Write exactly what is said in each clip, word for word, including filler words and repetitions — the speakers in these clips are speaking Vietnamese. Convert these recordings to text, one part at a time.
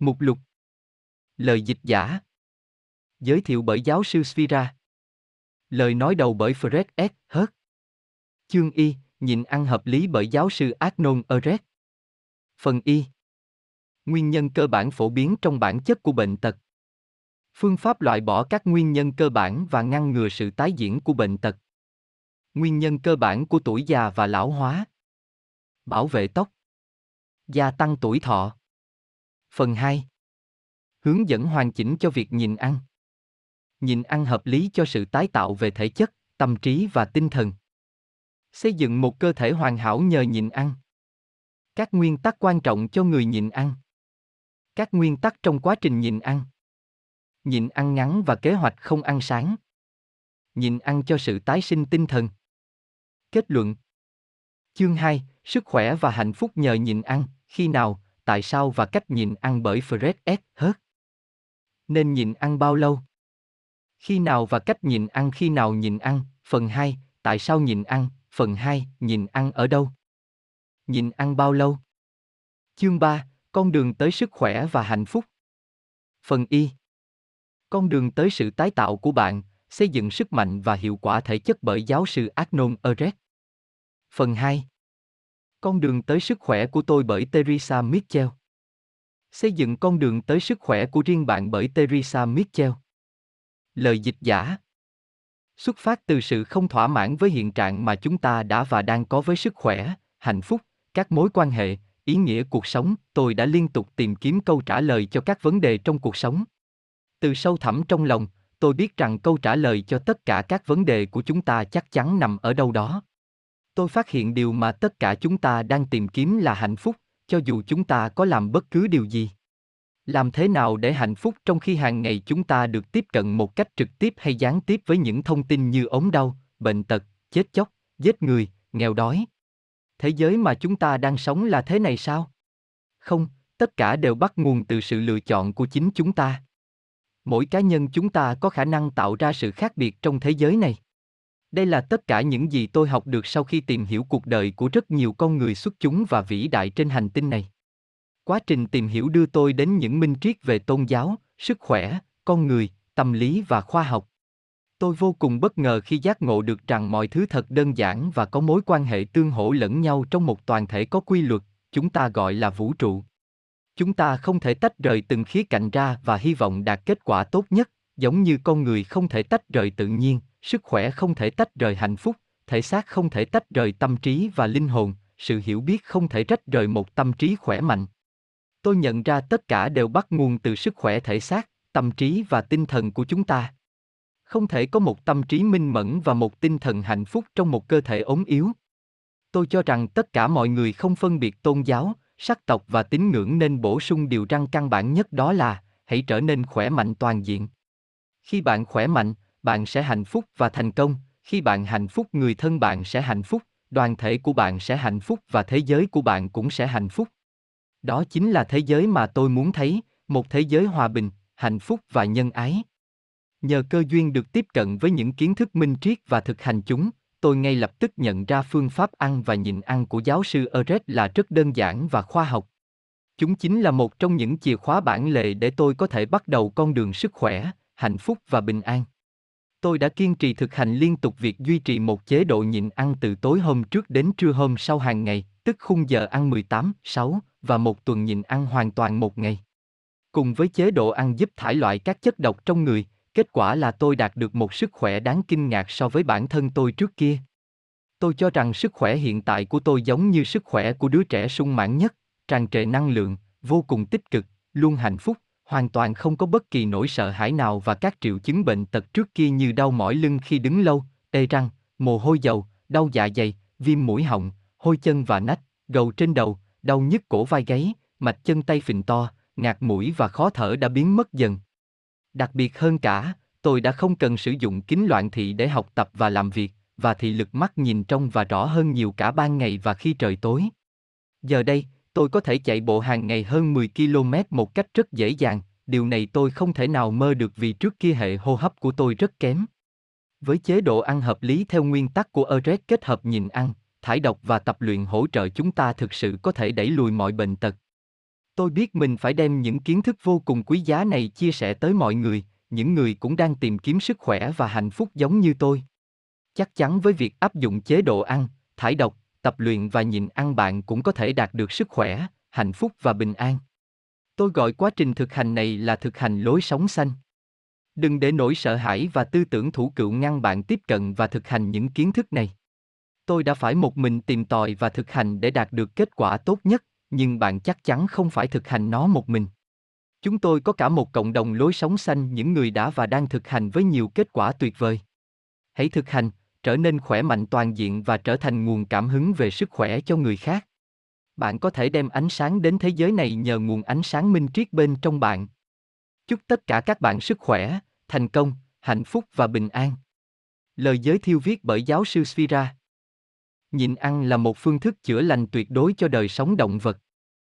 Mục lục. Lời dịch giả. Giới thiệu bởi giáo sư Sphira. Lời nói đầu bởi Fred S. Hurt. Chương Y, nhịn ăn hợp lý bởi giáo sư Arnold Ehret. Phần Y. Nguyên nhân cơ bản phổ biến trong bản chất của bệnh tật. Phương pháp loại bỏ các nguyên nhân cơ bản và ngăn ngừa sự tái diễn của bệnh tật. Nguyên nhân cơ bản của tuổi già và lão hóa. Bảo vệ tóc. Gia tăng tuổi thọ. Phần hai. Hướng dẫn hoàn chỉnh cho việc nhịn ăn. Nhịn ăn hợp lý cho sự tái tạo về thể chất, tâm trí và tinh thần. Xây dựng một cơ thể hoàn hảo nhờ nhịn ăn. Các nguyên tắc quan trọng cho người nhịn ăn. Các nguyên tắc trong quá trình nhịn ăn. Nhịn ăn ngắn và kế hoạch không ăn sáng. Nhịn ăn cho sự tái sinh tinh thần. Kết luận. Chương hai, sức khỏe và hạnh phúc nhờ nhịn ăn, khi nào, tại sao và cách nhịn ăn bởi Fred S. Hurt. Nên nhịn ăn bao lâu? Khi nào và cách nhịn ăn khi nào nhịn ăn, phần hai, tại sao nhịn ăn, phần hai, nhịn ăn ở đâu? Nhịn ăn bao lâu? Chương ba, con đường tới sức khỏe và hạnh phúc. Phần Y. Con đường tới sự tái tạo của bạn, xây dựng sức mạnh và hiệu quả thể chất bởi giáo sư Arnold Ehret. Phần hai. Con đường tới sức khỏe của tôi bởi Teresa Mitchell. Xây dựng con đường tới sức khỏe của riêng bạn bởi Teresa Mitchell. Lời dịch giả. Xuất phát từ sự không thỏa mãn với hiện trạng mà chúng ta đã và đang có với sức khỏe, hạnh phúc, các mối quan hệ, ý nghĩa cuộc sống, tôi đã liên tục tìm kiếm câu trả lời cho các vấn đề trong cuộc sống. Từ sâu thẳm trong lòng, tôi biết rằng câu trả lời cho tất cả các vấn đề của chúng ta chắc chắn nằm ở đâu đó. Tôi phát hiện điều mà tất cả chúng ta đang tìm kiếm là hạnh phúc, cho dù chúng ta có làm bất cứ điều gì. Làm thế nào để hạnh phúc trong khi hàng ngày chúng ta được tiếp cận một cách trực tiếp hay gián tiếp với những thông tin như ốm đau, bệnh tật, chết chóc, giết người, nghèo đói? Thế giới mà chúng ta đang sống là thế này sao? Không, tất cả đều bắt nguồn từ sự lựa chọn của chính chúng ta. Mỗi cá nhân chúng ta có khả năng tạo ra sự khác biệt trong thế giới này. Đây là tất cả những gì tôi học được sau khi tìm hiểu cuộc đời của rất nhiều con người xuất chúng và vĩ đại trên hành tinh này. Quá trình tìm hiểu đưa tôi đến những minh triết về tôn giáo, sức khỏe, con người, tâm lý và khoa học. Tôi vô cùng bất ngờ khi giác ngộ được rằng mọi thứ thật đơn giản và có mối quan hệ tương hỗ lẫn nhau trong một toàn thể có quy luật, chúng ta gọi là vũ trụ. Chúng ta không thể tách rời từng khía cạnh ra và hy vọng đạt kết quả tốt nhất, giống như con người không thể tách rời tự nhiên, sức khỏe không thể tách rời hạnh phúc, thể xác không thể tách rời tâm trí và linh hồn, sự hiểu biết không thể tách rời một tâm trí khỏe mạnh. Tôi nhận ra tất cả đều bắt nguồn từ sức khỏe thể xác, tâm trí và tinh thần của chúng ta. Không thể có một tâm trí minh mẫn và một tinh thần hạnh phúc trong một cơ thể ốm yếu. Tôi cho rằng tất cả mọi người không phân biệt tôn giáo, sắc tộc và tín ngưỡng nên bổ sung điều răn căn bản nhất, đó là hãy trở nên khỏe mạnh toàn diện. Khi bạn khỏe mạnh, bạn sẽ hạnh phúc và thành công. Khi bạn hạnh phúc, người thân bạn sẽ hạnh phúc, đoàn thể của bạn sẽ hạnh phúc và thế giới của bạn cũng sẽ hạnh phúc. Đó chính là thế giới mà tôi muốn thấy, một thế giới hòa bình, hạnh phúc và nhân ái. Nhờ cơ duyên được tiếp cận với những kiến thức minh triết và thực hành chúng, tôi ngay lập tức nhận ra phương pháp ăn và nhịn ăn của giáo sư Ehret là rất đơn giản và khoa học. Chúng chính là một trong những chìa khóa bản lề để tôi có thể bắt đầu con đường sức khỏe, hạnh phúc và bình an. Tôi đã kiên trì thực hành liên tục việc duy trì một chế độ nhịn ăn từ tối hôm trước đến trưa hôm sau hàng ngày, tức khung giờ ăn mười tám, sáu, và một tuần nhịn ăn hoàn toàn một ngày. Cùng với chế độ ăn giúp thải loại các chất độc trong người, kết quả là tôi đạt được một sức khỏe đáng kinh ngạc so với bản thân tôi trước kia. Tôi cho rằng sức khỏe hiện tại của tôi giống như sức khỏe của đứa trẻ sung mãn nhất, tràn trề năng lượng, vô cùng tích cực, luôn hạnh phúc, hoàn toàn không có bất kỳ nỗi sợ hãi nào và các triệu chứng bệnh tật trước kia như đau mỏi lưng khi đứng lâu, tê răng, mồ hôi dầu, đau dạ dày, viêm mũi họng, hôi chân và nách, gầu trên đầu, đau nhức cổ vai gáy, mạch chân tay phình to, ngạt mũi và khó thở đã biến mất dần. Đặc biệt hơn cả, tôi đã không cần sử dụng kính loạn thị để học tập và làm việc, và thị lực mắt nhìn trong và rõ hơn nhiều cả ban ngày và khi trời tối. Giờ đây, tôi có thể chạy bộ hàng ngày hơn mười ki lô mét một cách rất dễ dàng, điều này tôi không thể nào mơ được vì trước kia hệ hô hấp của tôi rất kém. Với chế độ ăn hợp lý theo nguyên tắc của Ehret kết hợp nhịn ăn, thải độc và tập luyện hỗ trợ chúng ta thực sự có thể đẩy lùi mọi bệnh tật. Tôi biết mình phải đem những kiến thức vô cùng quý giá này chia sẻ tới mọi người, những người cũng đang tìm kiếm sức khỏe và hạnh phúc giống như tôi. Chắc chắn với việc áp dụng chế độ ăn, thải độc, tập luyện và nhịn ăn bạn cũng có thể đạt được sức khỏe, hạnh phúc và bình an. Tôi gọi quá trình thực hành này là thực hành lối sống xanh. Đừng để nỗi sợ hãi và tư tưởng thủ cựu ngăn bạn tiếp cận và thực hành những kiến thức này. Tôi đã phải một mình tìm tòi và thực hành để đạt được kết quả tốt nhất, nhưng bạn chắc chắn không phải thực hành nó một mình. Chúng tôi có cả một cộng đồng lối sống xanh, những người đã và đang thực hành với nhiều kết quả tuyệt vời. Hãy thực hành, trở nên khỏe mạnh toàn diện và trở thành nguồn cảm hứng về sức khỏe cho người khác. Bạn có thể đem ánh sáng đến thế giới này nhờ nguồn ánh sáng minh triết bên trong bạn. Chúc tất cả các bạn sức khỏe, thành công, hạnh phúc và bình an. Lời giới thiệu viết bởi giáo sư Sfira. Nhịn ăn là một phương thức chữa lành tuyệt đối cho đời sống động vật.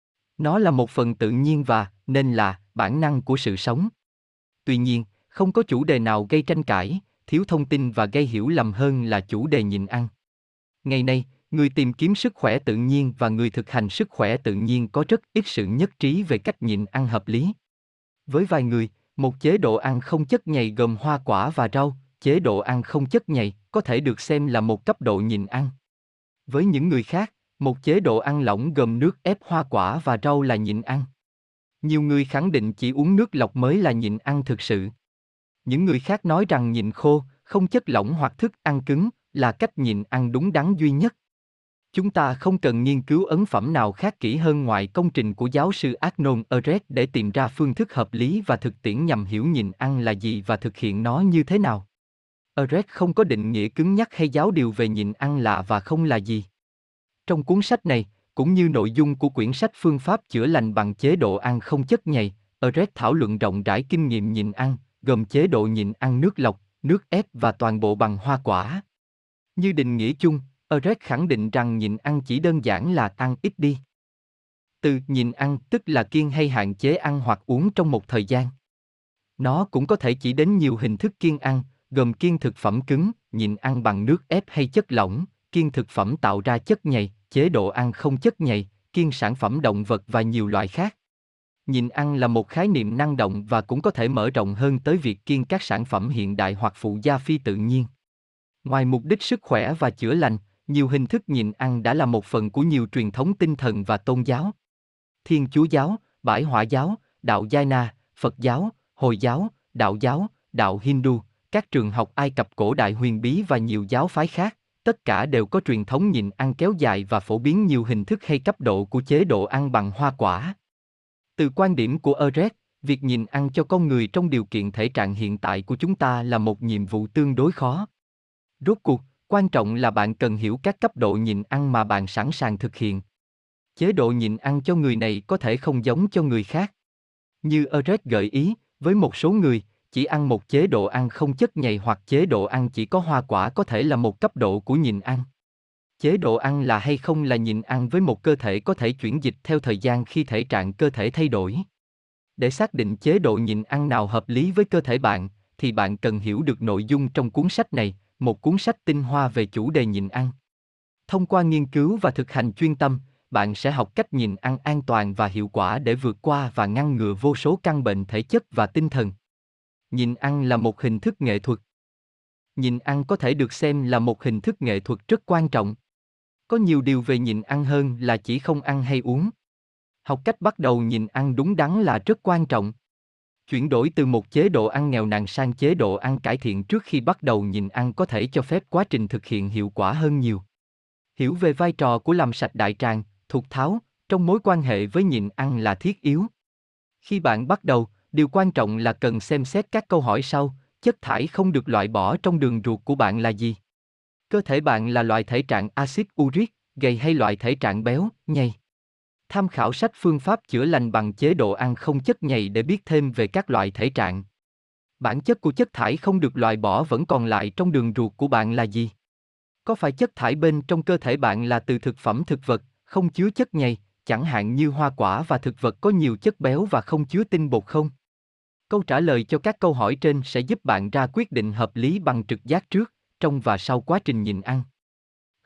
Nó là một phần tự nhiên và, nên là, bản năng của sự sống. Tuy nhiên, không có chủ đề nào gây tranh cãi, thiếu thông tin và gây hiểu lầm hơn là chủ đề nhịn ăn. Ngày nay, người tìm kiếm sức khỏe tự nhiên và người thực hành sức khỏe tự nhiên có rất ít sự nhất trí về cách nhịn ăn hợp lý. Với vài người, một chế độ ăn không chất nhầy gồm hoa quả và rau, chế độ ăn không chất nhầy có thể được xem là một cấp độ nhịn ăn. Với những người khác, một chế độ ăn lỏng gồm nước ép hoa quả và rau là nhịn ăn. Nhiều người khẳng định chỉ uống nước lọc mới là nhịn ăn thực sự. Những người khác nói rằng nhịn khô, không chất lỏng hoặc thức ăn cứng, là cách nhịn ăn đúng đắn duy nhất. Chúng ta không cần nghiên cứu ấn phẩm nào khác kỹ hơn ngoài công trình của giáo sư Arnold Ehret để tìm ra phương thức hợp lý và thực tiễn nhằm hiểu nhịn ăn là gì và thực hiện nó như thế nào. Ehret không có định nghĩa cứng nhắc hay giáo điều về nhịn ăn là và không là gì. Trong cuốn sách này, cũng như nội dung của quyển sách Phương pháp chữa lành bằng chế độ ăn không chất nhầy, Ehret thảo luận rộng rãi kinh nghiệm nhịn ăn, gồm chế độ nhịn ăn nước lọc, nước ép và toàn bộ bằng hoa quả. Như định nghĩa chung, Ehret khẳng định rằng nhịn ăn chỉ đơn giản là ăn ít đi. Từ nhịn ăn tức là kiêng hay hạn chế ăn hoặc uống trong một thời gian. Nó cũng có thể chỉ đến nhiều hình thức kiêng ăn, gồm kiêng thực phẩm cứng, nhịn ăn bằng nước ép hay chất lỏng, kiêng thực phẩm tạo ra chất nhầy, chế độ ăn không chất nhầy, kiêng sản phẩm động vật và nhiều loại khác. Nhịn ăn là một khái niệm năng động và cũng có thể mở rộng hơn tới việc kiêng các sản phẩm hiện đại hoặc phụ gia phi tự nhiên. Ngoài mục đích sức khỏe và chữa lành, nhiều hình thức nhịn ăn đã là một phần của nhiều truyền thống tinh thần và tôn giáo. Thiên Chúa giáo, Bãi Hỏa giáo, Đạo Jaina, Phật giáo, Hồi giáo, Đạo giáo, Đạo Hindu, các trường học Ai Cập cổ đại huyền bí và nhiều giáo phái khác, tất cả đều có truyền thống nhịn ăn kéo dài và phổ biến nhiều hình thức hay cấp độ của chế độ ăn bằng hoa quả. Từ quan điểm của Ehret, việc nhịn ăn cho con người trong điều kiện thể trạng hiện tại của chúng ta là một nhiệm vụ tương đối khó. Rốt cuộc, quan trọng là bạn cần hiểu các cấp độ nhịn ăn mà bạn sẵn sàng thực hiện. Chế độ nhịn ăn cho người này có thể không giống cho người khác. Như Ehret gợi ý, với một số người, chỉ ăn một chế độ ăn không chất nhầy hoặc chế độ ăn chỉ có hoa quả có thể là một cấp độ của nhịn ăn. Chế độ ăn là hay không là nhịn ăn với một cơ thể có thể chuyển dịch theo thời gian khi thể trạng cơ thể thay đổi. Để xác định chế độ nhịn ăn nào hợp lý với cơ thể bạn, thì bạn cần hiểu được nội dung trong cuốn sách này, một cuốn sách tinh hoa về chủ đề nhịn ăn. Thông qua nghiên cứu và thực hành chuyên tâm, bạn sẽ học cách nhịn ăn an toàn và hiệu quả để vượt qua và ngăn ngừa vô số căn bệnh thể chất và tinh thần. Nhịn ăn là một hình thức nghệ thuật. Nhịn ăn có thể được xem là một hình thức nghệ thuật rất quan trọng. Có nhiều điều về nhịn ăn hơn là chỉ không ăn hay uống. Học cách bắt đầu nhịn ăn đúng đắn là rất quan trọng. Chuyển đổi từ một chế độ ăn nghèo nàn sang chế độ ăn cải thiện trước khi bắt đầu nhịn ăn có thể cho phép quá trình thực hiện hiệu quả hơn nhiều. Hiểu về vai trò của làm sạch đại tràng, thục tháo, trong mối quan hệ với nhịn ăn là thiết yếu. Khi bạn bắt đầu, điều quan trọng là cần xem xét các câu hỏi sau: chất thải không được loại bỏ trong đường ruột của bạn là gì? Cơ thể bạn là loại thể trạng axit uric, gầy hay loại thể trạng béo, nhầy? Tham khảo sách Phương pháp chữa lành bằng chế độ ăn không chất nhầy để biết thêm về các loại thể trạng. Bản chất của chất thải không được loại bỏ vẫn còn lại trong đường ruột của bạn là gì? Có phải chất thải bên trong cơ thể bạn là từ thực phẩm thực vật, không chứa chất nhầy, chẳng hạn như hoa quả và thực vật có nhiều chất béo và không chứa tinh bột không? Câu trả lời cho các câu hỏi trên sẽ giúp bạn ra quyết định hợp lý bằng trực giác trước, trong và sau quá trình nhịn ăn.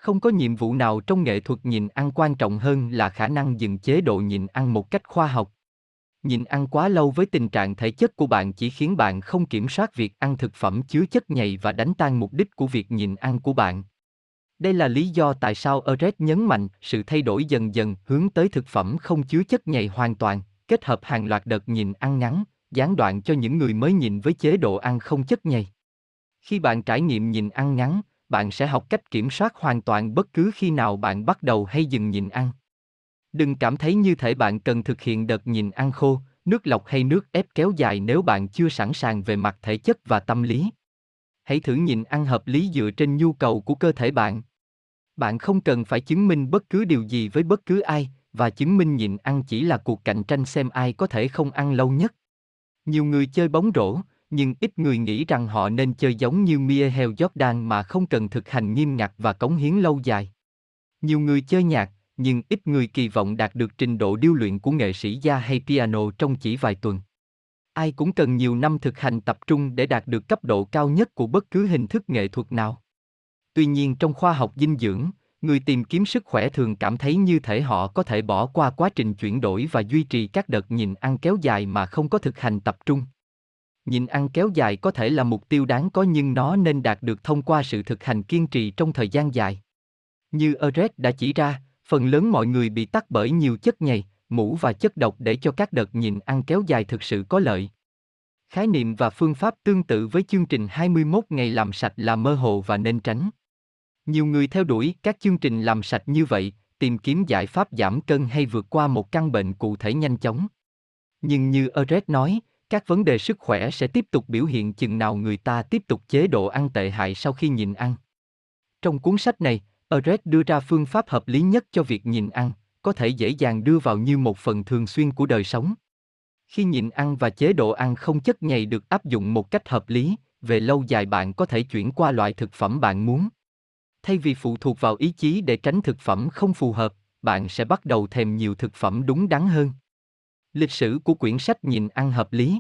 Không có nhiệm vụ nào trong nghệ thuật nhịn ăn quan trọng hơn là khả năng dừng chế độ nhịn ăn một cách khoa học. Nhịn ăn quá lâu với tình trạng thể chất của bạn chỉ khiến bạn không kiểm soát việc ăn thực phẩm chứa chất nhầy và đánh tan mục đích của việc nhịn ăn của bạn. Đây là lý do tại sao Eret nhấn mạnh sự thay đổi dần dần hướng tới thực phẩm không chứa chất nhầy hoàn toàn, kết hợp hàng loạt đợt nhịn ăn ngắn, gián đoạn cho những người mới nhịn với chế độ ăn không chất nhầy. Khi bạn trải nghiệm nhịn ăn ngắn, bạn sẽ học cách kiểm soát hoàn toàn bất cứ khi nào bạn bắt đầu hay dừng nhịn ăn. Đừng cảm thấy như thể bạn cần thực hiện đợt nhịn ăn khô, nước lọc hay nước ép kéo dài nếu bạn chưa sẵn sàng về mặt thể chất và tâm lý. Hãy thử nhịn ăn hợp lý dựa trên nhu cầu của cơ thể bạn. Bạn không cần phải chứng minh bất cứ điều gì với bất cứ ai, và chứng minh nhịn ăn chỉ là cuộc cạnh tranh xem ai có thể không ăn lâu nhất. Nhiều người chơi bóng rổ, nhưng ít người nghĩ rằng họ nên chơi giống như Michael Jordan mà không cần thực hành nghiêm ngặt và cống hiến lâu dài. Nhiều người chơi nhạc, nhưng ít người kỳ vọng đạt được trình độ điêu luyện của nghệ sĩ jazz hay piano trong chỉ vài tuần. Ai cũng cần nhiều năm thực hành tập trung để đạt được cấp độ cao nhất của bất cứ hình thức nghệ thuật nào. Tuy nhiên trong khoa học dinh dưỡng, người tìm kiếm sức khỏe thường cảm thấy như thể họ có thể bỏ qua quá trình chuyển đổi và duy trì các đợt nhịn ăn kéo dài mà không có thực hành tập trung. Nhịn ăn kéo dài có thể là mục tiêu đáng có nhưng nó nên đạt được thông qua sự thực hành kiên trì trong thời gian dài. Như Eret đã chỉ ra, phần lớn mọi người bị tắc bởi nhiều chất nhầy, mũ và chất độc để cho các đợt nhịn ăn kéo dài thực sự có lợi. Khái niệm và phương pháp tương tự với chương trình hai mươi mốt ngày làm sạch là mơ hồ và nên tránh. Nhiều người theo đuổi các chương trình làm sạch như vậy, tìm kiếm giải pháp giảm cân hay vượt qua một căn bệnh cụ thể nhanh chóng. Nhưng như Eret nói, các vấn đề sức khỏe sẽ tiếp tục biểu hiện chừng nào người ta tiếp tục chế độ ăn tệ hại sau khi nhịn ăn. Trong cuốn sách này, Eret đưa ra phương pháp hợp lý nhất cho việc nhịn ăn, có thể dễ dàng đưa vào như một phần thường xuyên của đời sống. Khi nhịn ăn và chế độ ăn không chất nhầy được áp dụng một cách hợp lý, về lâu dài bạn có thể chuyển qua loại thực phẩm bạn muốn. Thay vì phụ thuộc vào ý chí để tránh thực phẩm không phù hợp, bạn sẽ bắt đầu thèm nhiều thực phẩm đúng đắn hơn. Lịch sử của quyển sách Nhịn ăn hợp lý.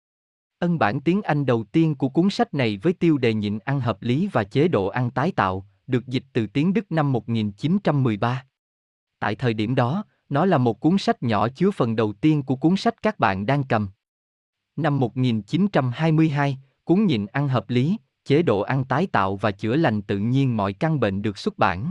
Ân bản tiếng Anh đầu tiên của cuốn sách này với tiêu đề Nhịn ăn hợp lý và chế độ ăn tái tạo, được dịch từ tiếng Đức năm một nghìn chín trăm mười ba. Tại thời điểm đó, nó là một cuốn sách nhỏ chứa phần đầu tiên của cuốn sách các bạn đang cầm. Năm một nghìn chín trăm hai mươi hai, cuốn Nhịn ăn hợp lý, chế độ ăn tái tạo và chữa lành tự nhiên mọi căn bệnh được xuất bản.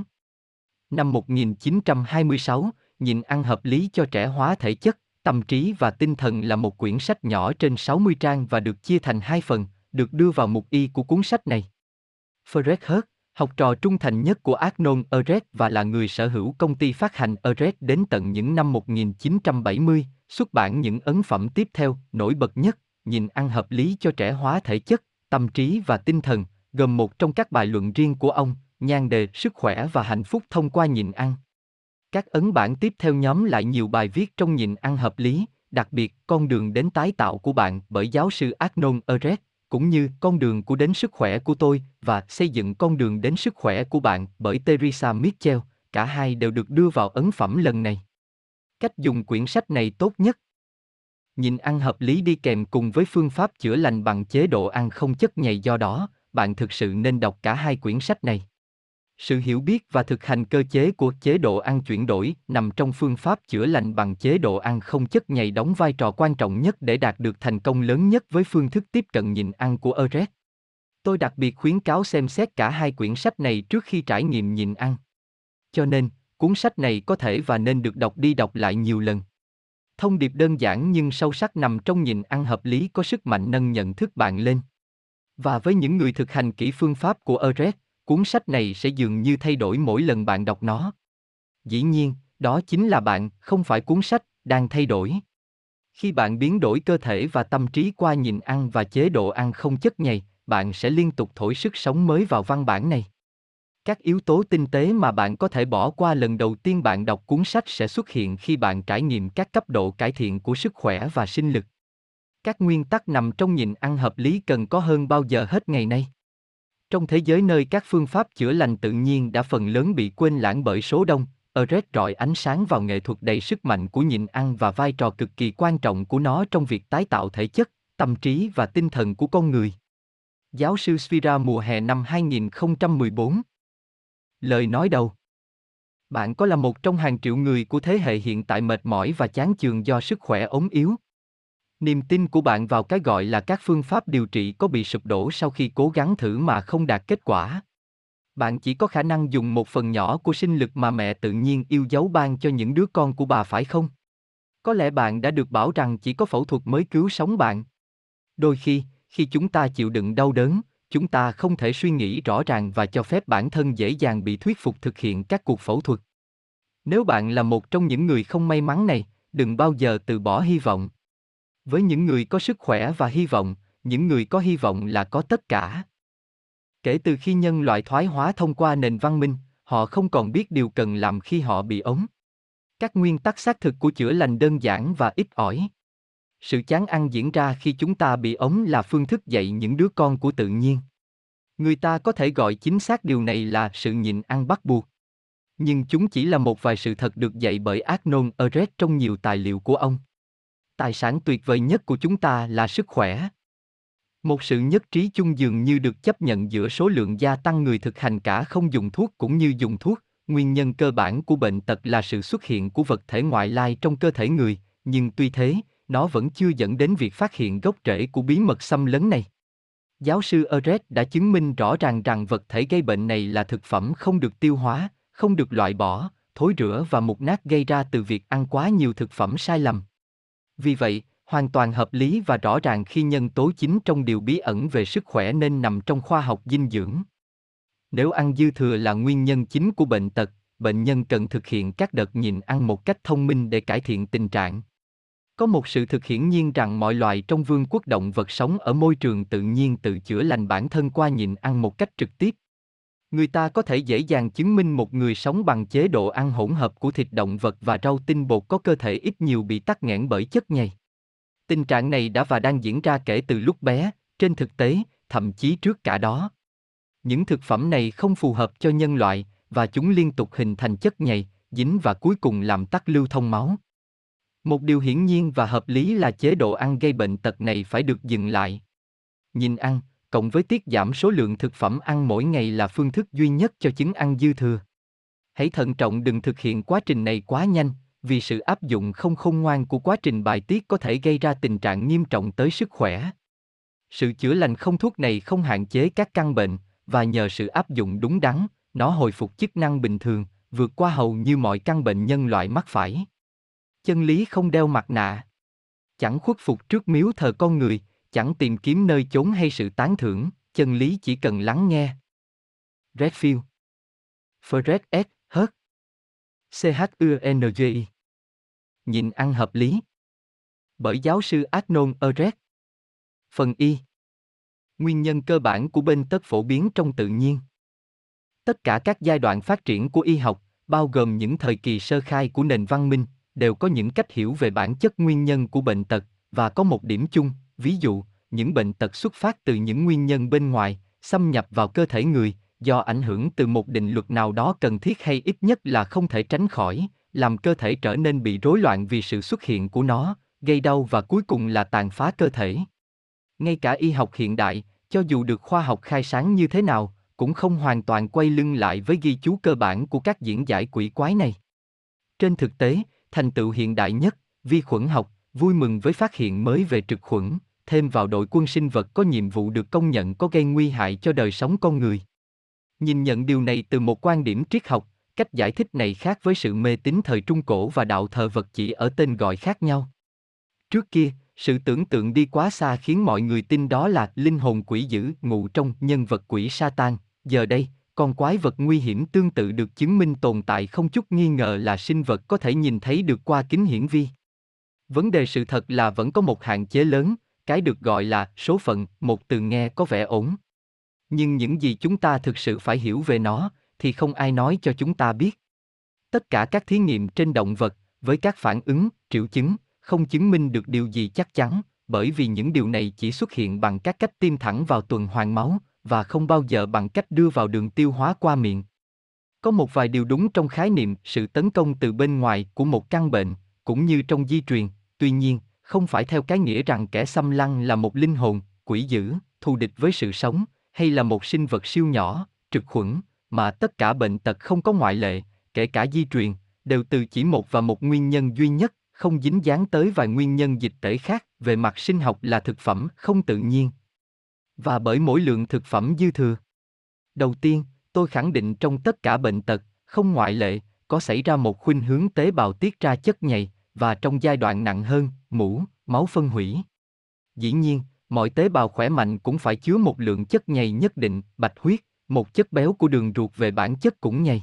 Năm một nghìn chín trăm hai mươi sáu, Nhịn ăn hợp lý cho trẻ hóa thể chất, tâm trí và tinh thần là một quyển sách nhỏ trên sáu mươi trang và được chia thành hai phần, được đưa vào mục Y của cuốn sách này. Fred Hurt, học trò trung thành nhất của Arnold Eret và là người sở hữu công ty phát hành Eret đến tận những năm một nghìn chín trăm bảy mươi, xuất bản những ấn phẩm tiếp theo, nổi bật nhất, Nhịn ăn hợp lý cho trẻ hóa thể chất, tâm trí và tinh thần, gồm một trong các bài luận riêng của ông, nhan đề Sức khỏe và hạnh phúc thông qua nhịn ăn. Các ấn bản tiếp theo nhóm lại nhiều bài viết trong Nhịn ăn hợp lý, đặc biệt Con đường đến tái tạo của bạn bởi giáo sư Arnold Eret, cũng như Con đường của đến sức khỏe của tôi và Xây dựng con đường đến sức khỏe của bạn bởi Teresa Mitchell, cả hai đều được đưa vào ấn phẩm lần này. Cách dùng quyển sách này tốt nhất. Nhịn ăn hợp lý đi kèm cùng với phương pháp chữa lành bằng chế độ ăn không chất nhầy, do đó, bạn thực sự nên đọc cả hai quyển sách này. Sự hiểu biết và thực hành cơ chế của chế độ ăn chuyển đổi nằm trong phương pháp chữa lành bằng chế độ ăn không chất nhầy đóng vai trò quan trọng nhất để đạt được thành công lớn nhất với phương thức tiếp cận nhịn ăn của Eret. Tôi đặc biệt khuyến cáo xem xét cả hai quyển sách này trước khi trải nghiệm nhịn ăn. Cho nên, cuốn sách này có thể và nên được đọc đi đọc lại nhiều lần. Thông điệp đơn giản nhưng sâu sắc nằm trong nhịn ăn hợp lý có sức mạnh nâng nhận thức bạn lên. Và với những người thực hành kỹ phương pháp của Eret, cuốn sách này sẽ dường như thay đổi mỗi lần bạn đọc nó. Dĩ nhiên, đó chính là bạn, không phải cuốn sách, đang thay đổi. Khi bạn biến đổi cơ thể và tâm trí qua nhịn ăn và chế độ ăn không chất nhầy, bạn sẽ liên tục thổi sức sống mới vào văn bản này. Các yếu tố tinh tế mà bạn có thể bỏ qua lần đầu tiên bạn đọc cuốn sách sẽ xuất hiện khi bạn trải nghiệm các cấp độ cải thiện của sức khỏe và sinh lực. Các nguyên tắc nằm trong nhịn ăn hợp lý cần có hơn bao giờ hết ngày nay. Trong thế giới nơi các phương pháp chữa lành tự nhiên đã phần lớn bị quên lãng bởi số đông, Eret rọi ánh sáng vào nghệ thuật đầy sức mạnh của nhịn ăn và vai trò cực kỳ quan trọng của nó trong việc tái tạo thể chất, tâm trí và tinh thần của con người. Giáo sư Sfira mùa hè năm hai nghìn không trăm mười bốn. Lời nói đầu. Bạn có là một trong hàng triệu người của thế hệ hiện tại mệt mỏi và chán chường do sức khỏe ốm yếu. Niềm tin của bạn vào cái gọi là các phương pháp điều trị có bị sụp đổ sau khi cố gắng thử mà không đạt kết quả. Bạn chỉ có khả năng dùng một phần nhỏ của sinh lực mà mẹ tự nhiên yêu dấu ban cho những đứa con của bà phải không? Có lẽ bạn đã được bảo rằng chỉ có phẫu thuật mới cứu sống bạn. Đôi khi, khi chúng ta chịu đựng đau đớn, chúng ta không thể suy nghĩ rõ ràng và cho phép bản thân dễ dàng bị thuyết phục thực hiện các cuộc phẫu thuật. Nếu bạn là một trong những người không may mắn này, đừng bao giờ từ bỏ hy vọng. Với những người có sức khỏe và hy vọng, những người có hy vọng là có tất cả. Kể từ khi nhân loại thoái hóa thông qua nền văn minh, họ không còn biết điều cần làm khi họ bị ốm. Các nguyên tắc xác thực của chữa lành đơn giản và ít ỏi. Sự chán ăn diễn ra khi chúng ta bị ốm là phương thức dạy những đứa con của tự nhiên. Người ta có thể gọi chính xác điều này là sự nhịn ăn bắt buộc. Nhưng chúng chỉ là một vài sự thật được dạy bởi Arnold Ehret trong nhiều tài liệu của ông. Tài sản tuyệt vời nhất của chúng ta là sức khỏe. Một sự nhất trí chung dường như được chấp nhận giữa số lượng gia tăng người thực hành cả không dùng thuốc cũng như dùng thuốc. Nguyên nhân cơ bản của bệnh tật là sự xuất hiện của vật thể ngoại lai trong cơ thể người, nhưng tuy thế, nó vẫn chưa dẫn đến việc phát hiện gốc rễ của bí mật xâm lấn này. Giáo sư Ehret đã chứng minh rõ ràng rằng vật thể gây bệnh này là thực phẩm không được tiêu hóa, không được loại bỏ, thối rữa và mục nát gây ra từ việc ăn quá nhiều thực phẩm sai lầm. Vì vậy, hoàn toàn hợp lý và rõ ràng khi nhân tố chính trong điều bí ẩn về sức khỏe nên nằm trong khoa học dinh dưỡng. Nếu ăn dư thừa là nguyên nhân chính của bệnh tật, bệnh nhân cần thực hiện các đợt nhịn ăn một cách thông minh để cải thiện tình trạng. Có một sự thực hiển nhiên rằng mọi loài trong vương quốc động vật sống ở môi trường tự nhiên tự chữa lành bản thân qua nhịn ăn một cách trực tiếp. Người ta có thể dễ dàng chứng minh một người sống bằng chế độ ăn hỗn hợp của thịt động vật và rau tinh bột có cơ thể ít nhiều bị tắc nghẽn bởi chất nhầy. Tình trạng này đã và đang diễn ra kể từ lúc bé, trên thực tế, thậm chí trước cả đó. Những thực phẩm này không phù hợp cho nhân loại, và chúng liên tục hình thành chất nhầy, dính và cuối cùng làm tắc lưu thông máu. Một điều hiển nhiên và hợp lý là chế độ ăn gây bệnh tật này phải được dừng lại. Nhịn ăn, cộng với tiết giảm số lượng thực phẩm ăn mỗi ngày là phương thức duy nhất cho chứng ăn dư thừa. Hãy thận trọng đừng thực hiện quá trình này quá nhanh, vì sự áp dụng không khôn ngoan của quá trình bài tiết có thể gây ra tình trạng nghiêm trọng tới sức khỏe. Sự chữa lành không thuốc này không hạn chế các căn bệnh, và nhờ sự áp dụng đúng đắn, nó hồi phục chức năng bình thường, vượt qua hầu như mọi căn bệnh nhân loại mắc phải. Chân lý không đeo mặt nạ. Chẳng khuất phục trước miếu thờ con người, chẳng tìm kiếm nơi chốn hay sự tán thưởng, chân lý chỉ cần lắng nghe. Redfield. Fred S. Hurt. C H U N G I. Nhịn ăn hợp lý. Bởi giáo sư Arnold Ehret. Phần Y. Nguyên nhân cơ bản của bệnh tật phổ biến trong tự nhiên. Tất cả các giai đoạn phát triển của y học, bao gồm những thời kỳ sơ khai của nền văn minh, đều có những cách hiểu về bản chất nguyên nhân của bệnh tật, và có một điểm chung, ví dụ, những bệnh tật xuất phát từ những nguyên nhân bên ngoài, xâm nhập vào cơ thể người, do ảnh hưởng từ một định luật nào đó cần thiết hay ít nhất là không thể tránh khỏi, làm cơ thể trở nên bị rối loạn vì sự xuất hiện của nó, gây đau và cuối cùng là tàn phá cơ thể. Ngay cả y học hiện đại, cho dù được khoa học khai sáng như thế nào, cũng không hoàn toàn quay lưng lại với ghi chú cơ bản của các diễn giải quỷ quái này. Trên thực tế, thành tựu hiện đại nhất, vi khuẩn học, vui mừng với phát hiện mới về trực khuẩn, thêm vào đội quân sinh vật có nhiệm vụ được công nhận có gây nguy hại cho đời sống con người. Nhìn nhận điều này từ một quan điểm triết học, cách giải thích này khác với sự mê tín thời Trung Cổ và đạo thờ vật chỉ ở tên gọi khác nhau. Trước kia, sự tưởng tượng đi quá xa khiến mọi người tin đó là linh hồn quỷ dữ ngụ trong nhân vật quỷ Satan. Giờ đây, con quái vật nguy hiểm tương tự được chứng minh tồn tại không chút nghi ngờ là sinh vật có thể nhìn thấy được qua kính hiển vi. Vấn đề sự thật là vẫn có một hạn chế lớn, cái được gọi là số phận, một từ nghe có vẻ ổn. Nhưng những gì chúng ta thực sự phải hiểu về nó, thì không ai nói cho chúng ta biết. Tất cả các thí nghiệm trên động vật, với các phản ứng, triệu chứng, không chứng minh được điều gì chắc chắn, bởi vì những điều này chỉ xuất hiện bằng các cách tiêm thẳng vào tuần hoàn máu, và không bao giờ bằng cách đưa vào đường tiêu hóa qua miệng. Có một vài điều đúng trong khái niệm sự tấn công từ bên ngoài của một căn bệnh, cũng như trong di truyền, tuy nhiên, không phải theo cái nghĩa rằng kẻ xâm lăng là một linh hồn, quỷ dữ, thù địch với sự sống, hay là một sinh vật siêu nhỏ, trực khuẩn, mà tất cả bệnh tật không có ngoại lệ, kể cả di truyền, đều từ chỉ một và một nguyên nhân duy nhất, không dính dáng tới vài nguyên nhân dịch tễ khác, về mặt sinh học là thực phẩm không tự nhiên. Và bởi mỗi lượng thực phẩm dư thừa. Đầu tiên, tôi khẳng định trong tất cả bệnh tật, không ngoại lệ, có xảy ra một khuynh hướng tế bào tiết ra chất nhầy, và trong giai đoạn nặng hơn, mủ, máu phân hủy. Dĩ nhiên, mọi tế bào khỏe mạnh cũng phải chứa một lượng chất nhầy nhất định, bạch huyết, một chất béo của đường ruột về bản chất cũng nhầy.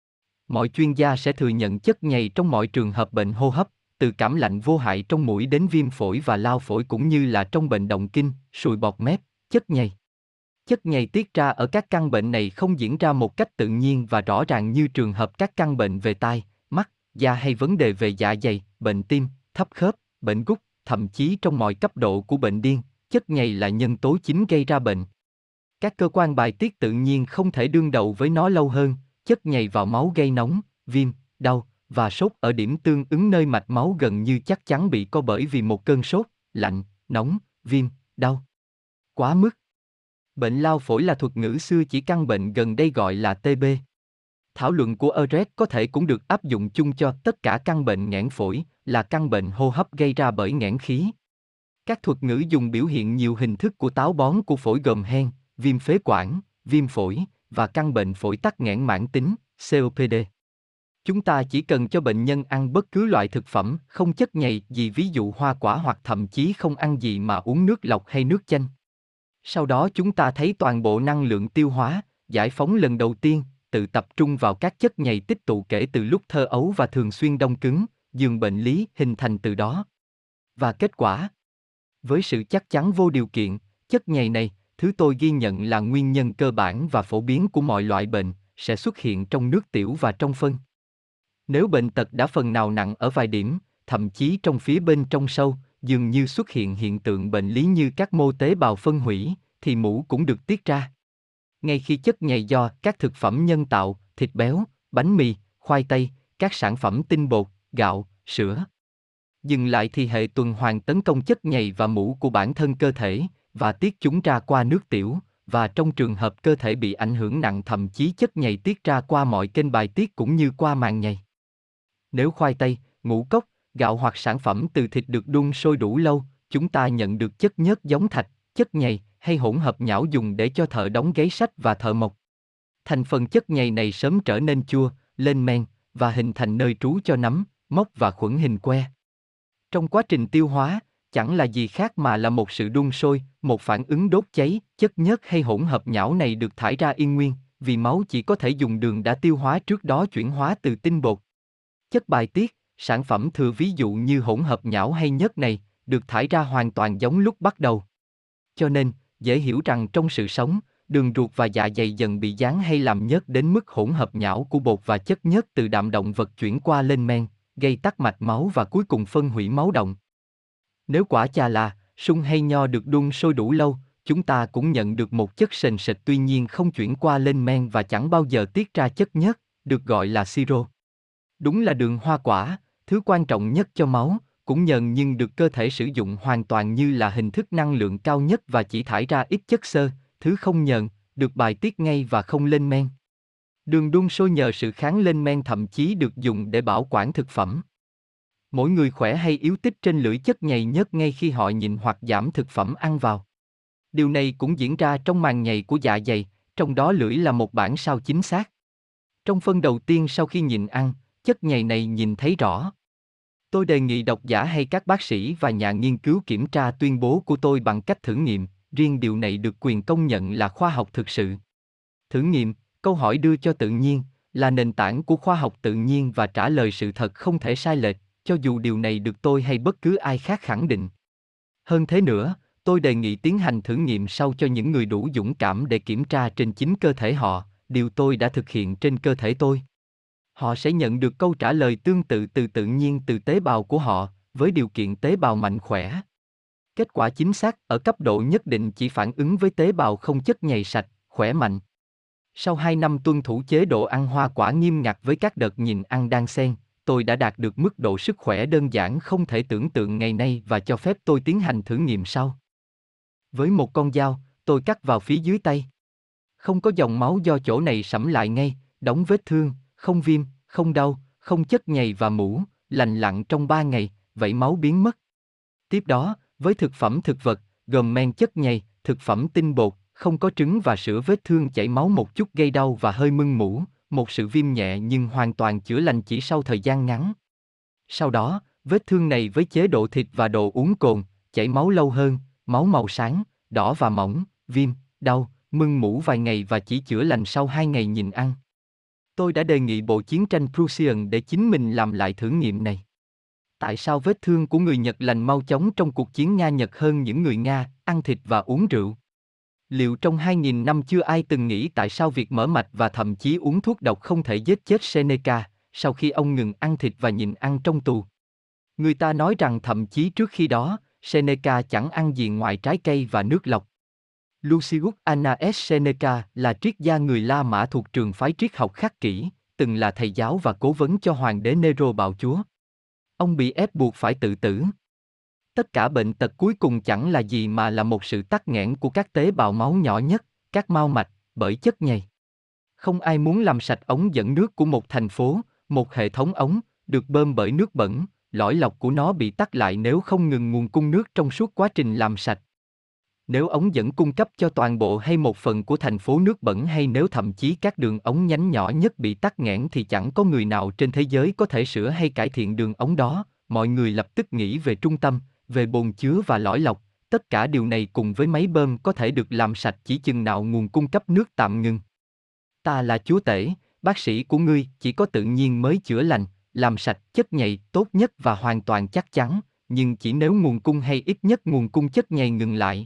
Mọi chuyên gia sẽ thừa nhận chất nhầy trong mọi trường hợp bệnh hô hấp, từ cảm lạnh vô hại trong mũi đến viêm phổi và lao phổi cũng như là trong bệnh động kinh, sùi bọt mép, chất nhầy. Chất nhầy tiết ra ở các căn bệnh này không diễn ra một cách tự nhiên và rõ ràng như trường hợp các căn bệnh về tai, mắt, da hay vấn đề về dạ dày, bệnh tim, thấp khớp, bệnh gút, thậm chí trong mọi cấp độ của bệnh điên, chất nhầy là nhân tố chính gây ra bệnh. Các cơ quan bài tiết tự nhiên không thể đương đầu với nó lâu hơn, chất nhầy vào máu gây nóng, viêm, đau và sốt ở điểm tương ứng nơi mạch máu gần như chắc chắn bị co bởi vì một cơn sốt, lạnh, nóng, viêm, đau. Quá mức. Bệnh lao phổi là thuật ngữ xưa chỉ căn bệnh gần đây gọi là tê bê. Thảo luận của Ehrlich có thể cũng được áp dụng chung cho tất cả căn bệnh nghẽn phổi, là căn bệnh hô hấp gây ra bởi nghẽn khí. Các thuật ngữ dùng biểu hiện nhiều hình thức của táo bón của phổi gồm hen, viêm phế quản, viêm phổi, và căn bệnh phổi tắc nghẽn mãn tính, xê ô pê đê. Chúng ta chỉ cần cho bệnh nhân ăn bất cứ loại thực phẩm không chất nhầy gì, ví dụ hoa quả, hoặc thậm chí không ăn gì mà uống nước lọc hay nước chanh. Sau đó chúng ta thấy toàn bộ năng lượng tiêu hóa, giải phóng lần đầu tiên, tự tập trung vào các chất nhầy tích tụ kể từ lúc thơ ấu và thường xuyên đông cứng, giường bệnh lý hình thành từ đó. Và kết quả? Với sự chắc chắn vô điều kiện, chất nhầy này, thứ tôi ghi nhận là nguyên nhân cơ bản và phổ biến của mọi loại bệnh, sẽ xuất hiện trong nước tiểu và trong phân. Nếu bệnh tật đã phần nào nặng ở vài điểm, thậm chí trong phía bên trong sâu, dường như xuất hiện hiện tượng bệnh lý như các mô tế bào phân hủy, thì mủ cũng được tiết ra. Ngay khi chất nhầy do các thực phẩm nhân tạo, thịt béo, bánh mì, khoai tây, các sản phẩm tinh bột, gạo, sữa dừng lại thì hệ tuần hoàn tấn công chất nhầy và mủ của bản thân cơ thể, và tiết chúng ra qua nước tiểu, và trong trường hợp cơ thể bị ảnh hưởng nặng thậm chí chất nhầy tiết ra qua mọi kênh bài tiết cũng như qua màng nhầy. Nếu khoai tây, ngũ cốc, gạo hoặc sản phẩm từ thịt được đun sôi đủ lâu, chúng ta nhận được chất nhớt giống thạch, chất nhầy, hay hỗn hợp nhão dùng để cho thợ đóng gáy sách và thợ mộc. Thành phần chất nhầy này sớm trở nên chua, lên men, và hình thành nơi trú cho nấm, mốc và khuẩn hình que. Trong quá trình tiêu hóa, chẳng là gì khác mà là một sự đun sôi, một phản ứng đốt cháy, chất nhớt hay hỗn hợp nhão này được thải ra yên nguyên, vì máu chỉ có thể dùng đường đã tiêu hóa trước đó chuyển hóa từ tinh bột. Chất bài tiết, sản phẩm thừa ví dụ như hỗn hợp nhão hay nhớt này, được thải ra hoàn toàn giống lúc bắt đầu. Cho nên, dễ hiểu rằng trong sự sống, đường ruột và dạ dày dần bị dán hay làm nhớt đến mức hỗn hợp nhão của bột và chất nhớt từ đạm động vật chuyển qua lên men, gây tắc mạch máu và cuối cùng phân hủy máu động. Nếu quả chà là, sung hay nho được đun sôi đủ lâu, chúng ta cũng nhận được một chất sền sệt tuy nhiên không chuyển qua lên men và chẳng bao giờ tiết ra chất nhớt, được gọi là siro. Đúng là đường hoa quả, thứ quan trọng nhất cho máu, cũng nhờn nhưng được cơ thể sử dụng hoàn toàn như là hình thức năng lượng cao nhất và chỉ thải ra ít chất xơ, thứ không nhờn, được bài tiết ngay và không lên men. Đường đun sôi nhờ sự kháng lên men thậm chí được dùng để bảo quản thực phẩm. Mỗi người khỏe hay yếu tích trên lưỡi chất nhầy nhớt ngay khi họ nhịn hoặc giảm thực phẩm ăn vào. Điều này cũng diễn ra trong màng nhầy của dạ dày, trong đó lưỡi là một bản sao chính xác. Trong phân đầu tiên sau khi nhịn ăn, chất nhầy này nhìn thấy rõ. Tôi đề nghị độc giả hay các bác sĩ và nhà nghiên cứu kiểm tra tuyên bố của tôi bằng cách thử nghiệm, riêng điều này được quyền công nhận là khoa học thực sự. Thử nghiệm, câu hỏi đưa cho tự nhiên, là nền tảng của khoa học tự nhiên và trả lời sự thật không thể sai lệch, cho dù điều này được tôi hay bất cứ ai khác khẳng định. Hơn thế nữa, tôi đề nghị tiến hành thử nghiệm sau cho những người đủ dũng cảm để kiểm tra trên chính cơ thể họ, điều tôi đã thực hiện trên cơ thể tôi. Họ sẽ nhận được câu trả lời tương tự từ tự nhiên từ tế bào của họ, với điều kiện tế bào mạnh khỏe. Kết quả chính xác ở cấp độ nhất định chỉ phản ứng với tế bào không chất nhầy sạch, khỏe mạnh. Sau hai năm tuân thủ chế độ ăn hoa quả nghiêm ngặt với các đợt nhịn ăn đan xen, tôi đã đạt được mức độ sức khỏe đơn giản không thể tưởng tượng ngày nay và cho phép tôi tiến hành thử nghiệm sau. Với một con dao, tôi cắt vào phía dưới tay. Không có dòng máu do chỗ này sẫm lại ngay, đóng vết thương, không viêm, không đau, không chất nhầy và mủ, lành lặn trong ba ngày, vảy máu biến mất. Tiếp đó, với thực phẩm thực vật, gồm men chất nhầy, thực phẩm tinh bột, không có trứng và sữa, vết thương chảy máu một chút gây đau và hơi mưng mủ, một sự viêm nhẹ nhưng hoàn toàn chữa lành chỉ sau thời gian ngắn. Sau đó, vết thương này với chế độ thịt và đồ uống cồn, chảy máu lâu hơn, máu màu sáng, đỏ và mỏng, viêm, đau, mưng mủ vài ngày và chỉ chữa lành sau hai ngày nhịn ăn. Tôi đã đề nghị bộ chiến tranh Prussian để chính mình làm lại thử nghiệm này. Tại sao vết thương của người Nhật lành mau chóng trong cuộc chiến Nga-Nhật hơn những người Nga, ăn thịt và uống rượu? Liệu trong hai nghìn năm chưa ai từng nghĩ tại sao việc mở mạch và thậm chí uống thuốc độc không thể giết chết Seneca, sau khi ông ngừng ăn thịt và nhịn ăn trong tù? Người ta nói rằng thậm chí trước khi đó, Seneca chẳng ăn gì ngoài trái cây và nước lọc. Lucius Annaes Seneca là triết gia người La Mã thuộc trường phái triết học khắc kỷ, từng là thầy giáo và cố vấn cho hoàng đế Nero bạo chúa. Ông bị ép buộc phải tự tử. Tất cả bệnh tật cuối cùng chẳng là gì mà là một sự tắc nghẽn của các tế bào máu nhỏ nhất, các mao mạch, bởi chất nhầy. Không ai muốn làm sạch ống dẫn nước của một thành phố, một hệ thống ống, được bơm bởi nước bẩn, lõi lọc của nó bị tắc lại nếu không ngừng nguồn cung nước trong suốt quá trình làm sạch. Nếu ống dẫn cung cấp cho toàn bộ hay một phần của thành phố nước bẩn, hay nếu thậm chí các đường ống nhánh nhỏ nhất bị tắc nghẽn, thì chẳng có người nào trên thế giới có thể sửa hay cải thiện đường ống đó. Mọi người lập tức nghĩ về trung tâm, về bồn chứa và lõi lọc. Tất cả điều này cùng với máy bơm có thể được làm sạch chỉ chừng nào nguồn cung cấp nước tạm ngừng. Ta là chúa tể, bác sĩ của ngươi, chỉ có tự nhiên mới chữa lành, làm sạch chất nhầy tốt nhất và hoàn toàn chắc chắn, nhưng chỉ nếu nguồn cung hay ít nhất nguồn cung chất nhầy ngừng lại.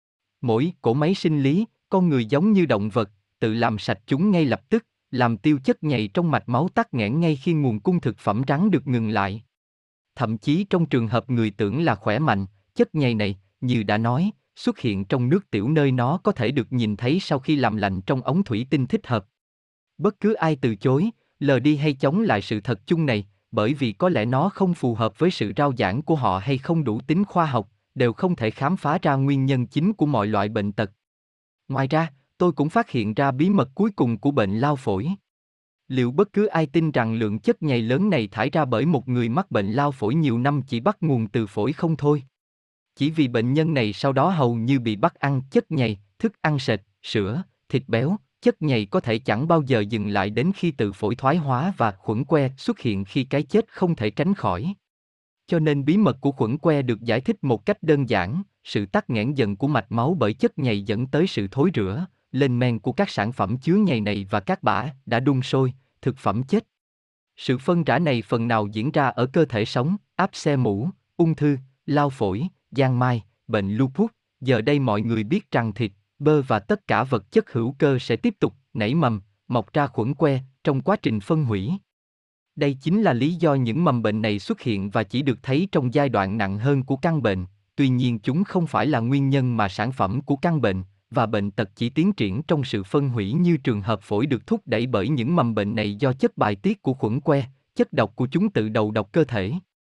Mỗi cỗ máy sinh lý, con người giống như động vật, tự làm sạch chúng ngay lập tức, làm tiêu chất nhầy trong mạch máu tắc nghẽn ngay khi nguồn cung thực phẩm rắn được ngừng lại. Thậm chí trong trường hợp người tưởng là khỏe mạnh, chất nhầy này, như đã nói, xuất hiện trong nước tiểu nơi nó có thể được nhìn thấy sau khi làm lạnh trong ống thủy tinh thích hợp. Bất cứ ai từ chối, lờ đi hay chống lại sự thật chung này, bởi vì có lẽ nó không phù hợp với sự rao giảng của họ hay không đủ tính khoa học, đều không thể khám phá ra nguyên nhân chính của mọi loại bệnh tật. Ngoài ra, tôi cũng phát hiện ra bí mật cuối cùng của bệnh lao phổi. Liệu bất cứ ai tin rằng lượng chất nhầy lớn này thải ra bởi một người mắc bệnh lao phổi nhiều năm chỉ bắt nguồn từ phổi không thôi? Chỉ vì bệnh nhân này sau đó hầu như bị bắt ăn chất nhầy, thức ăn sệt, sữa, thịt béo, chất nhầy có thể chẳng bao giờ dừng lại đến khi tự phổi thoái hóa và khuẩn que xuất hiện khi cái chết không thể tránh khỏi. Cho nên bí mật của khuẩn que được giải thích một cách đơn giản, sự tắc nghẽn dần của mạch máu bởi chất nhầy dẫn tới sự thối rữa, lên men của các sản phẩm chứa nhầy này và các bã đã đun sôi, thực phẩm chết. Sự phân rã này phần nào diễn ra ở cơ thể sống, áp xe mũ, ung thư, lao phổi, giang mai, bệnh lupus. Giờ đây mọi người biết rằng thịt, bơ và tất cả vật chất hữu cơ sẽ tiếp tục nảy mầm, mọc ra khuẩn que trong quá trình phân hủy. Đây chính là lý do những mầm bệnh này xuất hiện và chỉ được thấy trong giai đoạn nặng hơn của căn bệnh, tuy nhiên chúng không phải là nguyên nhân mà sản phẩm của căn bệnh, và bệnh tật chỉ tiến triển trong sự phân hủy như trường hợp phổi được thúc đẩy bởi những mầm bệnh này do chất bài tiết của khuẩn que, chất độc của chúng tự đầu độc cơ thể.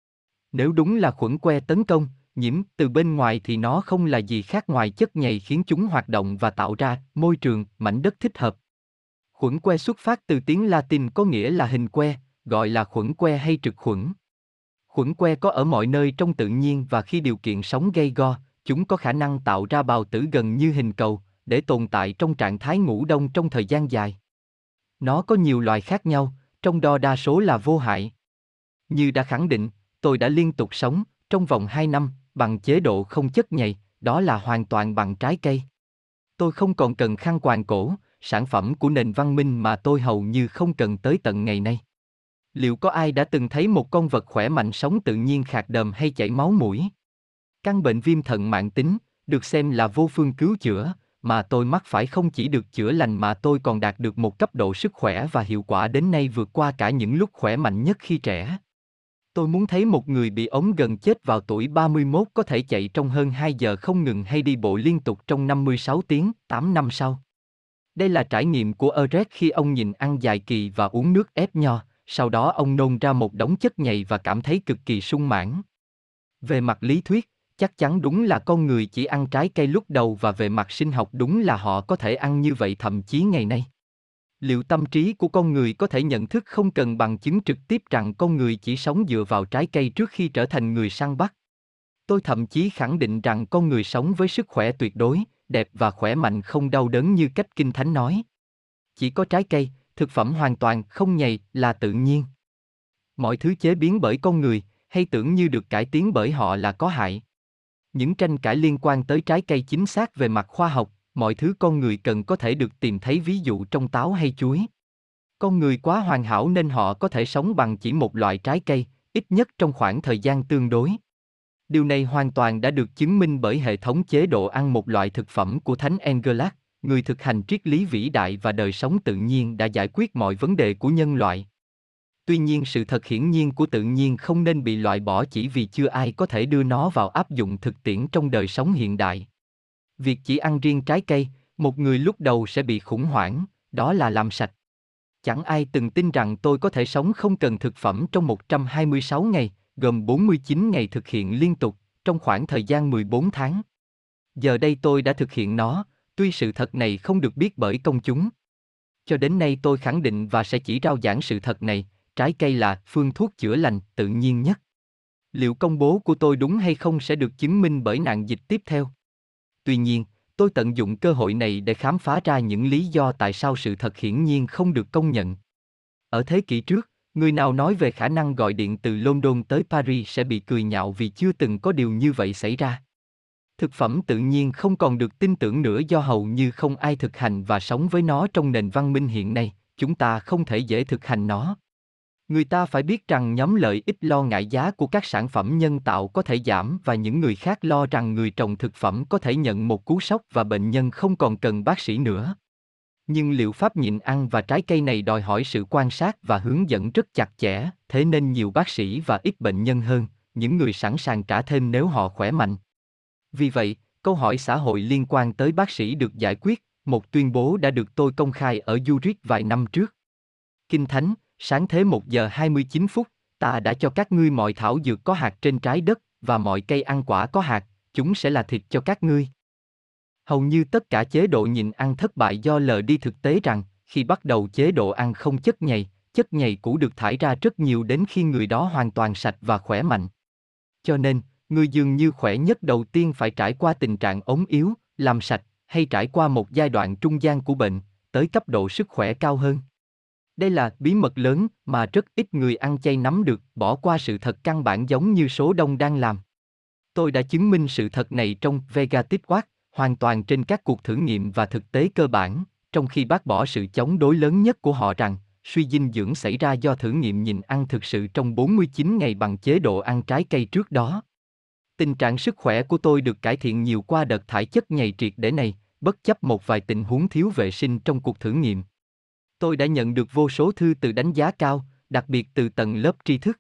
Nếu đúng là khuẩn que tấn công, nhiễm từ bên ngoài thì nó không là gì khác ngoài chất nhầy khiến chúng hoạt động và tạo ra môi trường, mảnh đất thích hợp. Khuẩn que xuất phát từ tiếng Latin có nghĩa là hình que, gọi là khuẩn que hay trực khuẩn. Khuẩn que có ở mọi nơi trong tự nhiên và khi điều kiện sống gay go, chúng có khả năng tạo ra bào tử gần như hình cầu, để tồn tại trong trạng thái ngủ đông trong thời gian dài. Nó có nhiều loài khác nhau, trong đó đa số là vô hại. Như đã khẳng định, tôi đã liên tục sống, trong vòng hai năm, bằng chế độ không chất nhầy, đó là hoàn toàn bằng trái cây. Tôi không còn cần khăn quàng cổ, sản phẩm của nền văn minh mà tôi hầu như không cần tới tận ngày nay. Liệu có ai đã từng thấy một con vật khỏe mạnh sống tự nhiên khạc đờm hay chảy máu mũi? Căn bệnh viêm thận mãn tính, được xem là vô phương cứu chữa, mà tôi mắc phải không chỉ được chữa lành mà tôi còn đạt được một cấp độ sức khỏe và hiệu quả đến nay vượt qua cả những lúc khỏe mạnh nhất khi trẻ. Tôi muốn thấy một người bị ốm gần chết vào tuổi ba mươi mốt có thể chạy trong hơn hai giờ không ngừng hay đi bộ liên tục trong năm mươi sáu tiếng, tám năm sau. Đây là trải nghiệm của Eret khi ông nhìn ăn dài kỳ và uống nước ép nho, sau đó ông nôn ra một đống chất nhầy và cảm thấy cực kỳ sung mãn. Về mặt lý thuyết, Chắc chắn đúng là con người chỉ ăn trái cây lúc đầu và về mặt sinh học đúng là họ có thể ăn như vậy thậm chí ngày nay. Liệu tâm trí của con người có thể nhận thức không cần bằng chứng trực tiếp rằng con người chỉ sống dựa vào trái cây trước khi trở thành người săn bắt? Tôi thậm chí khẳng định rằng con người sống với sức khỏe tuyệt đối, đẹp và khỏe mạnh không đau đớn như cách Kinh Thánh nói. Chỉ có trái cây, thực phẩm hoàn toàn không nhầy là tự nhiên. Mọi thứ chế biến bởi con người, hay tưởng như được cải tiến bởi họ là có hại. Những tranh cãi liên quan tới trái cây chính xác về mặt khoa học, mọi thứ con người cần có thể được tìm thấy ví dụ trong táo hay chuối. Con người quá hoàn hảo nên họ có thể sống bằng chỉ một loại trái cây, ít nhất trong khoảng thời gian tương đối. Điều này hoàn toàn đã được chứng minh bởi hệ thống chế độ ăn một loại thực phẩm của Thánh Engelac, người thực hành triết lý vĩ đại và đời sống tự nhiên đã giải quyết mọi vấn đề của nhân loại. Tuy nhiên sự thật hiển nhiên của tự nhiên không nên bị loại bỏ chỉ vì chưa ai có thể đưa nó vào áp dụng thực tiễn trong đời sống hiện đại. Việc chỉ ăn riêng trái cây, một người lúc đầu sẽ bị khủng hoảng, đó là làm sạch. Chẳng ai từng tin rằng tôi có thể sống không cần thực phẩm trong một trăm hai mươi sáu ngày, gồm bốn mươi chín ngày thực hiện liên tục, trong khoảng thời gian mười bốn tháng. Giờ đây tôi đã thực hiện nó, tuy sự thật này không được biết bởi công chúng. Cho đến nay tôi khẳng định và sẽ chỉ rao giảng sự thật này, trái cây là phương thuốc chữa lành tự nhiên nhất. Liệu công bố của tôi đúng hay không sẽ được chứng minh bởi nạn dịch tiếp theo? Tuy nhiên, tôi tận dụng cơ hội này để khám phá ra những lý do tại sao sự thật hiển nhiên không được công nhận. Ở thế kỷ trước, người nào nói về khả năng gọi điện từ London tới Paris sẽ bị cười nhạo vì chưa từng có điều như vậy xảy ra. Thực phẩm tự nhiên không còn được tin tưởng nữa do hầu như không ai thực hành và sống với nó trong nền văn minh hiện nay, chúng ta không thể dễ thực hành nó. Người ta phải biết rằng nhóm lợi ích lo ngại giá của các sản phẩm nhân tạo có thể giảm và những người khác lo rằng người trồng thực phẩm có thể nhận một cú sốc và bệnh nhân không còn cần bác sĩ nữa. Nhưng liệu pháp nhịn ăn và trái cây này đòi hỏi sự quan sát và hướng dẫn rất chặt chẽ, thế nên nhiều bác sĩ và ít bệnh nhân hơn, những người sẵn sàng trả thêm nếu họ khỏe mạnh. Vì vậy, câu hỏi xã hội liên quan tới bác sĩ được giải quyết, một tuyên bố đã được tôi công khai ở Zurich vài năm trước. Kinh Thánh, sáng thế một giờ hai mươi chín phút, ta đã cho các ngươi mọi thảo dược có hạt trên trái đất, và mọi cây ăn quả có hạt, chúng sẽ là thịt cho các ngươi. Hầu như tất cả chế độ nhịn ăn thất bại do lờ đi thực tế rằng, khi bắt đầu chế độ ăn không chất nhầy, chất nhầy cũ được thải ra rất nhiều đến khi người đó hoàn toàn sạch và khỏe mạnh. Cho nên, người dường như khỏe nhất đầu tiên phải trải qua tình trạng ốm yếu, làm sạch, hay trải qua một giai đoạn trung gian của bệnh, tới cấp độ sức khỏe cao hơn. Đây là bí mật lớn mà rất ít người ăn chay nắm được, bỏ qua sự thật căn bản giống như số đông đang làm. Tôi đã chứng minh sự thật này trong Vegetable Watch, hoàn toàn trên các cuộc thử nghiệm và thực tế cơ bản, trong khi bác bỏ sự chống đối lớn nhất của họ rằng, suy dinh dưỡng xảy ra do thử nghiệm nhịn ăn thực sự trong bốn mươi chín ngày bằng chế độ ăn trái cây trước đó. Tình trạng sức khỏe của tôi được cải thiện nhiều qua đợt thải chất nhầy triệt để này, bất chấp một vài tình huống thiếu vệ sinh trong cuộc thử nghiệm. Tôi đã nhận được vô số thư từ đánh giá cao, đặc biệt từ tầng lớp tri thức.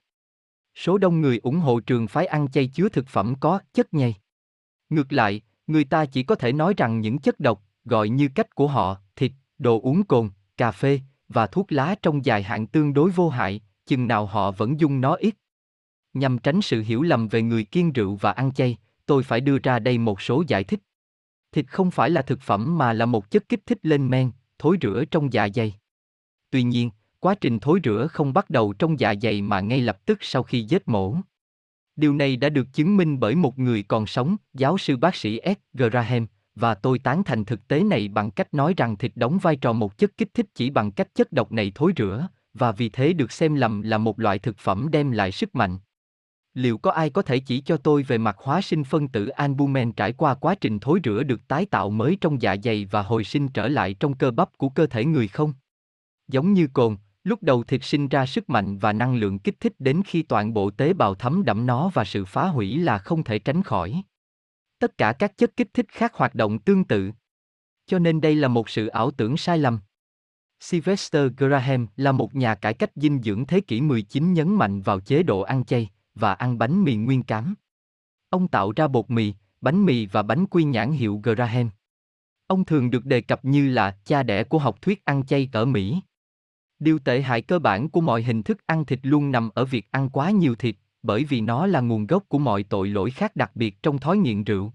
Số đông người ủng hộ trường phái ăn chay chứa thực phẩm có chất nhầy. Ngược lại, người ta chỉ có thể nói rằng những chất độc, gọi như cách của họ, thịt, đồ uống cồn, cà phê, và thuốc lá trong dài hạn tương đối vô hại, chừng nào họ vẫn dùng nó ít. Nhằm tránh sự hiểu lầm về người kiêng rượu và ăn chay, tôi phải đưa ra đây một số giải thích. Thịt không phải là thực phẩm mà là một chất kích thích lên men, thối rữa trong dạ dày. Tuy nhiên, quá trình thối rữa không bắt đầu trong dạ dày mà ngay lập tức sau khi giết mổ. Điều này đã được chứng minh bởi một người còn sống, giáo sư bác sĩ S. Graham, và tôi tán thành thực tế này bằng cách nói rằng thịt đóng vai trò một chất kích thích chỉ bằng cách chất độc này thối rữa, và vì thế được xem lầm là một loại thực phẩm đem lại sức mạnh. Liệu có ai có thể chỉ cho tôi về mặt hóa sinh phân tử albumen trải qua quá trình thối rữa được tái tạo mới trong dạ dày và hồi sinh trở lại trong cơ bắp của cơ thể người không? Giống như cồn, lúc đầu thịt sinh ra sức mạnh và năng lượng kích thích đến khi toàn bộ tế bào thấm đẫm nó và sự phá hủy là không thể tránh khỏi. Tất cả các chất kích thích khác hoạt động tương tự. Cho nên đây là một sự ảo tưởng sai lầm. Sylvester Graham là một nhà cải cách dinh dưỡng thế kỷ mười chín nhấn mạnh vào chế độ ăn chay và ăn bánh mì nguyên cám. Ông tạo ra bột mì, bánh mì và bánh quy nhãn hiệu Graham. Ông thường được đề cập như là cha đẻ của học thuyết ăn chay ở Mỹ. Điều tệ hại cơ bản của mọi hình thức ăn thịt luôn nằm ở việc ăn quá nhiều thịt, bởi vì nó là nguồn gốc của mọi tội lỗi khác, đặc biệt trong thói nghiện rượu.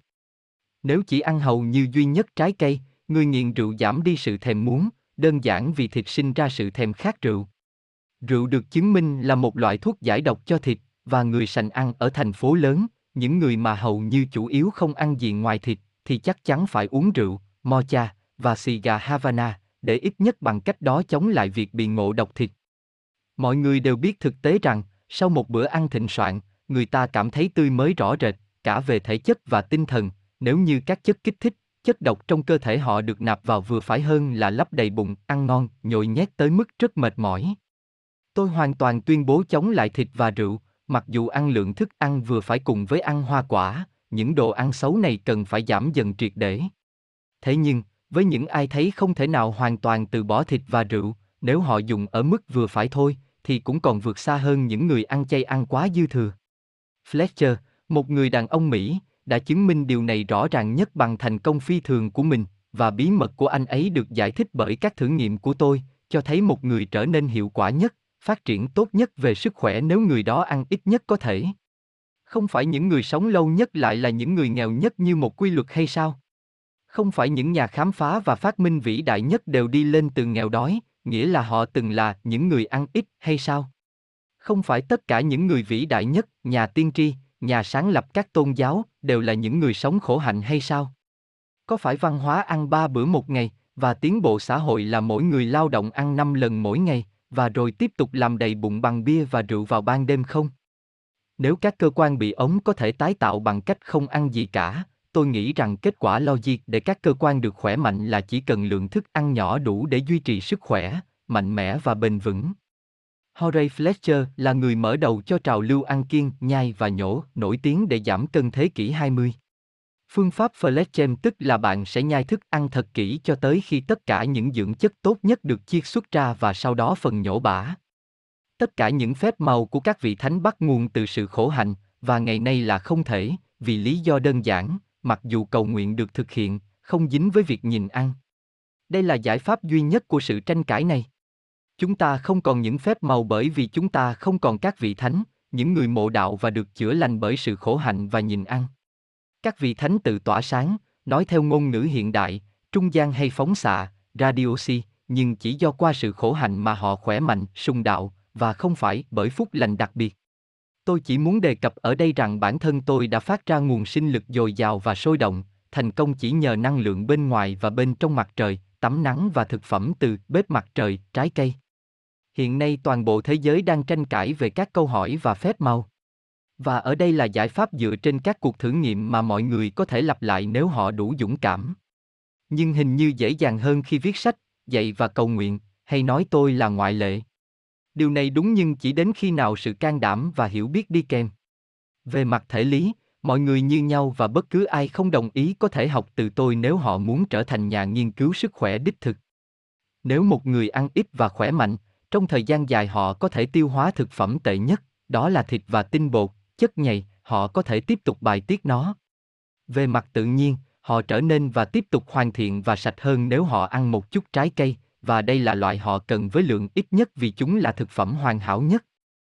Nếu chỉ ăn hầu như duy nhất trái cây, người nghiện rượu giảm đi sự thèm muốn, đơn giản vì thịt sinh ra sự thèm khát rượu. Rượu được chứng minh là một loại thuốc giải độc cho thịt, và người sành ăn ở thành phố lớn, những người mà hầu như chủ yếu không ăn gì ngoài thịt, thì chắc chắn phải uống rượu, mocha và xì gà Havana, để ít nhất bằng cách đó chống lại việc bị ngộ độc thịt. Mọi người đều biết thực tế rằng, sau một bữa ăn thịnh soạn, người ta cảm thấy tươi mới rõ rệt, cả về thể chất và tinh thần, nếu như các chất kích thích, chất độc trong cơ thể họ được nạp vào vừa phải hơn là lấp đầy bụng, ăn ngon, nhồi nhét tới mức rất mệt mỏi. Tôi hoàn toàn tuyên bố chống lại thịt và rượu, mặc dù ăn lượng thức ăn vừa phải cùng với ăn hoa quả, những đồ ăn xấu này cần phải giảm dần triệt để. Thế nhưng, với những ai thấy không thể nào hoàn toàn từ bỏ thịt và rượu, nếu họ dùng ở mức vừa phải thôi, thì cũng còn vượt xa hơn những người ăn chay ăn quá dư thừa. Fletcher, một người đàn ông Mỹ, đã chứng minh điều này rõ ràng nhất bằng thành công phi thường của mình, và bí mật của anh ấy được giải thích bởi các thử nghiệm của tôi, cho thấy một người trở nên hiệu quả nhất, phát triển tốt nhất về sức khỏe nếu người đó ăn ít nhất có thể. Không phải những người sống lâu nhất lại là những người nghèo nhất như một quy luật hay sao? Không phải những nhà khám phá và phát minh vĩ đại nhất đều đi lên từ nghèo đói, nghĩa là họ từng là những người ăn ít hay sao? Không phải tất cả những người vĩ đại nhất, nhà tiên tri, nhà sáng lập các tôn giáo, đều là những người sống khổ hạnh hay sao? Có phải văn hóa ăn ba bữa một ngày, và tiến bộ xã hội là mỗi người lao động ăn năm lần mỗi ngày, và rồi tiếp tục làm đầy bụng bằng bia và rượu vào ban đêm không? Nếu các cơ quan bị ống có thể tái tạo bằng cách không ăn gì cả, tôi nghĩ rằng kết quả logic để các cơ quan được khỏe mạnh là chỉ cần lượng thức ăn nhỏ đủ để duy trì sức khỏe, mạnh mẽ và bền vững. Horace Fletcher là người mở đầu cho trào lưu ăn kiêng, nhai và nhổ, nổi tiếng để giảm cân thế kỷ hai mươi. Phương pháp Fletcher tức là bạn sẽ nhai thức ăn thật kỹ cho tới khi tất cả những dưỡng chất tốt nhất được chiết xuất ra và sau đó phần nhổ bã. Tất cả những phép màu của các vị thánh bắt nguồn từ sự khổ hạnh, và ngày nay là không thể, vì lý do đơn giản, mặc dù cầu nguyện được thực hiện, không dính với việc nhìn ăn. Đây là giải pháp duy nhất của sự tranh cãi này. Chúng ta không còn những phép màu bởi vì chúng ta không còn các vị thánh, những người mộ đạo và được chữa lành bởi sự khổ hạnh và nhìn ăn. Các vị thánh tự tỏa sáng, nói theo ngôn ngữ hiện đại, trung gian hay phóng xạ, radiosi, nhưng chỉ do qua sự khổ hạnh mà họ khỏe mạnh, sung đạo, và không phải bởi phúc lành đặc biệt. Tôi chỉ muốn đề cập ở đây rằng bản thân tôi đã phát ra nguồn sinh lực dồi dào và sôi động, thành công chỉ nhờ năng lượng bên ngoài và bên trong mặt trời, tắm nắng và thực phẩm từ bếp mặt trời, trái cây. Hiện nay toàn bộ thế giới đang tranh cãi về các câu hỏi và phép màu. Và ở đây là giải pháp dựa trên các cuộc thử nghiệm mà mọi người có thể lặp lại nếu họ đủ dũng cảm. Nhưng hình như dễ dàng hơn khi viết sách, dạy và cầu nguyện, hay nói tôi là ngoại lệ. Điều này đúng nhưng chỉ đến khi nào sự can đảm và hiểu biết đi kèm. Về mặt thể lý, mọi người như nhau và bất cứ ai không đồng ý có thể học từ tôi nếu họ muốn trở thành nhà nghiên cứu sức khỏe đích thực. Nếu một người ăn ít và khỏe mạnh, trong thời gian dài họ có thể tiêu hóa thực phẩm tệ nhất, đó là thịt và tinh bột, chất nhầy, họ có thể tiếp tục bài tiết nó. Về mặt tự nhiên, họ trở nên và tiếp tục hoàn thiện và sạch hơn nếu họ ăn một chút trái cây, và đây là loại họ cần với lượng ít nhất vì chúng là thực phẩm hoàn hảo nhất.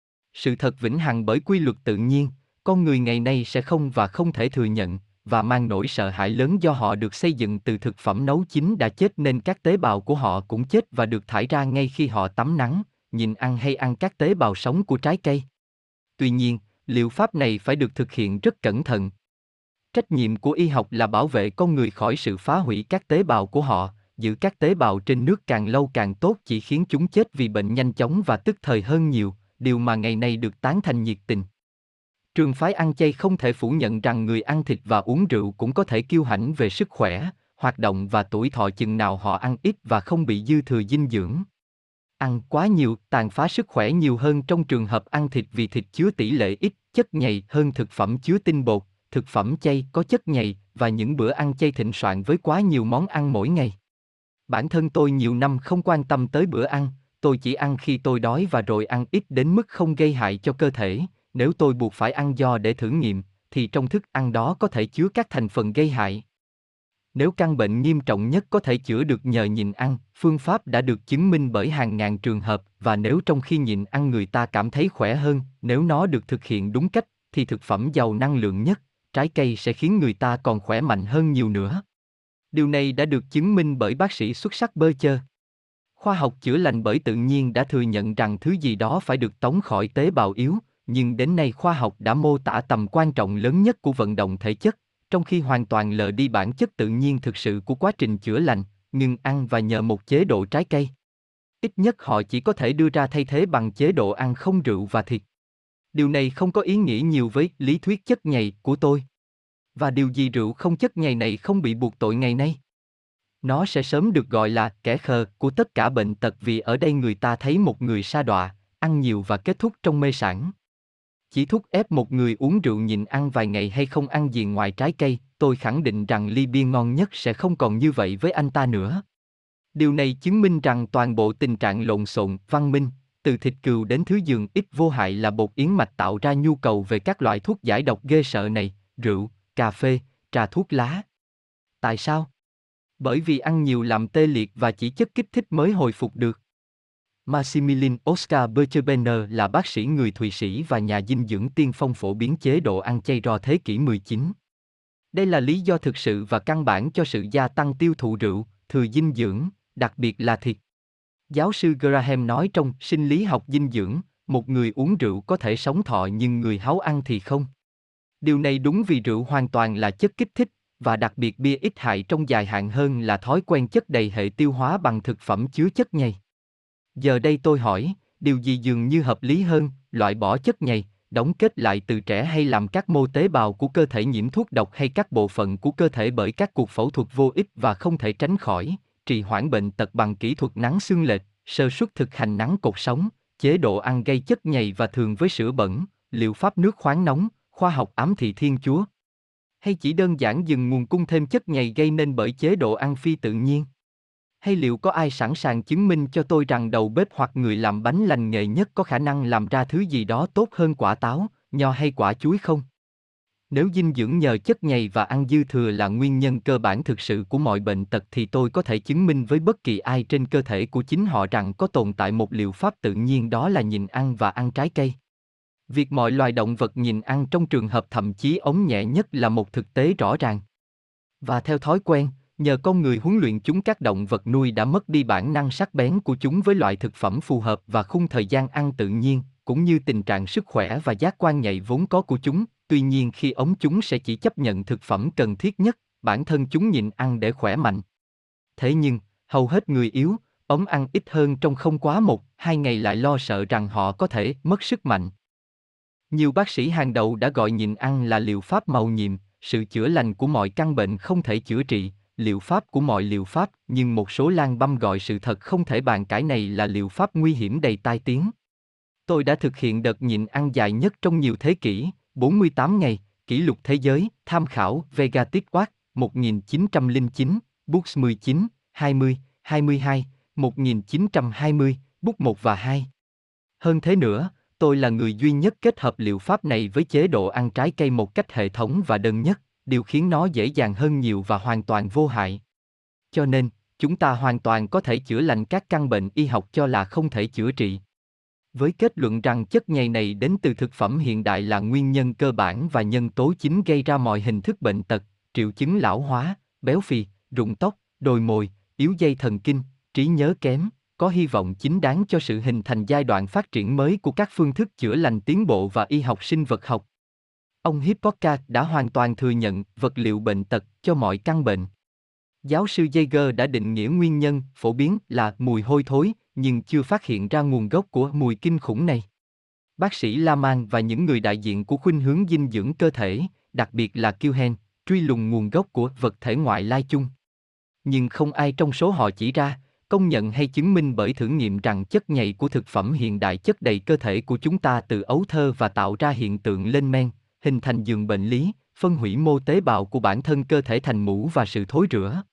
Sự thật vĩnh hằng bởi quy luật tự nhiên, con người ngày nay sẽ không và không thể thừa nhận, và mang nỗi sợ hãi lớn do họ được xây dựng từ thực phẩm nấu chín đã chết nên các tế bào của họ cũng chết và được thải ra ngay khi họ tắm nắng, nhìn ăn hay ăn các tế bào sống của trái cây. Tuy nhiên, liệu pháp này phải được thực hiện rất cẩn thận. Trách nhiệm của y học là bảo vệ con người khỏi sự phá hủy các tế bào của họ, giữ các tế bào trên nước càng lâu càng tốt chỉ khiến chúng chết vì bệnh nhanh chóng và tức thời hơn nhiều, điều mà ngày nay được tán thành nhiệt tình. Trường phái ăn chay không thể phủ nhận rằng người ăn thịt và uống rượu cũng có thể kiêu hãnh về sức khỏe, hoạt động và tuổi thọ chừng nào họ ăn ít và không bị dư thừa dinh dưỡng. Ăn quá nhiều tàn phá sức khỏe nhiều hơn trong trường hợp ăn thịt vì thịt chứa tỷ lệ ít chất nhầy hơn thực phẩm chứa tinh bột, thực phẩm chay có chất nhầy và những bữa ăn chay thịnh soạn với quá nhiều món ăn mỗi ngày. Bản thân tôi nhiều năm không quan tâm tới bữa ăn, tôi chỉ ăn khi tôi đói và rồi ăn ít đến mức không gây hại cho cơ thể. Nếu tôi buộc phải ăn do để thử nghiệm, thì trong thức ăn đó có thể chứa các thành phần gây hại. Nếu căn bệnh nghiêm trọng nhất có thể chữa được nhờ nhịn ăn, phương pháp đã được chứng minh bởi hàng ngàn trường hợp, và nếu trong khi nhịn ăn người ta cảm thấy khỏe hơn, nếu nó được thực hiện đúng cách, thì thực phẩm giàu năng lượng nhất, trái cây sẽ khiến người ta còn khỏe mạnh hơn nhiều nữa. Điều này đã được chứng minh bởi bác sĩ xuất sắc Berger. Khoa học chữa lành bởi tự nhiên đã thừa nhận rằng thứ gì đó phải được tống khỏi tế bào yếu, nhưng đến nay khoa học đã mô tả tầm quan trọng lớn nhất của vận động thể chất, trong khi hoàn toàn lờ đi bản chất tự nhiên thực sự của quá trình chữa lành, ngừng ăn và nhờ một chế độ trái cây. Ít nhất họ chỉ có thể đưa ra thay thế bằng chế độ ăn không rượu và thịt. Điều này không có ý nghĩa nhiều với lý thuyết chất nhầy của tôi. Và điều gì rượu không chất nhầy này không bị buộc tội ngày nay? Nó sẽ sớm được gọi là kẻ khờ của tất cả bệnh tật vì ở đây người ta thấy một người sa đọa, ăn nhiều và kết thúc trong mê sản. Chỉ thúc ép một người uống rượu nhịn ăn vài ngày hay không ăn gì ngoài trái cây, tôi khẳng định rằng ly bia ngon nhất sẽ không còn như vậy với anh ta nữa. Điều này chứng minh rằng toàn bộ tình trạng lộn xộn, văn minh, từ thịt cừu đến thứ giường ít vô hại là bột yến mạch tạo ra nhu cầu về các loại thuốc giải độc ghê sợ này, rượu, cà phê, trà thuốc lá. Tại sao? Bởi vì ăn nhiều làm tê liệt và chỉ chất kích thích mới hồi phục được. Maximilian Oskar Bergerbenner là bác sĩ người Thụy Sĩ và nhà dinh dưỡng tiên phong phổ biến chế độ ăn chay ro thế kỷ mười chín. Đây là lý do thực sự và căn bản cho sự gia tăng tiêu thụ rượu, thừa dinh dưỡng, đặc biệt là thịt. Giáo sư Graham nói trong Sinh lý học dinh dưỡng, một người uống rượu có thể sống thọ nhưng người háu ăn thì không. Điều này đúng vì rượu hoàn toàn là chất kích thích, và đặc biệt bia ít hại trong dài hạn hơn là thói quen chất đầy hệ tiêu hóa bằng thực phẩm chứa chất nhầy. Giờ đây tôi hỏi, điều gì dường như hợp lý hơn, loại bỏ chất nhầy, đóng kết lại từ trẻ hay làm các mô tế bào của cơ thể nhiễm thuốc độc hay các bộ phận của cơ thể bởi các cuộc phẫu thuật vô ích và không thể tránh khỏi, trì hoãn bệnh tật bằng kỹ thuật nắn xương lệch, sơ suất thực hành nắn cột sống, chế độ ăn gây chất nhầy và thường với sữa bẩn, liệu pháp nước khoáng nóng, khoa học ám thị Thiên Chúa. Hay chỉ đơn giản dừng nguồn cung thêm chất nhầy gây nên bởi chế độ ăn phi tự nhiên? Hay liệu có ai sẵn sàng chứng minh cho tôi rằng đầu bếp hoặc người làm bánh lành nghề nhất có khả năng làm ra thứ gì đó tốt hơn quả táo, nho hay quả chuối không? Nếu dinh dưỡng nhờ chất nhầy và ăn dư thừa là nguyên nhân cơ bản thực sự của mọi bệnh tật thì tôi có thể chứng minh với bất kỳ ai trên cơ thể của chính họ rằng có tồn tại một liệu pháp tự nhiên, đó là nhịn ăn và ăn trái cây. Việc mọi loài động vật nhịn ăn trong trường hợp thậm chí ống nhẹ nhất là một thực tế rõ ràng. Và theo thói quen, nhờ con người huấn luyện chúng, các động vật nuôi đã mất đi bản năng sắc bén của chúng với loại thực phẩm phù hợp và khung thời gian ăn tự nhiên, cũng như tình trạng sức khỏe và giác quan nhạy vốn có của chúng. Tuy nhiên khi ống chúng sẽ chỉ chấp nhận thực phẩm cần thiết nhất, bản thân chúng nhịn ăn để khỏe mạnh. Thế nhưng, hầu hết người yếu, ống ăn ít hơn trong không quá một, hai ngày lại lo sợ rằng họ có thể mất sức mạnh. Nhiều bác sĩ hàng đầu đã gọi nhịn ăn là liệu pháp mầu nhiệm, sự chữa lành của mọi căn bệnh không thể chữa trị, liệu pháp của mọi liệu pháp, nhưng một số lang băm gọi sự thật không thể bàn cãi này là liệu pháp nguy hiểm đầy tai tiếng. Tôi đã thực hiện đợt nhịn ăn dài nhất trong nhiều thế kỷ, bốn mươi tám ngày, kỷ lục thế giới, tham khảo Vegatic Watch, một nghìn chín trăm lẻ chín, Books mười chín, hai mươi, hai mươi hai, một nghìn chín trăm hai mươi, Book một và hai. Hơn thế nữa, tôi là người duy nhất kết hợp liệu pháp này với chế độ ăn trái cây một cách hệ thống và đơn nhất, điều khiến nó dễ dàng hơn nhiều và hoàn toàn vô hại. Cho nên, chúng ta hoàn toàn có thể chữa lành các căn bệnh y học cho là không thể chữa trị. Với kết luận rằng chất nhầy này đến từ thực phẩm hiện đại là nguyên nhân cơ bản và nhân tố chính gây ra mọi hình thức bệnh tật, triệu chứng lão hóa, béo phì, rụng tóc, đồi mồi, yếu dây thần kinh, trí nhớ kém, có hy vọng chính đáng cho sự hình thành giai đoạn phát triển mới của các phương thức chữa lành tiến bộ và y học sinh vật học. Ông Hippocrates đã hoàn toàn thừa nhận vật liệu bệnh tật cho mọi căn bệnh. Giáo sư Jaeger đã định nghĩa nguyên nhân phổ biến là mùi hôi thối, nhưng chưa phát hiện ra nguồn gốc của mùi kinh khủng này. Bác sĩ Laman và những người đại diện của khuynh hướng dinh dưỡng cơ thể, đặc biệt là Kilhen, truy lùng nguồn gốc của vật thể ngoại lai chung. Nhưng không ai trong số họ chỉ ra, công nhận hay chứng minh bởi thử nghiệm rằng chất nhầy của thực phẩm hiện đại chất đầy cơ thể của chúng ta từ ấu thơ và tạo ra hiện tượng lên men, hình thành giường bệnh lý, phân hủy mô tế bào của bản thân cơ thể thành mủ và sự thối rữa.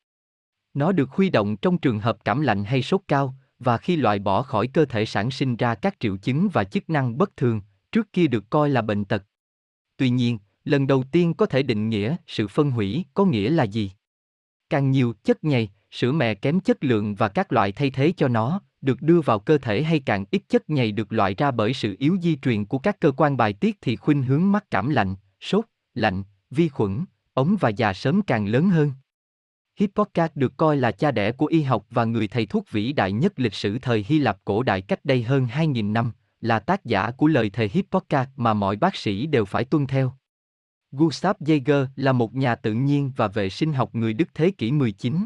Nó được huy động trong trường hợp cảm lạnh hay sốt cao, và khi loại bỏ khỏi cơ thể sản sinh ra các triệu chứng và chức năng bất thường, trước kia được coi là bệnh tật. Tuy nhiên, lần đầu tiên có thể định nghĩa sự phân hủy có nghĩa là gì? Càng nhiều chất nhầy, sữa mẹ kém chất lượng và các loại thay thế cho nó, được đưa vào cơ thể hay càng ít chất nhầy được loại ra bởi sự yếu di truyền của các cơ quan bài tiết thì khuynh hướng mắc cảm lạnh, sốt, lạnh, vi khuẩn, ống và già sớm càng lớn hơn. Hippocrates được coi là cha đẻ của y học và người thầy thuốc vĩ đại nhất lịch sử thời Hy Lạp cổ đại cách đây hơn hai nghìn năm, là tác giả của lời thề Hippocrates mà mọi bác sĩ đều phải tuân theo. Gustav Jaeger là một nhà tự nhiên và vệ sinh học người Đức thế kỷ mười chín.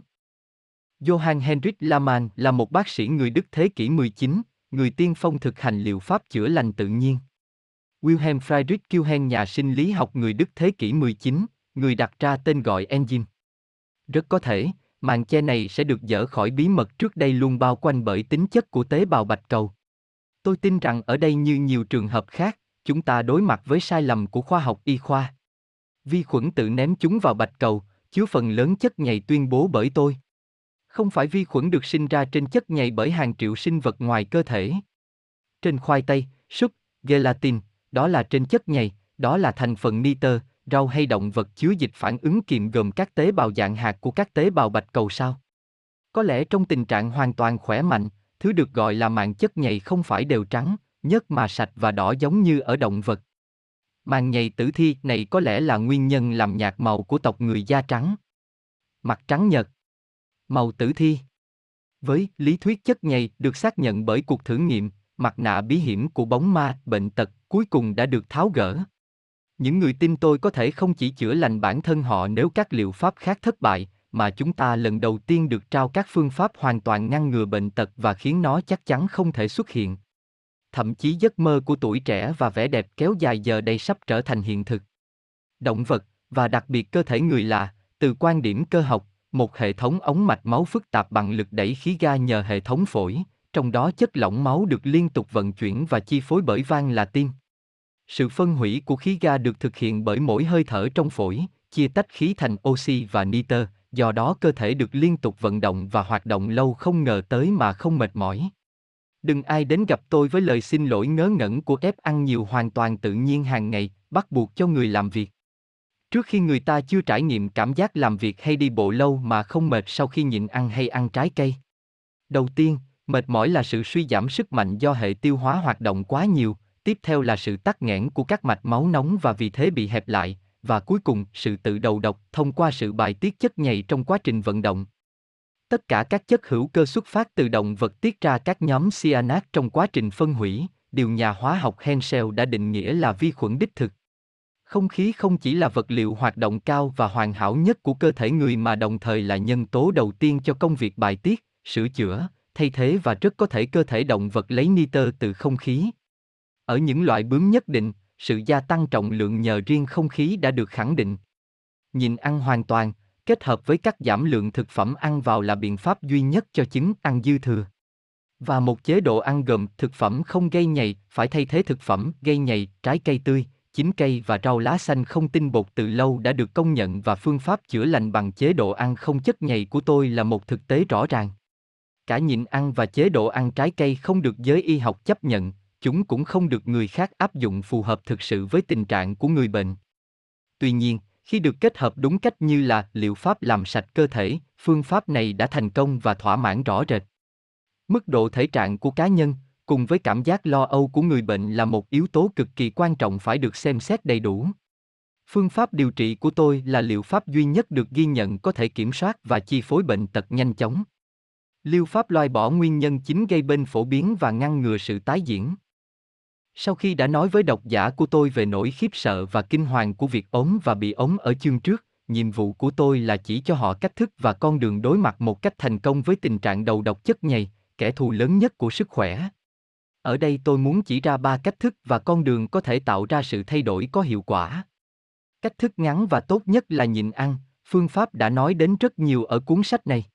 Johann Heinrich Lahmann là một bác sĩ người Đức thế kỷ mười chín, người tiên phong thực hành liệu pháp chữa lành tự nhiên. Wilhelm Friedrich Killen nhà sinh lý học người Đức thế kỷ mười chín, người đặt ra tên gọi enzyme. Rất có thể, màn che này sẽ được dỡ khỏi bí mật trước đây luôn bao quanh bởi tính chất của tế bào bạch cầu. Tôi tin rằng ở đây như nhiều trường hợp khác, chúng ta đối mặt với sai lầm của khoa học y khoa. Vi khuẩn tự ném chúng vào bạch cầu, chứa phần lớn chất nhầy tuyên bố bởi tôi. Không phải vi khuẩn được sinh ra trên chất nhầy bởi hàng triệu sinh vật ngoài cơ thể. Trên khoai tây, súp, gelatin, đó là trên chất nhầy, đó là thành phần nitơ, rau hay động vật chứa dịch phản ứng kiềm gồm các tế bào dạng hạt của các tế bào bạch cầu sao? Có lẽ trong tình trạng hoàn toàn khỏe mạnh, thứ được gọi là màng chất nhầy không phải đều trắng, nhớt mà sạch và đỏ giống như ở động vật. Màng nhầy tử thi này có lẽ là nguyên nhân làm nhạt màu của tộc người da trắng. Mặt trắng nhợt. Màu tử thi. Với lý thuyết chất nhầy được xác nhận bởi cuộc thử nghiệm, mặt nạ bí hiểm của bóng ma, bệnh tật cuối cùng đã được tháo gỡ. Những người tin tôi có thể không chỉ chữa lành bản thân họ nếu các liệu pháp khác thất bại, mà chúng ta lần đầu tiên được trao các phương pháp hoàn toàn ngăn ngừa bệnh tật và khiến nó chắc chắn không thể xuất hiện. Thậm chí giấc mơ của tuổi trẻ và vẻ đẹp kéo dài giờ đây sắp trở thành hiện thực. Động vật, và đặc biệt cơ thể người là, từ quan điểm cơ học, một hệ thống ống mạch máu phức tạp bằng lực đẩy khí ga nhờ hệ thống phổi, trong đó chất lỏng máu được liên tục vận chuyển và chi phối bởi van là tim. Sự phân hủy của khí ga được thực hiện bởi mỗi hơi thở trong phổi, chia tách khí thành oxy và nitơ, do đó cơ thể được liên tục vận động và hoạt động lâu không ngờ tới mà không mệt mỏi. Đừng ai đến gặp tôi với lời xin lỗi ngớ ngẩn của ép ăn nhiều hoàn toàn tự nhiên hàng ngày, bắt buộc cho người làm việc. Trước khi người ta chưa trải nghiệm cảm giác làm việc hay đi bộ lâu mà không mệt sau khi nhịn ăn hay ăn trái cây. Đầu tiên, mệt mỏi là sự suy giảm sức mạnh do hệ tiêu hóa hoạt động quá nhiều, tiếp theo là sự tắc nghẽn của các mạch máu nóng và vì thế bị hẹp lại, và cuối cùng sự tự đầu độc thông qua sự bài tiết chất nhầy trong quá trình vận động. Tất cả các chất hữu cơ xuất phát từ động vật tiết ra các nhóm cyanat trong quá trình phân hủy, điều nhà hóa học Hensel đã định nghĩa là vi khuẩn đích thực. Không khí không chỉ là vật liệu hoạt động cao và hoàn hảo nhất của cơ thể người mà đồng thời là nhân tố đầu tiên cho công việc bài tiết, sửa chữa, thay thế và rất có thể cơ thể động vật lấy nitơ từ không khí. Ở những loại bướm nhất định, sự gia tăng trọng lượng nhờ riêng không khí đã được khẳng định. Nhịn ăn hoàn toàn, kết hợp với cắt giảm lượng thực phẩm ăn vào là biện pháp duy nhất cho chứng ăn dư thừa. Và một chế độ ăn gồm thực phẩm không gây nhầy, phải thay thế thực phẩm gây nhầy, trái cây tươi, chín cây và rau lá xanh không tinh bột từ lâu đã được công nhận và phương pháp chữa lành bằng chế độ ăn không chất nhầy của tôi là một thực tế rõ ràng. Cả nhịn ăn và chế độ ăn trái cây không được giới y học chấp nhận, chúng cũng không được người khác áp dụng phù hợp thực sự với tình trạng của người bệnh. Tuy nhiên, khi được kết hợp đúng cách như là liệu pháp làm sạch cơ thể, phương pháp này đã thành công và thỏa mãn rõ rệt. Mức độ thể trạng của cá nhân, cùng với cảm giác lo âu của người bệnh là một yếu tố cực kỳ quan trọng phải được xem xét đầy đủ. Phương pháp điều trị của tôi là liệu pháp duy nhất được ghi nhận có thể kiểm soát và chi phối bệnh tật nhanh chóng. Liệu pháp loại bỏ nguyên nhân chính gây bệnh phổ biến và ngăn ngừa sự tái diễn. Sau khi đã nói với độc giả của tôi về nỗi khiếp sợ và kinh hoàng của việc ốm và bị ốm ở chương trước, nhiệm vụ của tôi là chỉ cho họ cách thức và con đường đối mặt một cách thành công với tình trạng đầu độc chất nhầy, kẻ thù lớn nhất của sức khỏe. Ở đây tôi muốn chỉ ra ba cách thức và con đường có thể tạo ra sự thay đổi có hiệu quả. Cách thức ngắn và tốt nhất là nhịn ăn, phương pháp đã nói đến rất nhiều ở cuốn sách này.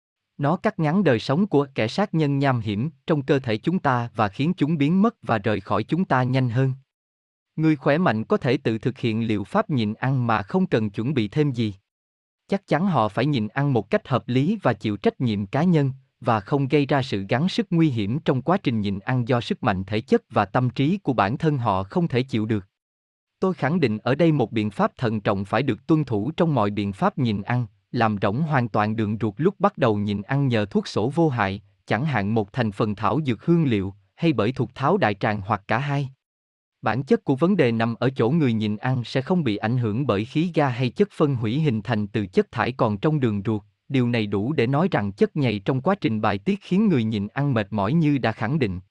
Nó cắt ngắn đời sống của kẻ sát nhân nham hiểm trong cơ thể chúng ta và khiến chúng biến mất và rời khỏi chúng ta nhanh hơn. Người khỏe mạnh có thể tự thực hiện liệu pháp nhịn ăn mà không cần chuẩn bị thêm gì. Chắc chắn họ phải nhịn ăn một cách hợp lý và chịu trách nhiệm cá nhân, và không gây ra sự gắng sức nguy hiểm trong quá trình nhịn ăn do sức mạnh thể chất và tâm trí của bản thân họ không thể chịu được. Tôi khẳng định ở đây một biện pháp thận trọng phải được tuân thủ trong mọi biện pháp nhịn ăn, làm rỗng hoàn toàn đường ruột lúc bắt đầu nhịn ăn nhờ thuốc sổ vô hại, chẳng hạn một thành phần thảo dược hương liệu, hay bởi thục tháo đại tràng hoặc cả hai. Bản chất của vấn đề nằm ở chỗ người nhịn ăn sẽ không bị ảnh hưởng bởi khí ga hay chất phân hủy hình thành từ chất thải còn trong đường ruột. Điều này đủ để nói rằng chất nhầy trong quá trình bài tiết khiến người nhịn ăn mệt mỏi như đã khẳng định.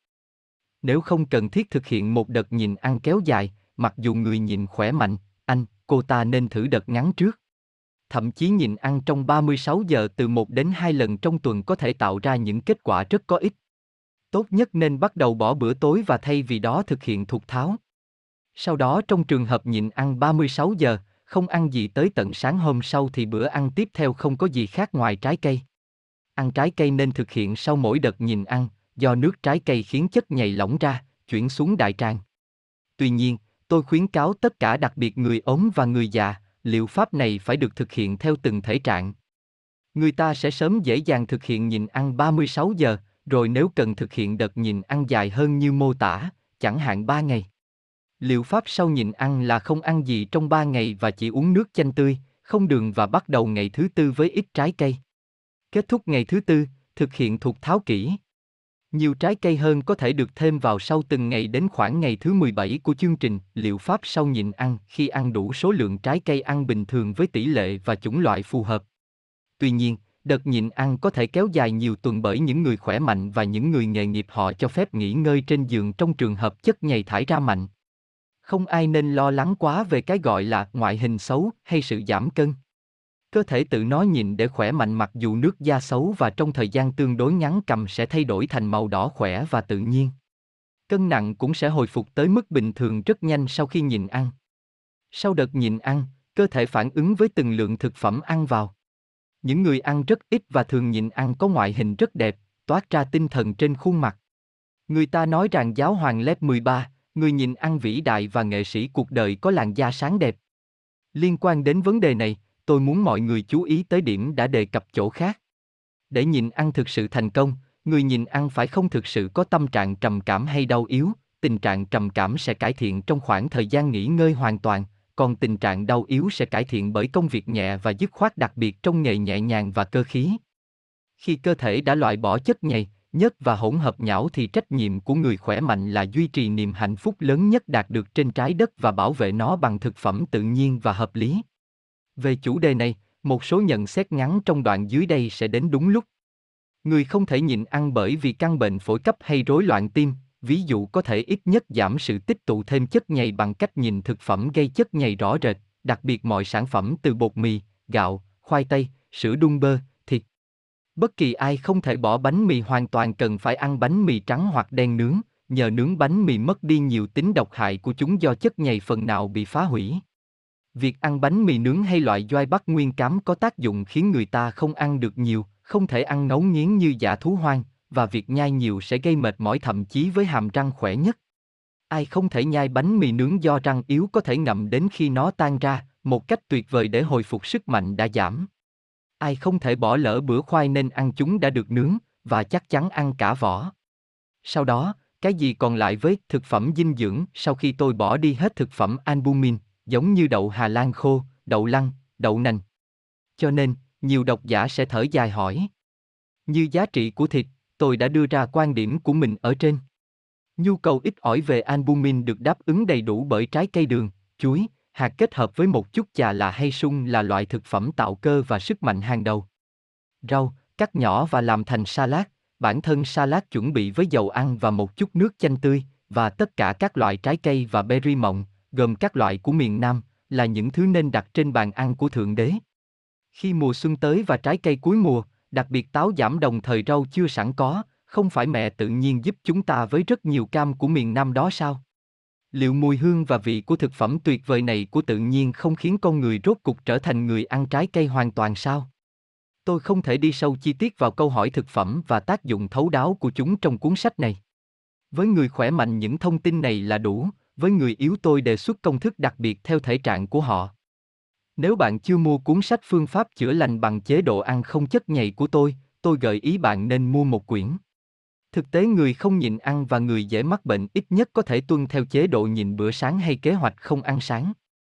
Nếu không cần thiết thực hiện một đợt nhịn ăn kéo dài, mặc dù người nhịn khỏe mạnh, anh, cô ta nên thử đợt ngắn trước. Thậm chí nhịn ăn trong ba mươi sáu giờ từ một đến hai lần trong tuần có thể tạo ra những kết quả rất có ích. Tốt nhất nên bắt đầu bỏ bữa tối và thay vì đó thực hiện thục tháo. Sau đó trong trường hợp nhịn ăn ba mươi sáu giờ, không ăn gì tới tận sáng hôm sau thì bữa ăn tiếp theo không có gì khác ngoài trái cây. Ăn trái cây nên thực hiện sau mỗi đợt nhịn ăn, do nước trái cây khiến chất nhầy lỏng ra, chuyển xuống đại tràng. Tuy nhiên, tôi khuyến cáo tất cả đặc biệt người ốm và người già, liệu pháp này phải được thực hiện theo từng thể trạng. Người ta sẽ sớm dễ dàng thực hiện nhịn ăn ba mươi sáu giờ, rồi nếu cần thực hiện đợt nhịn ăn dài hơn như mô tả, chẳng hạn ba ngày. Liệu pháp sau nhịn ăn là không ăn gì trong ba ngày và chỉ uống nước chanh tươi, không đường và bắt đầu ngày thứ tư với ít trái cây. Kết thúc ngày thứ tư, thực hiện thục tháo kỹ. Nhiều trái cây hơn có thể được thêm vào sau từng ngày đến khoảng ngày thứ mười bảy của chương trình. Liệu pháp sau nhịn ăn khi ăn đủ số lượng trái cây ăn bình thường với tỷ lệ và chủng loại phù hợp. Tuy nhiên, đợt nhịn ăn có thể kéo dài nhiều tuần bởi những người khỏe mạnh và những người nghề nghiệp họ cho phép nghỉ ngơi trên giường trong trường hợp chất nhầy thải ra mạnh. Không ai nên lo lắng quá về cái gọi là ngoại hình xấu hay sự giảm cân. Cơ thể tự nó nhịn để khỏe mạnh mặc dù nước da xấu và trong thời gian tương đối ngắn cằm sẽ thay đổi thành màu đỏ khỏe và tự nhiên. Cân nặng cũng sẽ hồi phục tới mức bình thường rất nhanh sau khi nhịn ăn. Sau đợt nhịn ăn, cơ thể phản ứng với từng lượng thực phẩm ăn vào. Những người ăn rất ít và thường nhịn ăn có ngoại hình rất đẹp, toát ra tinh thần trên khuôn mặt. Người ta nói rằng giáo hoàng Lev mười ba, người nhịn ăn vĩ đại và nghệ sĩ cuộc đời có làn da sáng đẹp. Liên quan đến vấn đề này, tôi muốn mọi người chú ý tới điểm đã đề cập chỗ khác. Để nhịn ăn thực sự thành công, người nhịn ăn phải không thực sự có tâm trạng trầm cảm hay đau yếu. Tình trạng trầm cảm sẽ cải thiện trong khoảng thời gian nghỉ ngơi hoàn toàn, còn tình trạng đau yếu sẽ cải thiện bởi công việc nhẹ và dứt khoát đặc biệt trong nghề nhẹ nhàng và cơ khí. Khi cơ thể đã loại bỏ chất nhầy, nhớt và hỗn hợp nhão thì trách nhiệm của người khỏe mạnh là duy trì niềm hạnh phúc lớn nhất đạt được trên trái đất và bảo vệ nó bằng thực phẩm tự nhiên và hợp lý. Về chủ đề này, một số nhận xét ngắn trong đoạn dưới đây sẽ đến đúng lúc. Người không thể nhịn ăn bởi vì căn bệnh phổi cấp hay rối loạn tim, ví dụ có thể ít nhất giảm sự tích tụ thêm chất nhầy bằng cách nhìn thực phẩm gây chất nhầy rõ rệt, đặc biệt mọi sản phẩm từ bột mì, gạo, khoai tây, sữa đun bơ, thịt. Bất kỳ ai không thể bỏ bánh mì hoàn toàn cần phải ăn bánh mì trắng hoặc đen nướng, nhờ nướng bánh mì mất đi nhiều tính độc hại của chúng do chất nhầy phần nào bị phá hủy. Việc ăn bánh mì nướng hay loại doai bắc nguyên cám có tác dụng khiến người ta không ăn được nhiều, không thể ăn ngấu nghiến như dã thú hoang, và việc nhai nhiều sẽ gây mệt mỏi thậm chí với hàm răng khỏe nhất. Ai không thể nhai bánh mì nướng do răng yếu có thể ngậm đến khi nó tan ra, một cách tuyệt vời để hồi phục sức mạnh đã giảm. Ai không thể bỏ lỡ bữa khoai nên ăn chúng đã được nướng, và chắc chắn ăn cả vỏ. Sau đó, cái gì còn lại với thực phẩm dinh dưỡng sau khi tôi bỏ đi hết thực phẩm albumin, giống như đậu Hà Lan khô, đậu lăng, đậu nành. Cho nên, nhiều độc giả sẽ thở dài hỏi. Như giá trị của thịt, tôi đã đưa ra quan điểm của mình ở trên. Nhu cầu ít ỏi về albumin được đáp ứng đầy đủ bởi trái cây đường, chuối, hạt kết hợp với một chút chà là hay sung là loại thực phẩm tạo cơ và sức mạnh hàng đầu. Rau, cắt nhỏ và làm thành salad, bản thân salad chuẩn bị với dầu ăn và một chút nước chanh tươi, và tất cả các loại trái cây và berry mọng, gồm các loại của miền Nam, là những thứ nên đặt trên bàn ăn của Thượng Đế. Khi mùa xuân tới và trái cây cuối mùa, đặc biệt táo giảm đồng thời rau chưa sẵn có, không phải mẹ tự nhiên giúp chúng ta với rất nhiều cam của miền Nam đó sao? Liệu mùi hương và vị của thực phẩm tuyệt vời này của tự nhiên không khiến con người rốt cục trở thành người ăn trái cây hoàn toàn sao? Tôi không thể đi sâu chi tiết vào câu hỏi thực phẩm và tác dụng thấu đáo của chúng trong cuốn sách này. Với người khỏe mạnh những thông tin này là đủ, với người yếu tôi đề xuất công thức đặc biệt theo thể trạng của họ. Nếu bạn chưa mua cuốn sách Phương pháp chữa lành bằng chế độ ăn không chất nhầy của tôi, tôi gợi ý bạn nên mua một quyển. Thực tế người không nhịn ăn và người dễ mắc bệnh ít nhất có thể tuân theo chế độ nhịn bữa sáng hay kế hoạch không ăn sáng.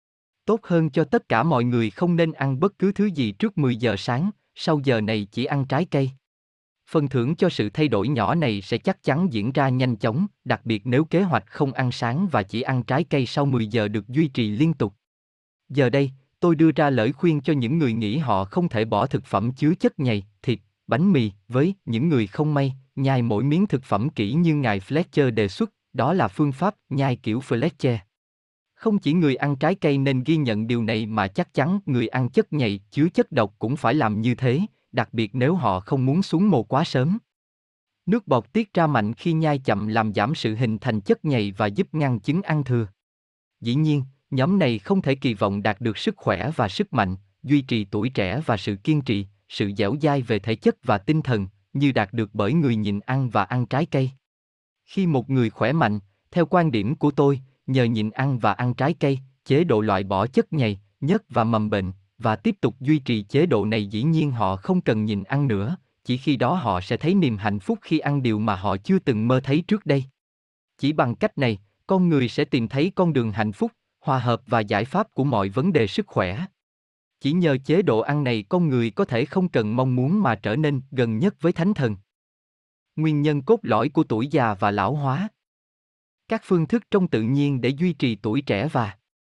Tốt hơn cho tất cả mọi người không nên ăn bất cứ thứ gì trước mười giờ sáng, sau giờ này chỉ ăn trái cây. Phần thưởng cho sự thay đổi nhỏ này sẽ chắc chắn diễn ra nhanh chóng, đặc biệt nếu kế hoạch không ăn sáng và chỉ ăn trái cây sau mười giờ được duy trì liên tục. Giờ đây, tôi đưa ra lời khuyên cho những người nghĩ họ không thể bỏ thực phẩm chứa chất nhầy, thịt, bánh mì, với những người không may, nhai mỗi miếng thực phẩm kỹ như ngài Fletcher đề xuất, đó là phương pháp nhai kiểu Fletcher. Không chỉ người ăn trái cây nên ghi nhận điều này mà chắc chắn người ăn chất nhầy chứa chất độc cũng phải làm như thế, đặc biệt nếu họ không muốn xuống mồ quá sớm. Nước bọt tiết ra mạnh khi nhai chậm làm giảm sự hình thành chất nhầy và giúp ngăn chứng ăn thừa. Dĩ nhiên, nhóm này không thể kỳ vọng đạt được sức khỏe và sức mạnh, duy trì tuổi trẻ và sự kiên trì, sự dẻo dai về thể chất và tinh thần, như đạt được bởi người nhịn ăn và ăn trái cây. Khi một người khỏe mạnh, theo quan điểm của tôi, nhờ nhịn ăn và ăn trái cây, chế độ loại bỏ chất nhầy, nhất và mầm bệnh, và tiếp tục duy trì chế độ này dĩ nhiên họ không cần nhịn ăn nữa, chỉ khi đó họ sẽ thấy niềm hạnh phúc khi ăn điều mà họ chưa từng mơ thấy trước đây. Chỉ bằng cách này, con người sẽ tìm thấy con đường hạnh phúc, hòa hợp và giải pháp của mọi vấn đề sức khỏe. Chỉ nhờ chế độ ăn này con người có thể không cần mong muốn mà trở nên gần nhất với thánh thần. Nguyên nhân cốt lõi của tuổi già và lão hóa. Các phương thức trong tự nhiên để duy trì tuổi trẻ và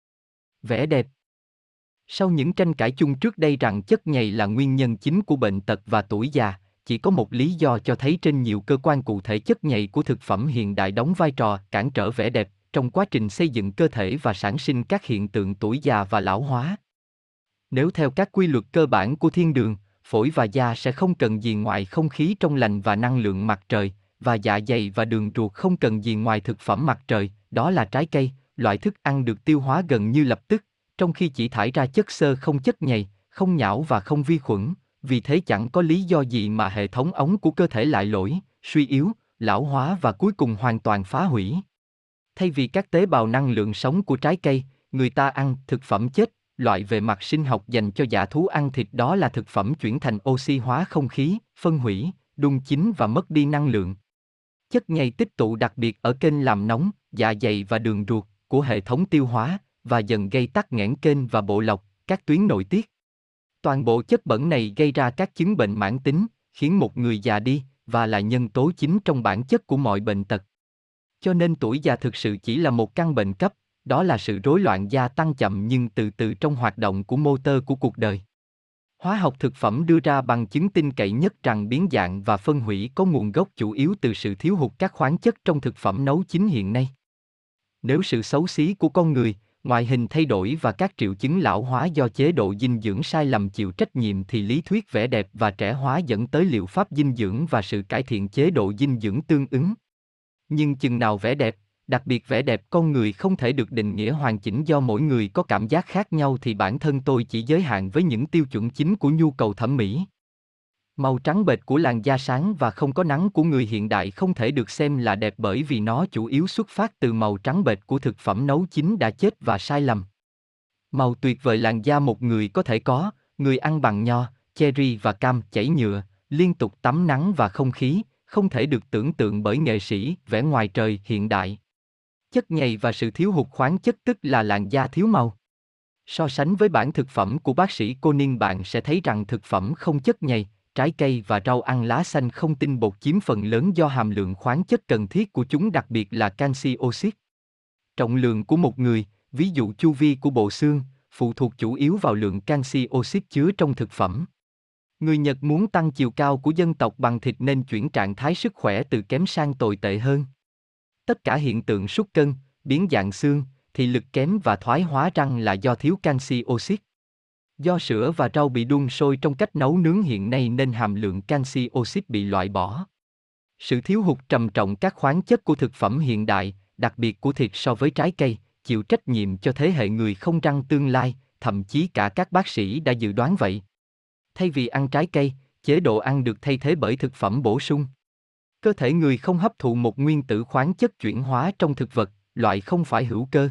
vẻ đẹp. Sau những tranh cãi chung trước đây rằng chất nhầy là nguyên nhân chính của bệnh tật và tuổi già, chỉ có một lý do cho thấy trên nhiều cơ quan cụ thể chất nhầy của thực phẩm hiện đại đóng vai trò cản trở vẻ đẹp trong quá trình xây dựng cơ thể và sản sinh các hiện tượng tuổi già và lão hóa. Nếu theo các quy luật cơ bản của thiên đường, phổi và da sẽ không cần gì ngoài không khí trong lành và năng lượng mặt trời, và dạ dày và đường ruột không cần gì ngoài thực phẩm mặt trời, đó là trái cây, loại thức ăn được tiêu hóa gần như lập tức, trong khi chỉ thải ra chất xơ không chất nhầy, không nhão và không vi khuẩn, vì thế chẳng có lý do gì mà hệ thống ống của cơ thể lại lỗi, suy yếu, lão hóa và cuối cùng hoàn toàn phá hủy. Thay vì các tế bào năng lượng sống của trái cây, người ta ăn thực phẩm chết, loại về mặt sinh học dành cho dã thú ăn thịt, đó là thực phẩm chuyển thành oxy hóa không khí, phân hủy, đun chín và mất đi năng lượng. Chất nhầy tích tụ đặc biệt ở kênh làm nóng, dạ dày và đường ruột của hệ thống tiêu hóa, và dần gây tắc nghẽn kênh và bộ lọc, các tuyến nội tiết. Toàn bộ chất bẩn này gây ra các chứng bệnh mãn tính, khiến một người già đi, và là nhân tố chính trong bản chất của mọi bệnh tật. Cho nên tuổi già thực sự chỉ là một căn bệnh cấp, đó là sự rối loạn gia tăng chậm nhưng từ từ trong hoạt động của motor của cuộc đời. Hóa học thực phẩm đưa ra bằng chứng tin cậy nhất rằng biến dạng và phân hủy có nguồn gốc chủ yếu từ sự thiếu hụt các khoáng chất trong thực phẩm nấu chín hiện nay. Nếu sự xấu xí của con người, ngoại hình thay đổi và các triệu chứng lão hóa do chế độ dinh dưỡng sai lầm chịu trách nhiệm thì lý thuyết vẻ đẹp và trẻ hóa dẫn tới liệu pháp dinh dưỡng và sự cải thiện chế độ dinh dưỡng tương ứng. Nhưng chừng nào vẻ đẹp, đặc biệt vẻ đẹp con người không thể được định nghĩa hoàn chỉnh do mỗi người có cảm giác khác nhau thì bản thân tôi chỉ giới hạn với những tiêu chuẩn chính của nhu cầu thẩm mỹ. Màu trắng bệch của làn da sáng và không có nắng của người hiện đại không thể được xem là đẹp bởi vì nó chủ yếu xuất phát từ màu trắng bệch của thực phẩm nấu chín đã chết và sai lầm. Màu tuyệt vời làn da một người có thể có, người ăn bằng nho, cherry và cam chảy nhựa, liên tục tắm nắng và không khí, không thể được tưởng tượng bởi nghệ sĩ vẽ ngoài trời hiện đại. Chất nhầy và sự thiếu hụt khoáng chất tức là làn da thiếu màu. So sánh với bản thực phẩm của bác sĩ Conin bạn sẽ thấy rằng thực phẩm không chất nhầy, trái cây và rau ăn lá xanh không tinh bột chiếm phần lớn do hàm lượng khoáng chất cần thiết của chúng đặc biệt là canxi oxit. Trọng lượng của một người, ví dụ chu vi của bộ xương, phụ thuộc chủ yếu vào lượng canxi oxit chứa trong thực phẩm. Người Nhật muốn tăng chiều cao của dân tộc bằng thịt nên chuyển trạng thái sức khỏe từ kém sang tồi tệ hơn. Tất cả hiện tượng sút cân, biến dạng xương, thị lực kém và thoái hóa răng là do thiếu canxi oxit. Do sữa và rau bị đun sôi trong cách nấu nướng hiện nay nên hàm lượng canxi oxit bị loại bỏ. Sự thiếu hụt trầm trọng các khoáng chất của thực phẩm hiện đại, đặc biệt của thịt so với trái cây, chịu trách nhiệm cho thế hệ người không răng tương lai, thậm chí cả các bác sĩ đã dự đoán vậy. Thay vì ăn trái cây, chế độ ăn được thay thế bởi thực phẩm bổ sung. Cơ thể người không hấp thụ một nguyên tử khoáng chất chuyển hóa trong thực vật, loại không phải hữu cơ.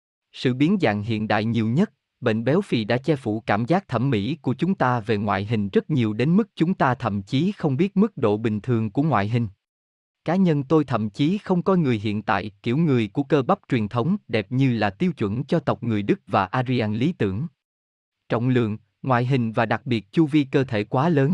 Sự biến dạng hiện đại nhiều nhất, bệnh béo phì đã che phủ cảm giác thẩm mỹ của chúng ta về ngoại hình rất nhiều đến mức chúng ta thậm chí không biết mức độ bình thường của ngoại hình. Cá nhân tôi thậm chí không coi người hiện tại kiểu người của cơ bắp truyền thống đẹp như là tiêu chuẩn cho tộc người Đức và Aryan lý tưởng. Trọng lượng, ngoại hình và đặc biệt chu vi cơ thể quá lớn.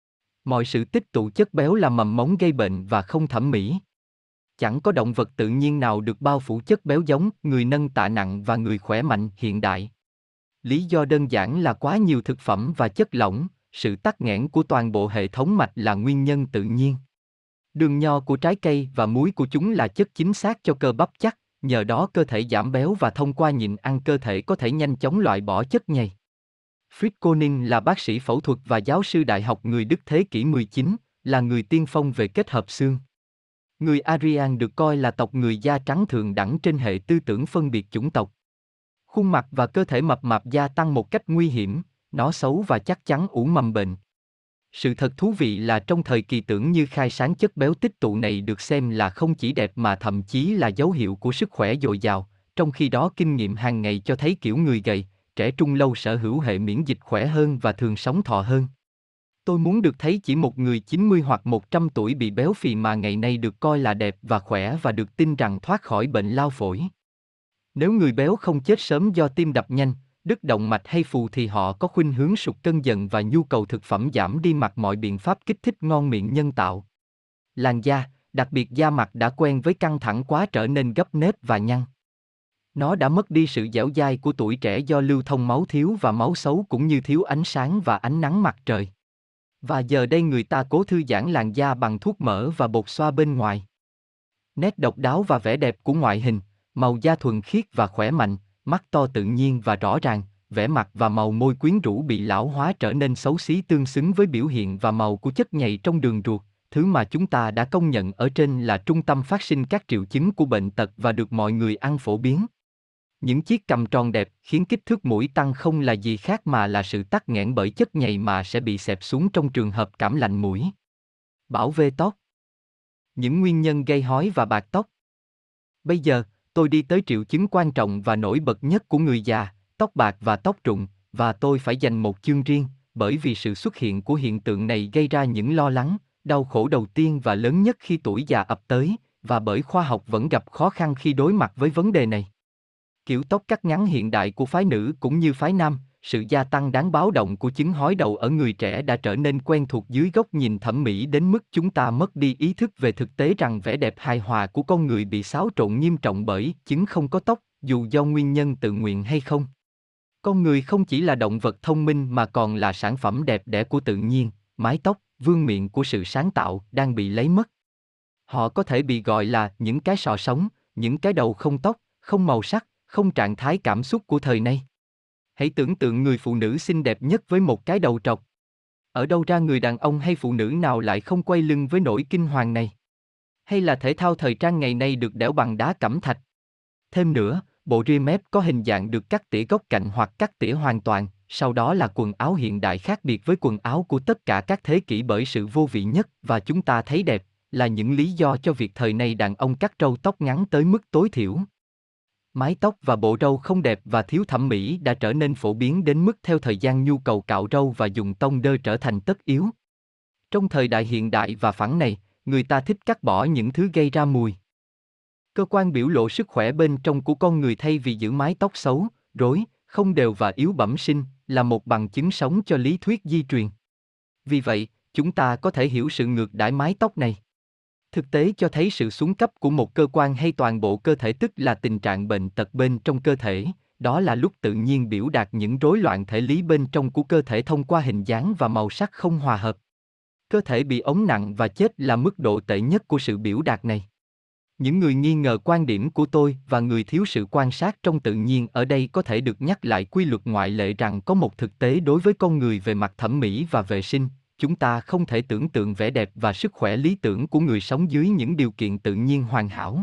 Mọi sự tích tụ chất béo là mầm mống gây bệnh và không thẩm mỹ. Chẳng có động vật tự nhiên nào được bao phủ chất béo giống người nâng tạ nặng và người khỏe mạnh hiện đại. Lý do đơn giản là quá nhiều thực phẩm và chất lỏng, sự tắc nghẽn của toàn bộ hệ thống mạch là nguyên nhân tự nhiên. Đường nho của trái cây và muối của chúng là chất chính xác cho cơ bắp chắc, nhờ đó cơ thể giảm béo và thông qua nhịn ăn cơ thể có thể nhanh chóng loại bỏ chất nhầy. Fritz Koning là bác sĩ phẫu thuật và giáo sư đại học người Đức thế kỷ mười chín, là người tiên phong về kết hợp xương. Người Aryan được coi là tộc người da trắng thượng đẳng trên hệ tư tưởng phân biệt chủng tộc. Khuôn mặt và cơ thể mập mạp gia tăng một cách nguy hiểm, nó xấu và chắc chắn ủ mầm bệnh. Sự thật thú vị là trong thời kỳ tưởng như khai sáng chất béo tích tụ này được xem là không chỉ đẹp mà thậm chí là dấu hiệu của sức khỏe dồi dào, trong khi đó kinh nghiệm hàng ngày cho thấy kiểu người gầy, trẻ trung lâu sở hữu hệ miễn dịch khỏe hơn và thường sống thọ hơn. Tôi muốn được thấy chỉ một người chín mươi hoặc một trăm tuổi bị béo phì mà ngày nay được coi là đẹp và khỏe và được tin rằng thoát khỏi bệnh lao phổi. Nếu người béo không chết sớm do tim đập nhanh, đứt động mạch hay phù thì họ có khuynh hướng sụt cân dần và nhu cầu thực phẩm giảm đi mặc mọi biện pháp kích thích ngon miệng nhân tạo. Làn da, đặc biệt da mặt đã quen với căng thẳng quá trở nên gấp nếp và nhăn. Nó đã mất đi sự dẻo dai của tuổi trẻ do lưu thông máu thiếu và máu xấu cũng như thiếu ánh sáng và ánh nắng mặt trời. Và giờ đây người ta cố thư giãn làn da bằng thuốc mỡ và bột xoa bên ngoài. Nét độc đáo và vẻ đẹp của ngoại hình, màu da thuần khiết và khỏe mạnh, mắt to tự nhiên và rõ ràng, vẻ mặt và màu môi quyến rũ bị lão hóa trở nên xấu xí tương xứng với biểu hiện và màu của chất nhầy trong đường ruột, thứ mà chúng ta đã công nhận ở trên là trung tâm phát sinh các triệu chứng của bệnh tật và được mọi người ăn phổ biến. Những chiếc cằm tròn đẹp khiến kích thước mũi tăng không là gì khác mà là sự tắc nghẽn bởi chất nhầy mà sẽ bị xẹp xuống trong trường hợp cảm lạnh mũi. Bảo vệ tóc. Những nguyên nhân gây hói và bạc tóc. Bây giờ, tôi đi tới triệu chứng quan trọng và nổi bật nhất của người già, tóc bạc và tóc rụng, và tôi phải dành một chương riêng, bởi vì sự xuất hiện của hiện tượng này gây ra những lo lắng, đau khổ đầu tiên và lớn nhất khi tuổi già ập tới, và bởi khoa học vẫn gặp khó khăn khi đối mặt với vấn đề này. Kiểu tóc cắt ngắn hiện đại của phái nữ cũng như phái nam, sự gia tăng đáng báo động của chứng hói đầu ở người trẻ đã trở nên quen thuộc dưới góc nhìn thẩm mỹ đến mức chúng ta mất đi ý thức về thực tế rằng vẻ đẹp hài hòa của con người bị xáo trộn nghiêm trọng bởi chứng không có tóc, dù do nguyên nhân tự nguyện hay không. Con người không chỉ là động vật thông minh mà còn là sản phẩm đẹp đẽ của tự nhiên, mái tóc, vương miện của sự sáng tạo đang bị lấy mất. Họ có thể bị gọi là những cái sọ sống, những cái đầu không tóc, không màu sắc, không trạng thái cảm xúc của thời nay. Hãy tưởng tượng người phụ nữ xinh đẹp nhất với một cái đầu trọc. Ở đâu ra người đàn ông hay phụ nữ nào lại không quay lưng với nỗi kinh hoàng này? Hay là thể thao thời trang ngày nay được đẽo bằng đá cẩm thạch? Thêm nữa, bộ ria mép có hình dạng được cắt tỉa góc cạnh hoặc cắt tỉa hoàn toàn, sau đó là quần áo hiện đại khác biệt với quần áo của tất cả các thế kỷ bởi sự vô vị nhất và chúng ta thấy đẹp, là những lý do cho việc thời nay đàn ông cắt râu tóc ngắn tới mức tối thiểu. Mái tóc và bộ râu không đẹp và thiếu thẩm mỹ đã trở nên phổ biến đến mức theo thời gian nhu cầu cạo râu và dùng tông đơ trở thành tất yếu. Trong thời đại hiện đại và phẳng này, người ta thích cắt bỏ những thứ gây ra mùi. Cơ quan biểu lộ sức khỏe bên trong của con người thay vì giữ mái tóc xấu, rối, không đều và yếu bẩm sinh, là một bằng chứng sống cho lý thuyết di truyền. Vì vậy, chúng ta có thể hiểu sự ngược đãi mái tóc này. Thực tế cho thấy sự xuống cấp của một cơ quan hay toàn bộ cơ thể tức là tình trạng bệnh tật bên trong cơ thể, đó là lúc tự nhiên biểu đạt những rối loạn thể lý bên trong của cơ thể thông qua hình dáng và màu sắc không hòa hợp. Cơ thể bị ốm nặng và chết là mức độ tệ nhất của sự biểu đạt này. Những người nghi ngờ quan điểm của tôi và người thiếu sự quan sát trong tự nhiên ở đây có thể được nhắc lại quy luật ngoại lệ rằng có một thực tế đối với con người về mặt thẩm mỹ và vệ sinh. Chúng ta không thể tưởng tượng vẻ đẹp và sức khỏe lý tưởng của người sống dưới những điều kiện tự nhiên hoàn hảo.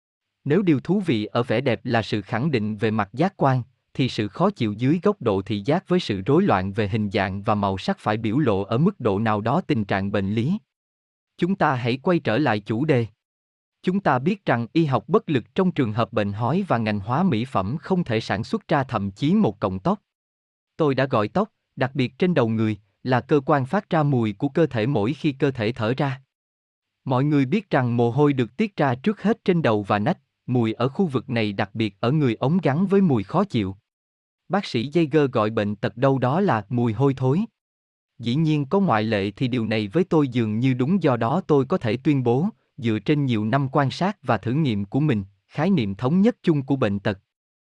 Nếu điều thú vị ở vẻ đẹp là sự khẳng định về mặt giác quan, thì sự khó chịu dưới góc độ thị giác với sự rối loạn về hình dạng và màu sắc phải biểu lộ ở mức độ nào đó tình trạng bệnh lý. Chúng ta hãy quay trở lại chủ đề. Chúng ta biết rằng y học bất lực trong trường hợp bệnh hói và ngành hóa mỹ phẩm không thể sản xuất ra thậm chí một cọng tóc. Tôi đã gọi tóc, đặc biệt trên đầu người, là cơ quan phát ra mùi của cơ thể mỗi khi cơ thể thở ra. Mọi người biết rằng mồ hôi được tiết ra trước hết trên đầu và nách, mùi ở khu vực này đặc biệt ở người ống gắn với mùi khó chịu. Bác sĩ Jaeger gọi bệnh tật đâu đó là mùi hôi thối. Dĩ nhiên có ngoại lệ thì điều này với tôi dường như đúng, do đó tôi có thể tuyên bố, dựa trên nhiều năm quan sát và thử nghiệm của mình, khái niệm thống nhất chung của bệnh tật.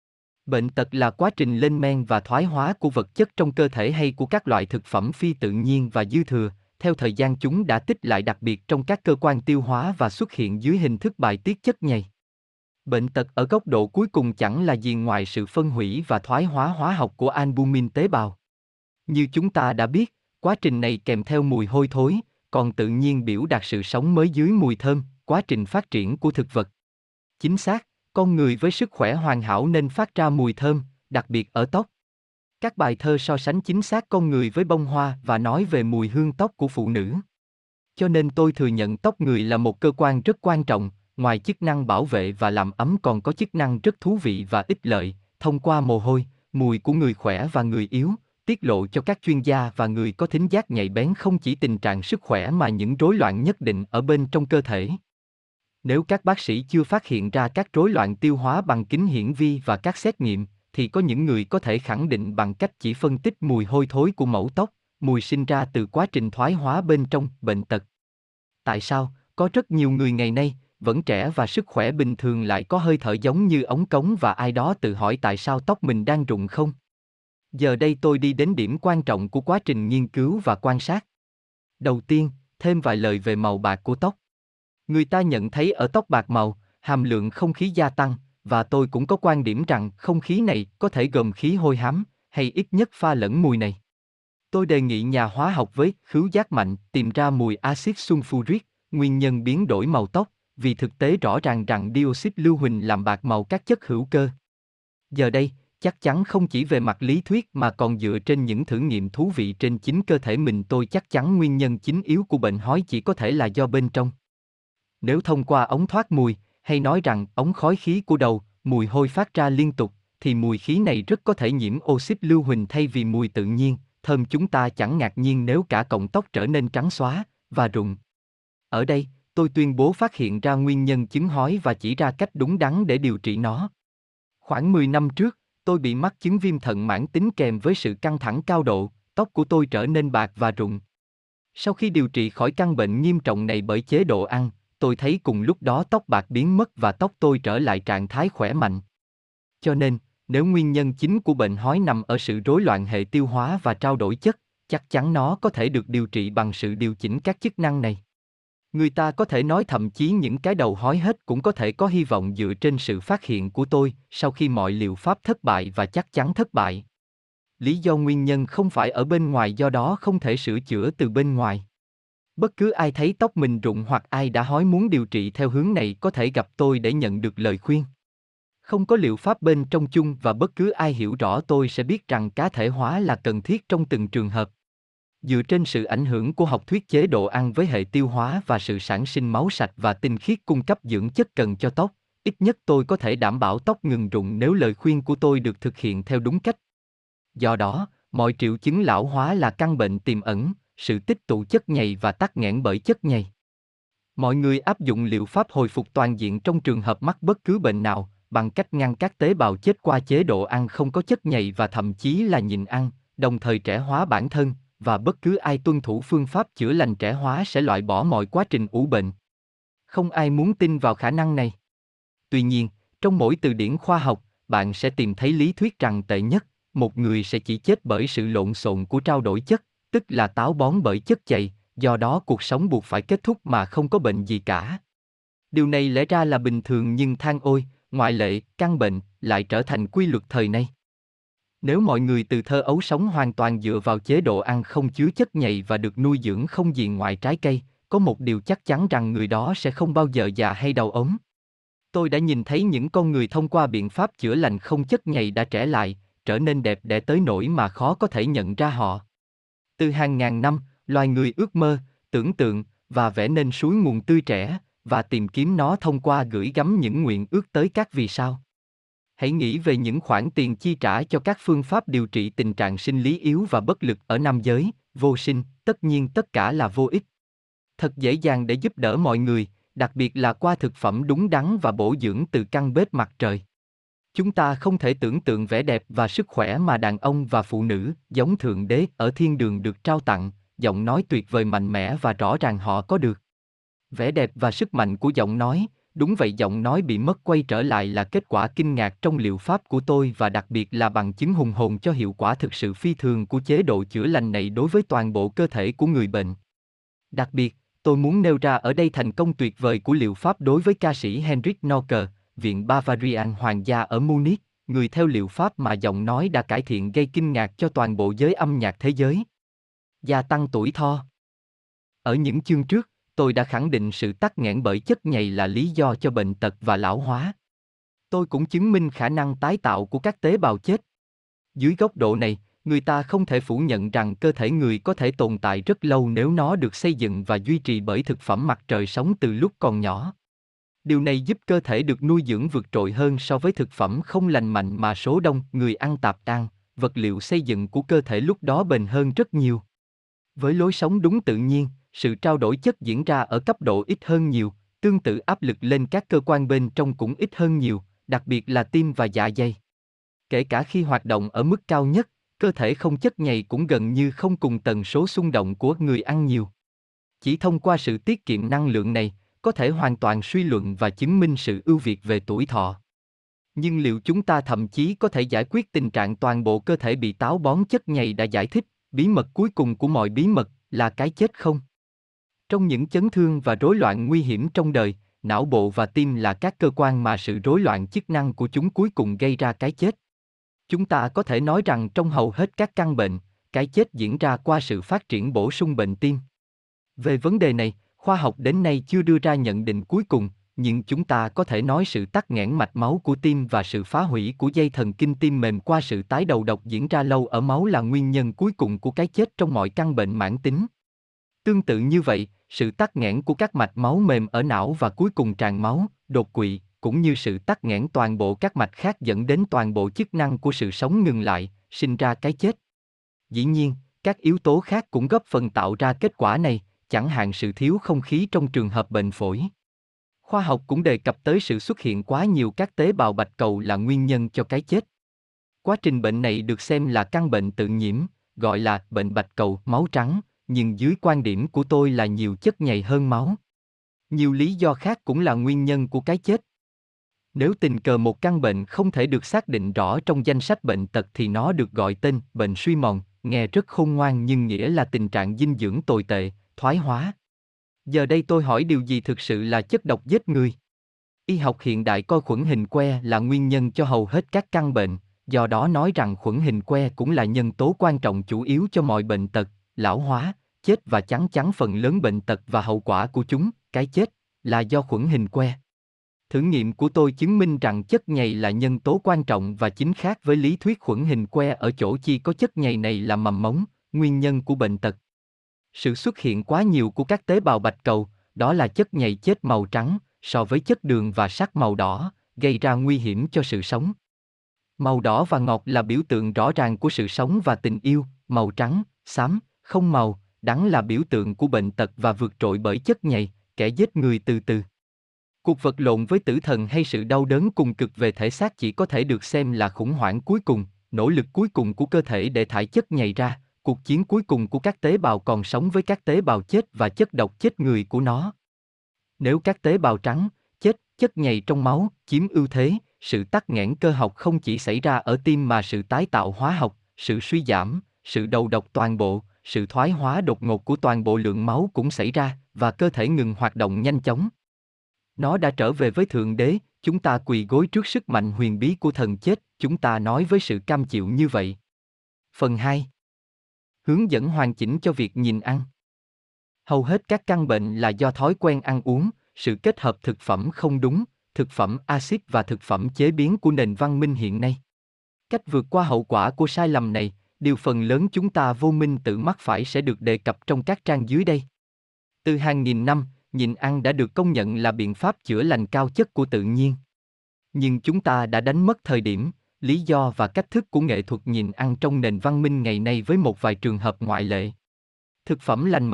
Bệnh tật là quá trình lên men và thoái hóa của vật chất trong cơ thể hay của các loại thực phẩm phi tự nhiên và dư thừa, theo thời gian chúng đã tích lại đặc biệt trong các cơ quan tiêu hóa và xuất hiện dưới hình thức bài tiết chất nhầy. Bệnh tật ở góc độ cuối cùng chẳng là gì ngoài sự phân hủy và thoái hóa hóa học của albumin tế bào. Như chúng ta đã biết, quá trình này kèm theo mùi hôi thối, còn tự nhiên biểu đạt sự sống mới dưới mùi thơm, quá trình phát triển của thực vật. Chính xác, con người với sức khỏe hoàn hảo nên phát ra mùi thơm, đặc biệt ở tóc. Các bài thơ so sánh chính xác con người với bông hoa và nói về mùi hương tóc của phụ nữ. Cho nên tôi thừa nhận tóc người là một cơ quan rất quan trọng, ngoài chức năng bảo vệ và làm ấm còn có chức năng rất thú vị và ích lợi, thông qua mồ hôi, mùi của người khỏe và người yếu, tiết lộ cho các chuyên gia và người có thính giác nhạy bén không chỉ tình trạng sức khỏe mà những rối loạn nhất định ở bên trong cơ thể. Nếu các bác sĩ chưa phát hiện ra các rối loạn tiêu hóa bằng kính hiển vi và các xét nghiệm, thì có những người có thể khẳng định bằng cách chỉ phân tích mùi hôi thối của mẩu tóc, mùi sinh ra từ quá trình thoái hóa bên trong bệnh tật. Tại sao, có rất nhiều người ngày nay, vẫn trẻ và sức khỏe bình thường lại có hơi thở giống như ống cống và ai đó tự hỏi tại sao tóc mình đang rụng không? Giờ đây tôi đi đến điểm quan trọng của quá trình nghiên cứu và quan sát. Đầu tiên, thêm vài lời về màu bạc của tóc. Người ta nhận thấy ở tóc bạc màu, hàm lượng không khí gia tăng, và tôi cũng có quan điểm rằng không khí này có thể gồm khí hôi hám, hay ít nhất pha lẫn mùi này. Tôi đề nghị nhà hóa học với khứu giác mạnh tìm ra mùi axit sulfuric, nguyên nhân biến đổi màu tóc, vì thực tế rõ ràng rằng dioxit lưu huỳnh làm bạc màu các chất hữu cơ. Giờ đây, chắc chắn không chỉ về mặt lý thuyết mà còn dựa trên những thử nghiệm thú vị trên chính cơ thể mình, tôi chắc chắn nguyên nhân chính yếu của bệnh hói chỉ có thể là do bên trong. Nếu thông qua ống thoát mùi, hay nói rằng ống khói khí của đầu, mùi hôi phát ra liên tục, thì mùi khí này rất có thể nhiễm oxit lưu huỳnh thay vì mùi tự nhiên, thơm. Chúng ta chẳng ngạc nhiên nếu cả cọng tóc trở nên trắng xóa và rụng. Ở đây, tôi tuyên bố phát hiện ra nguyên nhân chứng hói và chỉ ra cách đúng đắn để điều trị nó. Khoảng mười năm trước, tôi bị mắc chứng viêm thận mãn tính kèm với sự căng thẳng cao độ, tóc của tôi trở nên bạc và rụng. Sau khi điều trị khỏi căn bệnh nghiêm trọng này bởi chế độ ăn, tôi thấy cùng lúc đó tóc bạc biến mất và tóc tôi trở lại trạng thái khỏe mạnh. Cho nên, nếu nguyên nhân chính của bệnh hói nằm ở sự rối loạn hệ tiêu hóa và trao đổi chất, chắc chắn nó có thể được điều trị bằng sự điều chỉnh các chức năng này. Người ta có thể nói thậm chí những cái đầu hói hết cũng có thể có hy vọng dựa trên sự phát hiện của tôi sau khi mọi liệu pháp thất bại và chắc chắn thất bại. Lý do nguyên nhân không phải ở bên ngoài, do đó không thể sửa chữa từ bên ngoài. Bất cứ ai thấy tóc mình rụng hoặc ai đã hói muốn điều trị theo hướng này có thể gặp tôi để nhận được lời khuyên. Không có liệu pháp bên trong chung và bất cứ ai hiểu rõ tôi sẽ biết rằng cá thể hóa là cần thiết trong từng trường hợp. Dựa trên sự ảnh hưởng của học thuyết chế độ ăn với hệ tiêu hóa và sự sản sinh máu sạch và tinh khiết cung cấp dưỡng chất cần cho tóc, ít nhất tôi có thể đảm bảo tóc ngừng rụng nếu lời khuyên của tôi được thực hiện theo đúng cách. Do đó, mọi triệu chứng lão hóa là căn bệnh tiềm ẩn, sự tích tụ chất nhầy và tắc nghẽn bởi chất nhầy. Mọi người áp dụng liệu pháp hồi phục toàn diện trong trường hợp mắc bất cứ bệnh nào, bằng cách ngăn các tế bào chết qua chế độ ăn không có chất nhầy và thậm chí là nhịn ăn, đồng thời trẻ hóa bản thân, và bất cứ ai tuân thủ phương pháp chữa lành trẻ hóa sẽ loại bỏ mọi quá trình ủ bệnh. Không ai muốn tin vào khả năng này. Tuy nhiên, trong mỗi từ điển khoa học, bạn sẽ tìm thấy lý thuyết rằng tệ nhất, một người sẽ chỉ chết bởi sự lộn xộn của trao đổi chất, tức là táo bón bởi chất chày, do đó cuộc sống buộc phải kết thúc mà không có bệnh gì cả. Điều này lẽ ra là bình thường, nhưng than ôi, ngoại lệ, căn bệnh, lại trở thành quy luật thời nay. Nếu mọi người từ thơ ấu sống hoàn toàn dựa vào chế độ ăn không chứa chất nhầy và được nuôi dưỡng không gì ngoài trái cây, có một điều chắc chắn rằng người đó sẽ không bao giờ già hay đau ốm. Tôi đã nhìn thấy những con người thông qua biện pháp chữa lành không chất nhầy đã trẻ lại, trở nên đẹp đẽ tới nỗi mà khó có thể nhận ra họ. Từ hàng ngàn năm, loài người ước mơ, tưởng tượng và vẽ nên suối nguồn tươi trẻ, và tìm kiếm nó thông qua gửi gắm những nguyện ước tới các vì sao. Hãy nghĩ về những khoản tiền chi trả cho các phương pháp điều trị tình trạng sinh lý yếu và bất lực ở nam giới, vô sinh, tất nhiên tất cả là vô ích. Thật dễ dàng để giúp đỡ mọi người, đặc biệt là qua thực phẩm đúng đắn và bổ dưỡng từ căn bếp mặt trời. Chúng ta không thể tưởng tượng vẻ đẹp và sức khỏe mà đàn ông và phụ nữ, giống Thượng Đế ở thiên đường được trao tặng, giọng nói tuyệt vời mạnh mẽ và rõ ràng họ có được. Vẻ đẹp và sức mạnh của giọng nói, đúng vậy, giọng nói bị mất quay trở lại là kết quả kinh ngạc trong liệu pháp của tôi và đặc biệt là bằng chứng hùng hồn cho hiệu quả thực sự phi thường của chế độ chữa lành này đối với toàn bộ cơ thể của người bệnh. Đặc biệt, tôi muốn nêu ra ở đây thành công tuyệt vời của liệu pháp đối với ca sĩ Heinrich Knocker, Viện Bavarian Hoàng gia ở Munich, người theo liệu pháp mà giọng nói đã cải thiện gây kinh ngạc cho toàn bộ giới âm nhạc thế giới. Gia tăng tuổi thọ. Ở những chương trước, tôi đã khẳng định sự tắc nghẽn bởi chất nhầy là lý do cho bệnh tật và lão hóa. Tôi cũng chứng minh khả năng tái tạo của các tế bào chết. Dưới góc độ này, người ta không thể phủ nhận rằng cơ thể người có thể tồn tại rất lâu nếu nó được xây dựng và duy trì bởi thực phẩm mặt trời sống từ lúc còn nhỏ. Điều này giúp cơ thể được nuôi dưỡng vượt trội hơn so với thực phẩm không lành mạnh mà số đông người ăn tạp ăn, vật liệu xây dựng của cơ thể lúc đó bền hơn rất nhiều. Với lối sống đúng tự nhiên, sự trao đổi chất diễn ra ở cấp độ ít hơn nhiều, tương tự áp lực lên các cơ quan bên trong cũng ít hơn nhiều, đặc biệt là tim và dạ dày. Kể cả khi hoạt động ở mức cao nhất, cơ thể không chất nhầy cũng gần như không cùng tần số xung động của người ăn nhiều. Chỉ thông qua sự tiết kiệm năng lượng này, có thể hoàn toàn suy luận và chứng minh sự ưu việt về tuổi thọ. Nhưng liệu chúng ta thậm chí có thể giải quyết tình trạng toàn bộ cơ thể bị táo bón chất nhầy đã giải thích, bí mật cuối cùng của mọi bí mật là cái chết không? Trong những chấn thương và rối loạn nguy hiểm trong đời, não bộ và tim là các cơ quan mà sự rối loạn chức năng của chúng cuối cùng gây ra cái chết. Chúng ta có thể nói rằng trong hầu hết các căn bệnh, cái chết diễn ra qua sự phát triển bổ sung bệnh tim. Về vấn đề này, khoa học đến nay chưa đưa ra nhận định cuối cùng, nhưng chúng ta có thể nói sự tắc nghẽn mạch máu của tim và sự phá hủy của dây thần kinh tim mềm qua sự tái đầu độc diễn ra lâu ở máu là nguyên nhân cuối cùng của cái chết trong mọi căn bệnh mãn tính. Tương tự như vậy, sự tắc nghẽn của các mạch máu mềm ở não và cuối cùng tràn máu, đột quỵ, cũng như sự tắc nghẽn toàn bộ các mạch khác dẫn đến toàn bộ chức năng của sự sống ngừng lại, sinh ra cái chết. Dĩ nhiên, các yếu tố khác cũng góp phần tạo ra kết quả này, chẳng hạn sự thiếu không khí trong trường hợp bệnh phổi. Khoa học cũng đề cập tới sự xuất hiện quá nhiều các tế bào bạch cầu là nguyên nhân cho cái chết. Quá trình bệnh này được xem là căn bệnh tự nhiễm, gọi là bệnh bạch cầu máu trắng, nhưng dưới quan điểm của tôi là nhiều chất nhầy hơn máu. Nhiều lý do khác cũng là nguyên nhân của cái chết. Nếu tình cờ một căn bệnh không thể được xác định rõ trong danh sách bệnh tật thì nó được gọi tên bệnh suy mòn, nghe rất khôn ngoan nhưng nghĩa là tình trạng dinh dưỡng tồi tệ, thoái hóa. Giờ đây tôi hỏi điều gì thực sự là chất độc giết người? Y học hiện đại coi khuẩn hình que là nguyên nhân cho hầu hết các căn bệnh, do đó nói rằng khuẩn hình que cũng là nhân tố quan trọng chủ yếu cho mọi bệnh tật, lão hóa, chết và chắn chắn phần lớn bệnh tật và hậu quả của chúng, cái chết, là do khuẩn hình que. Thử nghiệm của tôi chứng minh rằng chất nhầy là nhân tố quan trọng và chính khác với lý thuyết khuẩn hình que ở chỗ chỉ có chất nhầy này là mầm mống, nguyên nhân của bệnh tật. Sự xuất hiện quá nhiều của các tế bào bạch cầu, đó là chất nhầy chết màu trắng, so với chất đường và sắt màu đỏ, gây ra nguy hiểm cho sự sống. Màu đỏ và ngọt là biểu tượng rõ ràng của sự sống và tình yêu, màu trắng, xám, không màu, đắng là biểu tượng của bệnh tật và vượt trội bởi chất nhầy, kẻ giết người từ từ. Cuộc vật lộn với tử thần hay sự đau đớn cùng cực về thể xác chỉ có thể được xem là khủng hoảng cuối cùng, nỗ lực cuối cùng của cơ thể để thải chất nhầy ra, cuộc chiến cuối cùng của các tế bào còn sống với các tế bào chết và chất độc chết người của nó. Nếu các tế bào trắng, chết, chất nhầy trong máu, chiếm ưu thế, sự tắc nghẽn cơ học không chỉ xảy ra ở tim mà sự tái tạo hóa học, sự suy giảm, sự đầu độc toàn bộ, sự thoái hóa đột ngột của toàn bộ lượng máu cũng xảy ra, và cơ thể ngừng hoạt động nhanh chóng. Nó đã trở về với Thượng Đế, chúng ta quỳ gối trước sức mạnh huyền bí của thần chết, chúng ta nói với sự cam chịu như vậy. Phần hai. Hướng dẫn hoàn chỉnh cho việc nhìn ăn. Hầu hết các căn bệnh là do thói quen ăn uống, sự kết hợp thực phẩm không đúng, thực phẩm axit và thực phẩm chế biến của nền văn minh hiện nay. Cách vượt qua hậu quả của sai lầm này, điều phần lớn chúng ta vô minh tự mắc phải sẽ được đề cập trong các trang dưới đây. Từ hàng nghìn năm, nhịn ăn đã được công nhận là biện pháp chữa lành cao chất của tự nhiên. Nhưng chúng ta đã đánh mất thời điểm, lý do và cách thức của nghệ thuật nhịn ăn trong nền văn minh ngày nay với một vài trường hợp ngoại lệ. Thực phẩm lành mạnh,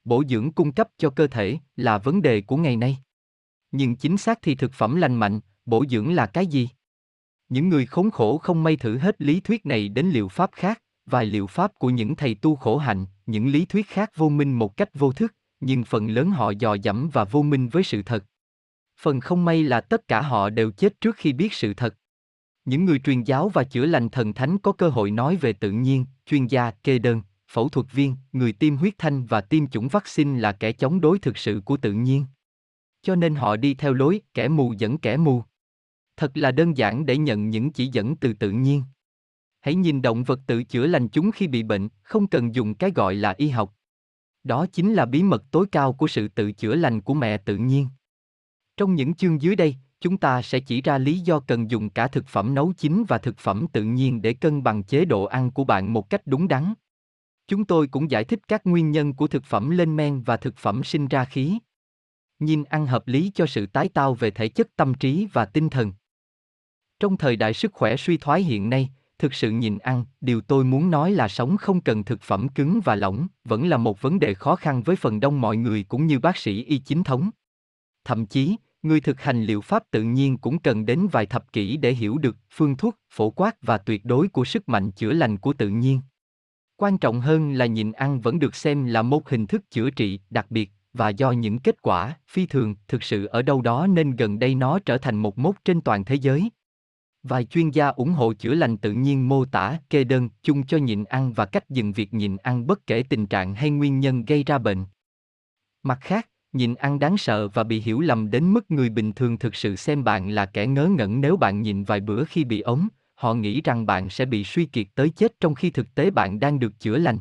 bổ dưỡng cung cấp cho cơ thể là vấn đề của ngày nay. Nhưng chính xác thì thực phẩm lành mạnh, bổ dưỡng là cái gì? Những người khốn khổ không may thử hết lý thuyết này đến liệu pháp khác, vài liệu pháp của những thầy tu khổ hạnh, những lý thuyết khác vô minh một cách vô thức, nhưng phần lớn họ dò dẫm và vô minh với sự thật. Phần không may là tất cả họ đều chết trước khi biết sự thật. Những người truyền giáo và chữa lành thần thánh có cơ hội nói về tự nhiên, chuyên gia, kê đơn, phẫu thuật viên, người tiêm huyết thanh và tiêm chủng vaccine là kẻ chống đối thực sự của tự nhiên. Cho nên họ đi theo lối kẻ mù dẫn kẻ mù. Thật là đơn giản để nhận những chỉ dẫn từ tự nhiên. Hãy nhìn động vật tự chữa lành chúng khi bị bệnh, không cần dùng cái gọi là y học. Đó chính là bí mật tối cao của sự tự chữa lành của mẹ tự nhiên. Trong những chương dưới đây, chúng ta sẽ chỉ ra lý do cần dùng cả thực phẩm nấu chín và thực phẩm tự nhiên để cân bằng chế độ ăn của bạn một cách đúng đắn. Chúng tôi cũng giải thích các nguyên nhân của thực phẩm lên men và thực phẩm sinh ra khí. Nhìn ăn hợp lý cho sự tái tạo về thể chất, tâm trí và tinh thần. Trong thời đại sức khỏe suy thoái hiện nay, thực sự nhìn ăn, điều tôi muốn nói là sống không cần thực phẩm cứng và lỏng, vẫn là một vấn đề khó khăn với phần đông mọi người cũng như bác sĩ y chính thống. Thậm chí, người thực hành liệu pháp tự nhiên cũng cần đến vài thập kỷ để hiểu được phương thuốc, phổ quát và tuyệt đối của sức mạnh chữa lành của tự nhiên. Quan trọng hơn là nhịn ăn vẫn được xem là một hình thức chữa trị đặc biệt, và do những kết quả phi thường thực sự ở đâu đó nên gần đây nó trở thành một mốt trên toàn thế giới. Vài chuyên gia ủng hộ chữa lành tự nhiên mô tả kê đơn chung cho nhịn ăn và cách dừng việc nhịn ăn bất kể tình trạng hay nguyên nhân gây ra bệnh. Mặt khác, nhịn ăn đáng sợ và bị hiểu lầm đến mức người bình thường thực sự xem bạn là kẻ ngớ ngẩn nếu bạn nhịn vài bữa khi bị ốm, họ nghĩ rằng bạn sẽ bị suy kiệt tới chết trong khi thực tế bạn đang được chữa lành.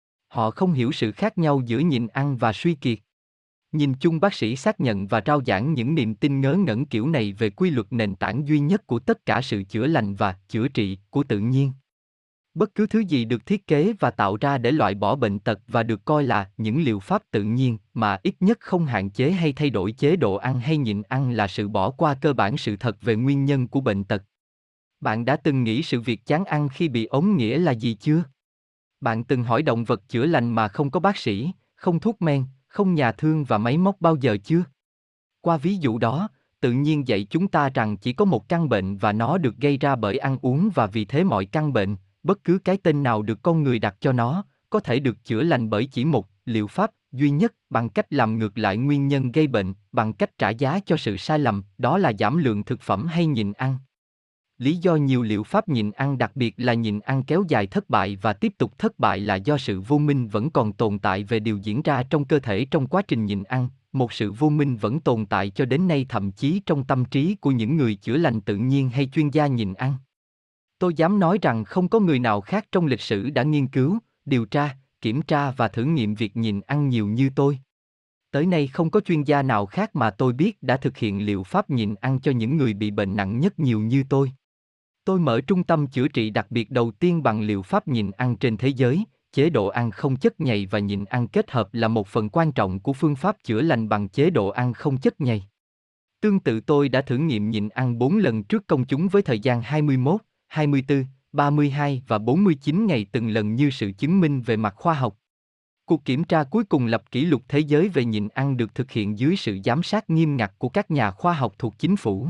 Họ không hiểu sự khác nhau giữa nhịn ăn và suy kiệt. Nhìn chung bác sĩ xác nhận và rao giảng những niềm tin ngớ ngẩn kiểu này về quy luật nền tảng duy nhất của tất cả sự chữa lành và chữa trị của tự nhiên. Bất cứ thứ gì được thiết kế và tạo ra để loại bỏ bệnh tật và được coi là những liệu pháp tự nhiên mà ít nhất không hạn chế hay thay đổi chế độ ăn hay nhịn ăn là sự bỏ qua cơ bản sự thật về nguyên nhân của bệnh tật. Bạn đã từng nghĩ sự việc chán ăn khi bị ốm nghĩa là gì chưa? Bạn từng hỏi động vật chữa lành mà không có bác sĩ, không thuốc men, không nhà thương và máy móc bao giờ chưa? Qua ví dụ đó, tự nhiên dạy chúng ta rằng chỉ có một căn bệnh và nó được gây ra bởi ăn uống và vì thế mọi căn bệnh, bất cứ cái tên nào được con người đặt cho nó, có thể được chữa lành bởi chỉ một liệu pháp duy nhất bằng cách làm ngược lại nguyên nhân gây bệnh, bằng cách trả giá cho sự sai lầm, đó là giảm lượng thực phẩm hay nhịn ăn. Lý do nhiều liệu pháp nhịn ăn đặc biệt là nhịn ăn kéo dài thất bại và tiếp tục thất bại là do sự vô minh vẫn còn tồn tại về điều diễn ra trong cơ thể trong quá trình nhịn ăn, một sự vô minh vẫn tồn tại cho đến nay thậm chí trong tâm trí của những người chữa lành tự nhiên hay chuyên gia nhịn ăn. Tôi dám nói rằng không có người nào khác trong lịch sử đã nghiên cứu, điều tra, kiểm tra và thử nghiệm việc nhịn ăn nhiều như tôi. Tới nay không có chuyên gia nào khác mà tôi biết đã thực hiện liệu pháp nhịn ăn cho những người bị bệnh nặng nhất nhiều như tôi. Tôi mở trung tâm chữa trị đặc biệt đầu tiên bằng liệu pháp nhịn ăn trên thế giới, chế độ ăn không chất nhầy và nhịn ăn kết hợp là một phần quan trọng của phương pháp chữa lành bằng chế độ ăn không chất nhầy. Tương tự tôi đã thử nghiệm nhịn ăn bốn lần trước công chúng với thời gian hai mươi mốt, hai mươi tư, ba mươi hai và bốn mươi chín ngày từng lần như sự chứng minh về mặt khoa học. Cuộc kiểm tra cuối cùng lập kỷ lục thế giới về nhịn ăn được thực hiện dưới sự giám sát nghiêm ngặt của các nhà khoa học thuộc chính phủ.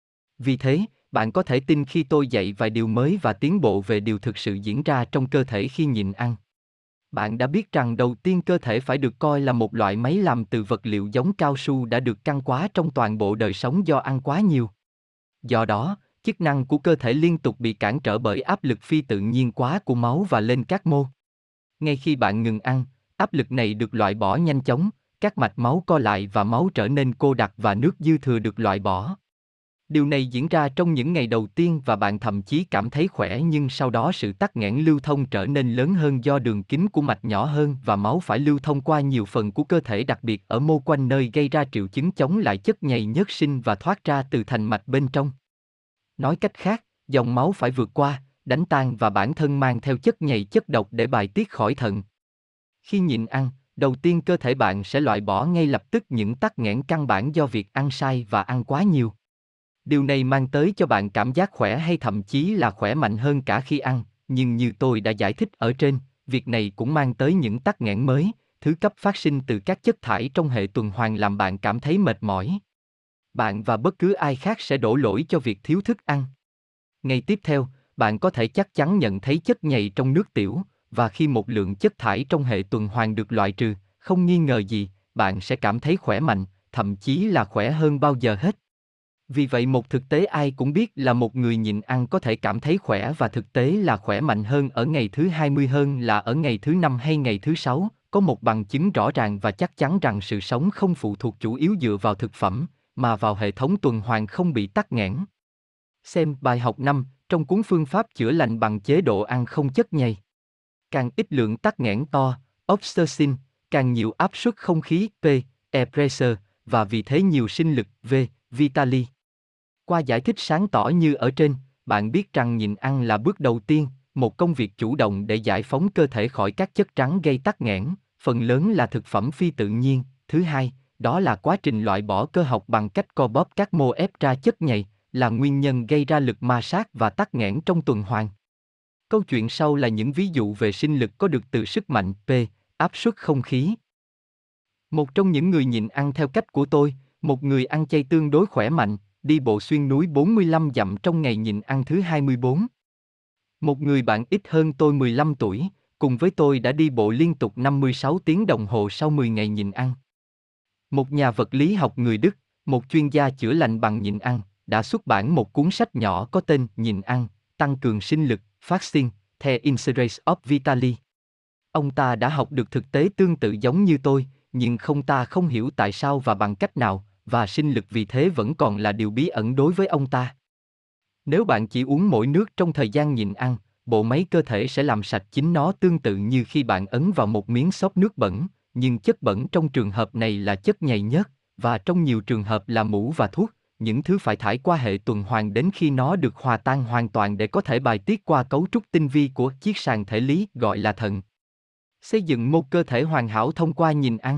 Vì thế, bạn có thể tin khi tôi dạy vài điều mới và tiến bộ về điều thực sự diễn ra trong cơ thể khi nhịn ăn. Bạn đã biết rằng đầu tiên cơ thể phải được coi là một loại máy làm từ vật liệu giống cao su đã được căn quá trong toàn bộ đời sống do ăn quá nhiều. Do đó, chức năng của cơ thể liên tục bị cản trở bởi áp lực phi tự nhiên quá của máu và lên các mô. Ngay khi bạn ngừng ăn, áp lực này được loại bỏ nhanh chóng, các mạch máu co lại và máu trở nên cô đặc và nước dư thừa được loại bỏ. Điều này diễn ra trong những ngày đầu tiên và bạn thậm chí cảm thấy khỏe nhưng sau đó sự tắc nghẽn lưu thông trở nên lớn hơn do đường kính của mạch nhỏ hơn và máu phải lưu thông qua nhiều phần của cơ thể đặc biệt ở mô quanh nơi gây ra triệu chứng chống lại chất nhầy nhớt sinh và thoát ra từ thành mạch bên trong. Nói cách khác, dòng máu phải vượt qua, đánh tan và bản thân mang theo chất nhầy chất độc để bài tiết khỏi thận. Khi nhịn ăn, đầu tiên cơ thể bạn sẽ loại bỏ ngay lập tức những tắc nghẽn căn bản do việc ăn sai và ăn quá nhiều. Điều này mang tới cho bạn cảm giác khỏe hay thậm chí là khỏe mạnh hơn cả khi ăn, nhưng như tôi đã giải thích ở trên, việc này cũng mang tới những tắc nghẽn mới, thứ cấp phát sinh từ các chất thải trong hệ tuần hoàn làm bạn cảm thấy mệt mỏi. Bạn và bất cứ ai khác sẽ đổ lỗi cho việc thiếu thức ăn. Ngày tiếp theo, bạn có thể chắc chắn nhận thấy chất nhầy trong nước tiểu, và khi một lượng chất thải trong hệ tuần hoàn được loại trừ, không nghi ngờ gì, bạn sẽ cảm thấy khỏe mạnh, thậm chí là khỏe hơn bao giờ hết. Vì vậy một thực tế ai cũng biết là một người nhịn ăn có thể cảm thấy khỏe và thực tế là khỏe mạnh hơn ở ngày thứ hai mươi hơn là ở ngày thứ năm hay ngày thứ sáu, có một bằng chứng rõ ràng và chắc chắn rằng sự sống không phụ thuộc chủ yếu dựa vào thực phẩm, mà vào hệ thống tuần hoàn không bị tắc nghẽn. Xem bài học năm trong cuốn Phương pháp chữa lành bằng chế độ ăn không chất nhầy. Càng ít lượng tắc nghẽn to, oxytocin, càng nhiều áp suất không khí P, air pressure, và vì thế nhiều sinh lực V, vitally. Qua giải thích sáng tỏ như ở trên, bạn biết rằng nhịn ăn là bước đầu tiên, một công việc chủ động để giải phóng cơ thể khỏi các chất trắng gây tắc nghẽn, phần lớn là thực phẩm phi tự nhiên. Thứ hai, đó là quá trình loại bỏ cơ học bằng cách co bóp các mô ép ra chất nhầy, là nguyên nhân gây ra lực ma sát và tắc nghẽn trong tuần hoàn. Câu chuyện sau là những ví dụ về sinh lực có được từ sức mạnh P, áp suất không khí. Một trong những người nhịn ăn theo cách của tôi, một người ăn chay tương đối khỏe mạnh, đi bộ xuyên núi bốn mươi lăm dặm trong ngày nhịn ăn thứ hai mươi bốn. Một người bạn ít hơn tôi mười lăm tuổi, cùng với tôi đã đi bộ liên tục năm mươi sáu tiếng đồng hồ sau mười ngày nhịn ăn. Một nhà vật lý học người Đức, một chuyên gia chữa lành bằng nhịn ăn, đã xuất bản một cuốn sách nhỏ có tên Nhịn ăn, tăng cường sinh lực, Fasting, The Insights of Vitally. Ông ta đã học được thực tế tương tự giống như tôi, nhưng không ta không hiểu tại sao và bằng cách nào, và sinh lực vì thế vẫn còn là điều bí ẩn đối với ông ta. Nếu bạn chỉ uống mỗi nước trong thời gian nhịn ăn, bộ máy cơ thể sẽ làm sạch chính nó tương tự như khi bạn ấn vào một miếng xốp nước bẩn, nhưng chất bẩn trong trường hợp này là chất nhầy nhớt, và trong nhiều trường hợp là mủ và thuốc, những thứ phải thải qua hệ tuần hoàn đến khi nó được hòa tan hoàn toàn để có thể bài tiết qua cấu trúc tinh vi của chiếc sàn thể lý gọi là thận. Xây dựng một cơ thể hoàn hảo thông qua nhịn ăn.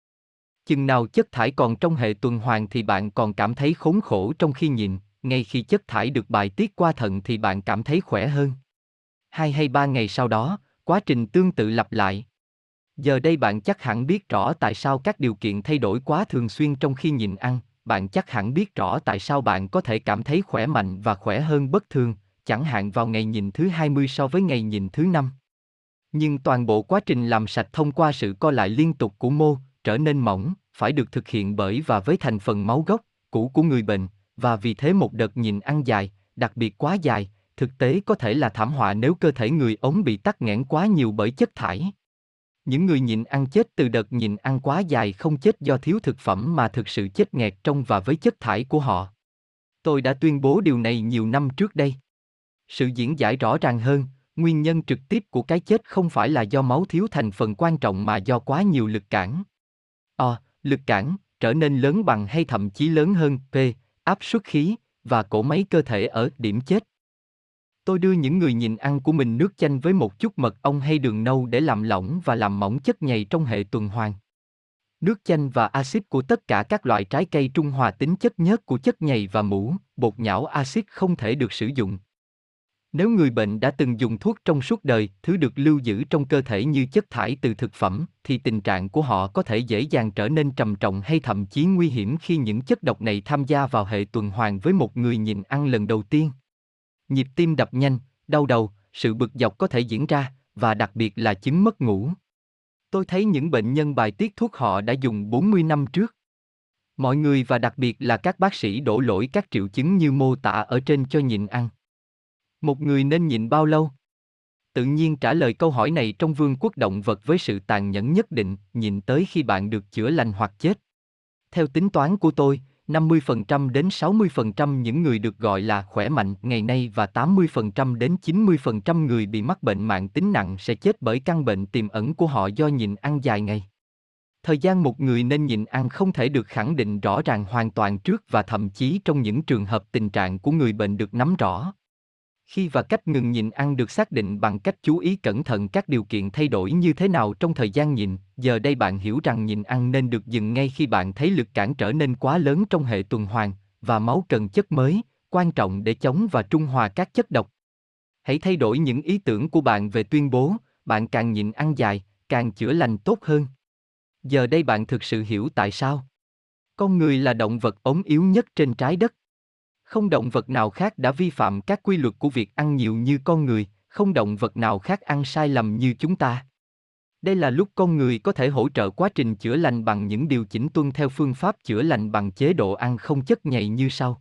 Chừng nào chất thải còn trong hệ tuần hoàn thì bạn còn cảm thấy khốn khổ trong khi nhịn, ngay khi chất thải được bài tiết qua thận thì bạn cảm thấy khỏe hơn. Hai hay ba ngày sau đó, quá trình tương tự lặp lại. Giờ đây bạn chắc hẳn biết rõ tại sao các điều kiện thay đổi quá thường xuyên trong khi nhịn ăn, bạn chắc hẳn biết rõ tại sao bạn có thể cảm thấy khỏe mạnh và khỏe hơn bất thường, chẳng hạn vào ngày nhịn thứ hai mươi so với ngày nhịn thứ năm. Nhưng toàn bộ quá trình làm sạch thông qua sự co lại liên tục của mô, trở nên mỏng, phải được thực hiện bởi và với thành phần máu gốc, cũ của người bệnh, và vì thế một đợt nhịn ăn dài, đặc biệt quá dài, thực tế có thể là thảm họa nếu cơ thể người ống bị tắc nghẽn quá nhiều bởi chất thải. Những người nhịn ăn chết từ đợt nhịn ăn quá dài không chết do thiếu thực phẩm mà thực sự chết nghẹt trong và với chất thải của họ. Tôi đã tuyên bố điều này nhiều năm trước đây. Sự diễn giải rõ ràng hơn, nguyên nhân trực tiếp của cái chết không phải là do máu thiếu thành phần quan trọng mà do quá nhiều lực cản. O, lực cản, trở nên lớn bằng hay thậm chí lớn hơn P, áp suất khí, và cỗ máy cơ thể ở điểm chết. Tôi đưa những người nhịn ăn của mình nước chanh với một chút mật ong hay đường nâu để làm lỏng và làm mỏng chất nhầy trong hệ tuần hoàn. Nước chanh và axit của tất cả các loại trái cây trung hòa tính chất nhớt của chất nhầy và mủ, bột nhão axit không thể được sử dụng. Nếu người bệnh đã từng dùng thuốc trong suốt đời, thứ được lưu giữ trong cơ thể như chất thải từ thực phẩm, thì tình trạng của họ có thể dễ dàng trở nên trầm trọng hay thậm chí nguy hiểm khi những chất độc này tham gia vào hệ tuần hoàn với một người nhịn ăn lần đầu tiên. Nhịp tim đập nhanh, đau đầu, sự bực dọc có thể diễn ra, và đặc biệt là chứng mất ngủ. Tôi thấy những bệnh nhân bài tiết thuốc họ đã dùng bốn mươi năm trước. Mọi người và đặc biệt là các bác sĩ đổ lỗi các triệu chứng như mô tả ở trên cho nhịn ăn. Một người nên nhịn bao lâu? Tự nhiên trả lời câu hỏi này trong vương quốc động vật với sự tàn nhẫn nhất định, nhịn tới khi bạn được chữa lành hoặc chết. Theo tính toán của tôi, năm mươi phần trăm đến sáu mươi phần trăm những người được gọi là khỏe mạnh ngày nay và tám mươi phần trăm đến chín mươi phần trăm người bị mắc bệnh mãn tính nặng sẽ chết bởi căn bệnh tiềm ẩn của họ do nhịn ăn dài ngày. Thời gian một người nên nhịn ăn không thể được khẳng định rõ ràng hoàn toàn trước và thậm chí trong những trường hợp tình trạng của người bệnh được nắm rõ. Khi và cách ngừng nhịn ăn được xác định bằng cách chú ý cẩn thận các điều kiện thay đổi như thế nào trong thời gian nhịn, giờ đây bạn hiểu rằng nhịn ăn nên được dừng ngay khi bạn thấy lực cản trở nên quá lớn trong hệ tuần hoàn, và máu cần chất mới, quan trọng để chống và trung hòa các chất độc. Hãy thay đổi những ý tưởng của bạn về tuyên bố, bạn càng nhịn ăn dài, càng chữa lành tốt hơn. Giờ đây bạn thực sự hiểu tại sao con người là động vật ốm yếu nhất trên trái đất. Không động vật nào khác đã vi phạm các quy luật của việc ăn nhiều như con người, không động vật nào khác ăn sai lầm như chúng ta. Đây là lúc con người có thể hỗ trợ quá trình chữa lành bằng những điều chỉnh tuân theo phương pháp chữa lành bằng chế độ ăn không chất nhầy như sau.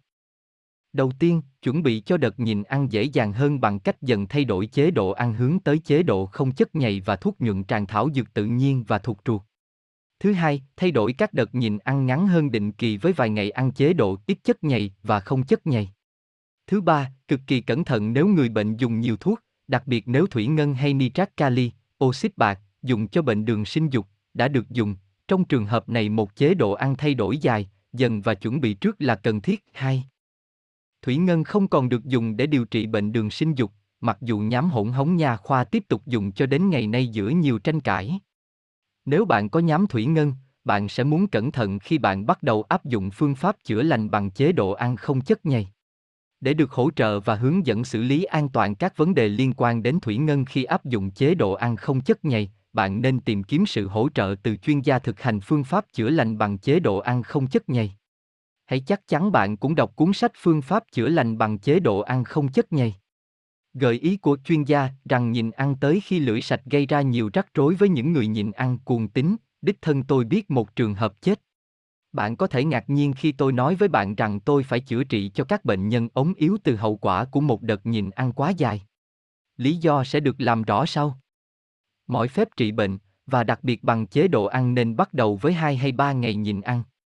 Đầu tiên, chuẩn bị cho đợt nhịn ăn dễ dàng hơn bằng cách dần thay đổi chế độ ăn hướng tới chế độ không chất nhầy và thuốc nhuận tràng thảo dược tự nhiên và thuộc ruột. Thứ hai, thay đổi các đợt nhịn ăn ngắn hơn định kỳ với vài ngày ăn chế độ ít chất nhầy và không chất nhầy. Thứ ba, cực kỳ cẩn thận nếu người bệnh dùng nhiều thuốc, đặc biệt nếu thủy ngân hay nitrat kali, oxit bạc, dùng cho bệnh đường sinh dục, đã được dùng. Trong trường hợp này một chế độ ăn thay đổi dài, dần và chuẩn bị trước là cần thiết. Hai, thủy ngân không còn được dùng để điều trị bệnh đường sinh dục, mặc dù nhóm hỗn hống nha khoa tiếp tục dùng cho đến ngày nay giữa nhiều tranh cãi. Nếu bạn có nhóm thủy ngân, bạn sẽ muốn cẩn thận khi bạn bắt đầu áp dụng phương pháp chữa lành bằng chế độ ăn không chất nhầy. Để được hỗ trợ và hướng dẫn xử lý an toàn các vấn đề liên quan đến thủy ngân khi áp dụng chế độ ăn không chất nhầy, bạn nên tìm kiếm sự hỗ trợ từ chuyên gia thực hành phương pháp chữa lành bằng chế độ ăn không chất nhầy. Hãy chắc chắn bạn cũng đọc cuốn sách Phương pháp chữa lành bằng chế độ ăn không chất nhầy. Gợi ý của chuyên gia rằng nhịn ăn tới khi lưỡi sạch gây ra nhiều rắc rối với những người nhịn ăn cuồng tín, đích thân tôi biết một trường hợp chết. Bạn có thể ngạc nhiên khi tôi nói với bạn rằng tôi phải chữa trị cho các bệnh nhân ốm yếu từ hậu quả của một đợt nhịn ăn quá dài. Lý do sẽ được làm rõ sau. Mọi phép trị bệnh, và đặc biệt bằng chế độ ăn nên bắt đầu với hai hay ba ngày nhịn ăn.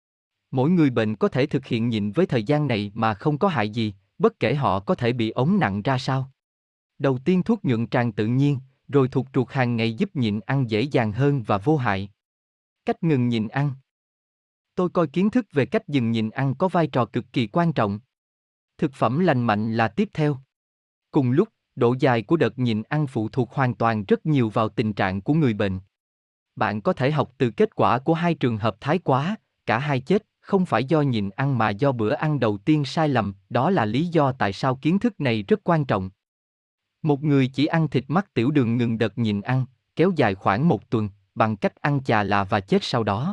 Mỗi người bệnh có thể thực hiện nhịn với thời gian này mà không có hại gì, bất kể họ có thể bị ốm nặng ra sao. Đầu tiên thuốc nhuận tràng tự nhiên, rồi thuộc ruột hàng ngày giúp nhịn ăn dễ dàng hơn và vô hại. Cách ngừng nhịn ăn. Tôi coi kiến thức về cách dừng nhịn ăn có vai trò cực kỳ quan trọng. Thực phẩm lành mạnh là tiếp theo. Cùng lúc, độ dài của đợt nhịn ăn phụ thuộc hoàn toàn rất nhiều vào tình trạng của người bệnh. Bạn có thể học từ kết quả của hai trường hợp thái quá, cả hai chết, không phải do nhịn ăn mà do bữa ăn đầu tiên sai lầm, đó là lý do tại sao kiến thức này rất quan trọng. Một người chỉ ăn thịt mắc tiểu đường ngừng đợt nhịn ăn, kéo dài khoảng một tuần, bằng cách ăn chà là và chết sau đó.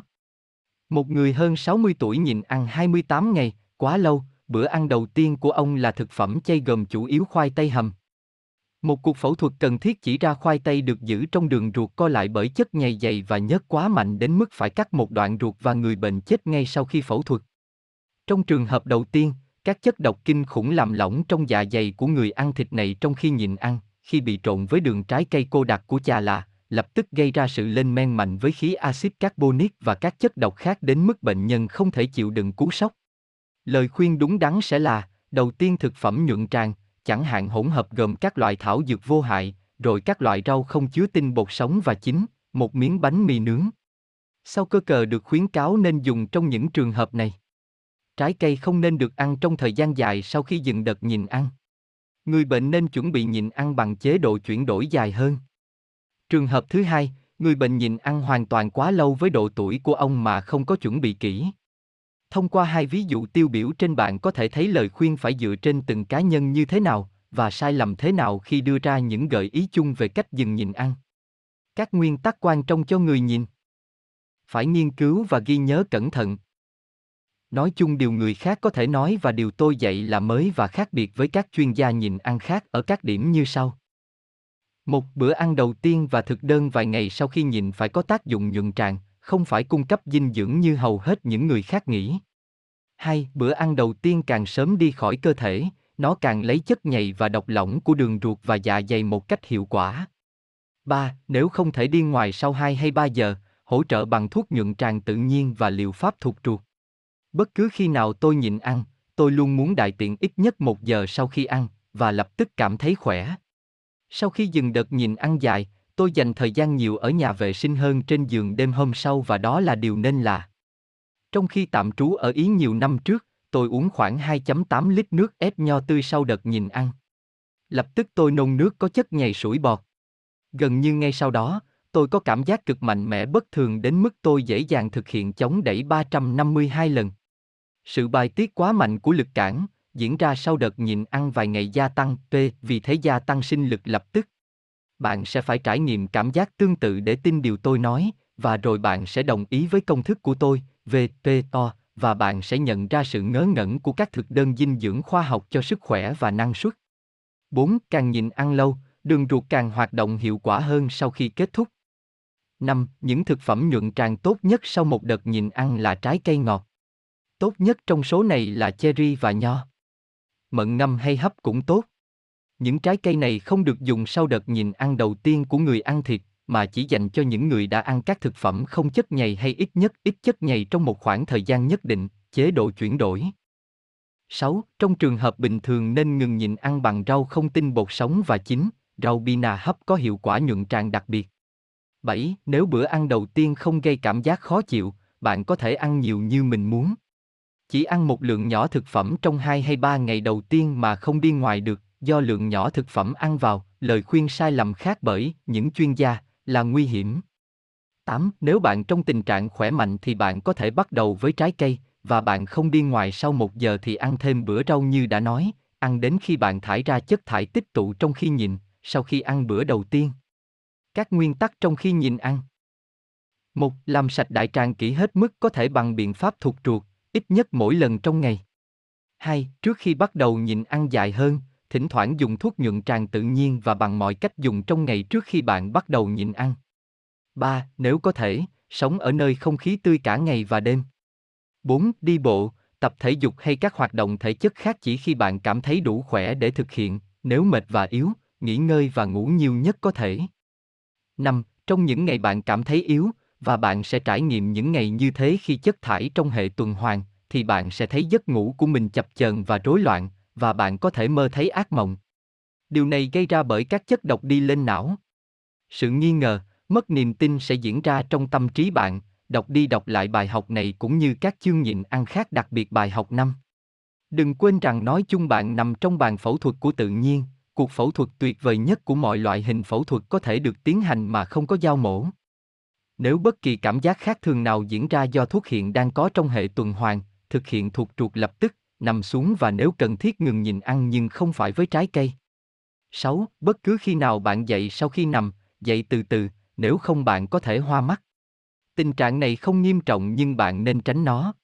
Một người hơn sáu mươi tuổi nhịn ăn hai mươi tám ngày, quá lâu, bữa ăn đầu tiên của ông là thực phẩm chay gồm chủ yếu khoai tây hầm. Một cuộc phẫu thuật cần thiết chỉ ra khoai tây được giữ trong đường ruột co lại bởi chất nhầy dày và nhớt quá mạnh đến mức phải cắt một đoạn ruột và người bệnh chết ngay sau khi phẫu thuật. Trong trường hợp đầu tiên, các chất độc kinh khủng làm lỏng trong dạ dày của người ăn thịt này trong khi nhịn ăn, khi bị trộn với đường trái cây cô đặc của chà là, lập tức gây ra sự lên men mạnh với khí axit carbonic và các chất độc khác đến mức bệnh nhân không thể chịu đựng cú sốc. Lời khuyên đúng đắn sẽ là, đầu tiên thực phẩm nhuận tràng, chẳng hạn hỗn hợp gồm các loại thảo dược vô hại, rồi các loại rau không chứa tinh bột sống và chín, một miếng bánh mì nướng. Sau cơ cờ được khuyến cáo nên dùng trong những trường hợp này. Trái cây không nên được ăn trong thời gian dài sau khi dừng đợt nhịn ăn. Người bệnh nên chuẩn bị nhịn ăn bằng chế độ chuyển đổi dài hơn. Trường hợp thứ hai, người bệnh nhịn ăn hoàn toàn quá lâu với độ tuổi của ông mà không có chuẩn bị kỹ. Thông qua hai ví dụ tiêu biểu trên bạn có thể thấy lời khuyên phải dựa trên từng cá nhân như thế nào, và sai lầm thế nào khi đưa ra những gợi ý chung về cách dừng nhịn ăn. Các nguyên tắc quan trọng cho người nhịn. Phải nghiên cứu và ghi nhớ cẩn thận. Nói chung điều người khác có thể nói và điều tôi dạy là mới và khác biệt với các chuyên gia nhịn ăn khác ở các điểm như sau. Một bữa ăn đầu tiên và thực đơn vài ngày sau khi nhịn phải có tác dụng nhuận tràng, không phải cung cấp dinh dưỡng như hầu hết những người khác nghĩ. Hai, bữa ăn đầu tiên càng sớm đi khỏi cơ thể, nó càng lấy chất nhầy và độc lỏng của đường ruột và dạ dày một cách hiệu quả. Ba, nếu không thể đi ngoài sau hai hay ba giờ, hỗ trợ bằng thuốc nhuận tràng tự nhiên và liệu pháp thuộc ruột. Bất cứ khi nào tôi nhịn ăn, tôi luôn muốn đại tiện ít nhất một giờ sau khi ăn, và lập tức cảm thấy khỏe. Sau khi dừng đợt nhịn ăn dài, tôi dành thời gian nhiều ở nhà vệ sinh hơn trên giường đêm hôm sau và đó là điều nên là. Trong khi tạm trú ở Ý nhiều năm trước, tôi uống khoảng hai phẩy tám lít nước ép nho tươi sau đợt nhịn ăn. Lập tức tôi nôn nước có chất nhầy sủi bọt. Gần như ngay sau đó, tôi có cảm giác cực mạnh mẽ bất thường đến mức tôi dễ dàng thực hiện chống đẩy ba trăm năm mươi hai lần. Sự bài tiết quá mạnh của lực cản, diễn ra sau đợt nhịn ăn vài ngày gia tăng P, vì thế gia tăng sinh lực lập tức. Bạn sẽ phải trải nghiệm cảm giác tương tự để tin điều tôi nói, và rồi bạn sẽ đồng ý với công thức của tôi, vê pê o, và bạn sẽ nhận ra sự ngớ ngẩn của các thực đơn dinh dưỡng khoa học cho sức khỏe và năng suất. bốn. Càng nhịn ăn lâu, đường ruột càng hoạt động hiệu quả hơn sau khi kết thúc. năm. Những thực phẩm nhuận tràng tốt nhất sau một đợt nhịn ăn là trái cây ngọt. Tốt nhất trong số này là cherry và nho. Mận ngâm hay hấp cũng tốt. Những trái cây này không được dùng sau đợt nhịn ăn đầu tiên của người ăn thịt, mà chỉ dành cho những người đã ăn các thực phẩm không chất nhầy hay ít nhất ít chất nhầy trong một khoảng thời gian nhất định, chế độ chuyển đổi. sáu. Trong trường hợp bình thường nên ngừng nhịn ăn bằng rau không tinh bột sống và chín, rau bina hấp có hiệu quả nhuận tràng đặc biệt. bảy. Nếu bữa ăn đầu tiên không gây cảm giác khó chịu, bạn có thể ăn nhiều như mình muốn. Chỉ ăn một lượng nhỏ thực phẩm trong hai hay ba ngày đầu tiên mà không đi ngoài được, do lượng nhỏ thực phẩm ăn vào, lời khuyên sai lầm khác bởi những chuyên gia, là nguy hiểm. tám. Nếu bạn trong tình trạng khỏe mạnh thì bạn có thể bắt đầu với trái cây, và bạn không đi ngoài sau một giờ thì ăn thêm bữa rau như đã nói, ăn đến khi bạn thải ra chất thải tích tụ trong khi nhịn, sau khi ăn bữa đầu tiên. Các nguyên tắc trong khi nhịn ăn. một. Làm sạch đại tràng kỹ hết mức có thể bằng biện pháp thụt ruột, ít nhất mỗi lần trong ngày. hai. Trước khi bắt đầu nhịn ăn dài hơn, thỉnh thoảng dùng thuốc nhuận tràng tự nhiên và bằng mọi cách dùng trong ngày trước khi bạn bắt đầu nhịn ăn. ba. Nếu có thể, sống ở nơi không khí tươi cả ngày và đêm. bốn. Đi bộ, tập thể dục hay các hoạt động thể chất khác chỉ khi bạn cảm thấy đủ khỏe để thực hiện, nếu mệt và yếu, nghỉ ngơi và ngủ nhiều nhất có thể. năm. Trong những ngày bạn cảm thấy yếu, và bạn sẽ trải nghiệm những ngày như thế khi chất thải trong hệ tuần hoàn, thì bạn sẽ thấy giấc ngủ của mình chập chờn và rối loạn, và bạn có thể mơ thấy ác mộng. Điều này gây ra bởi các chất độc đi lên não. Sự nghi ngờ, mất niềm tin sẽ diễn ra trong tâm trí bạn. Đọc đi đọc lại bài học này cũng như các chương nhịn ăn khác, đặc biệt bài học năm. Đừng quên rằng nói chung bạn nằm trong bàn phẫu thuật của tự nhiên, cuộc phẫu thuật tuyệt vời nhất của mọi loại hình phẫu thuật có thể được tiến hành mà không có dao mổ. Nếu bất kỳ cảm giác khác thường nào diễn ra do thuốc hiện đang có trong hệ tuần hoàn, thực hiện thụt ruột lập tức, nằm xuống và nếu cần thiết ngừng nhịn ăn nhưng không phải với trái cây. sáu. Bất cứ khi nào bạn dậy sau khi nằm, dậy từ từ, nếu không bạn có thể hoa mắt. Tình trạng này không nghiêm trọng nhưng bạn nên tránh nó.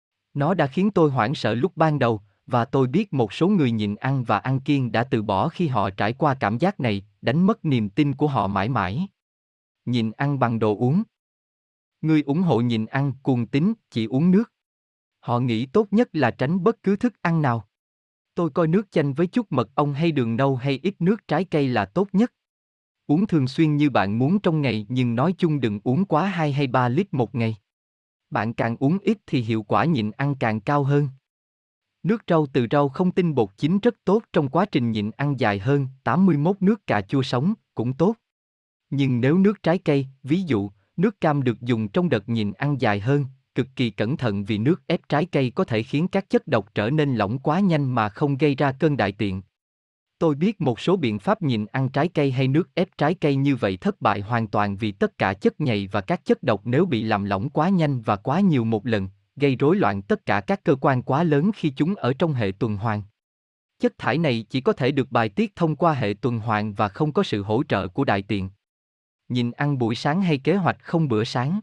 Nó đã khiến tôi hoảng sợ lúc ban đầu, và tôi biết một số người nhịn ăn và ăn kiêng đã từ bỏ khi họ trải qua cảm giác này, đánh mất niềm tin của họ mãi mãi. Nhịn ăn bằng đồ uống. Người ủng hộ nhịn ăn cuồng tín chỉ uống nước. Họ nghĩ tốt nhất là tránh bất cứ thức ăn nào. Tôi coi nước chanh với chút mật ong hay đường nâu hay ít nước trái cây là tốt nhất. Uống thường xuyên như bạn muốn trong ngày nhưng nói chung đừng uống quá hai hay ba lít một ngày. Bạn càng uống ít thì hiệu quả nhịn ăn càng cao hơn. Nước rau từ rau không tinh bột chín rất tốt trong quá trình nhịn ăn dài hơn, tám mươi mốt nước cà chua sống cũng tốt. Nhưng nếu nước trái cây, ví dụ, nước cam được dùng trong đợt nhịn ăn dài hơn, cực kỳ cẩn thận vì nước ép trái cây có thể khiến các chất độc trở nên lỏng quá nhanh mà không gây ra cơn đại tiện. Tôi biết một số biện pháp nhịn ăn trái cây hay nước ép trái cây như vậy thất bại hoàn toàn vì tất cả chất nhầy và các chất độc nếu bị làm lỏng quá nhanh và quá nhiều một lần, gây rối loạn tất cả các cơ quan quá lớn khi chúng ở trong hệ tuần hoàn. Chất thải này chỉ có thể được bài tiết thông qua hệ tuần hoàn và không có sự hỗ trợ của đại tiện. Nhịn ăn buổi sáng hay kế hoạch không bữa sáng.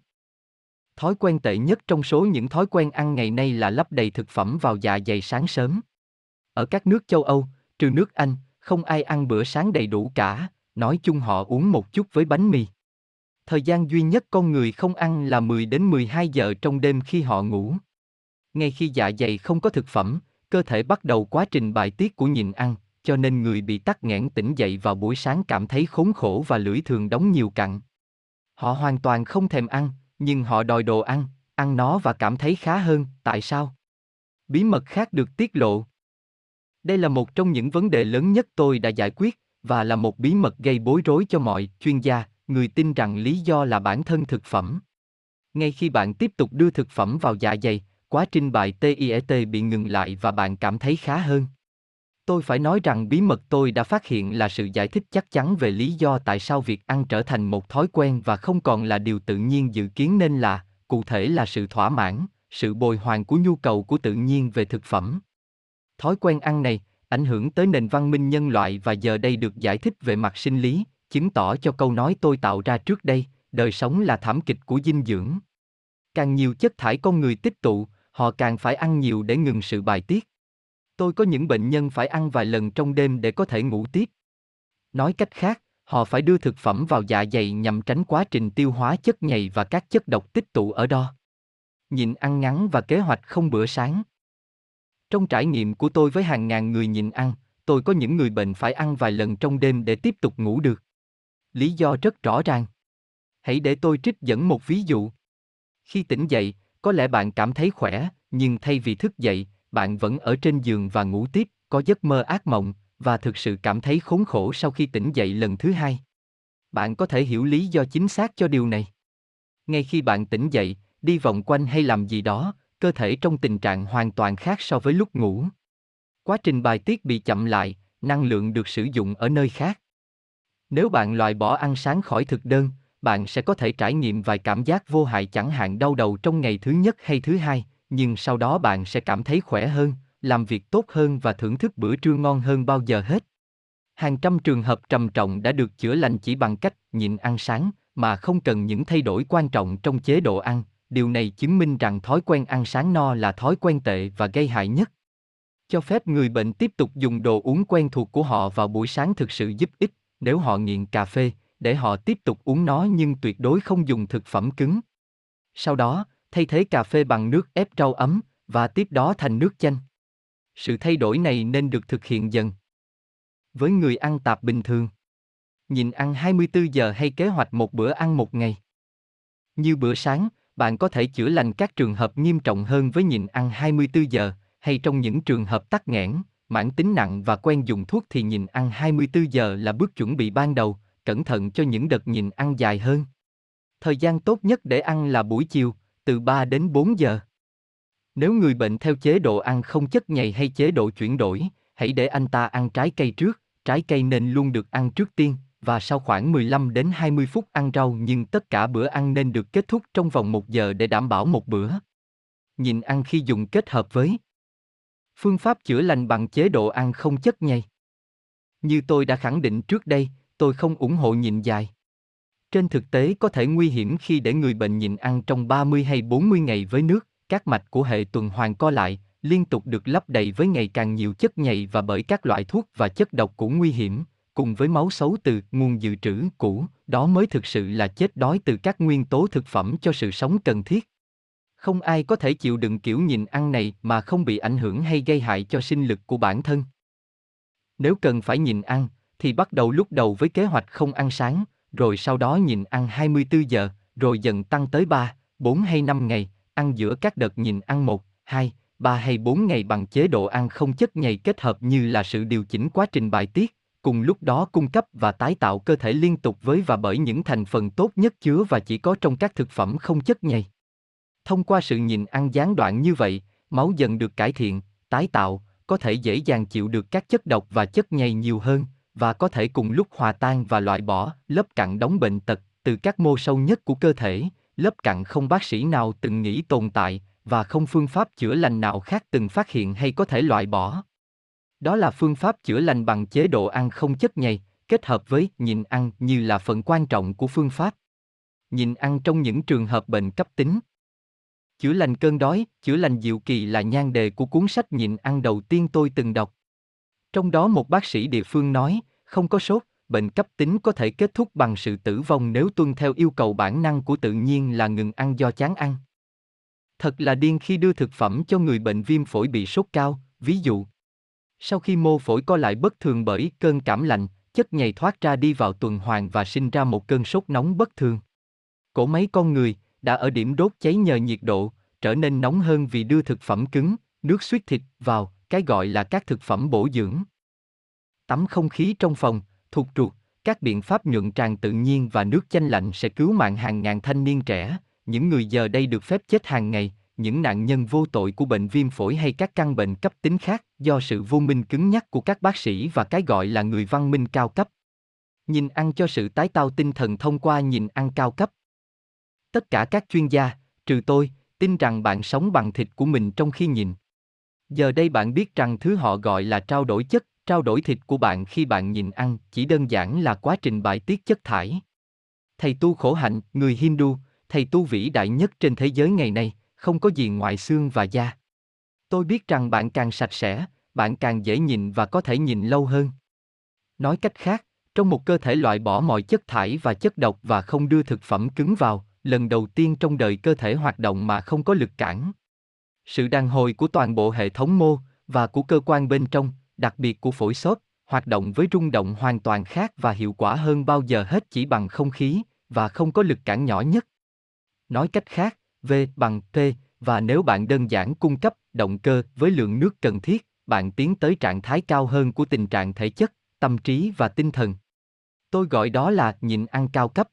Thói quen tệ nhất trong số những thói quen ăn ngày nay là lấp đầy thực phẩm vào dạ dày sáng sớm. Ở các nước châu Âu, trừ nước Anh, không ai ăn bữa sáng đầy đủ cả, nói chung họ uống một chút với bánh mì. Thời gian duy nhất con người không ăn là mười đến mười hai giờ trong đêm khi họ ngủ. Ngay khi dạ dày không có thực phẩm, cơ thể bắt đầu quá trình bài tiết của nhịn ăn, cho nên người bị tắc nghẽn tỉnh dậy vào buổi sáng cảm thấy khốn khổ và lưỡi thường đóng nhiều cặn. Họ hoàn toàn không thèm ăn, nhưng họ đòi đồ ăn, ăn nó và cảm thấy khá hơn, tại sao? Bí mật khác được tiết lộ. Đây là một trong những vấn đề lớn nhất tôi đã giải quyết, và là một bí mật gây bối rối cho mọi chuyên gia, người tin rằng lý do là bản thân thực phẩm. Ngay khi bạn tiếp tục đưa thực phẩm vào dạ dày, quá trình bài tiết bị ngừng lại và bạn cảm thấy khá hơn. Tôi phải nói rằng bí mật tôi đã phát hiện là sự giải thích chắc chắn về lý do tại sao việc ăn trở thành một thói quen và không còn là điều tự nhiên dự kiến nên là, cụ thể là sự thỏa mãn, sự bồi hoàn của nhu cầu của tự nhiên về thực phẩm. Thói quen ăn này ảnh hưởng tới nền văn minh nhân loại và giờ đây được giải thích về mặt sinh lý, chứng tỏ cho câu nói tôi tạo ra trước đây, đời sống là thảm kịch của dinh dưỡng. Càng nhiều chất thải con người tích tụ, họ càng phải ăn nhiều để ngừng sự bài tiết. Tôi có những bệnh nhân phải ăn vài lần trong đêm để có thể ngủ tiếp. Nói cách khác, họ phải đưa thực phẩm vào dạ dày nhằm tránh quá trình tiêu hóa chất nhầy và các chất độc tích tụ ở đó. Nhịn ăn ngắn và kế hoạch không bữa sáng. Trong trải nghiệm của tôi với hàng ngàn người nhịn ăn, tôi có những người bệnh phải ăn vài lần trong đêm để tiếp tục ngủ được. Lý do rất rõ ràng. Hãy để tôi trích dẫn một ví dụ. Khi tỉnh dậy, có lẽ bạn cảm thấy khỏe, nhưng thay vì thức dậy, bạn vẫn ở trên giường và ngủ tiếp, có giấc mơ ác mộng, và thực sự cảm thấy khốn khổ sau khi tỉnh dậy lần thứ hai. Bạn có thể hiểu lý do chính xác cho điều này. Ngay khi bạn tỉnh dậy, đi vòng quanh hay làm gì đó, cơ thể trong tình trạng hoàn toàn khác so với lúc ngủ. Quá trình bài tiết bị chậm lại, năng lượng được sử dụng ở nơi khác. Nếu bạn loại bỏ ăn sáng khỏi thực đơn, bạn sẽ có thể trải nghiệm vài cảm giác vô hại, chẳng hạn đau đầu trong ngày thứ nhất hay thứ hai, nhưng sau đó bạn sẽ cảm thấy khỏe hơn, làm việc tốt hơn và thưởng thức bữa trưa ngon hơn bao giờ hết. Hàng trăm trường hợp trầm trọng đã được chữa lành chỉ bằng cách nhịn ăn sáng, mà không cần những thay đổi quan trọng trong chế độ ăn. Điều này chứng minh rằng thói quen ăn sáng no là thói quen tệ và gây hại nhất. Cho phép người bệnh tiếp tục dùng đồ uống quen thuộc của họ vào buổi sáng thực sự giúp ích. Nếu họ nghiện cà phê, để họ tiếp tục uống nó nhưng tuyệt đối không dùng thực phẩm cứng. Sau đó, thay thế cà phê bằng nước ép rau ấm, và tiếp đó thành nước chanh. Sự thay đổi này nên được thực hiện dần. Với người ăn tạp bình thường, nhịn ăn hai mươi tư giờ hay kế hoạch một bữa ăn một ngày. Như bữa sáng, bạn có thể chữa lành các trường hợp nghiêm trọng hơn với nhịn ăn hai mươi tư giờ, hay trong những trường hợp tắc nghẽn, mãn tính nặng và quen dùng thuốc thì nhịn ăn hai mươi tư giờ là bước chuẩn bị ban đầu, cẩn thận cho những đợt nhịn ăn dài hơn. Thời gian tốt nhất để ăn là buổi chiều, từ ba đến bốn giờ. Nếu người bệnh theo chế độ ăn không chất nhầy hay chế độ chuyển đổi, hãy để anh ta ăn trái cây trước, trái cây nên luôn được ăn trước tiên, và sau khoảng mười lăm đến hai mươi phút ăn rau, nhưng tất cả bữa ăn nên được kết thúc trong vòng một giờ để đảm bảo một bữa. Nhịn ăn khi dùng kết hợp với phương pháp chữa lành bằng chế độ ăn không chất nhầy. Như tôi đã khẳng định trước đây, tôi không ủng hộ nhịn dài. Trên thực tế có thể nguy hiểm khi để người bệnh nhịn ăn trong ba mươi hay bốn mươi ngày với nước, các mạch của hệ tuần hoàn co lại, liên tục được lấp đầy với ngày càng nhiều chất nhầy và bởi các loại thuốc và chất độc cũng nguy hiểm, cùng với máu xấu từ nguồn dự trữ cũ, đó mới thực sự là chết đói từ các nguyên tố thực phẩm cho sự sống cần thiết. Không ai có thể chịu đựng kiểu nhịn ăn này mà không bị ảnh hưởng hay gây hại cho sinh lực của bản thân. Nếu cần phải nhịn ăn, thì bắt đầu lúc đầu với kế hoạch không ăn sáng, rồi sau đó nhịn ăn hai mươi tư giờ, rồi dần tăng tới ba, bốn hay năm ngày, ăn giữa các đợt nhịn ăn một, hai, ba hay bốn ngày bằng chế độ ăn không chất nhầy kết hợp như là sự điều chỉnh quá trình bài tiết, cùng lúc đó cung cấp và tái tạo cơ thể liên tục với và bởi những thành phần tốt nhất chứa và chỉ có trong các thực phẩm không chất nhầy. Thông qua sự nhịn ăn gián đoạn như vậy, máu dần được cải thiện, tái tạo, có thể dễ dàng chịu được các chất độc và chất nhầy nhiều hơn, và có thể cùng lúc hòa tan và loại bỏ lớp cặn đóng bệnh tật từ các mô sâu nhất của cơ thể, lớp cặn không bác sĩ nào từng nghĩ tồn tại, và không phương pháp chữa lành nào khác từng phát hiện hay có thể loại bỏ. Đó là phương pháp chữa lành bằng chế độ ăn không chất nhầy, kết hợp với nhịn ăn như là phần quan trọng của phương pháp. Nhịn ăn trong những trường hợp bệnh cấp tính. Chữa lành cơn đói, chữa lành diệu kỳ là nhan đề của cuốn sách nhịn ăn đầu tiên tôi từng đọc. Trong đó một bác sĩ địa phương nói, không có sốt, bệnh cấp tính có thể kết thúc bằng sự tử vong nếu tuân theo yêu cầu bản năng của tự nhiên là ngừng ăn do chán ăn. Thật là điên khi đưa thực phẩm cho người bệnh viêm phổi bị sốt cao, ví dụ. Sau khi mô phổi co lại bất thường bởi cơn cảm lạnh, chất nhầy thoát ra đi vào tuần hoàn và sinh ra một cơn sốt nóng bất thường. Cổ máy con người, đã ở điểm đốt cháy nhờ nhiệt độ, trở nên nóng hơn vì đưa thực phẩm cứng, nước suyết thịt vào, cái gọi là các thực phẩm bổ dưỡng. Tắm không khí trong phòng, thụt ruột, các biện pháp nhuận tràng tự nhiên và nước chanh lạnh sẽ cứu mạng hàng ngàn thanh niên trẻ, những người giờ đây được phép chết hàng ngày, những nạn nhân vô tội của bệnh viêm phổi hay các căn bệnh cấp tính khác do sự vô minh cứng nhắc của các bác sĩ và cái gọi là người văn minh cao cấp. Nhịn ăn cho sự tái tạo tinh thần thông qua nhịn ăn cao cấp. Tất cả các chuyên gia, trừ tôi, tin rằng bạn sống bằng thịt của mình trong khi nhịn. Giờ đây bạn biết rằng thứ họ gọi là trao đổi chất, trao đổi thịt của bạn khi bạn nhịn ăn chỉ đơn giản là quá trình bài tiết chất thải. Thầy tu khổ hạnh, người Hindu, thầy tu vĩ đại nhất trên thế giới ngày nay, không có gì ngoại xương và da. Tôi biết rằng bạn càng sạch sẽ, bạn càng dễ nhìn và có thể nhìn lâu hơn. Nói cách khác, trong một cơ thể loại bỏ mọi chất thải và chất độc và không đưa thực phẩm cứng vào, lần đầu tiên trong đời cơ thể hoạt động mà không có lực cản. Sự đàn hồi của toàn bộ hệ thống mô và của cơ quan bên trong, đặc biệt của phổi xốp, hoạt động với rung động hoàn toàn khác và hiệu quả hơn bao giờ hết chỉ bằng không khí và không có lực cản nhỏ nhất. Nói cách khác, V bằng P, và nếu bạn đơn giản cung cấp động cơ với lượng nước cần thiết, bạn tiến tới trạng thái cao hơn của tình trạng thể chất, tâm trí và tinh thần. Tôi gọi đó là nhịn ăn cao cấp.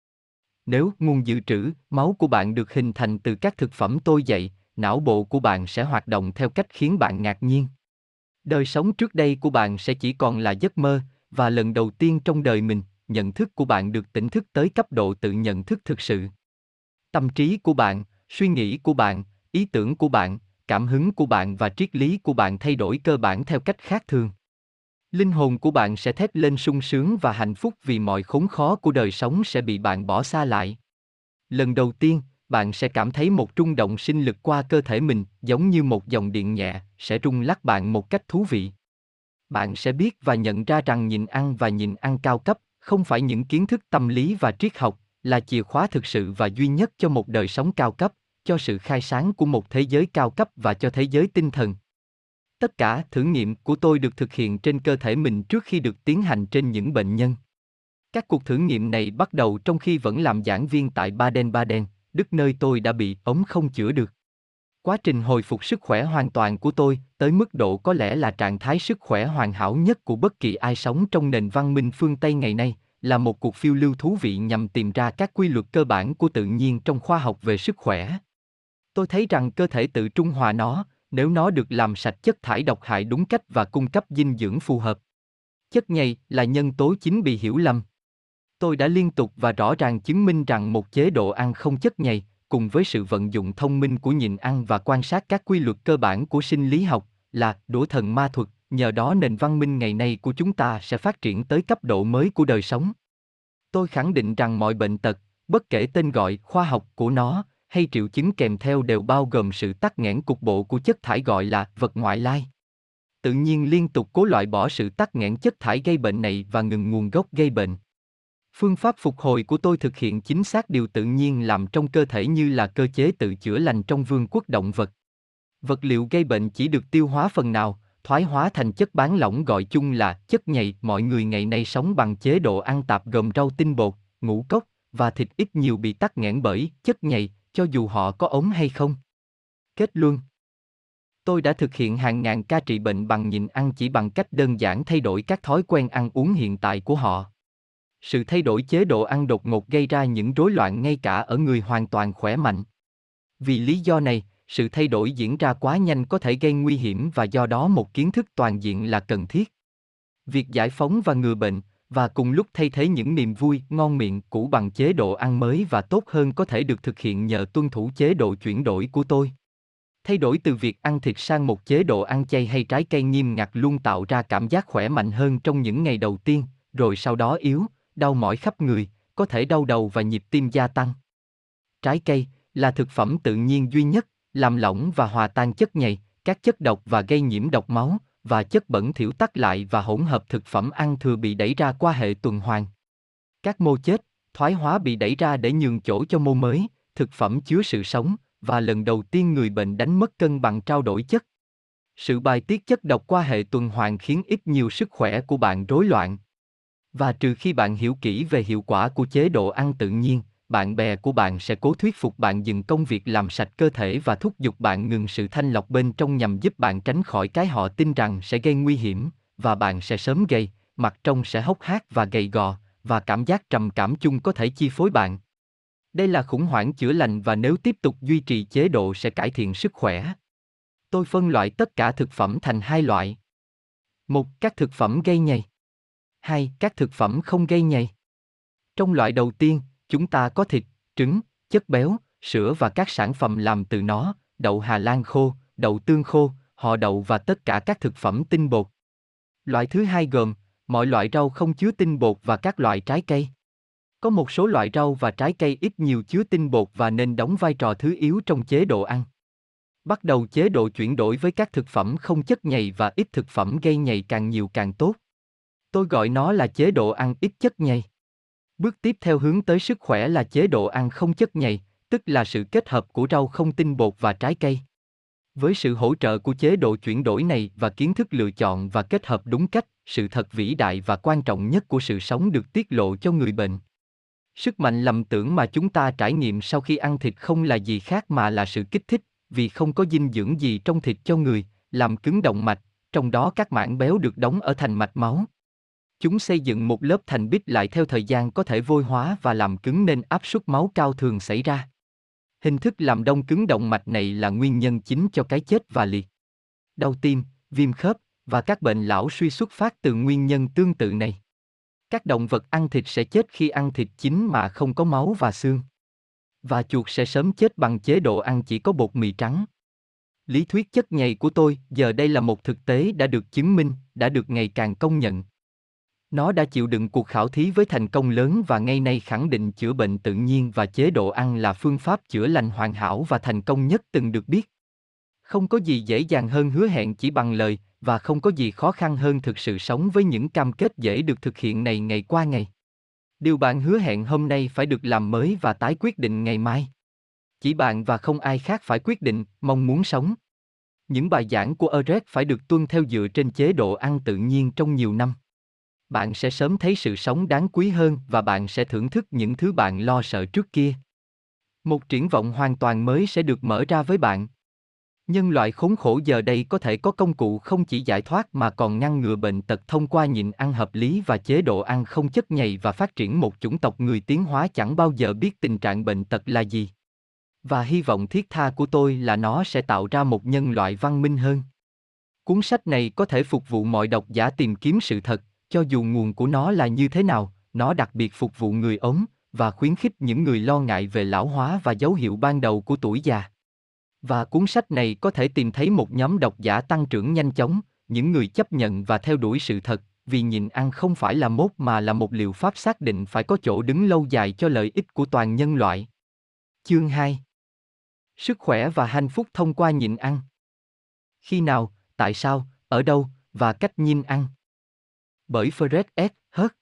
Nếu nguồn dự trữ máu của bạn được hình thành từ các thực phẩm tôi dạy, não bộ của bạn sẽ hoạt động theo cách khiến bạn ngạc nhiên. Đời sống trước đây của bạn sẽ chỉ còn là giấc mơ, và lần đầu tiên trong đời mình, nhận thức của bạn được tỉnh thức tới cấp độ tự nhận thức thực sự. Tâm trí của bạn, suy nghĩ của bạn, ý tưởng của bạn, cảm hứng của bạn và triết lý của bạn thay đổi cơ bản theo cách khác thường. Linh hồn của bạn sẽ thét lên sung sướng và hạnh phúc vì mọi khốn khó của đời sống sẽ bị bạn bỏ xa lại. Lần đầu tiên, bạn sẽ cảm thấy một rung động sinh lực qua cơ thể mình, giống như một dòng điện nhẹ, sẽ rung lắc bạn một cách thú vị. Bạn sẽ biết và nhận ra rằng nhịn ăn và nhịn ăn cao cấp, không phải những kiến thức tâm lý và triết học, là chìa khóa thực sự và duy nhất cho một đời sống cao cấp, cho sự khai sáng của một thế giới cao cấp và cho thế giới tinh thần. Tất cả thử nghiệm của tôi được thực hiện trên cơ thể mình trước khi được tiến hành trên những bệnh nhân. Các cuộc thử nghiệm này bắt đầu trong khi vẫn làm giảng viên tại Baden-Baden, Đức nơi tôi đã bị ống không chữa được. Quá trình hồi phục sức khỏe hoàn toàn của tôi, tới mức độ có lẽ là trạng thái sức khỏe hoàn hảo nhất của bất kỳ ai sống trong nền văn minh phương Tây ngày nay, là một cuộc phiêu lưu thú vị nhằm tìm ra các quy luật cơ bản của tự nhiên trong khoa học về sức khỏe. Tôi thấy rằng cơ thể tự trung hòa nó, nếu nó được làm sạch chất thải độc hại đúng cách và cung cấp dinh dưỡng phù hợp. Chất nhầy là nhân tố chính bị hiểu lầm. Tôi đã liên tục và rõ ràng chứng minh rằng một chế độ ăn không chất nhầy, cùng với sự vận dụng thông minh của nhịn ăn và quan sát các quy luật cơ bản của sinh lý học, là đũa thần ma thuật, nhờ đó nền văn minh ngày nay của chúng ta sẽ phát triển tới cấp độ mới của đời sống. Tôi khẳng định rằng mọi bệnh tật, bất kể tên gọi khoa học của nó, hay triệu chứng kèm theo đều bao gồm sự tắc nghẽn cục bộ của chất thải gọi là vật ngoại lai. Tự nhiên liên tục cố loại bỏ sự tắc nghẽn chất thải gây bệnh này và ngừng nguồn gốc gây bệnh. Phương pháp phục hồi của tôi thực hiện chính xác điều tự nhiên làm trong cơ thể như là cơ chế tự chữa lành trong vương quốc động vật. Vật liệu gây bệnh chỉ được tiêu hóa phần nào, thoái hóa thành chất bán lỏng gọi chung là chất nhầy. Mọi người ngày nay sống bằng chế độ ăn tạp gồm rau tinh bột, ngũ cốc và thịt ít nhiều bị tắc nghẽn bởi chất nhầy, cho dù họ có ốm hay không. Kết luận: tôi đã thực hiện hàng ngàn ca trị bệnh bằng nhịn ăn chỉ bằng cách đơn giản thay đổi các thói quen ăn uống hiện tại của họ. Sự thay đổi chế độ ăn đột ngột gây ra những rối loạn ngay cả ở người hoàn toàn khỏe mạnh. Vì lý do này, sự thay đổi diễn ra quá nhanh có thể gây nguy hiểm và do đó một kiến thức toàn diện là cần thiết. Việc giải phóng và ngừa bệnh, và cùng lúc thay thế những niềm vui, ngon miệng cũ bằng chế độ ăn mới và tốt hơn có thể được thực hiện nhờ tuân thủ chế độ chuyển đổi của tôi. Thay đổi từ việc ăn thịt sang một chế độ ăn chay hay trái cây nghiêm ngặt luôn tạo ra cảm giác khỏe mạnh hơn trong những ngày đầu tiên, rồi sau đó yếu, đau mỏi khắp người, có thể đau đầu và nhịp tim gia tăng. Trái cây là thực phẩm tự nhiên duy nhất, làm lỏng và hòa tan chất nhầy, các chất độc và gây nhiễm độc máu, và chất bẩn thỉu tắc lại và hỗn hợp thực phẩm ăn thừa bị đẩy ra qua hệ tuần hoàn. Các mô chết, thoái hóa bị đẩy ra để nhường chỗ cho mô mới, thực phẩm chứa sự sống, và lần đầu tiên người bệnh đánh mất cân bằng trao đổi chất. Sự bài tiết chất độc qua hệ tuần hoàn khiến ít nhiều sức khỏe của bạn rối loạn. Và trừ khi bạn hiểu kỹ về hiệu quả của chế độ ăn tự nhiên, bạn bè của bạn sẽ cố thuyết phục bạn dừng công việc làm sạch cơ thể và thúc giục bạn ngừng sự thanh lọc bên trong nhằm giúp bạn tránh khỏi cái họ tin rằng sẽ gây nguy hiểm, và bạn sẽ sớm gầy, mặt trông sẽ hốc hác và gầy gò, và cảm giác trầm cảm chung có thể chi phối bạn. Đây là khủng hoảng chữa lành và nếu tiếp tục duy trì chế độ sẽ cải thiện sức khỏe. Tôi phân loại tất cả thực phẩm thành hai loại. Một, các thực phẩm gây nhầy. Hai, các thực phẩm không gây nhầy. Trong loại đầu tiên, chúng ta có thịt, trứng, chất béo, sữa và các sản phẩm làm từ nó, đậu Hà Lan khô, đậu tương khô, họ đậu và tất cả các thực phẩm tinh bột. Loại thứ hai gồm mọi loại rau không chứa tinh bột và các loại trái cây. Có một số loại rau và trái cây ít nhiều chứa tinh bột và nên đóng vai trò thứ yếu trong chế độ ăn. Bắt đầu chế độ chuyển đổi với các thực phẩm không chất nhầy và ít thực phẩm gây nhầy càng nhiều càng tốt. Tôi gọi nó là chế độ ăn ít chất nhầy. Bước tiếp theo hướng tới sức khỏe là chế độ ăn không chất nhầy, tức là sự kết hợp của rau không tinh bột và trái cây. Với sự hỗ trợ của chế độ chuyển đổi này và kiến thức lựa chọn và kết hợp đúng cách, sự thật vĩ đại và quan trọng nhất của sự sống được tiết lộ cho người bệnh. Sức mạnh lầm tưởng mà chúng ta trải nghiệm sau khi ăn thịt không là gì khác mà là sự kích thích, vì không có dinh dưỡng gì trong thịt cho người, làm cứng động mạch, trong đó các mảng béo được đóng ở thành mạch máu. Chúng xây dựng một lớp thành bích lại theo thời gian có thể vôi hóa và làm cứng nên áp suất máu cao thường xảy ra. Hình thức làm đông cứng động mạch này là nguyên nhân chính cho cái chết và liệt. Đau tim, viêm khớp và các bệnh lão suy xuất phát từ nguyên nhân tương tự này. Các động vật ăn thịt sẽ chết khi ăn thịt chín mà không có máu và xương. Và chuột sẽ sớm chết bằng chế độ ăn chỉ có bột mì trắng. Lý thuyết chất nhầy của tôi giờ đây là một thực tế đã được chứng minh, đã được ngày càng công nhận. Nó đã chịu đựng cuộc khảo thí với thành công lớn và ngày nay khẳng định chữa bệnh tự nhiên và chế độ ăn là phương pháp chữa lành hoàn hảo và thành công nhất từng được biết. Không có gì dễ dàng hơn hứa hẹn chỉ bằng lời, và không có gì khó khăn hơn thực sự sống với những cam kết dễ được thực hiện này ngày qua ngày. Điều bạn hứa hẹn hôm nay phải được làm mới và tái quyết định ngày mai. Chỉ bạn và không ai khác phải quyết định, mong muốn sống. Những bài giảng của Eres phải được tuân theo dựa trên chế độ ăn tự nhiên trong nhiều năm. Bạn sẽ sớm thấy sự sống đáng quý hơn và bạn sẽ thưởng thức những thứ bạn lo sợ trước kia. Một triển vọng hoàn toàn mới sẽ được mở ra với bạn. Nhân loại khốn khổ giờ đây có thể có công cụ không chỉ giải thoát mà còn ngăn ngừa bệnh tật thông qua nhịn ăn hợp lý và chế độ ăn không chất nhầy và phát triển một chủng tộc người tiến hóa chẳng bao giờ biết tình trạng bệnh tật là gì. Và hy vọng thiết tha của tôi là nó sẽ tạo ra một nhân loại văn minh hơn. Cuốn sách này có thể phục vụ mọi độc giả tìm kiếm sự thật, cho dù nguồn của nó là như thế nào, nó đặc biệt phục vụ người ốm, và khuyến khích những người lo ngại về lão hóa và dấu hiệu ban đầu của tuổi già. Và cuốn sách này có thể tìm thấy một nhóm độc giả tăng trưởng nhanh chóng, những người chấp nhận và theo đuổi sự thật, vì nhịn ăn không phải là mốt mà là một liệu pháp xác định phải có chỗ đứng lâu dài cho lợi ích của toàn nhân loại. Chương hai. Sức khỏe và hạnh phúc thông qua nhịn ăn. Khi nào, tại sao, ở đâu, và cách nhịn ăn. Bởi Fred S. Hurt.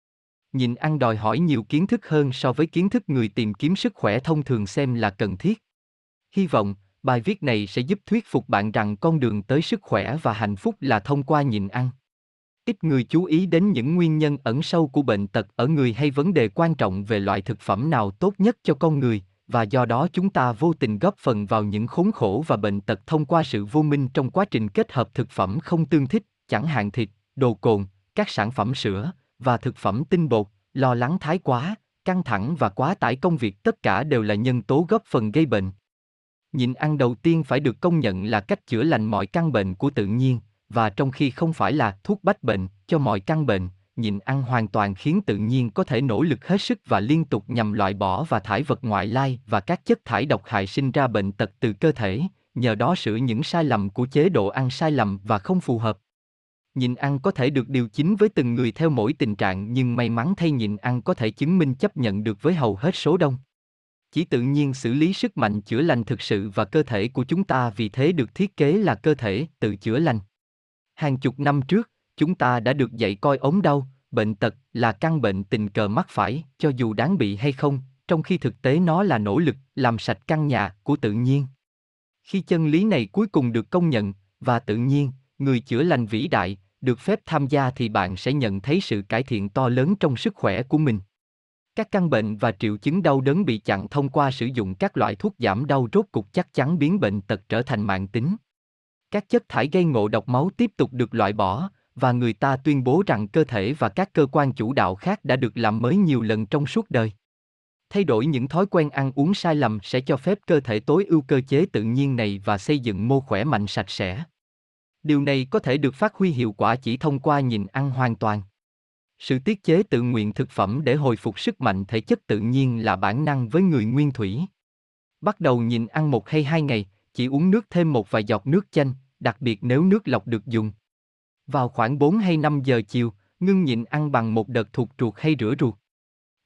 Nhịn ăn đòi hỏi nhiều kiến thức hơn so với kiến thức người tìm kiếm sức khỏe thông thường xem là cần thiết. Hy vọng, bài viết này sẽ giúp thuyết phục bạn rằng con đường tới sức khỏe và hạnh phúc là thông qua nhịn ăn. Ít người chú ý đến những nguyên nhân ẩn sâu của bệnh tật ở người hay vấn đề quan trọng về loại thực phẩm nào tốt nhất cho con người, và do đó chúng ta vô tình góp phần vào những khốn khổ và bệnh tật thông qua sự vô minh trong quá trình kết hợp thực phẩm không tương thích, chẳng hạn thịt, đồ cồn, các sản phẩm sữa, và thực phẩm tinh bột. Lo lắng thái quá, căng thẳng và quá tải công việc tất cả đều là nhân tố góp phần gây bệnh. Nhịn ăn đầu tiên phải được công nhận là cách chữa lành mọi căn bệnh của tự nhiên, và trong khi không phải là thuốc bách bệnh cho mọi căn bệnh, nhịn ăn hoàn toàn khiến tự nhiên có thể nỗ lực hết sức và liên tục nhằm loại bỏ và thải vật ngoại lai và các chất thải độc hại sinh ra bệnh tật từ cơ thể, nhờ đó sửa những sai lầm của chế độ ăn sai lầm và không phù hợp. Nhịn ăn có thể được điều chỉnh với từng người theo mỗi tình trạng, nhưng may mắn thay nhịn ăn có thể chứng minh chấp nhận được với hầu hết số đông. Chỉ tự nhiên xử lý sức mạnh chữa lành thực sự và cơ thể của chúng ta vì thế được thiết kế là cơ thể tự chữa lành. Hàng chục năm trước, chúng ta đã được dạy coi ốm đau, bệnh tật là căn bệnh tình cờ mắc phải, cho dù đáng bị hay không, trong khi thực tế nó là nỗ lực làm sạch căn nhà của tự nhiên. Khi chân lý này cuối cùng được công nhận, và tự nhiên, người chữa lành vĩ đại, được phép tham gia thì bạn sẽ nhận thấy sự cải thiện to lớn trong sức khỏe của mình. Các căn bệnh và triệu chứng đau đớn bị chặn thông qua sử dụng các loại thuốc giảm đau rốt cục chắc chắn biến bệnh tật trở thành mãn tính. Các chất thải gây ngộ độc máu tiếp tục được loại bỏ, và người ta tuyên bố rằng cơ thể và các cơ quan chủ đạo khác đã được làm mới nhiều lần trong suốt đời. Thay đổi những thói quen ăn uống sai lầm sẽ cho phép cơ thể tối ưu cơ chế tự nhiên này và xây dựng mô khỏe mạnh sạch sẽ. Điều này có thể được phát huy hiệu quả chỉ thông qua nhịn ăn hoàn toàn. Sự tiết chế tự nguyện thực phẩm để hồi phục sức mạnh thể chất tự nhiên là bản năng với người nguyên thủy. Bắt đầu nhịn ăn một hay hai ngày, chỉ uống nước thêm một vài giọt nước chanh, đặc biệt nếu nước lọc được dùng. Vào khoảng bốn hay năm giờ chiều, ngưng nhịn ăn bằng một đợt thụt ruột hay rửa ruột.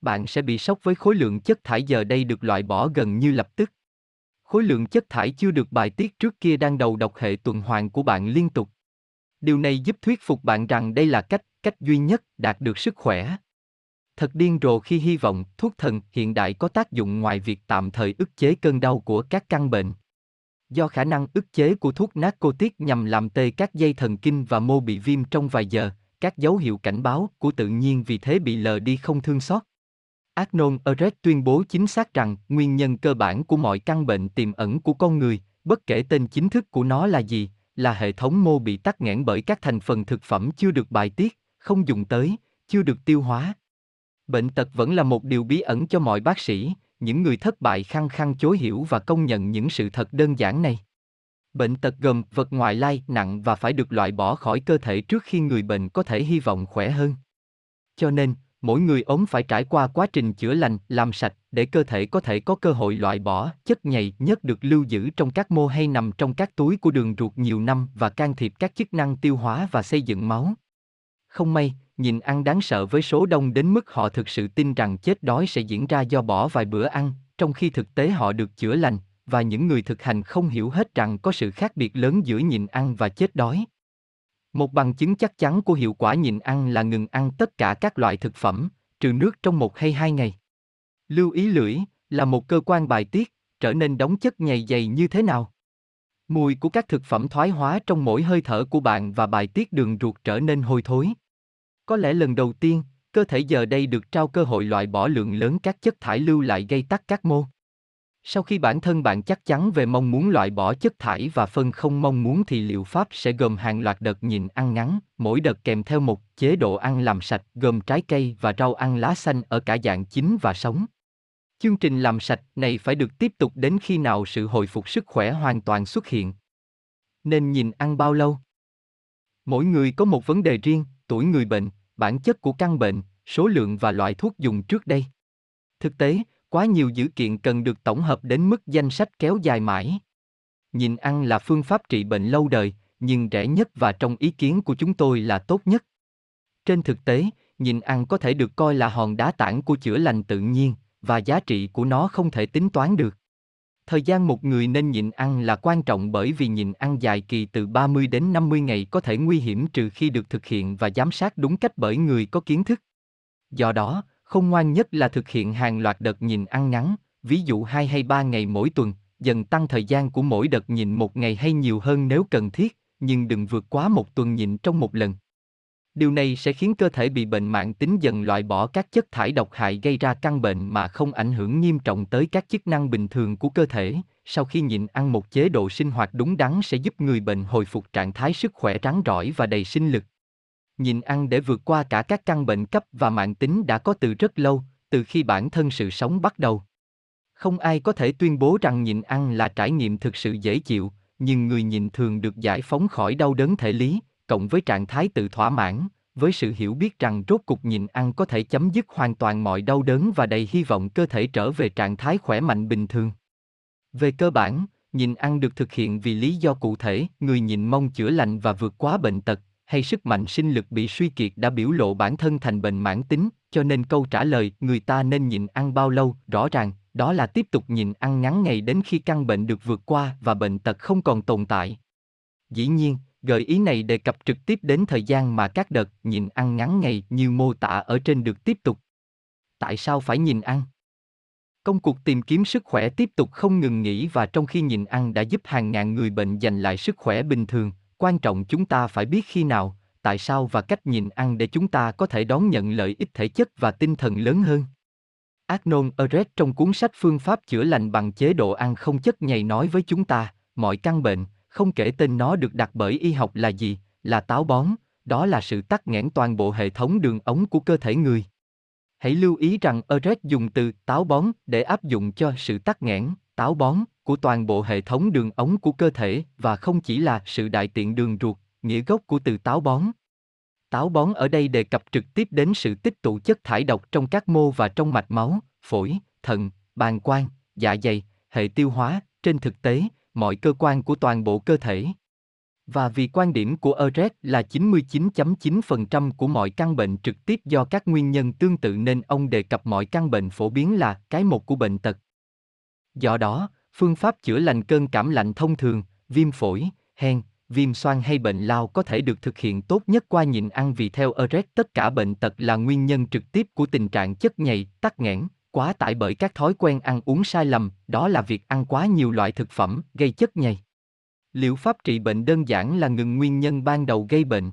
bạn sẽ bị sốc với khối lượng chất thải giờ đây được loại bỏ gần như lập tức. Khối lượng chất thải chưa được bài tiết trước kia đang đầu độc hệ tuần hoàn của bạn liên tục. Điều này giúp thuyết phục bạn rằng đây là cách, cách duy nhất đạt được sức khỏe. Thật điên rồ khi hy vọng thuốc thần hiện đại có tác dụng ngoài việc tạm thời ức chế cơn đau của các căn bệnh. Do khả năng ức chế của thuốc narcotic nhằm làm tê các dây thần kinh và mô bị viêm trong vài giờ, các dấu hiệu cảnh báo của tự nhiên vì thế bị lờ đi không thương xót. Arnold Ehret tuyên bố chính xác rằng nguyên nhân cơ bản của mọi căn bệnh tiềm ẩn của con người, bất kể tên chính thức của nó là gì, là hệ thống mô bị tắc nghẽn bởi các thành phần thực phẩm chưa được bài tiết, không dùng tới, chưa được tiêu hóa. Bệnh tật vẫn là một điều bí ẩn cho mọi bác sĩ, những người thất bại khăng khăng chối hiểu và công nhận những sự thật đơn giản này. Bệnh tật gồm vật ngoại lai nặng và phải được loại bỏ khỏi cơ thể trước khi người bệnh có thể hy vọng khỏe hơn. Cho nên, mỗi người ốm phải trải qua quá trình chữa lành, làm sạch, để cơ thể có thể có cơ hội loại bỏ chất nhầy nhất được lưu giữ trong các mô hay nằm trong các túi của đường ruột nhiều năm và can thiệp các chức năng tiêu hóa và xây dựng máu. Không may, nhìn ăn đáng sợ với số đông đến mức họ thực sự tin rằng chết đói sẽ diễn ra do bỏ vài bữa ăn, trong khi thực tế họ được chữa lành, và những người thực hành không hiểu hết rằng có sự khác biệt lớn giữa nhịn ăn và chết đói. Một bằng chứng chắc chắn của hiệu quả nhịn ăn là ngừng ăn tất cả các loại thực phẩm, trừ nước trong một hay hai ngày. Lưu ý lưỡi, là một cơ quan bài tiết, trở nên đóng chất nhầy dày như thế nào? Mùi của các thực phẩm thoái hóa trong mỗi hơi thở của bạn và bài tiết đường ruột trở nên hôi thối. Có lẽ lần đầu tiên, cơ thể giờ đây được trao cơ hội loại bỏ lượng lớn các chất thải lưu lại gây tắc các mô. Sau khi bản thân bạn chắc chắn về mong muốn loại bỏ chất thải và phân không mong muốn thì liệu pháp sẽ gồm hàng loạt đợt nhịn ăn ngắn, mỗi đợt kèm theo một chế độ ăn làm sạch gồm trái cây và rau ăn lá xanh ở cả dạng chín và sống. Chương trình làm sạch này phải được tiếp tục đến khi nào sự hồi phục sức khỏe hoàn toàn xuất hiện. Nên nhịn ăn bao lâu? Mỗi người có một vấn đề riêng, tuổi người bệnh, bản chất của căn bệnh, số lượng và loại thuốc dùng trước đây. Thực tế, quá nhiều dữ kiện cần được tổng hợp đến mức danh sách kéo dài mãi. Nhịn ăn là phương pháp trị bệnh lâu đời, nhưng rẻ nhất và trong ý kiến của chúng tôi là tốt nhất. Trên thực tế, nhịn ăn có thể được coi là hòn đá tảng của chữa lành tự nhiên, và giá trị của nó không thể tính toán được. Thời gian một người nên nhịn ăn là quan trọng bởi vì nhịn ăn dài kỳ từ ba mươi đến năm mươi ngày có thể nguy hiểm trừ khi được thực hiện và giám sát đúng cách bởi người có kiến thức. Do đó, khôn ngoan nhất là thực hiện hàng loạt đợt nhịn ăn ngắn, ví dụ hai hay ba ngày mỗi tuần, dần tăng thời gian của mỗi đợt nhịn một ngày hay nhiều hơn nếu cần thiết, nhưng đừng vượt quá một tuần nhịn trong một lần. Điều này sẽ khiến cơ thể bị bệnh mãn tính dần loại bỏ các chất thải độc hại gây ra căn bệnh mà không ảnh hưởng nghiêm trọng tới các chức năng bình thường của cơ thể. Sau khi nhịn ăn, một chế độ sinh hoạt đúng đắn sẽ giúp người bệnh hồi phục trạng thái sức khỏe rắn rỏi và đầy sinh lực. Nhịn ăn để vượt qua cả các căn bệnh cấp và mãn tính đã có từ rất lâu, từ khi bản thân sự sống bắt đầu. Không ai có thể tuyên bố rằng nhịn ăn là trải nghiệm thực sự dễ chịu, nhưng người nhịn thường được giải phóng khỏi đau đớn thể lý, cộng với trạng thái tự thỏa mãn, với sự hiểu biết rằng rốt cục nhịn ăn có thể chấm dứt hoàn toàn mọi đau đớn và đầy hy vọng cơ thể trở về trạng thái khỏe mạnh bình thường. Về cơ bản, nhịn ăn được thực hiện vì lý do cụ thể, người nhịn mong chữa lành và vượt qua bệnh tật, hay sức mạnh sinh lực bị suy kiệt đã biểu lộ bản thân thành bệnh mãn tính, cho nên câu trả lời người ta nên nhịn ăn bao lâu, rõ ràng, đó là tiếp tục nhịn ăn ngắn ngày đến khi căn bệnh được vượt qua và bệnh tật không còn tồn tại. Dĩ nhiên, gợi ý này đề cập trực tiếp đến thời gian mà các đợt nhịn ăn ngắn ngày như mô tả ở trên được tiếp tục. Tại sao phải nhịn ăn? Công cuộc tìm kiếm sức khỏe tiếp tục không ngừng nghỉ và trong khi nhịn ăn đã giúp hàng ngàn người bệnh giành lại sức khỏe bình thường, quan trọng chúng ta phải biết khi nào, tại sao và cách nhịn ăn để chúng ta có thể đón nhận lợi ích thể chất và tinh thần lớn hơn. Arnold Ehret trong cuốn sách Phương pháp chữa lành bằng chế độ ăn không chất nhầy nói với chúng ta, mọi căn bệnh, không kể tên nó được đặt bởi y học là gì, là táo bón, đó là sự tắc nghẽn toàn bộ hệ thống đường ống của cơ thể người. Hãy lưu ý rằng Ehret dùng từ táo bón để áp dụng cho sự tắc nghẽn, táo bón của toàn bộ hệ thống đường ống của cơ thể và không chỉ là sự đại tiện đường ruột, nghĩa gốc của từ táo bón. Táo bón ở đây đề cập trực tiếp đến sự tích tụ chất thải độc trong các mô và trong mạch máu, phổi, thận, bàng quang, dạ dày, hệ tiêu hóa, trên thực tế, mọi cơ quan của toàn bộ cơ thể. Và vì quan điểm của e rờ e tê là chín mươi chín phẩy chín phần trăm của mọi căn bệnh trực tiếp do các nguyên nhân tương tự nên ông đề cập mọi căn bệnh phổ biến là cái một của bệnh tật. Do đó, phương pháp chữa lành cơn cảm lạnh thông thường, viêm phổi, hen, viêm xoang hay bệnh lao có thể được thực hiện tốt nhất qua nhịn ăn vì theo e rờ e tê tất cả bệnh tật là nguyên nhân trực tiếp của tình trạng chất nhầy, tắc nghẽn, quá tải bởi các thói quen ăn uống sai lầm, đó là việc ăn quá nhiều loại thực phẩm gây chất nhầy. Liệu pháp trị bệnh đơn giản là ngừng nguyên nhân ban đầu gây bệnh.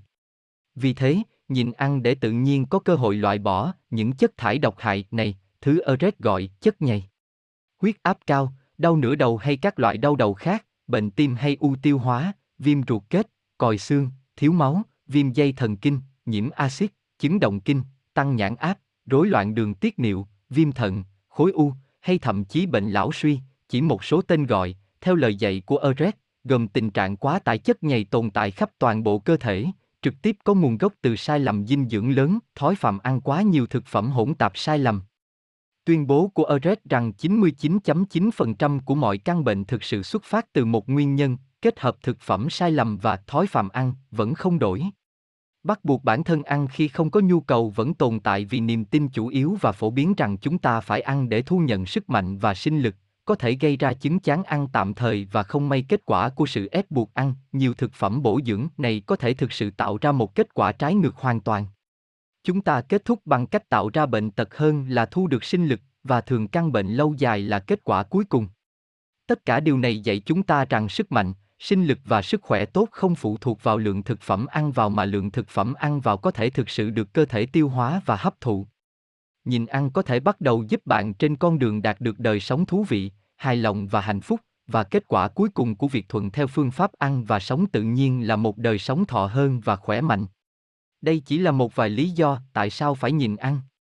Vì thế, nhịn ăn để tự nhiên có cơ hội loại bỏ những chất thải độc hại này, thứ e rờ e tê gọi chất nhầy. Huyết áp cao, đau nửa đầu hay các loại đau đầu khác, bệnh tim hay u tiêu hóa, viêm ruột kết, còi xương, thiếu máu, viêm dây thần kinh, nhiễm axit, chứng động kinh, tăng nhãn áp, rối loạn đường tiết niệu, viêm thận, khối u, hay thậm chí bệnh lão suy, chỉ một số tên gọi, theo lời dạy của e rờ e tê, gồm tình trạng quá tải chất nhầy tồn tại khắp toàn bộ cơ thể, trực tiếp có nguồn gốc từ sai lầm dinh dưỡng lớn, thói phạm ăn quá nhiều thực phẩm hỗn tạp sai lầm. Tuyên bố của e rờ e tê rằng chín mươi chín phẩy chín phần trăm của mọi căn bệnh thực sự xuất phát từ một nguyên nhân, kết hợp thực phẩm sai lầm và thói phạm ăn, vẫn không đổi. Bắt buộc bản thân ăn khi không có nhu cầu vẫn tồn tại vì niềm tin chủ yếu và phổ biến rằng chúng ta phải ăn để thu nhận sức mạnh và sinh lực, có thể gây ra chứng chán ăn tạm thời và không may kết quả của sự ép buộc ăn nhiều thực phẩm bổ dưỡng này có thể thực sự tạo ra một kết quả trái ngược hoàn toàn. Chúng ta kết thúc bằng cách tạo ra bệnh tật hơn là thu được sinh lực, và thường căn bệnh lâu dài là kết quả cuối cùng. Tất cả điều này dạy chúng ta rằng sức mạnh, sinh lực và sức khỏe tốt không phụ thuộc vào lượng thực phẩm ăn vào mà lượng thực phẩm ăn vào có thể thực sự được cơ thể tiêu hóa và hấp thụ. Nhịn ăn có thể bắt đầu giúp bạn trên con đường đạt được đời sống thú vị, hài lòng và hạnh phúc, và kết quả cuối cùng của việc thuận theo phương pháp ăn và sống tự nhiên là một đời sống thọ hơn và khỏe mạnh. Đây chỉ là một vài lý do tại sao phải nhịn ăn.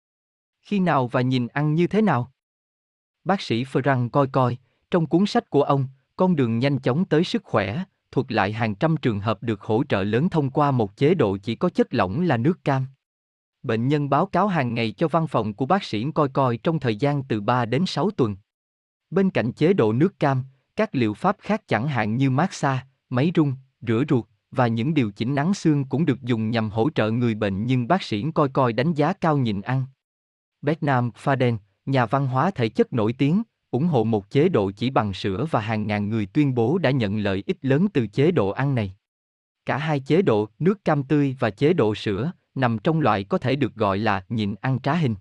Khi nào và nhịn ăn như thế nào? Bác sĩ Frank Coi Coi, trong cuốn sách của ông, Con đường nhanh chóng tới sức khỏe, thuật lại hàng trăm trường hợp được hỗ trợ lớn thông qua một chế độ chỉ có chất lỏng là nước cam. Bệnh nhân báo cáo hàng ngày cho văn phòng của bác sĩ Coi Coi trong thời gian từ ba đến sáu tuần. Bên cạnh chế độ nước cam, các liệu pháp khác chẳng hạn như massage, máy rung, rửa ruột và những điều chỉnh nắng xương cũng được dùng nhằm hỗ trợ người bệnh, nhưng bác sĩ Coi Coi đánh giá cao nhịn ăn. Bernard Faden, nhà văn hóa thể chất nổi tiếng, ủng hộ một chế độ chỉ bằng sữa và hàng ngàn người tuyên bố đã nhận lợi ích lớn từ chế độ ăn này. Cả hai chế độ, nước cam tươi và chế độ sữa, nằm trong loại có thể được gọi là nhịn ăn trá hình.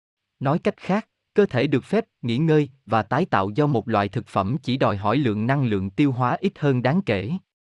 Nói cách khác, cơ thể được phép nghỉ ngơi và tái tạo do một loại thực phẩm chỉ đòi hỏi lượng năng lượng tiêu hóa ít hơn đáng kể.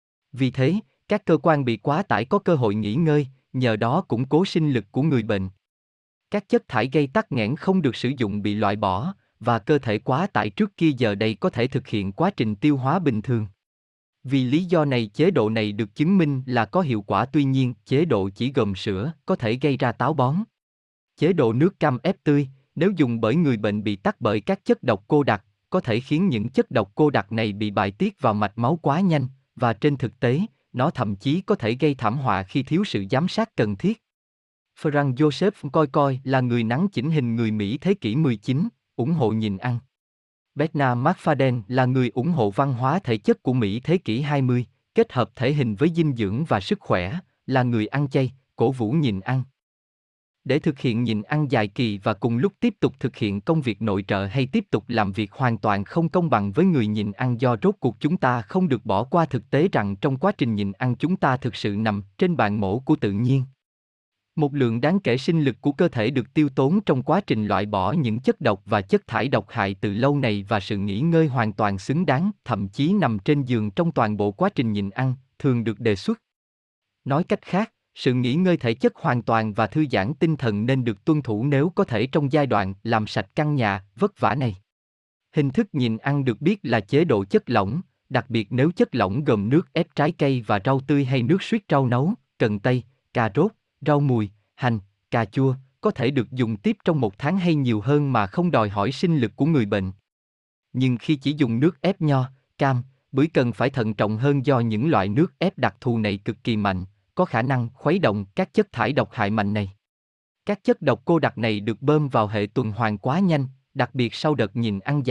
Vì thế, các cơ quan bị quá tải có cơ hội nghỉ ngơi, nhờ đó củng cố sinh lực của người bệnh. Các chất thải gây tắc nghẽn không được sử dụng bị loại bỏ, và cơ thể quá tải trước kia giờ đây có thể thực hiện quá trình tiêu hóa bình thường. Vì lý do này, chế độ này được chứng minh là có hiệu quả, tuy nhiên, chế độ chỉ gồm sữa có thể gây ra táo bón. Chế độ nước cam ép tươi, nếu dùng bởi người bệnh bị tắc bởi các chất độc cô đặc, có thể khiến những chất độc cô đặc này bị bài tiết vào mạch máu quá nhanh, và trên thực tế, nó thậm chí có thể gây thảm họa khi thiếu sự giám sát cần thiết. Frank Joseph Coi Coi là người nắn chỉnh hình người Mỹ thế kỷ mười chín, ủng hộ nhịn ăn. Bernard McFadden là người ủng hộ văn hóa thể chất của Mỹ thế kỷ hai mươi, kết hợp thể hình với dinh dưỡng và sức khỏe, là người ăn chay, cổ vũ nhịn ăn. Để thực hiện nhịn ăn dài kỳ và cùng lúc tiếp tục thực hiện công việc nội trợ hay tiếp tục làm việc hoàn toàn không công bằng với người nhịn ăn, do rốt cuộc chúng ta không được bỏ qua thực tế rằng trong quá trình nhịn ăn chúng ta thực sự nằm trên bàn mổ của tự nhiên. Một lượng đáng kể sinh lực của cơ thể được tiêu tốn trong quá trình loại bỏ những chất độc và chất thải độc hại từ lâu này, và sự nghỉ ngơi hoàn toàn xứng đáng, thậm chí nằm trên giường trong toàn bộ quá trình nhịn ăn, thường được đề xuất. Nói cách khác, sự nghỉ ngơi thể chất hoàn toàn và thư giãn tinh thần nên được tuân thủ nếu có thể trong giai đoạn làm sạch căn nhà vất vả này. Hình thức nhịn ăn được biết là chế độ chất lỏng, đặc biệt nếu chất lỏng gồm nước ép trái cây và rau tươi hay nước suýt rau nấu, cần tây, cà rốt, rau mùi, hành, cà chua, có thể được dùng tiếp trong một tháng hay nhiều hơn mà không đòi hỏi sinh lực của người bệnh. Nhưng khi chỉ dùng nước ép nho, cam, bưởi cần phải thận trọng hơn, do những loại nước ép đặc thù này cực kỳ mạnh, có khả năng khuấy động các chất thải độc hại mạnh này. Các chất độc cô đặc này được bơm vào hệ tuần hoàn quá nhanh, đặc biệt sau đợt nhịn ăn dài,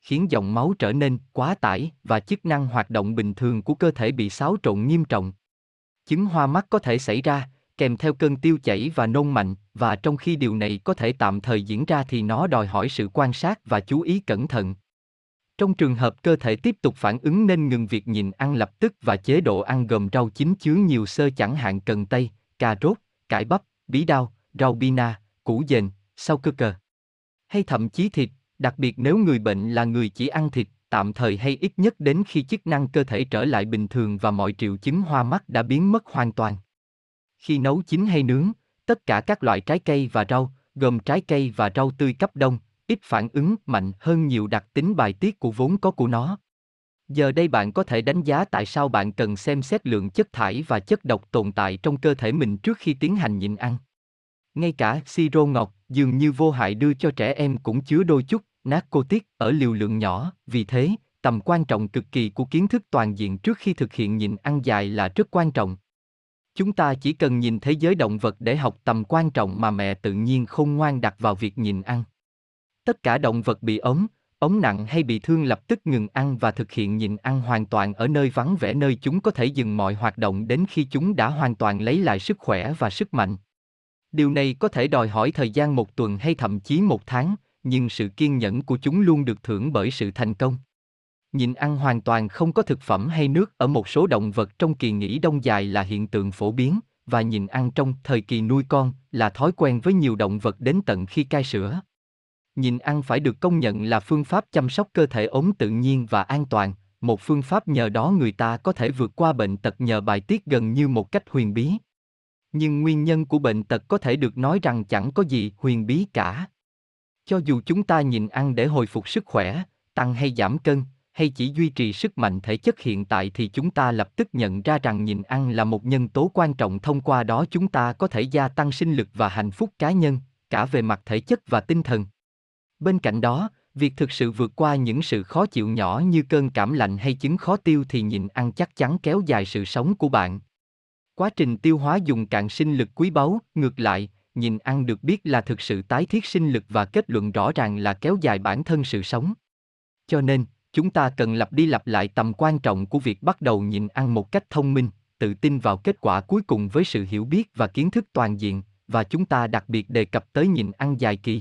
khiến dòng máu trở nên quá tải và chức năng hoạt động bình thường của cơ thể bị xáo trộn nghiêm trọng. Chứng hoa mắt có thể xảy ra, kèm theo cơn tiêu chảy và nôn mạnh, và trong khi điều này có thể tạm thời diễn ra thì nó đòi hỏi sự quan sát và chú ý cẩn thận. Trong trường hợp cơ thể tiếp tục phản ứng nên ngừng việc nhịn ăn lập tức và chế độ ăn gồm rau chín chứa nhiều xơ chẳng hạn cần tây, cà rốt, cải bắp, bí đao, rau bina, củ dền, sau cơ cờ. Hay thậm chí thịt, đặc biệt nếu người bệnh là người chỉ ăn thịt, tạm thời hay ít nhất đến khi chức năng cơ thể trở lại bình thường và mọi triệu chứng hoa mắt đã biến mất hoàn toàn. Khi nấu chín hay nướng, tất cả các loại trái cây và rau, gồm trái cây và rau tươi cấp đông, ít phản ứng mạnh hơn nhiều đặc tính bài tiết của vốn có của nó. Giờ đây bạn có thể đánh giá tại sao bạn cần xem xét lượng chất thải và chất độc tồn tại trong cơ thể mình trước khi tiến hành nhịn ăn. Ngay cả siro ngọt dường như vô hại đưa cho trẻ em cũng chứa đôi chút narcotic ở liều lượng nhỏ, vì thế, tầm quan trọng cực kỳ của kiến thức toàn diện trước khi thực hiện nhịn ăn dài là rất quan trọng. Chúng ta chỉ cần nhìn thế giới động vật để học tầm quan trọng mà mẹ tự nhiên khôn ngoan đặt vào việc nhịn ăn. Tất cả động vật bị ốm, ốm nặng hay bị thương lập tức ngừng ăn và thực hiện nhịn ăn hoàn toàn ở nơi vắng vẻ nơi chúng có thể dừng mọi hoạt động đến khi chúng đã hoàn toàn lấy lại sức khỏe và sức mạnh. Điều này có thể đòi hỏi thời gian một tuần hay thậm chí một tháng, nhưng sự kiên nhẫn của chúng luôn được thưởng bởi sự thành công. Nhịn ăn hoàn toàn không có thực phẩm hay nước ở một số động vật trong kỳ nghỉ đông dài là hiện tượng phổ biến, và nhịn ăn trong thời kỳ nuôi con là thói quen với nhiều động vật đến tận khi cai sữa. Nhịn ăn phải được công nhận là phương pháp chăm sóc cơ thể ốm tự nhiên và an toàn, một phương pháp nhờ đó người ta có thể vượt qua bệnh tật nhờ bài tiết gần như một cách huyền bí. Nhưng nguyên nhân của bệnh tật có thể được nói rằng chẳng có gì huyền bí cả. Cho dù chúng ta nhịn ăn để hồi phục sức khỏe, tăng hay giảm cân, hay chỉ duy trì sức mạnh thể chất hiện tại thì chúng ta lập tức nhận ra rằng nhịn ăn là một nhân tố quan trọng, thông qua đó chúng ta có thể gia tăng sinh lực và hạnh phúc cá nhân, cả về mặt thể chất và tinh thần. Bên cạnh đó, việc thực sự vượt qua những sự khó chịu nhỏ như cơn cảm lạnh hay chứng khó tiêu thì nhịn ăn chắc chắn kéo dài sự sống của bạn. Quá trình tiêu hóa dùng cạn sinh lực quý báu, ngược lại, nhịn ăn được biết là thực sự tái thiết sinh lực và kết luận rõ ràng là kéo dài bản thân sự sống. Cho nên, chúng ta cần lặp đi lặp lại tầm quan trọng của việc bắt đầu nhịn ăn một cách thông minh, tự tin vào kết quả cuối cùng với sự hiểu biết và kiến thức toàn diện, và chúng ta đặc biệt đề cập tới nhịn ăn dài kỳ.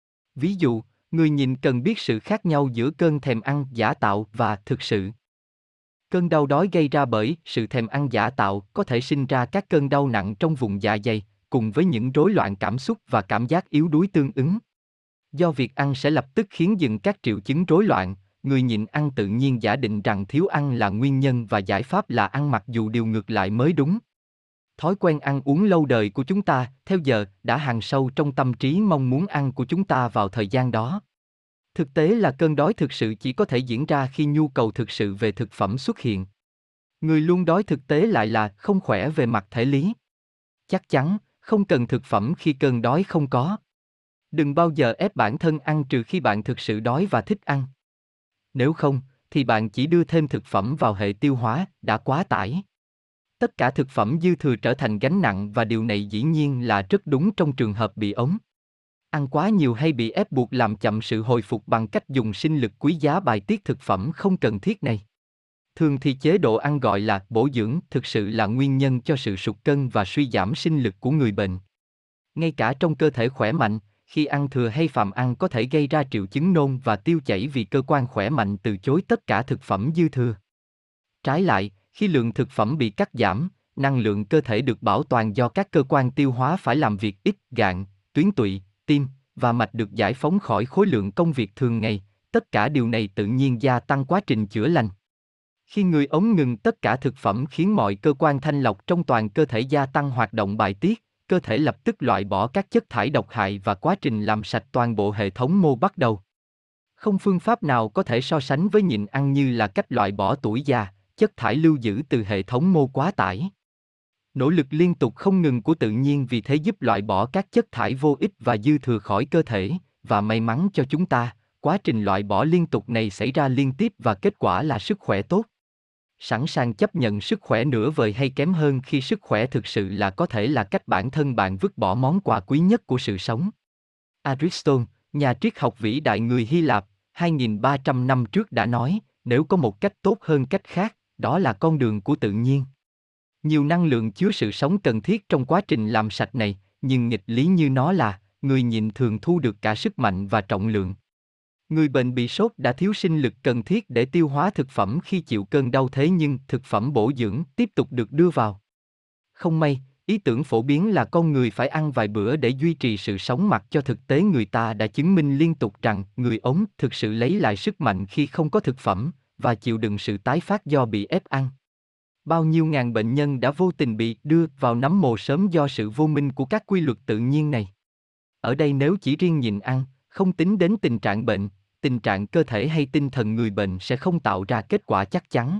Ví dụ, người nhịn cần biết sự khác nhau giữa cơn thèm ăn giả tạo và thực sự. Cơn đau đói gây ra bởi sự thèm ăn giả tạo có thể sinh ra các cơn đau nặng trong vùng dạ dày, cùng với những rối loạn cảm xúc và cảm giác yếu đuối tương ứng. Do việc ăn sẽ lập tức khiến dừng các triệu chứng rối loạn, người nhịn ăn tự nhiên giả định rằng thiếu ăn là nguyên nhân và giải pháp là ăn, mặc dù điều ngược lại mới đúng. Thói quen ăn uống lâu đời của chúng ta, theo giờ, đã hằn sâu trong tâm trí mong muốn ăn của chúng ta vào thời gian đó. Thực tế là cơn đói thực sự chỉ có thể diễn ra khi nhu cầu thực sự về thực phẩm xuất hiện. Người luôn đói thực tế lại là không khỏe về mặt thể lý. Chắc chắn, không cần thực phẩm khi cơn đói không có. Đừng bao giờ ép bản thân ăn trừ khi bạn thực sự đói và thích ăn. Nếu không, thì bạn chỉ đưa thêm thực phẩm vào hệ tiêu hóa, đã quá tải. Tất cả thực phẩm dư thừa trở thành gánh nặng và điều này dĩ nhiên là rất đúng trong trường hợp bị ốm. Ăn quá nhiều hay bị ép buộc làm chậm sự hồi phục bằng cách dùng sinh lực quý giá bài tiết thực phẩm không cần thiết này. Thường thì chế độ ăn gọi là bổ dưỡng thực sự là nguyên nhân cho sự sụt cân và suy giảm sinh lực của người bệnh. Ngay cả trong cơ thể khỏe mạnh, khi ăn thừa hay phàm ăn có thể gây ra triệu chứng nôn và tiêu chảy vì cơ quan khỏe mạnh từ chối tất cả thực phẩm dư thừa. Trái lại, khi lượng thực phẩm bị cắt giảm, năng lượng cơ thể được bảo toàn do các cơ quan tiêu hóa phải làm việc ít, gan, tuyến tụy, tim và mạch được giải phóng khỏi khối lượng công việc thường ngày, tất cả điều này tự nhiên gia tăng quá trình chữa lành. Khi người ốm ngừng tất cả thực phẩm khiến mọi cơ quan thanh lọc trong toàn cơ thể gia tăng hoạt động bài tiết, cơ thể lập tức loại bỏ các chất thải độc hại và quá trình làm sạch toàn bộ hệ thống mô bắt đầu. Không phương pháp nào có thể so sánh với nhịn ăn như là cách loại bỏ tuổi già, chất thải lưu giữ từ hệ thống mô quá tải. Nỗ lực liên tục không ngừng của tự nhiên vì thế giúp loại bỏ các chất thải vô ích và dư thừa khỏi cơ thể, và may mắn cho chúng ta, quá trình loại bỏ liên tục này xảy ra liên tiếp và kết quả là sức khỏe tốt. Sẵn sàng chấp nhận sức khỏe nửa vời hay kém hơn khi sức khỏe thực sự là có thể là cách bản thân bạn vứt bỏ món quà quý nhất của sự sống. Aristotle, nhà triết học vĩ đại người Hy Lạp, hai nghìn ba trăm năm trước đã nói, nếu có một cách tốt hơn cách khác, đó là con đường của tự nhiên. Nhiều năng lượng chứa sự sống cần thiết trong quá trình làm sạch này, nhưng nghịch lý như nó là, người nhịn thường thu được cả sức mạnh và trọng lượng. Người bệnh bị sốt đã thiếu sinh lực cần thiết để tiêu hóa thực phẩm khi chịu cơn đau, thế nhưng thực phẩm bổ dưỡng tiếp tục được đưa vào. Không may, ý tưởng phổ biến là con người phải ăn vài bữa để duy trì sự sống, mặc cho thực tế người ta đã chứng minh liên tục rằng người ốm thực sự lấy lại sức mạnh khi không có thực phẩm, và chịu đựng sự tái phát do bị ép ăn. Bao nhiêu ngàn bệnh nhân đã vô tình bị đưa vào nấm mồ sớm do sự vô minh của các quy luật tự nhiên này. Ở đây nếu chỉ riêng nhịn ăn, không tính đến tình trạng bệnh, tình trạng cơ thể hay tinh thần người bệnh sẽ không tạo ra kết quả chắc chắn.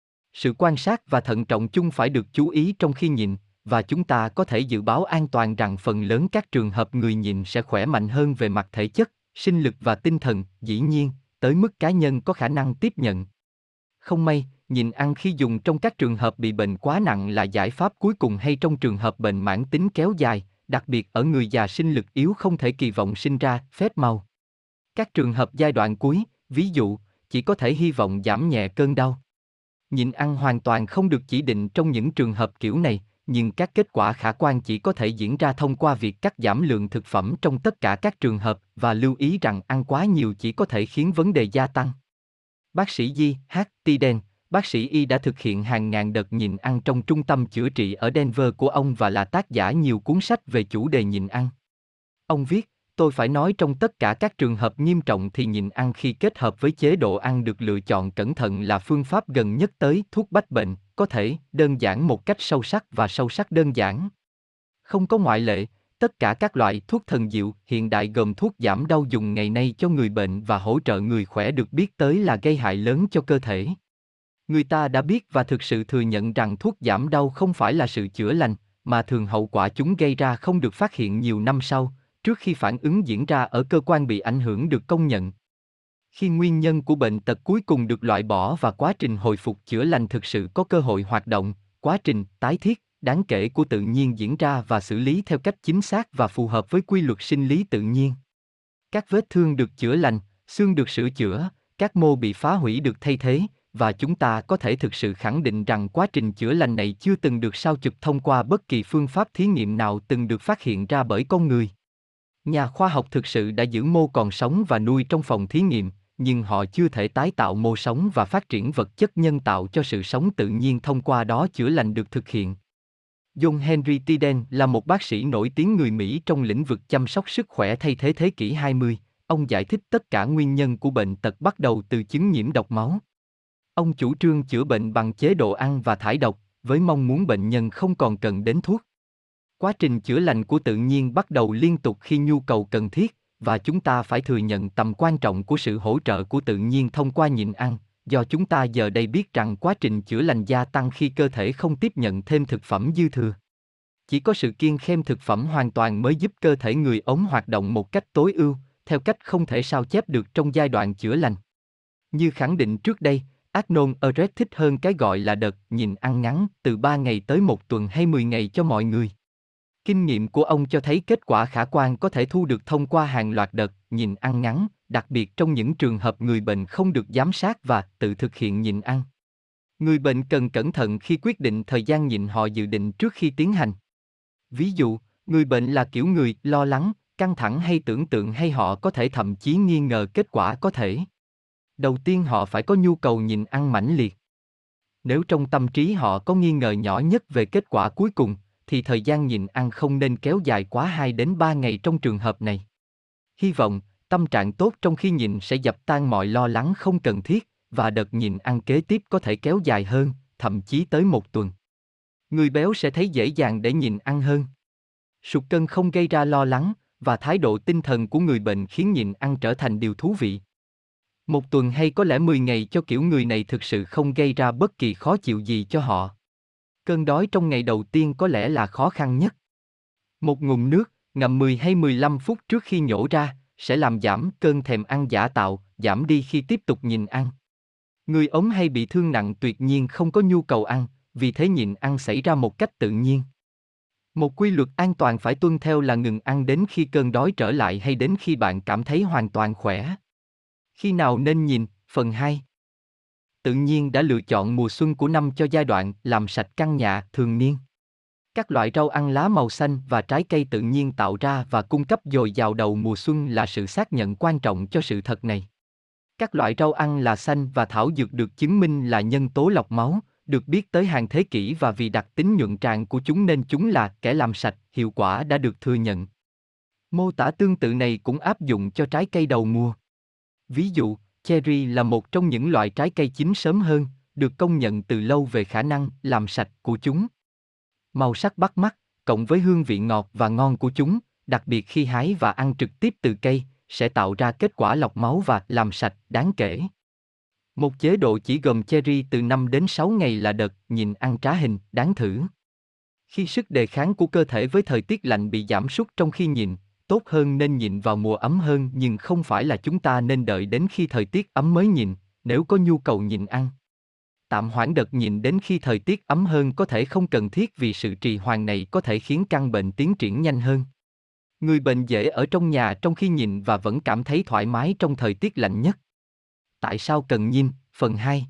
Sự quan sát và thận trọng chung phải được chú ý trong khi nhịn, và chúng ta có thể dự báo an toàn rằng phần lớn các trường hợp người nhịn sẽ khỏe mạnh hơn về mặt thể chất, sinh lực và tinh thần, dĩ nhiên, tới mức cá nhân có khả năng tiếp nhận. Không may, nhịn ăn khi dùng trong các trường hợp bị bệnh quá nặng là giải pháp cuối cùng, hay trong trường hợp bệnh mãn tính kéo dài, đặc biệt ở người già sinh lực yếu không thể kỳ vọng sinh ra phép màu. Các trường hợp giai đoạn cuối, ví dụ, chỉ có thể hy vọng giảm nhẹ cơn đau. Nhịn ăn hoàn toàn không được chỉ định trong những trường hợp kiểu này, nhưng các kết quả khả quan chỉ có thể diễn ra thông qua việc cắt giảm lượng thực phẩm trong tất cả các trường hợp, và lưu ý rằng ăn quá nhiều chỉ có thể khiến vấn đề gia tăng. Bác sĩ Di H. Tiden, bác sĩ Y đã thực hiện hàng ngàn đợt nhịn ăn trong trung tâm chữa trị ở Denver của ông và là tác giả nhiều cuốn sách về chủ đề nhịn ăn. Ông viết, tôi phải nói trong tất cả các trường hợp nghiêm trọng thì nhịn ăn khi kết hợp với chế độ ăn được lựa chọn cẩn thận là phương pháp gần nhất tới thuốc bách bệnh, có thể đơn giản một cách sâu sắc và sâu sắc đơn giản. Không có ngoại lệ, tất cả các loại thuốc thần diệu hiện đại gồm thuốc giảm đau dùng ngày nay cho người bệnh và hỗ trợ người khỏe được biết tới là gây hại lớn cho cơ thể. Người ta đã biết và thực sự thừa nhận rằng thuốc giảm đau không phải là sự chữa lành, mà thường hậu quả chúng gây ra không được phát hiện nhiều năm sau, trước khi phản ứng diễn ra ở cơ quan bị ảnh hưởng được công nhận. Khi nguyên nhân của bệnh tật cuối cùng được loại bỏ và quá trình hồi phục chữa lành thực sự có cơ hội hoạt động, quá trình tái thiết đáng kể của tự nhiên diễn ra và xử lý theo cách chính xác và phù hợp với quy luật sinh lý tự nhiên. Các vết thương được chữa lành, xương được sửa chữa, các mô bị phá hủy được thay thế, và chúng ta có thể thực sự khẳng định rằng quá trình chữa lành này chưa từng được sao chụp thông qua bất kỳ phương pháp thí nghiệm nào từng được phát hiện ra bởi con người. Nhà khoa học thực sự đã giữ mô còn sống và nuôi trong phòng thí nghiệm, nhưng họ chưa thể tái tạo mô sống và phát triển vật chất nhân tạo cho sự sống tự nhiên thông qua đó chữa lành được thực hiện. John Henry Tiden là một bác sĩ nổi tiếng người Mỹ trong lĩnh vực chăm sóc sức khỏe thay thế thế kỷ hai mươi. Ông giải thích tất cả nguyên nhân của bệnh tật bắt đầu từ chứng nhiễm độc máu. Ông chủ trương chữa bệnh bằng chế độ ăn và thải độc, với mong muốn bệnh nhân không còn cần đến thuốc. Quá trình chữa lành của tự nhiên bắt đầu liên tục khi nhu cầu cần thiết, và chúng ta phải thừa nhận tầm quan trọng của sự hỗ trợ của tự nhiên thông qua nhịn ăn, do chúng ta giờ đây biết rằng quá trình chữa lành gia tăng khi cơ thể không tiếp nhận thêm thực phẩm dư thừa. Chỉ có sự kiêng khem thực phẩm hoàn toàn mới giúp cơ thể người ốm hoạt động một cách tối ưu, theo cách không thể sao chép được trong giai đoạn chữa lành. Như khẳng định trước đây, Arnold Ehret thích hơn cái gọi là đợt nhịn ăn ngắn từ ba ngày tới một tuần hay mười ngày cho mọi người. Kinh nghiệm của ông cho thấy kết quả khả quan có thể thu được thông qua hàng loạt đợt nhịn ăn ngắn, đặc biệt trong những trường hợp người bệnh không được giám sát và tự thực hiện nhịn ăn. Người bệnh cần cẩn thận khi quyết định thời gian nhịn họ dự định trước khi tiến hành. Ví dụ, người bệnh là kiểu người lo lắng, căng thẳng hay tưởng tượng, hay họ có thể thậm chí nghi ngờ kết quả có thể. Đầu tiên họ phải có nhu cầu nhịn ăn mãnh liệt. Nếu trong tâm trí họ có nghi ngờ nhỏ nhất về kết quả cuối cùng, thì thời gian nhịn ăn không nên kéo dài quá hai đến ba ngày trong trường hợp này. Hy vọng, tâm trạng tốt trong khi nhịn sẽ dập tan mọi lo lắng không cần thiết, và đợt nhịn ăn kế tiếp có thể kéo dài hơn, thậm chí tới một tuần. Người béo sẽ thấy dễ dàng để nhịn ăn hơn. Sụt cân không gây ra lo lắng, và thái độ tinh thần của người bệnh khiến nhịn ăn trở thành điều thú vị. Một tuần hay có lẽ mười ngày cho kiểu người này thực sự không gây ra bất kỳ khó chịu gì cho họ. Cơn đói trong ngày đầu tiên có lẽ là khó khăn nhất. Một ngụm nước, ngậm mười hay mười lăm phút trước khi nhổ ra, sẽ làm giảm cơn thèm ăn giả tạo, giảm đi khi tiếp tục nhịn ăn. Người ốm hay bị thương nặng tuyệt nhiên không có nhu cầu ăn, vì thế nhịn ăn xảy ra một cách tự nhiên. Một quy luật an toàn phải tuân theo là ngừng ăn đến khi cơn đói trở lại hay đến khi bạn cảm thấy hoàn toàn khỏe. Khi nào nên nhìn, phần hai. Tự nhiên đã lựa chọn mùa xuân của năm cho giai đoạn làm sạch căn nhà thường niên. Các loại rau ăn lá màu xanh và trái cây tự nhiên tạo ra và cung cấp dồi dào đầu mùa xuân là sự xác nhận quan trọng cho sự thật này. Các loại rau ăn là xanh và thảo dược được chứng minh là nhân tố lọc máu, được biết tới hàng thế kỷ và vì đặc tính nhuận tràng của chúng nên chúng là kẻ làm sạch, hiệu quả đã được thừa nhận. Mô tả tương tự này cũng áp dụng cho trái cây đầu mùa. Ví dụ, cherry là một trong những loại trái cây chín sớm hơn, được công nhận từ lâu về khả năng làm sạch của chúng. Màu sắc bắt mắt, cộng với hương vị ngọt và ngon của chúng, đặc biệt khi hái và ăn trực tiếp từ cây, sẽ tạo ra kết quả lọc máu và làm sạch đáng kể. Một chế độ chỉ gồm cherry từ năm đến sáu ngày là đợt nhìn ăn trá hình, đáng thử. Khi sức đề kháng của cơ thể với thời tiết lạnh bị giảm sút trong khi nhịn, tốt hơn nên nhịn vào mùa ấm hơn nhưng không phải là chúng ta nên đợi đến khi thời tiết ấm mới nhịn, nếu có nhu cầu nhịn ăn. Tạm hoãn đợt nhịn đến khi thời tiết ấm hơn có thể không cần thiết vì sự trì hoãn này có thể khiến căn bệnh tiến triển nhanh hơn. Người bệnh dễ ở trong nhà trong khi nhịn và vẫn cảm thấy thoải mái trong thời tiết lạnh nhất. Tại sao cần nhịn? Phần hai.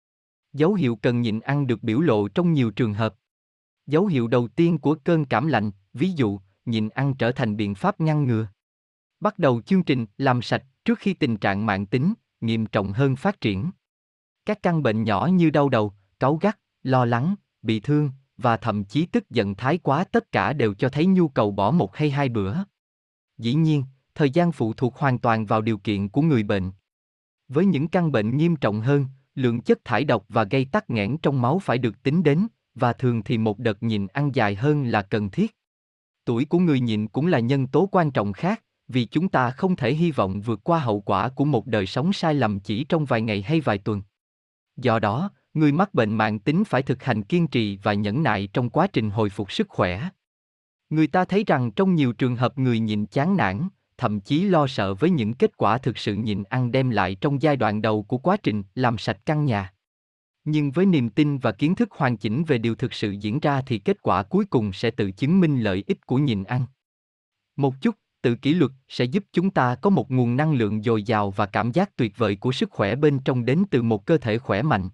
Dấu hiệu cần nhịn ăn được biểu lộ trong nhiều trường hợp. Dấu hiệu đầu tiên của cơn cảm lạnh, ví dụ, nhịn ăn trở thành biện pháp ngăn ngừa. Bắt đầu chương trình làm sạch trước khi tình trạng mãn tính, nghiêm trọng hơn phát triển. Các căn bệnh nhỏ như đau đầu, cáu gắt, lo lắng, bị thương, và thậm chí tức giận thái quá tất cả đều cho thấy nhu cầu bỏ một hay hai bữa. Dĩ nhiên, thời gian phụ thuộc hoàn toàn vào điều kiện của người bệnh. Với những căn bệnh nghiêm trọng hơn, lượng chất thải độc và gây tắc nghẽn trong máu phải được tính đến, và thường thì một đợt nhịn ăn dài hơn là cần thiết. Tuổi của người nhịn cũng là nhân tố quan trọng khác, vì chúng ta không thể hy vọng vượt qua hậu quả của một đời sống sai lầm chỉ trong vài ngày hay vài tuần. Do đó, người mắc bệnh mãn tính phải thực hành kiên trì và nhẫn nại trong quá trình hồi phục sức khỏe. Người ta thấy rằng trong nhiều trường hợp người nhịn chán nản, thậm chí lo sợ với những kết quả thực sự nhịn ăn đem lại trong giai đoạn đầu của quá trình làm sạch căn nhà. Nhưng với niềm tin và kiến thức hoàn chỉnh về điều thực sự diễn ra thì kết quả cuối cùng sẽ tự chứng minh lợi ích của nhịn ăn. Một chút tự kỷ luật sẽ giúp chúng ta có một nguồn năng lượng dồi dào và cảm giác tuyệt vời của sức khỏe bên trong đến từ một cơ thể khỏe mạnh.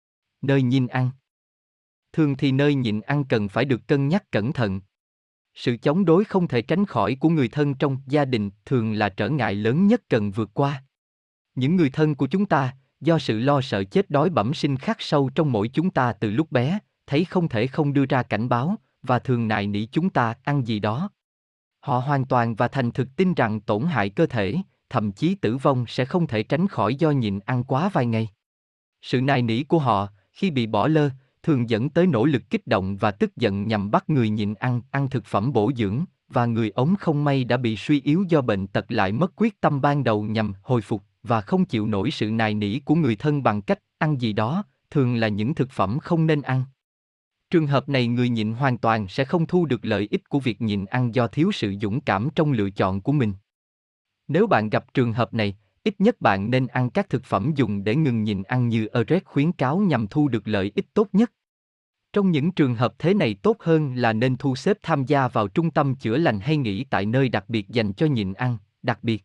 Nơi nhịn ăn. Thường thì nơi nhịn ăn cần phải được cân nhắc cẩn thận. Sự chống đối không thể tránh khỏi của người thân trong gia đình thường là trở ngại lớn nhất cần vượt qua. Những người thân của chúng ta, do sự lo sợ chết đói bẩm sinh khắc sâu trong mỗi chúng ta từ lúc bé, thấy không thể không đưa ra cảnh báo, và thường nài nỉ chúng ta ăn gì đó. Họ hoàn toàn và thành thực tin rằng tổn hại cơ thể, thậm chí tử vong sẽ không thể tránh khỏi do nhịn ăn quá vài ngày. Sự nài nỉ của họ, khi bị bỏ lơ, thường dẫn tới nỗ lực kích động và tức giận nhằm bắt người nhịn ăn, ăn thực phẩm bổ dưỡng, và người ống không may đã bị suy yếu do bệnh tật lại mất quyết tâm ban đầu nhằm hồi phục, và không chịu nổi sự nài nỉ của người thân bằng cách ăn gì đó, thường là những thực phẩm không nên ăn. Trường hợp này người nhịn hoàn toàn sẽ không thu được lợi ích của việc nhịn ăn do thiếu sự dũng cảm trong lựa chọn của mình. Nếu bạn gặp trường hợp này, ít nhất bạn nên ăn các thực phẩm dùng để ngừng nhịn ăn như e rờ e tê khuyến cáo nhằm thu được lợi ích tốt nhất. Trong những trường hợp thế này tốt hơn là nên thu xếp tham gia vào trung tâm chữa lành hay nghỉ tại nơi đặc biệt dành cho nhịn ăn, đặc biệt.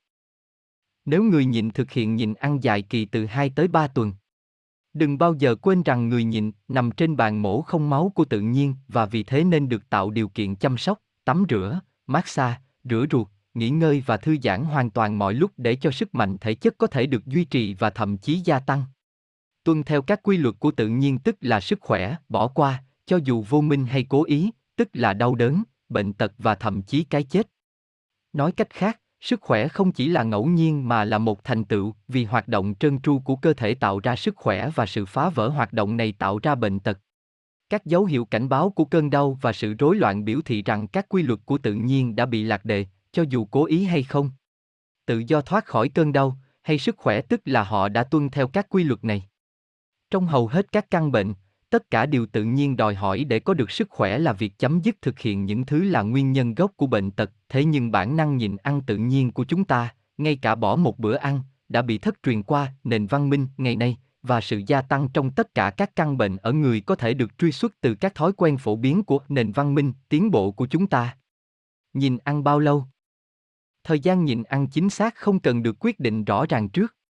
Nếu người nhịn thực hiện nhịn ăn dài kỳ từ hai tới ba tuần. Đừng bao giờ quên rằng người nhịn nằm trên bàn mổ không máu của tự nhiên và vì thế nên được tạo điều kiện chăm sóc, tắm rửa, massage, rửa ruột, nghỉ ngơi và thư giãn hoàn toàn mọi lúc để cho sức mạnh thể chất có thể được duy trì và thậm chí gia tăng. Tuân theo các quy luật của tự nhiên tức là sức khỏe, bỏ qua, cho dù vô minh hay cố ý, tức là đau đớn, bệnh tật và thậm chí cái chết. Nói cách khác, sức khỏe không chỉ là ngẫu nhiên mà là một thành tựu, vì hoạt động trơn tru của cơ thể tạo ra sức khỏe và sự phá vỡ hoạt động này tạo ra bệnh tật. Các dấu hiệu cảnh báo của cơn đau và sự rối loạn biểu thị rằng các quy luật của tự nhiên đã bị lạc đề, cho dù cố ý hay không. Tự do thoát khỏi cơn đau, hay sức khỏe tức là họ đã tuân theo các quy luật này. Trong hầu hết các căn bệnh, tất cả điều tự nhiên đòi hỏi để có được sức khỏe là việc chấm dứt thực hiện những thứ là nguyên nhân gốc của bệnh tật, thế nhưng bản năng nhịn ăn tự nhiên của chúng ta, ngay cả bỏ một bữa ăn, đã bị thất truyền qua nền văn minh ngày nay, và sự gia tăng trong tất cả các căn bệnh ở người có thể được truy xuất từ các thói quen phổ biến của nền văn minh tiến bộ của chúng ta. Nhịn ăn bao lâu? Thời gian nhịn ăn chính xác không cần được quyết định rõ ràng trước.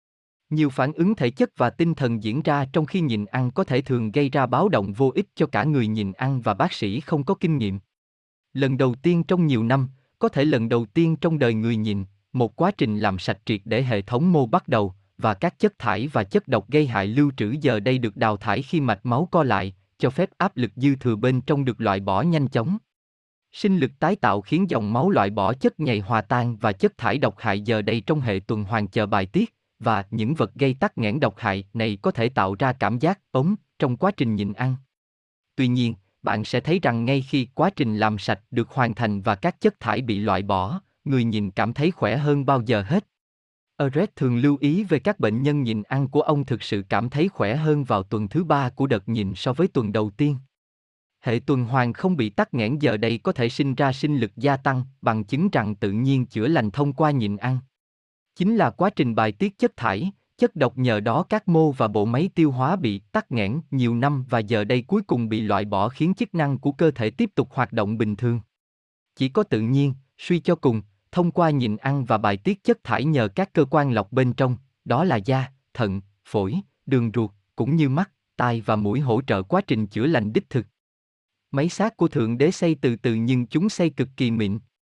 Nhiều phản ứng thể chất và tinh thần diễn ra trong khi nhịn ăn có thể thường gây ra báo động vô ích cho cả người nhịn ăn và bác sĩ không có kinh nghiệm. Lần đầu tiên trong nhiều năm, có thể lần đầu tiên trong đời người nhịn, một quá trình làm sạch triệt để hệ thống mô bắt đầu, và các chất thải và chất độc gây hại lưu trữ giờ đây được đào thải khi mạch máu co lại, cho phép áp lực dư thừa bên trong được loại bỏ nhanh chóng. Sinh lực tái tạo khiến dòng máu loại bỏ chất nhầy hòa tan và chất thải độc hại giờ đây trong hệ tuần hoàn chờ bài tiết, và những vật gây tắc nghẽn độc hại này có thể tạo ra cảm giác ống trong quá trình nhịn ăn. Tuy nhiên, bạn sẽ thấy rằng ngay khi quá trình làm sạch được hoàn thành và các chất thải bị loại bỏ, người nhịn cảm thấy khỏe hơn bao giờ hết. Eret thường lưu ý về các bệnh nhân nhịn ăn của ông thực sự cảm thấy khỏe hơn vào tuần thứ ba của đợt nhịn so với tuần đầu tiên. Hệ tuần hoàn không bị tắc nghẽn giờ đây có thể sinh ra sinh lực gia tăng, bằng chứng rằng tự nhiên chữa lành thông qua nhịn ăn. Chính là quá trình bài tiết chất thải, chất độc, nhờ đó các mô và bộ máy tiêu hóa bị tắc nghẽn nhiều năm và giờ đây cuối cùng bị loại bỏ khiến chức năng của cơ thể tiếp tục hoạt động bình thường. Chỉ có tự nhiên, suy cho cùng, thông qua nhịn ăn và bài tiết chất thải nhờ các cơ quan lọc bên trong, đó là da, thận, phổi, đường ruột, cũng như mắt, tai và mũi hỗ trợ quá trình chữa lành đích thực. Máy xác của Thượng Đế xây từ từ nhưng chúng xây cực kỳ mịn.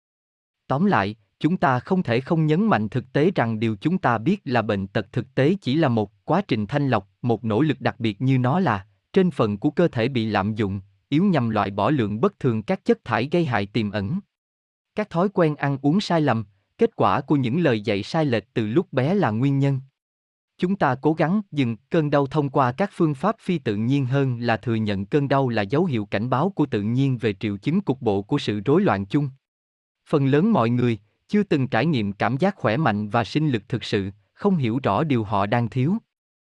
Tóm lại, chúng ta không thể không nhấn mạnh thực tế rằng điều chúng ta biết là bệnh tật thực tế chỉ là một quá trình thanh lọc, một nỗ lực đặc biệt như nó là, trên phần của cơ thể bị lạm dụng, yếu nhằm loại bỏ lượng bất thường các chất thải gây hại tiềm ẩn. Các thói quen ăn uống sai lầm, kết quả của những lời dạy sai lệch từ lúc bé là nguyên nhân. Chúng ta cố gắng dừng cơn đau thông qua các phương pháp phi tự nhiên hơn là thừa nhận cơn đau là dấu hiệu cảnh báo của tự nhiên về triệu chứng cục bộ của sự rối loạn chung. Phần lớn mọi người chưa từng trải nghiệm cảm giác khỏe mạnh và sinh lực thực sự, không hiểu rõ điều họ đang thiếu.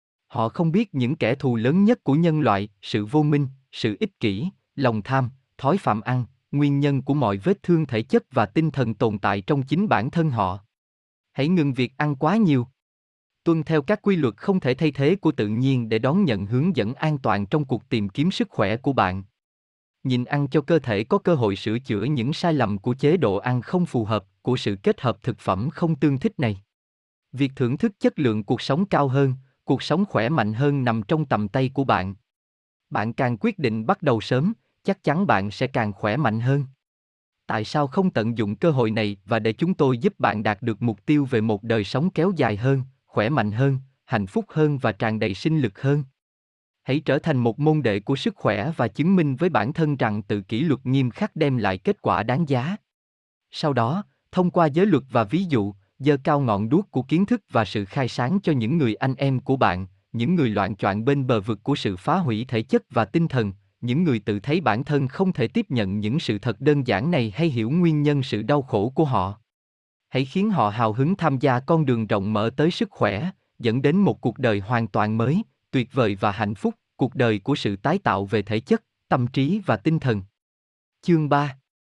Họ không biết những kẻ thù lớn nhất của nhân loại, sự vô minh, sự ích kỷ, lòng tham, thói phạm ăn, nguyên nhân của mọi vết thương thể chất và tinh thần tồn tại trong chính bản thân họ. Hãy ngừng việc ăn quá nhiều. Tuân theo các quy luật không thể thay thế của tự nhiên để đón nhận hướng dẫn an toàn trong cuộc tìm kiếm sức khỏe của bạn. Nhịn ăn cho cơ thể có cơ hội sửa chữa những sai lầm của chế độ ăn không phù hợp, của sự kết hợp thực phẩm không tương thích này. Việc thưởng thức chất lượng cuộc sống cao hơn, cuộc sống khỏe mạnh hơn nằm trong tầm tay của bạn. Bạn càng quyết định bắt đầu sớm, chắc chắn bạn sẽ càng khỏe mạnh hơn. Tại sao không tận dụng cơ hội này và để chúng tôi giúp bạn đạt được mục tiêu về một đời sống kéo dài hơn, khỏe mạnh hơn, hạnh phúc hơn và tràn đầy sinh lực hơn? Hãy trở thành một môn đệ của sức khỏe và chứng minh với bản thân rằng tự kỷ luật nghiêm khắc đem lại kết quả đáng giá. Sau đó, thông qua giới luật và ví dụ, giơ cao ngọn đuốc của kiến thức và sự khai sáng cho những người anh em của bạn, những người loạng choạng bên bờ vực của sự phá hủy thể chất và tinh thần, những người tự thấy bản thân không thể tiếp nhận những sự thật đơn giản này hay hiểu nguyên nhân sự đau khổ của họ. Hãy khiến họ hào hứng tham gia con đường rộng mở tới sức khỏe, dẫn đến một cuộc đời hoàn toàn mới, tuyệt vời và hạnh phúc, cuộc đời của sự tái tạo về thể chất, tâm trí và tinh thần. Chương ba.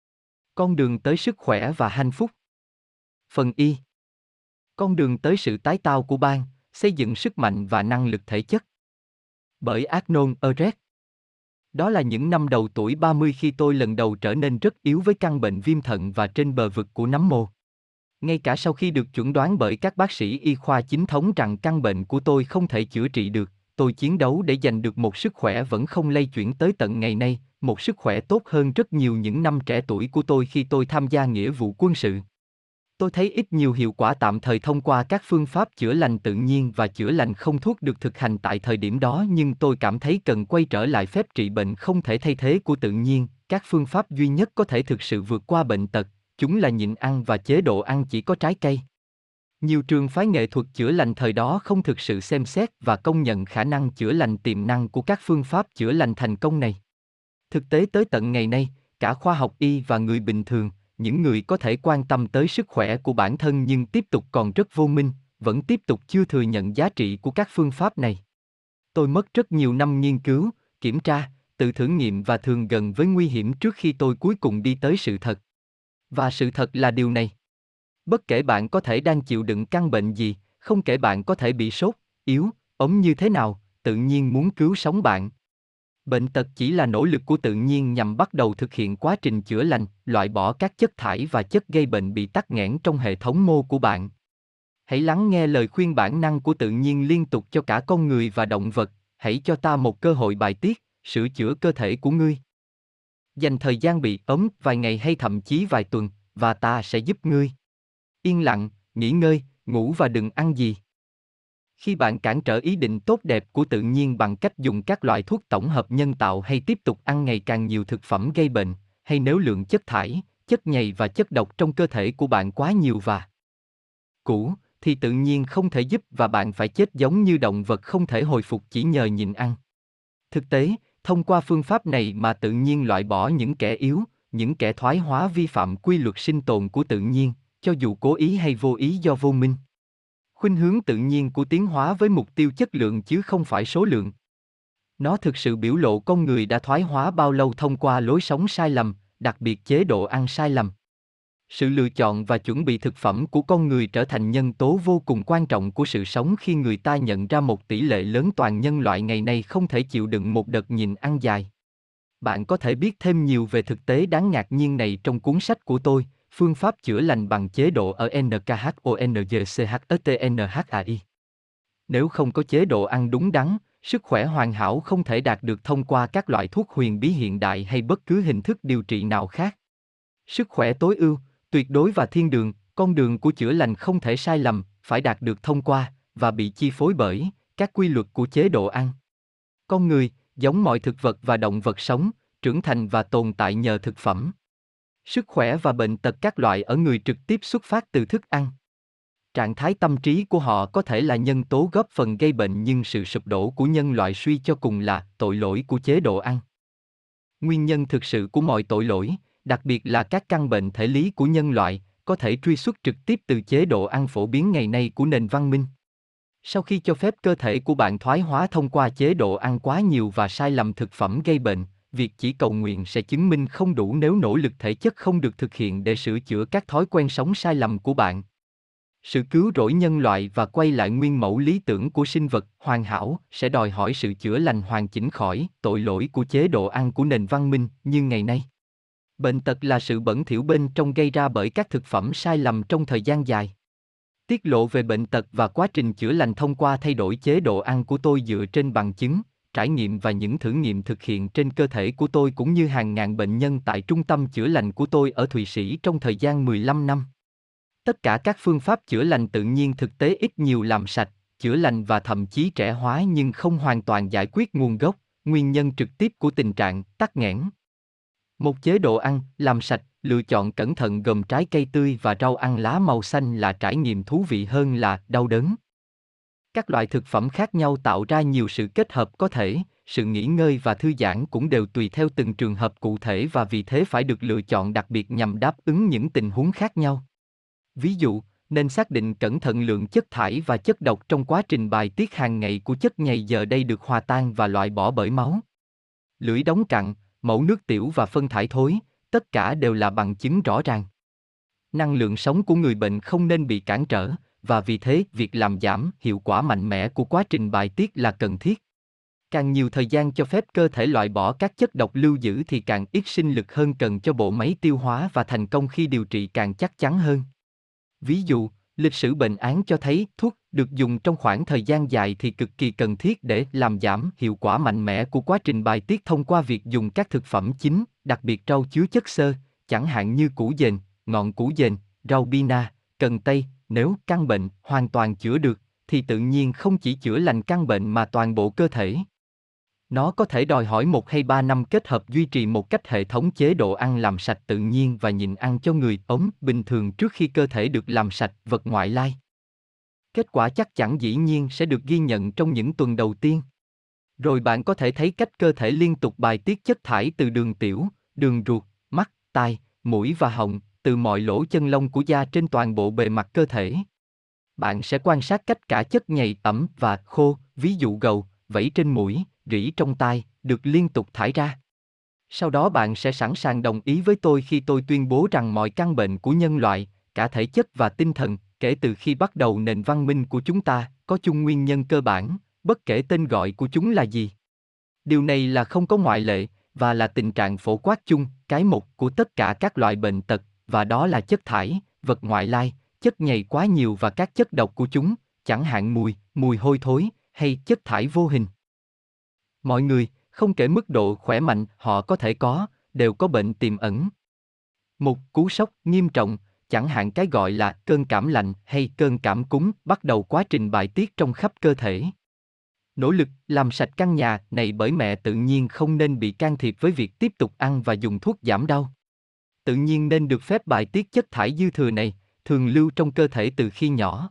Con đường tới sức khỏe và hạnh phúc. Phần Y. Con đường tới sự tái tạo của bạn, xây dựng sức mạnh và năng lực thể chất. Bởi Arnold Ehret. Đó là những năm đầu tuổi ba mươi khi tôi lần đầu trở nên rất yếu với căn bệnh viêm thận và trên bờ vực của nấm mồ. Ngay cả sau khi được chẩn đoán bởi các bác sĩ y khoa chính thống rằng căn bệnh của tôi không thể chữa trị được, tôi chiến đấu để giành được một sức khỏe vẫn không lay chuyển tới tận ngày nay, một sức khỏe tốt hơn rất nhiều những năm trẻ tuổi của tôi khi tôi tham gia nghĩa vụ quân sự. Tôi thấy ít nhiều hiệu quả tạm thời thông qua các phương pháp chữa lành tự nhiên và chữa lành không thuốc được thực hành tại thời điểm đó, nhưng tôi cảm thấy cần quay trở lại phép trị bệnh không thể thay thế của tự nhiên, các phương pháp duy nhất có thể thực sự vượt qua bệnh tật, chúng là nhịn ăn và chế độ ăn chỉ có trái cây. Nhiều trường phái nghệ thuật chữa lành thời đó không thực sự xem xét và công nhận khả năng chữa lành tiềm năng của các phương pháp chữa lành thành công này. Thực tế tới tận ngày nay, cả khoa học y và người bình thường, những người có thể quan tâm tới sức khỏe của bản thân nhưng tiếp tục còn rất vô minh, vẫn tiếp tục chưa thừa nhận giá trị của các phương pháp này. Tôi mất rất nhiều năm nghiên cứu, kiểm tra, tự thử nghiệm và thường gần với nguy hiểm trước khi tôi cuối cùng đi tới sự thật. Và sự thật là điều này. Bất kể bạn có thể đang chịu đựng căn bệnh gì, không kể bạn có thể bị sốt, yếu, ốm như thế nào, tự nhiên muốn cứu sống bạn. Bệnh tật chỉ là nỗ lực của tự nhiên nhằm bắt đầu thực hiện quá trình chữa lành, loại bỏ các chất thải và chất gây bệnh bị tắc nghẽn trong hệ thống mô của bạn. Hãy lắng nghe lời khuyên bản năng của tự nhiên liên tục cho cả con người và động vật, hãy cho ta một cơ hội bài tiết, sửa chữa cơ thể của ngươi. Dành thời gian bị ốm vài ngày hay thậm chí vài tuần, và ta sẽ giúp ngươi. Yên lặng, nghỉ ngơi, ngủ và đừng ăn gì. Khi bạn cản trở ý định tốt đẹp của tự nhiên bằng cách dùng các loại thuốc tổng hợp nhân tạo hay tiếp tục ăn ngày càng nhiều thực phẩm gây bệnh, hay nếu lượng chất thải, chất nhầy và chất độc trong cơ thể của bạn quá nhiều và cũ, thì tự nhiên không thể giúp và bạn phải chết giống như động vật không thể hồi phục chỉ nhờ nhịn ăn. Thực tế, thông qua phương pháp này mà tự nhiên loại bỏ những kẻ yếu, những kẻ thoái hóa vi phạm quy luật sinh tồn của tự nhiên, cho dù cố ý hay vô ý do vô minh. Khuynh hướng tự nhiên của tiến hóa với mục tiêu chất lượng chứ không phải số lượng. Nó thực sự biểu lộ con người đã thoái hóa bao lâu thông qua lối sống sai lầm, đặc biệt chế độ ăn sai lầm. Sự lựa chọn và chuẩn bị thực phẩm của con người trở thành nhân tố vô cùng quan trọng của sự sống khi người ta nhận ra một tỷ lệ lớn toàn nhân loại ngày nay không thể chịu đựng một đợt nhịn ăn dài. Bạn có thể biết thêm nhiều về thực tế đáng ngạc nhiên này trong cuốn sách của tôi, Phương pháp chữa lành bằng chế độ ở en ca hát o en giê xê hát e tê en hát a i. Nếu không có chế độ ăn đúng đắn, sức khỏe hoàn hảo không thể đạt được thông qua các loại thuốc huyền bí hiện đại hay bất cứ hình thức điều trị nào khác. Sức khỏe tối ưu, tuyệt đối và thiên đường, con đường của chữa lành không thể sai lầm, phải đạt được thông qua, và bị chi phối bởi, các quy luật của chế độ ăn. Con người, giống mọi thực vật và động vật sống, trưởng thành và tồn tại nhờ thực phẩm. Sức khỏe và bệnh tật các loại ở người trực tiếp xuất phát từ thức ăn. Trạng thái tâm trí của họ có thể là nhân tố góp phần gây bệnh nhưng sự sụp đổ của nhân loại suy cho cùng là tội lỗi của chế độ ăn. Nguyên nhân thực sự của mọi tội lỗi, đặc biệt là các căn bệnh thể lý của nhân loại, có thể truy xuất trực tiếp từ chế độ ăn phổ biến ngày nay của nền văn minh. Sau khi cho phép cơ thể của bạn thoái hóa thông qua chế độ ăn quá nhiều và sai lầm thực phẩm gây bệnh, việc chỉ cầu nguyện sẽ chứng minh không đủ nếu nỗ lực thể chất không được thực hiện để sửa chữa các thói quen sống sai lầm của bạn. Sự cứu rỗi nhân loại và quay lại nguyên mẫu lý tưởng của sinh vật hoàn hảo sẽ đòi hỏi sự chữa lành hoàn chỉnh khỏi tội lỗi của chế độ ăn của nền văn minh như ngày nay. Bệnh tật là sự bẩn thỉu bên trong gây ra bởi các thực phẩm sai lầm trong thời gian dài. Tiết lộ về bệnh tật và quá trình chữa lành thông qua thay đổi chế độ ăn của tôi dựa trên bằng chứng, trải nghiệm và những thử nghiệm thực hiện trên cơ thể của tôi cũng như hàng ngàn bệnh nhân tại trung tâm chữa lành của tôi ở Thụy Sĩ trong thời gian mười lăm năm. Tất cả các phương pháp chữa lành tự nhiên thực tế ít nhiều làm sạch, chữa lành và thậm chí trẻ hóa nhưng không hoàn toàn giải quyết nguồn gốc, nguyên nhân trực tiếp của tình trạng tắc nghẽn. Một chế độ ăn, làm sạch, lựa chọn cẩn thận gồm trái cây tươi và rau ăn lá màu xanh là trải nghiệm thú vị hơn là đau đớn. Các loại thực phẩm khác nhau tạo ra nhiều sự kết hợp có thể, sự nghỉ ngơi và thư giãn cũng đều tùy theo từng trường hợp cụ thể và vì thế phải được lựa chọn đặc biệt nhằm đáp ứng những tình huống khác nhau. Ví dụ, nên xác định cẩn thận lượng chất thải và chất độc trong quá trình bài tiết hàng ngày của chất nhầy giờ đây được hòa tan và loại bỏ bởi máu. Lưỡi đóng cặn, mẫu nước tiểu và phân thải thối, tất cả đều là bằng chứng rõ ràng. Năng lượng sống của người bệnh không nên bị cản trở, và vì thế việc làm giảm hiệu quả mạnh mẽ của quá trình bài tiết là cần thiết. Càng nhiều thời gian cho phép cơ thể loại bỏ các chất độc lưu giữ thì càng ít sinh lực hơn cần cho bộ máy tiêu hóa và thành công khi điều trị càng chắc chắn hơn. Ví dụ, lịch sử bệnh án cho thấy thuốc được dùng trong khoảng thời gian dài thì cực kỳ cần thiết để làm giảm hiệu quả mạnh mẽ của quá trình bài tiết thông qua việc dùng các thực phẩm chính, đặc biệt rau chứa chất xơ, chẳng hạn như củ dền, ngọn củ dền, rau bina, cần tây. Nếu căn bệnh hoàn toàn chữa được, thì tự nhiên không chỉ chữa lành căn bệnh mà toàn bộ cơ thể. Nó có thể đòi hỏi một hay ba năm kết hợp duy trì một cách hệ thống chế độ ăn làm sạch tự nhiên và nhịn ăn cho người ốm bình thường trước khi cơ thể được làm sạch vật ngoại lai. Kết quả chắc chắn dĩ nhiên sẽ được ghi nhận trong những tuần đầu tiên. Rồi bạn có thể thấy cách cơ thể liên tục bài tiết chất thải từ đường tiểu, đường ruột, mắt, tai, mũi và họng, từ mọi lỗ chân lông của da trên toàn bộ bề mặt cơ thể. Bạn sẽ quan sát cách cả chất nhầy, ẩm và khô, ví dụ gầu, vẫy trên mũi, rỉ trong tai, được liên tục thải ra. Sau đó bạn sẽ sẵn sàng đồng ý với tôi khi tôi tuyên bố rằng mọi căn bệnh của nhân loại, cả thể chất và tinh thần, kể từ khi bắt đầu nền văn minh của chúng ta, có chung nguyên nhân cơ bản, bất kể tên gọi của chúng là gì. Điều này là không có ngoại lệ, và là tình trạng phổ quát chung, cái một của tất cả các loại bệnh tật, và đó là chất thải, vật ngoại lai, chất nhầy quá nhiều và các chất độc của chúng, chẳng hạn mùi, mùi hôi thối, hay chất thải vô hình. Mọi người, không kể mức độ khỏe mạnh họ có thể có, đều có bệnh tiềm ẩn. Một cú sốc nghiêm trọng, chẳng hạn cái gọi là cơn cảm lạnh hay cơn cảm cúm, bắt đầu quá trình bài tiết trong khắp cơ thể. Nỗ lực làm sạch căn nhà này bởi mẹ tự nhiên không nên bị can thiệp với việc tiếp tục ăn và dùng thuốc giảm đau. Tự nhiên nên được phép bài tiết chất thải dư thừa này, thường lưu trong cơ thể từ khi nhỏ.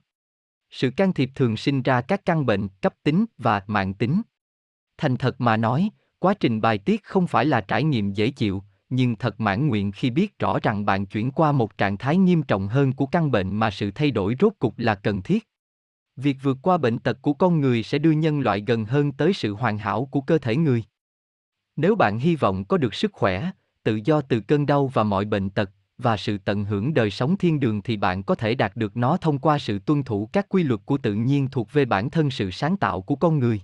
Sự can thiệp thường sinh ra các căn bệnh cấp tính và mãn tính. Thành thật mà nói, quá trình bài tiết không phải là trải nghiệm dễ chịu, nhưng thật mãn nguyện khi biết rõ rằng bạn chuyển qua một trạng thái nghiêm trọng hơn của căn bệnh mà sự thay đổi rốt cục là cần thiết. Việc vượt qua bệnh tật của con người sẽ đưa nhân loại gần hơn tới sự hoàn hảo của cơ thể người. Nếu bạn hy vọng có được sức khỏe, tự do từ cơn đau và mọi bệnh tật, và sự tận hưởng đời sống thiên đường thì bạn có thể đạt được nó thông qua sự tuân thủ các quy luật của tự nhiên thuộc về bản thân sự sáng tạo của con người.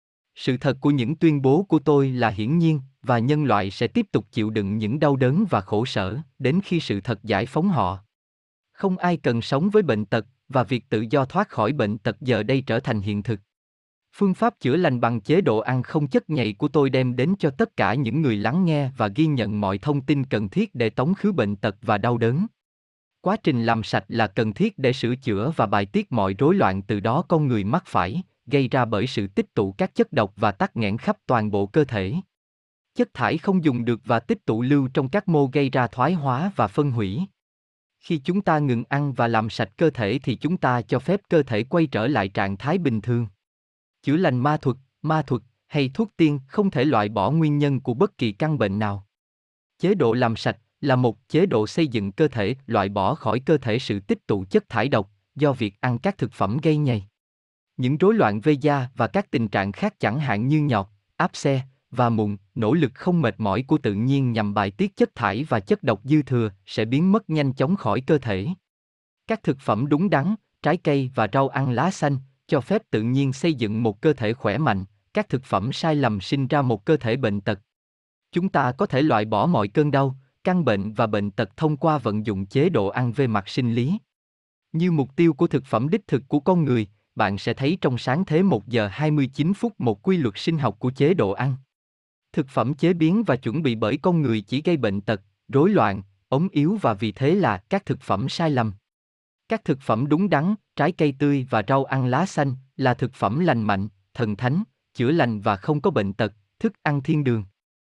Sự thật của những tuyên bố của tôi là hiển nhiên, và nhân loại sẽ tiếp tục chịu đựng những đau đớn và khổ sở, đến khi sự thật giải phóng họ. Không ai cần sống với bệnh tật, và việc tự do thoát khỏi bệnh tật giờ đây trở thành hiện thực. Phương pháp chữa lành bằng chế độ ăn không chất nhầy của tôi đem đến cho tất cả những người lắng nghe và ghi nhận mọi thông tin cần thiết để tống khứ bệnh tật và đau đớn. Quá trình làm sạch là cần thiết để sửa chữa và bài tiết mọi rối loạn từ đó con người mắc phải, gây ra bởi sự tích tụ các chất độc và tắc nghẽn khắp toàn bộ cơ thể. Chất thải không dùng được và tích tụ lưu trong các mô gây ra thoái hóa và phân hủy. Khi chúng ta ngừng ăn và làm sạch cơ thể thì chúng ta cho phép cơ thể quay trở lại trạng thái bình thường. Chữa lành ma thuật, ma thuật hay thuốc tiên không thể loại bỏ nguyên nhân của bất kỳ căn bệnh nào. Chế độ làm sạch là một chế độ xây dựng cơ thể loại bỏ khỏi cơ thể sự tích tụ chất thải độc do việc ăn các thực phẩm gây nhầy. Những rối loạn về da và các tình trạng khác chẳng hạn như nhọt, áp xe và mụn, nỗ lực không mệt mỏi của tự nhiên nhằm bài tiết chất thải và chất độc dư thừa sẽ biến mất nhanh chóng khỏi cơ thể. Các thực phẩm đúng đắn, trái cây và rau ăn lá xanh cho phép tự nhiên xây dựng một cơ thể khỏe mạnh, các thực phẩm sai lầm sinh ra một cơ thể bệnh tật. Chúng ta có thể loại bỏ mọi cơn đau, căn bệnh và bệnh tật thông qua vận dụng chế độ ăn về mặt sinh lý. Như mục tiêu của thực phẩm đích thực của con người, bạn sẽ thấy trong sáng thế một giờ hai mươi chín phút một quy luật sinh học của chế độ ăn. Thực phẩm chế biến và chuẩn bị bởi con người chỉ gây bệnh tật, rối loạn, ốm yếu và vì thế là các thực phẩm sai lầm. Các thực phẩm đúng đắn, trái cây tươi và rau ăn lá xanh là thực phẩm lành mạnh, thần thánh, chữa lành và không có bệnh tật, thức ăn thiên đường.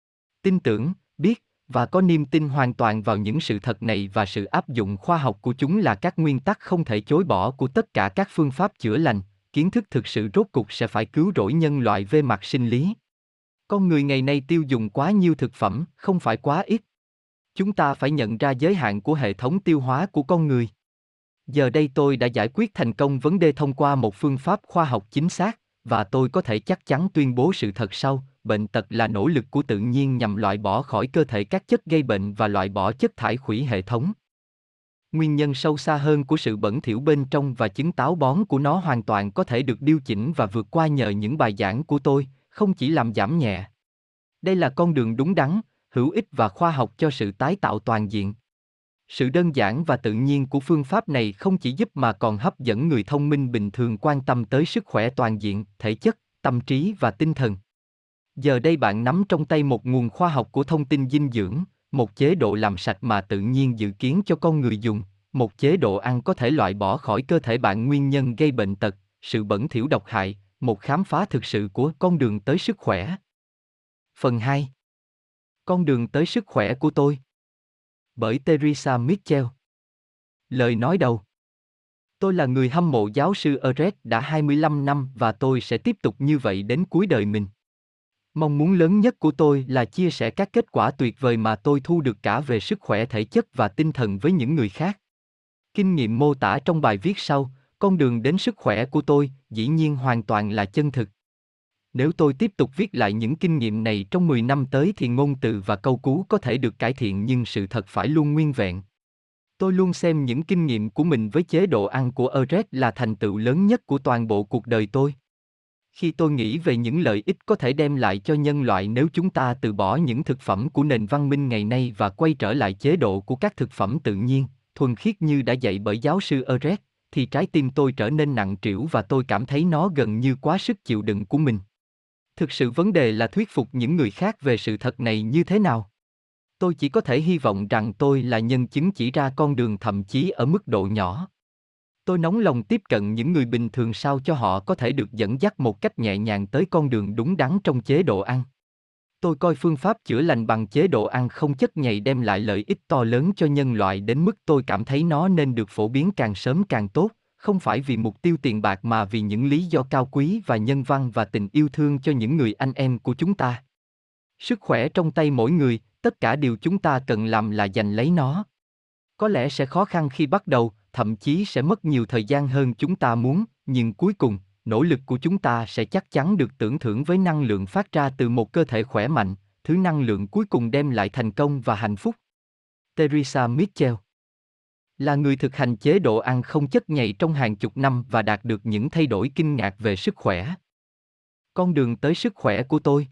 Tin tưởng, biết và có niềm tin hoàn toàn vào những sự thật này và sự áp dụng khoa học của chúng là các nguyên tắc không thể chối bỏ của tất cả các phương pháp chữa lành. Kiến thức thực sự rốt cục sẽ phải cứu rỗi nhân loại về mặt sinh lý. Con người ngày nay tiêu dùng quá nhiều thực phẩm, không phải quá ít. Chúng ta phải nhận ra giới hạn của hệ thống tiêu hóa của con người. Giờ đây tôi đã giải quyết thành công vấn đề thông qua một phương pháp khoa học chính xác, và tôi có thể chắc chắn tuyên bố sự thật sau, bệnh tật là nỗ lực của tự nhiên nhằm loại bỏ khỏi cơ thể các chất gây bệnh và loại bỏ chất thải hủy hệ thống. Nguyên nhân sâu xa hơn của sự bẩn thỉu bên trong và chứng táo bón của nó hoàn toàn có thể được điều chỉnh và vượt qua nhờ những bài giảng của tôi, không chỉ làm giảm nhẹ. Đây là con đường đúng đắn, hữu ích và khoa học cho sự tái tạo toàn diện. Sự đơn giản và tự nhiên của phương pháp này không chỉ giúp mà còn hấp dẫn người thông minh bình thường quan tâm tới sức khỏe toàn diện, thể chất, tâm trí và tinh thần. Giờ đây bạn nắm trong tay một nguồn khoa học của thông tin dinh dưỡng, một chế độ làm sạch mà tự nhiên dự kiến cho con người dùng, một chế độ ăn có thể loại bỏ khỏi cơ thể bạn nguyên nhân gây bệnh tật, sự bẩn thỉu độc hại, một khám phá thực sự của con đường tới sức khỏe. Phần hai. Con đường tới sức khỏe của tôi. Bởi Teresa Mitchell. Lời nói đầu. Tôi là người hâm mộ giáo sư Eret đã hai mươi lăm năm và tôi sẽ tiếp tục như vậy đến cuối đời mình. Mong muốn lớn nhất của tôi là chia sẻ các kết quả tuyệt vời mà tôi thu được cả về sức khỏe thể chất và tinh thần với những người khác. Kinh nghiệm mô tả trong bài viết sau, con đường đến sức khỏe của tôi, dĩ nhiên hoàn toàn là chân thực. Nếu tôi tiếp tục viết lại những kinh nghiệm này trong mười năm tới thì ngôn từ và câu cú có thể được cải thiện nhưng sự thật phải luôn nguyên vẹn. Tôi luôn xem những kinh nghiệm của mình với chế độ ăn của Eret là thành tựu lớn nhất của toàn bộ cuộc đời tôi. Khi tôi nghĩ về những lợi ích có thể đem lại cho nhân loại nếu chúng ta từ bỏ những thực phẩm của nền văn minh ngày nay và quay trở lại chế độ của các thực phẩm tự nhiên, thuần khiết như đã dạy bởi giáo sư Eret, thì trái tim tôi trở nên nặng trĩu và tôi cảm thấy nó gần như quá sức chịu đựng của mình. Thực sự vấn đề là thuyết phục những người khác về sự thật này như thế nào? Tôi chỉ có thể hy vọng rằng tôi là nhân chứng chỉ ra con đường, thậm chí ở mức độ nhỏ. Tôi nóng lòng tiếp cận những người bình thường sao cho họ có thể được dẫn dắt một cách nhẹ nhàng tới con đường đúng đắn trong chế độ ăn. Tôi coi phương pháp chữa lành bằng chế độ ăn không chất nhầy đem lại lợi ích to lớn cho nhân loại đến mức tôi cảm thấy nó nên được phổ biến càng sớm càng tốt, không phải vì mục tiêu tiền bạc mà vì những lý do cao quý và nhân văn và tình yêu thương cho những người anh em của chúng ta. Sức khỏe trong tay mỗi người, tất cả điều chúng ta cần làm là giành lấy nó. Có lẽ sẽ khó khăn khi bắt đầu, thậm chí sẽ mất nhiều thời gian hơn chúng ta muốn, nhưng cuối cùng, nỗ lực của chúng ta sẽ chắc chắn được tưởng thưởng với năng lượng phát ra từ một cơ thể khỏe mạnh, thứ năng lượng cuối cùng đem lại thành công và hạnh phúc. Teresa Mitchell là người thực hành chế độ ăn không chất nhầy trong hàng chục năm và đạt được những thay đổi kinh ngạc về sức khỏe. Con đường tới sức khỏe của tôi.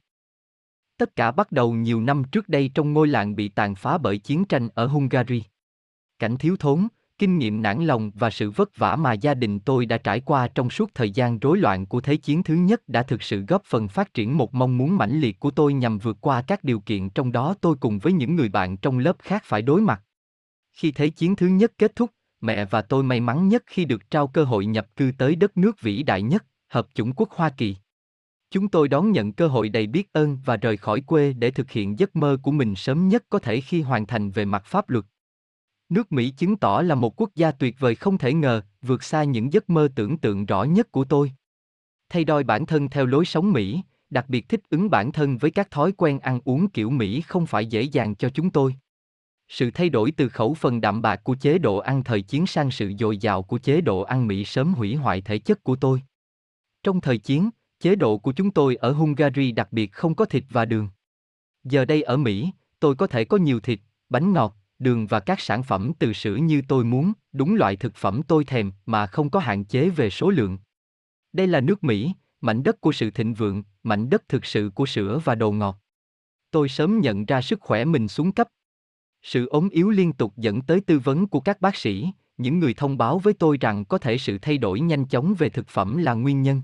Tất cả bắt đầu nhiều năm trước đây trong ngôi làng bị tàn phá bởi chiến tranh ở Hungary. Cảnh thiếu thốn, kinh nghiệm nản lòng và sự vất vả mà gia đình tôi đã trải qua trong suốt thời gian rối loạn của Thế chiến thứ nhất đã thực sự góp phần phát triển một mong muốn mãnh liệt của tôi nhằm vượt qua các điều kiện trong đó tôi cùng với những người bạn trong lớp khác phải đối mặt. Khi Thế chiến thứ nhất kết thúc, mẹ và tôi may mắn nhất khi được trao cơ hội nhập cư tới đất nước vĩ đại nhất, Hợp chủng quốc Hoa Kỳ. Chúng tôi đón nhận cơ hội đầy biết ơn và rời khỏi quê để thực hiện giấc mơ của mình sớm nhất có thể khi hoàn thành về mặt pháp luật. Nước Mỹ chứng tỏ là một quốc gia tuyệt vời không thể ngờ, vượt xa những giấc mơ tưởng tượng rõ nhất của tôi. Thay đổi bản thân theo lối sống Mỹ, đặc biệt thích ứng bản thân với các thói quen ăn uống kiểu Mỹ không phải dễ dàng cho chúng tôi. Sự thay đổi từ khẩu phần đạm bạc của chế độ ăn thời chiến sang sự dồi dào của chế độ ăn Mỹ sớm hủy hoại thể chất của tôi. Trong thời chiến, chế độ của chúng tôi ở Hungary đặc biệt không có thịt và đường. Giờ đây ở Mỹ, tôi có thể có nhiều thịt, bánh ngọt, đường và các sản phẩm từ sữa như tôi muốn, đúng loại thực phẩm tôi thèm mà không có hạn chế về số lượng. Đây là nước Mỹ, mảnh đất của sự thịnh vượng, mảnh đất thực sự của sữa và đồ ngọt. Tôi sớm nhận ra sức khỏe mình xuống cấp. Sự ốm yếu liên tục dẫn tới tư vấn của các bác sĩ, những người thông báo với tôi rằng có thể sự thay đổi nhanh chóng về thực phẩm là nguyên nhân.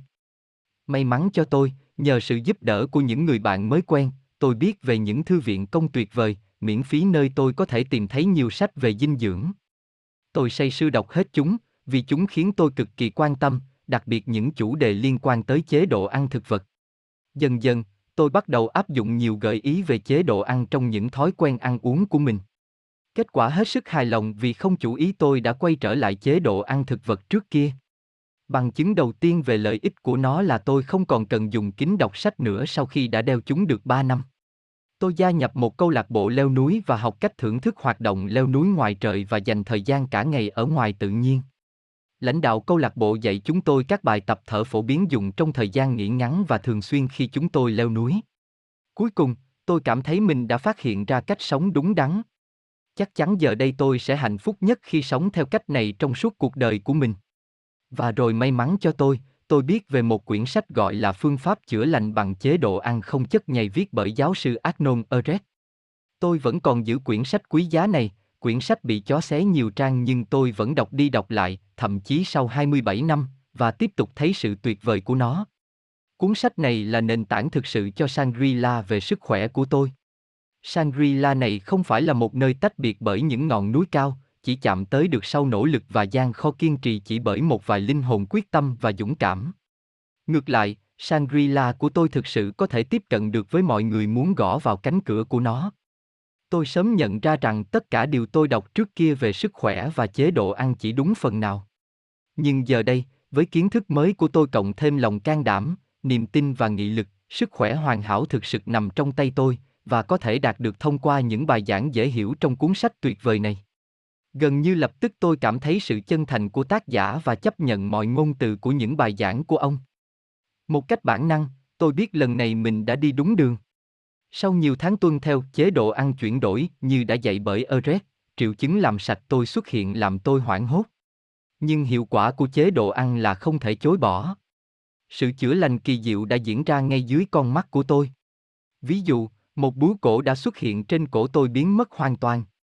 May mắn cho tôi, nhờ sự giúp đỡ của những người bạn mới quen, tôi biết về những thư viện công tuyệt vời, miễn phí nơi tôi có thể tìm thấy nhiều sách về dinh dưỡng. Tôi say sưa đọc hết chúng, vì chúng khiến tôi cực kỳ quan tâm, đặc biệt những chủ đề liên quan tới chế độ ăn thực vật. Dần dần, tôi bắt đầu áp dụng nhiều gợi ý về chế độ ăn trong những thói quen ăn uống của mình. Kết quả hết sức hài lòng vì không chủ ý tôi đã quay trở lại chế độ ăn thực vật trước kia. Bằng chứng đầu tiên về lợi ích của nó là tôi không còn cần dùng kính đọc sách nữa sau khi đã đeo chúng được ba năm. Tôi gia nhập một câu lạc bộ leo núi và học cách thưởng thức hoạt động leo núi ngoài trời và dành thời gian cả ngày ở ngoài tự nhiên. Lãnh đạo câu lạc bộ dạy chúng tôi các bài tập thở phổ biến dùng trong thời gian nghỉ ngắn và thường xuyên khi chúng tôi leo núi. Cuối cùng, tôi cảm thấy mình đã phát hiện ra cách sống đúng đắn. Chắc chắn giờ đây tôi sẽ hạnh phúc nhất khi sống theo cách này trong suốt cuộc đời của mình. Và rồi may mắn cho tôi, tôi biết về một quyển sách gọi là Phương pháp chữa lành bằng chế độ ăn không chất nhầy viết bởi giáo sư Arnold Ehret. Tôi vẫn còn giữ quyển sách quý giá này, quyển sách bị chó xé nhiều trang nhưng tôi vẫn đọc đi đọc lại, thậm chí sau hai mươi bảy năm, và tiếp tục thấy sự tuyệt vời của nó. Cuốn sách này là nền tảng thực sự cho Shangri-La về sức khỏe của tôi. Shangri-La này không phải là một nơi tách biệt bởi những ngọn núi cao, chỉ chạm tới được sau nỗ lực và gian khó kiên trì chỉ bởi một vài linh hồn quyết tâm và dũng cảm. Ngược lại, Shangri-La của tôi thực sự có thể tiếp cận được với mọi người muốn gõ vào cánh cửa của nó. Tôi sớm nhận ra rằng tất cả điều tôi đọc trước kia về sức khỏe và chế độ ăn chỉ đúng phần nào. Nhưng giờ đây, với kiến thức mới của tôi cộng thêm lòng can đảm, niềm tin và nghị lực, sức khỏe hoàn hảo thực sự nằm trong tay tôi, và có thể đạt được thông qua những bài giảng dễ hiểu trong cuốn sách tuyệt vời này. Gần như lập tức tôi cảm thấy sự chân thành của tác giả và chấp nhận mọi ngôn từ của những bài giảng của ông. Một cách bản năng, tôi biết lần này mình đã đi đúng đường. Sau nhiều tháng tuân theo chế độ ăn chuyển đổi như đã dạy bởi Ehret, triệu chứng làm sạch tôi xuất hiện làm tôi hoảng hốt. Nhưng hiệu quả của chế độ ăn là không thể chối bỏ. Sự chữa lành kỳ diệu đã diễn ra ngay dưới con mắt của tôi. Ví dụ, một bướu cổ đã xuất hiện trên cổ tôi biến mất hoàn toàn.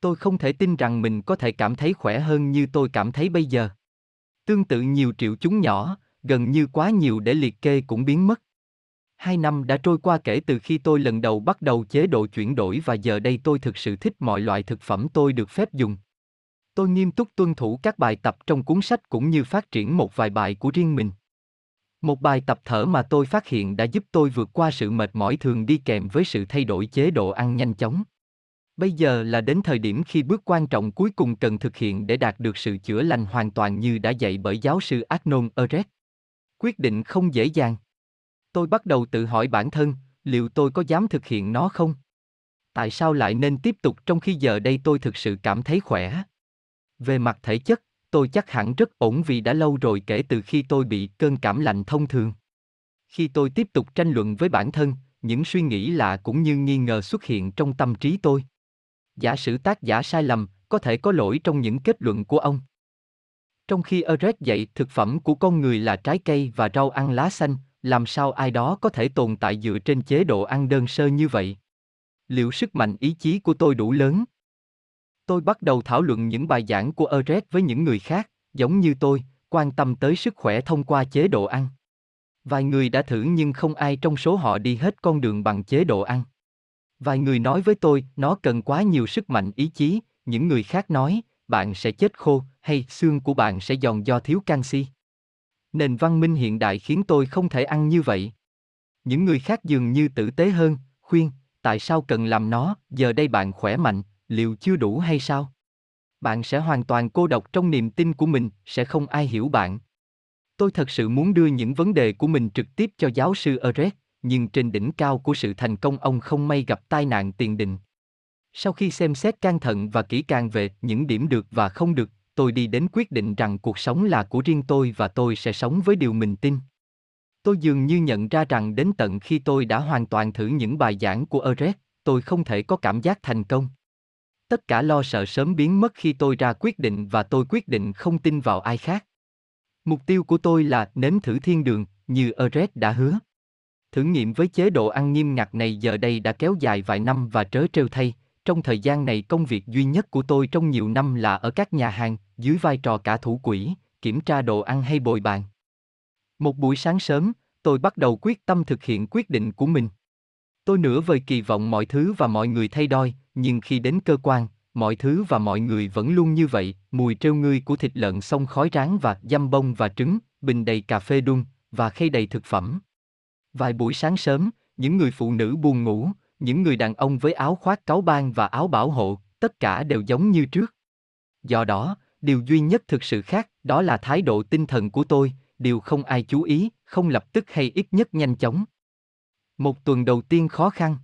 Tôi không thể tin rằng mình có thể cảm thấy khỏe hơn như tôi cảm thấy bây giờ. Tương tự nhiều triệu chứng nhỏ, gần như quá nhiều để liệt kê cũng biến mất. Hai năm đã trôi qua kể từ khi tôi lần đầu bắt đầu chế độ chuyển đổi và giờ đây tôi thực sự thích mọi loại thực phẩm tôi được phép dùng. Tôi nghiêm túc tuân thủ các bài tập trong cuốn sách cũng như phát triển một vài bài của riêng mình. Một bài tập thở mà tôi phát hiện đã giúp tôi vượt qua sự mệt mỏi thường đi kèm với sự thay đổi chế độ ăn nhanh chóng. Bây giờ là đến thời điểm khi bước quan trọng cuối cùng cần thực hiện để đạt được sự chữa lành hoàn toàn như đã dạy bởi giáo sư Arnold Ehret. Quyết định không dễ dàng. Tôi bắt đầu tự hỏi bản thân, liệu tôi có dám thực hiện nó không? Tại sao lại nên tiếp tục trong khi giờ đây tôi thực sự cảm thấy khỏe? Về mặt thể chất, tôi chắc hẳn rất ổn vì đã lâu rồi kể từ khi tôi bị cơn cảm lạnh thông thường. Khi tôi tiếp tục tranh luận với bản thân, những suy nghĩ lạ cũng như nghi ngờ xuất hiện trong tâm trí tôi. Giả sử tác giả sai lầm, có thể có lỗi trong những kết luận của ông. Trong khi Ehret dạy thực phẩm của con người là trái cây và rau ăn lá xanh, làm sao ai đó có thể tồn tại dựa trên chế độ ăn đơn sơ như vậy? Liệu sức mạnh ý chí của tôi đủ lớn? Tôi bắt đầu thảo luận những bài giảng của Ehret với những người khác, giống như tôi, quan tâm tới sức khỏe thông qua chế độ ăn. Vài người đã thử nhưng không ai trong số họ đi hết con đường bằng chế độ ăn. Vài người nói với tôi, nó cần quá nhiều sức mạnh ý chí, những người khác nói, bạn sẽ chết khô, hay xương của bạn sẽ giòn do thiếu canxi. Nền văn minh hiện đại khiến tôi không thể ăn như vậy. Những người khác dường như tử tế hơn, khuyên, tại sao cần làm nó, giờ đây bạn khỏe mạnh, liệu chưa đủ hay sao? Bạn sẽ hoàn toàn cô độc trong niềm tin của mình, sẽ không ai hiểu bạn. Tôi thật sự muốn đưa những vấn đề của mình trực tiếp cho giáo sư Ehret, nhưng trên đỉnh cao của sự thành công ông không may gặp tai nạn tiền đình. Sau khi xem xét can thận và kỹ càng về những điểm được và không được, tôi đi đến quyết định rằng cuộc sống là của riêng tôi và tôi sẽ sống với điều mình tin. Tôi dường như nhận ra rằng đến tận khi tôi đã hoàn toàn thử những bài giảng của Ehret, tôi không thể có cảm giác thành công. Tất cả lo sợ sớm biến mất khi tôi ra quyết định và tôi quyết định không tin vào ai khác. Mục tiêu của tôi là nếm thử thiên đường, như Ehret đã hứa. Thử nghiệm với chế độ ăn nghiêm ngặt này giờ đây đã kéo dài vài năm và trớ trêu thay, trong thời gian này công việc duy nhất của tôi trong nhiều năm là ở các nhà hàng, dưới vai trò cả thủ quỹ, kiểm tra đồ ăn hay bồi bàn. Một buổi sáng sớm, tôi bắt đầu quyết tâm thực hiện quyết định của mình. Tôi nửa vời kỳ vọng mọi thứ và mọi người thay đổi, nhưng khi đến cơ quan, mọi thứ và mọi người vẫn luôn như vậy, mùi trêu ngươi của thịt lợn xông khói rán và dăm bông và trứng, bình đầy cà phê đun, và khay đầy thực phẩm. Vài buổi sáng sớm, những người phụ nữ buồn ngủ, những người đàn ông với áo khoác cáu bang và áo bảo hộ, tất cả đều giống như trước. Do đó, điều duy nhất thực sự khác, đó là thái độ tinh thần của tôi, điều không ai chú ý, không lập tức hay ít nhất nhanh chóng. Một tuần đầu tiên khó khăn.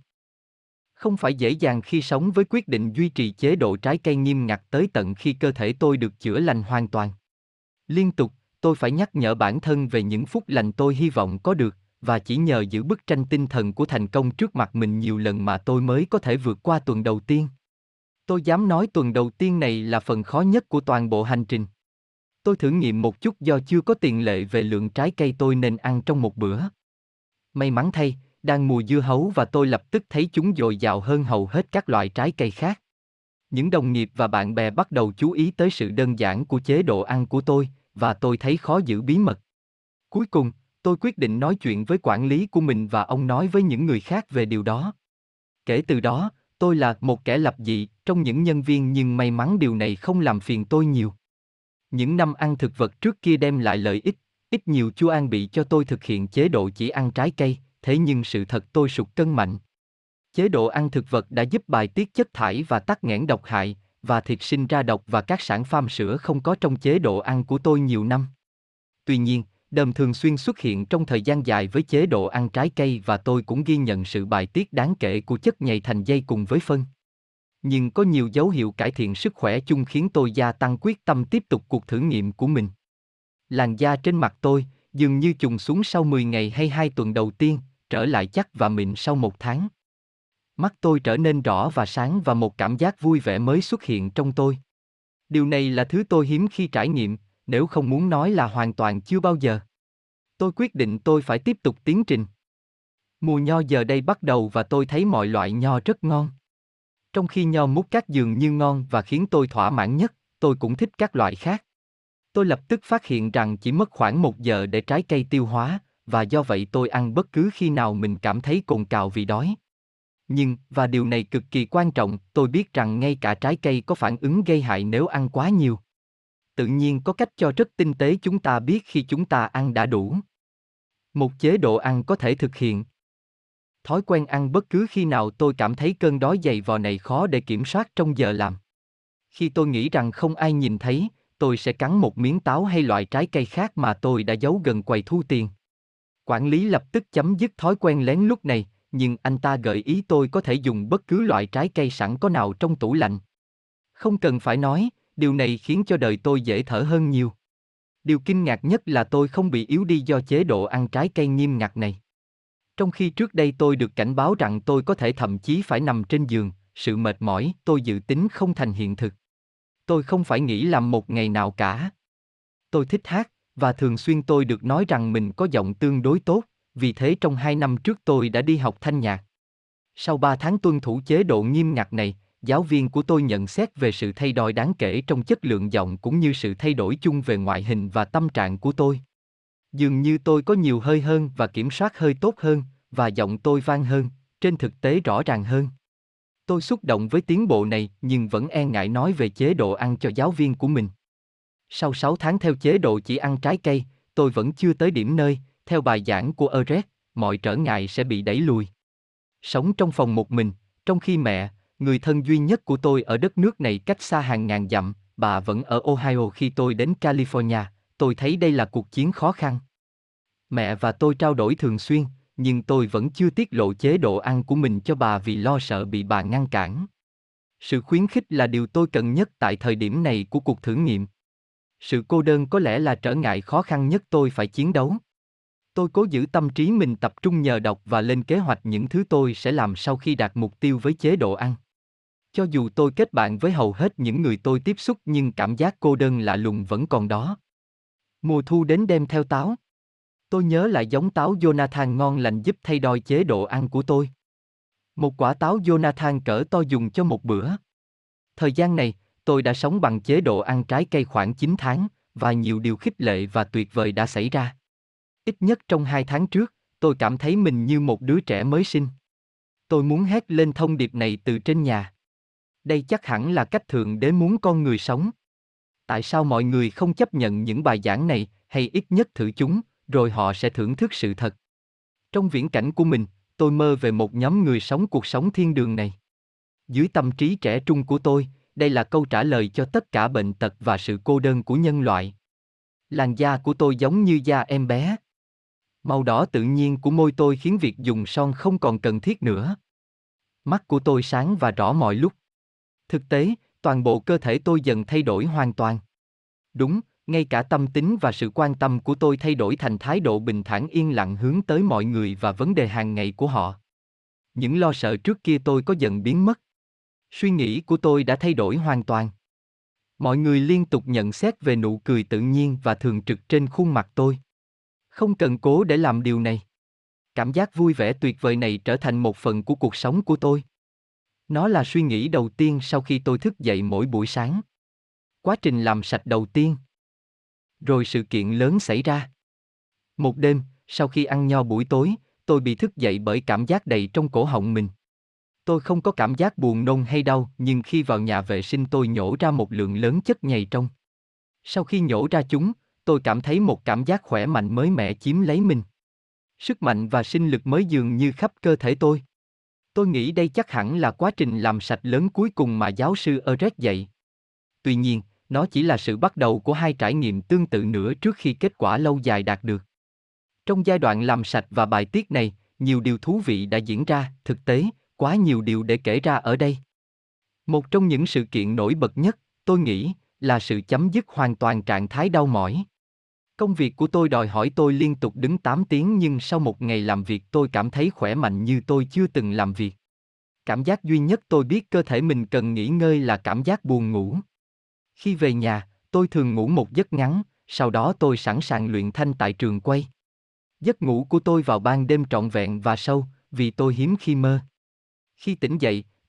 Không phải dễ dàng khi sống với quyết định duy trì chế độ trái cây nghiêm ngặt tới tận khi cơ thể tôi được chữa lành hoàn toàn. Liên tục, tôi phải nhắc nhở bản thân về những phúc lành tôi hy vọng có được, và chỉ nhờ giữ bức tranh tinh thần của thành công trước mặt mình nhiều lần mà tôi mới có thể vượt qua tuần đầu tiên. Tôi dám nói tuần đầu tiên này là phần khó nhất của toàn bộ hành trình. Tôi thử nghiệm một chút do chưa có tiền lệ về lượng trái cây tôi nên ăn trong một bữa. May mắn thay, đang mùa dưa hấu và tôi lập tức thấy chúng dồi dào hơn hầu hết các loại trái cây khác. Những đồng nghiệp và bạn bè bắt đầu chú ý tới sự đơn giản của chế độ ăn của tôi, và tôi thấy khó giữ bí mật. Cuối cùng, tôi quyết định nói chuyện với quản lý của mình và ông nói với những người khác về điều đó. Kể từ đó, tôi là một kẻ lập dị trong những nhân viên nhưng may mắn điều này không làm phiền tôi nhiều. Những năm ăn thực vật trước kia đem lại lợi ích, ít nhiều Chúa an bị cho tôi thực hiện chế độ chỉ ăn trái cây, thế nhưng sự thật tôi sụt cân mạnh. Chế độ ăn thực vật đã giúp bài tiết chất thải và tắc nghẽn độc hại, và thịt sinh ra độc và các sản phẩm sữa không có trong chế độ ăn của tôi nhiều năm. Tuy nhiên, đờm thường xuyên xuất hiện trong thời gian dài với chế độ ăn trái cây và tôi cũng ghi nhận sự bài tiết đáng kể của chất nhầy thành dây cùng với phân. Nhưng có nhiều dấu hiệu cải thiện sức khỏe chung khiến tôi gia tăng quyết tâm tiếp tục cuộc thử nghiệm của mình. Làn da trên mặt tôi, dường như chùng xuống sau mười ngày hay hai tuần đầu tiên, trở lại chắc và mịn sau một tháng. Mắt tôi trở nên rõ và sáng và một cảm giác vui vẻ mới xuất hiện trong tôi. Điều này là thứ tôi hiếm khi trải nghiệm, nếu không muốn nói là hoàn toàn chưa bao giờ. Tôi quyết định tôi phải tiếp tục tiến trình. Mùa nho giờ đây bắt đầu và tôi thấy mọi loại nho rất ngon. Trong khi nho mút cát dường như ngon và khiến tôi thỏa mãn nhất, tôi cũng thích các loại khác. Tôi lập tức phát hiện rằng chỉ mất khoảng một giờ để trái cây tiêu hóa, và do vậy tôi ăn bất cứ khi nào mình cảm thấy cồn cào vì đói. Nhưng, và điều này cực kỳ quan trọng, tôi biết rằng ngay cả trái cây có phản ứng gây hại nếu ăn quá nhiều. Tự nhiên có cách cho rất tinh tế chúng ta biết khi chúng ta ăn đã đủ. Một chế độ ăn có thể thực hiện. Thói quen ăn bất cứ khi nào tôi cảm thấy cơn đói dày vò này khó để kiểm soát trong giờ làm. Khi tôi nghĩ rằng không ai nhìn thấy, tôi sẽ cắn một miếng táo hay loại trái cây khác mà tôi đã giấu gần quầy thu tiền. Quản lý lập tức chấm dứt thói quen lén lút này, nhưng anh ta gợi ý tôi có thể dùng bất cứ loại trái cây sẵn có nào trong tủ lạnh. Không cần phải nói, điều này khiến cho đời tôi dễ thở hơn nhiều. Điều kinh ngạc nhất là tôi không bị yếu đi do chế độ ăn trái cây nghiêm ngặt này. Trong khi trước đây tôi được cảnh báo rằng tôi có thể thậm chí phải nằm trên giường, sự mệt mỏi tôi dự tính không thành hiện thực. Tôi không phải nghỉ làm một ngày nào cả. Tôi thích hát, và thường xuyên tôi được nói rằng mình có giọng tương đối tốt, vì thế trong hai năm trước tôi đã đi học thanh nhạc. Sau ba tháng tuân thủ chế độ nghiêm ngặt này, giáo viên của tôi nhận xét về sự thay đổi đáng kể trong chất lượng giọng cũng như sự thay đổi chung về ngoại hình và tâm trạng của tôi. Dường như tôi có nhiều hơi hơn và kiểm soát hơi tốt hơn, và giọng tôi vang hơn, trên thực tế rõ ràng hơn. Tôi xúc động với tiến bộ này nhưng vẫn e ngại nói về chế độ ăn cho giáo viên của mình. Sau sáu tháng theo chế độ chỉ ăn trái cây, tôi vẫn chưa tới điểm nơi, theo bài giảng của Eret, mọi trở ngại sẽ bị đẩy lùi. Sống trong phòng một mình, trong khi mẹ, người thân duy nhất của tôi ở đất nước này cách xa hàng ngàn dặm, bà vẫn ở Ohio khi tôi đến California, tôi thấy đây là cuộc chiến khó khăn. Mẹ và tôi trao đổi thường xuyên, nhưng tôi vẫn chưa tiết lộ chế độ ăn của mình cho bà vì lo sợ bị bà ngăn cản. Sự khuyến khích là điều tôi cần nhất tại thời điểm này của cuộc thử nghiệm. Sự cô đơn có lẽ là trở ngại khó khăn nhất tôi phải chiến đấu. Tôi cố giữ tâm trí mình tập trung nhờ đọc và lên kế hoạch những thứ tôi sẽ làm sau khi đạt mục tiêu với chế độ ăn. Cho dù tôi kết bạn với hầu hết những người tôi tiếp xúc nhưng cảm giác cô đơn lạ lùng vẫn còn đó. Mùa thu đến đem theo táo. Tôi nhớ lại giống táo Jonathan ngon lành giúp thay đổi chế độ ăn của tôi. Một quả táo Jonathan cỡ to dùng cho một bữa. Thời gian này, tôi đã sống bằng chế độ ăn trái cây khoảng chín tháng, và nhiều điều khích lệ và tuyệt vời đã xảy ra. Ít nhất trong hai tháng trước, tôi cảm thấy mình như một đứa trẻ mới sinh. Tôi muốn hét lên thông điệp này từ trên nhà. Đây chắc hẳn là cách Thượng Đế muốn con người sống. Tại sao mọi người không chấp nhận những bài giảng này, hay ít nhất thử chúng, rồi họ sẽ thưởng thức sự thật. Trong viễn cảnh của mình, tôi mơ về một nhóm người sống cuộc sống thiên đường này. Dưới tâm trí trẻ trung của tôi, đây là câu trả lời cho tất cả bệnh tật và sự cô đơn của nhân loại. Làn da của tôi giống như da em bé. Màu đỏ tự nhiên của môi tôi khiến việc dùng son không còn cần thiết nữa. Mắt của tôi sáng và rõ mọi lúc. Thực tế, toàn bộ cơ thể tôi dần thay đổi hoàn toàn. Đúng, ngay cả tâm tính và sự quan tâm của tôi thay đổi thành thái độ bình thản yên lặng hướng tới mọi người và vấn đề hàng ngày của họ. Những lo sợ trước kia tôi có dần biến mất. Suy nghĩ của tôi đã thay đổi hoàn toàn. Mọi người liên tục nhận xét về nụ cười tự nhiên và thường trực trên khuôn mặt tôi. Không cần cố để làm điều này. Cảm giác vui vẻ tuyệt vời này trở thành một phần của cuộc sống của tôi. Nó là suy nghĩ đầu tiên sau khi tôi thức dậy mỗi buổi sáng. Quá trình làm sạch đầu tiên. Rồi sự kiện lớn xảy ra. Một đêm, sau khi ăn nho buổi tối, tôi bị thức dậy bởi cảm giác đầy trong cổ họng mình. Tôi không có cảm giác buồn nôn hay đau, nhưng khi vào nhà vệ sinh tôi nhổ ra một lượng lớn chất nhầy trong. Sau khi nhổ ra chúng, tôi cảm thấy một cảm giác khỏe mạnh mới mẻ chiếm lấy mình. Sức mạnh và sinh lực mới dường như khắp cơ thể tôi. Tôi nghĩ đây chắc hẳn là quá trình làm sạch lớn cuối cùng mà giáo sư Eret dạy. Tuy nhiên, nó chỉ là sự bắt đầu của hai trải nghiệm tương tự nữa trước khi kết quả lâu dài đạt được. Trong giai đoạn làm sạch và bài tiết này, nhiều điều thú vị đã diễn ra, thực tế, quá nhiều điều để kể ra ở đây. Một trong những sự kiện nổi bật nhất, tôi nghĩ, là sự chấm dứt hoàn toàn trạng thái đau mỏi. Công việc của tôi đòi hỏi tôi liên tục đứng tám tiếng nhưng sau một ngày làm việc tôi cảm thấy khỏe mạnh như tôi chưa từng làm việc. Cảm giác duy nhất tôi biết cơ thể mình cần nghỉ ngơi là cảm giác buồn ngủ. Khi về nhà, tôi thường ngủ một giấc ngắn, sau đó tôi sẵn sàng luyện thanh tại trường quay. Giấc ngủ của tôi vào ban đêm trọn vẹn và sâu, vì tôi hiếm khi mơ. Khi tỉnh dậy,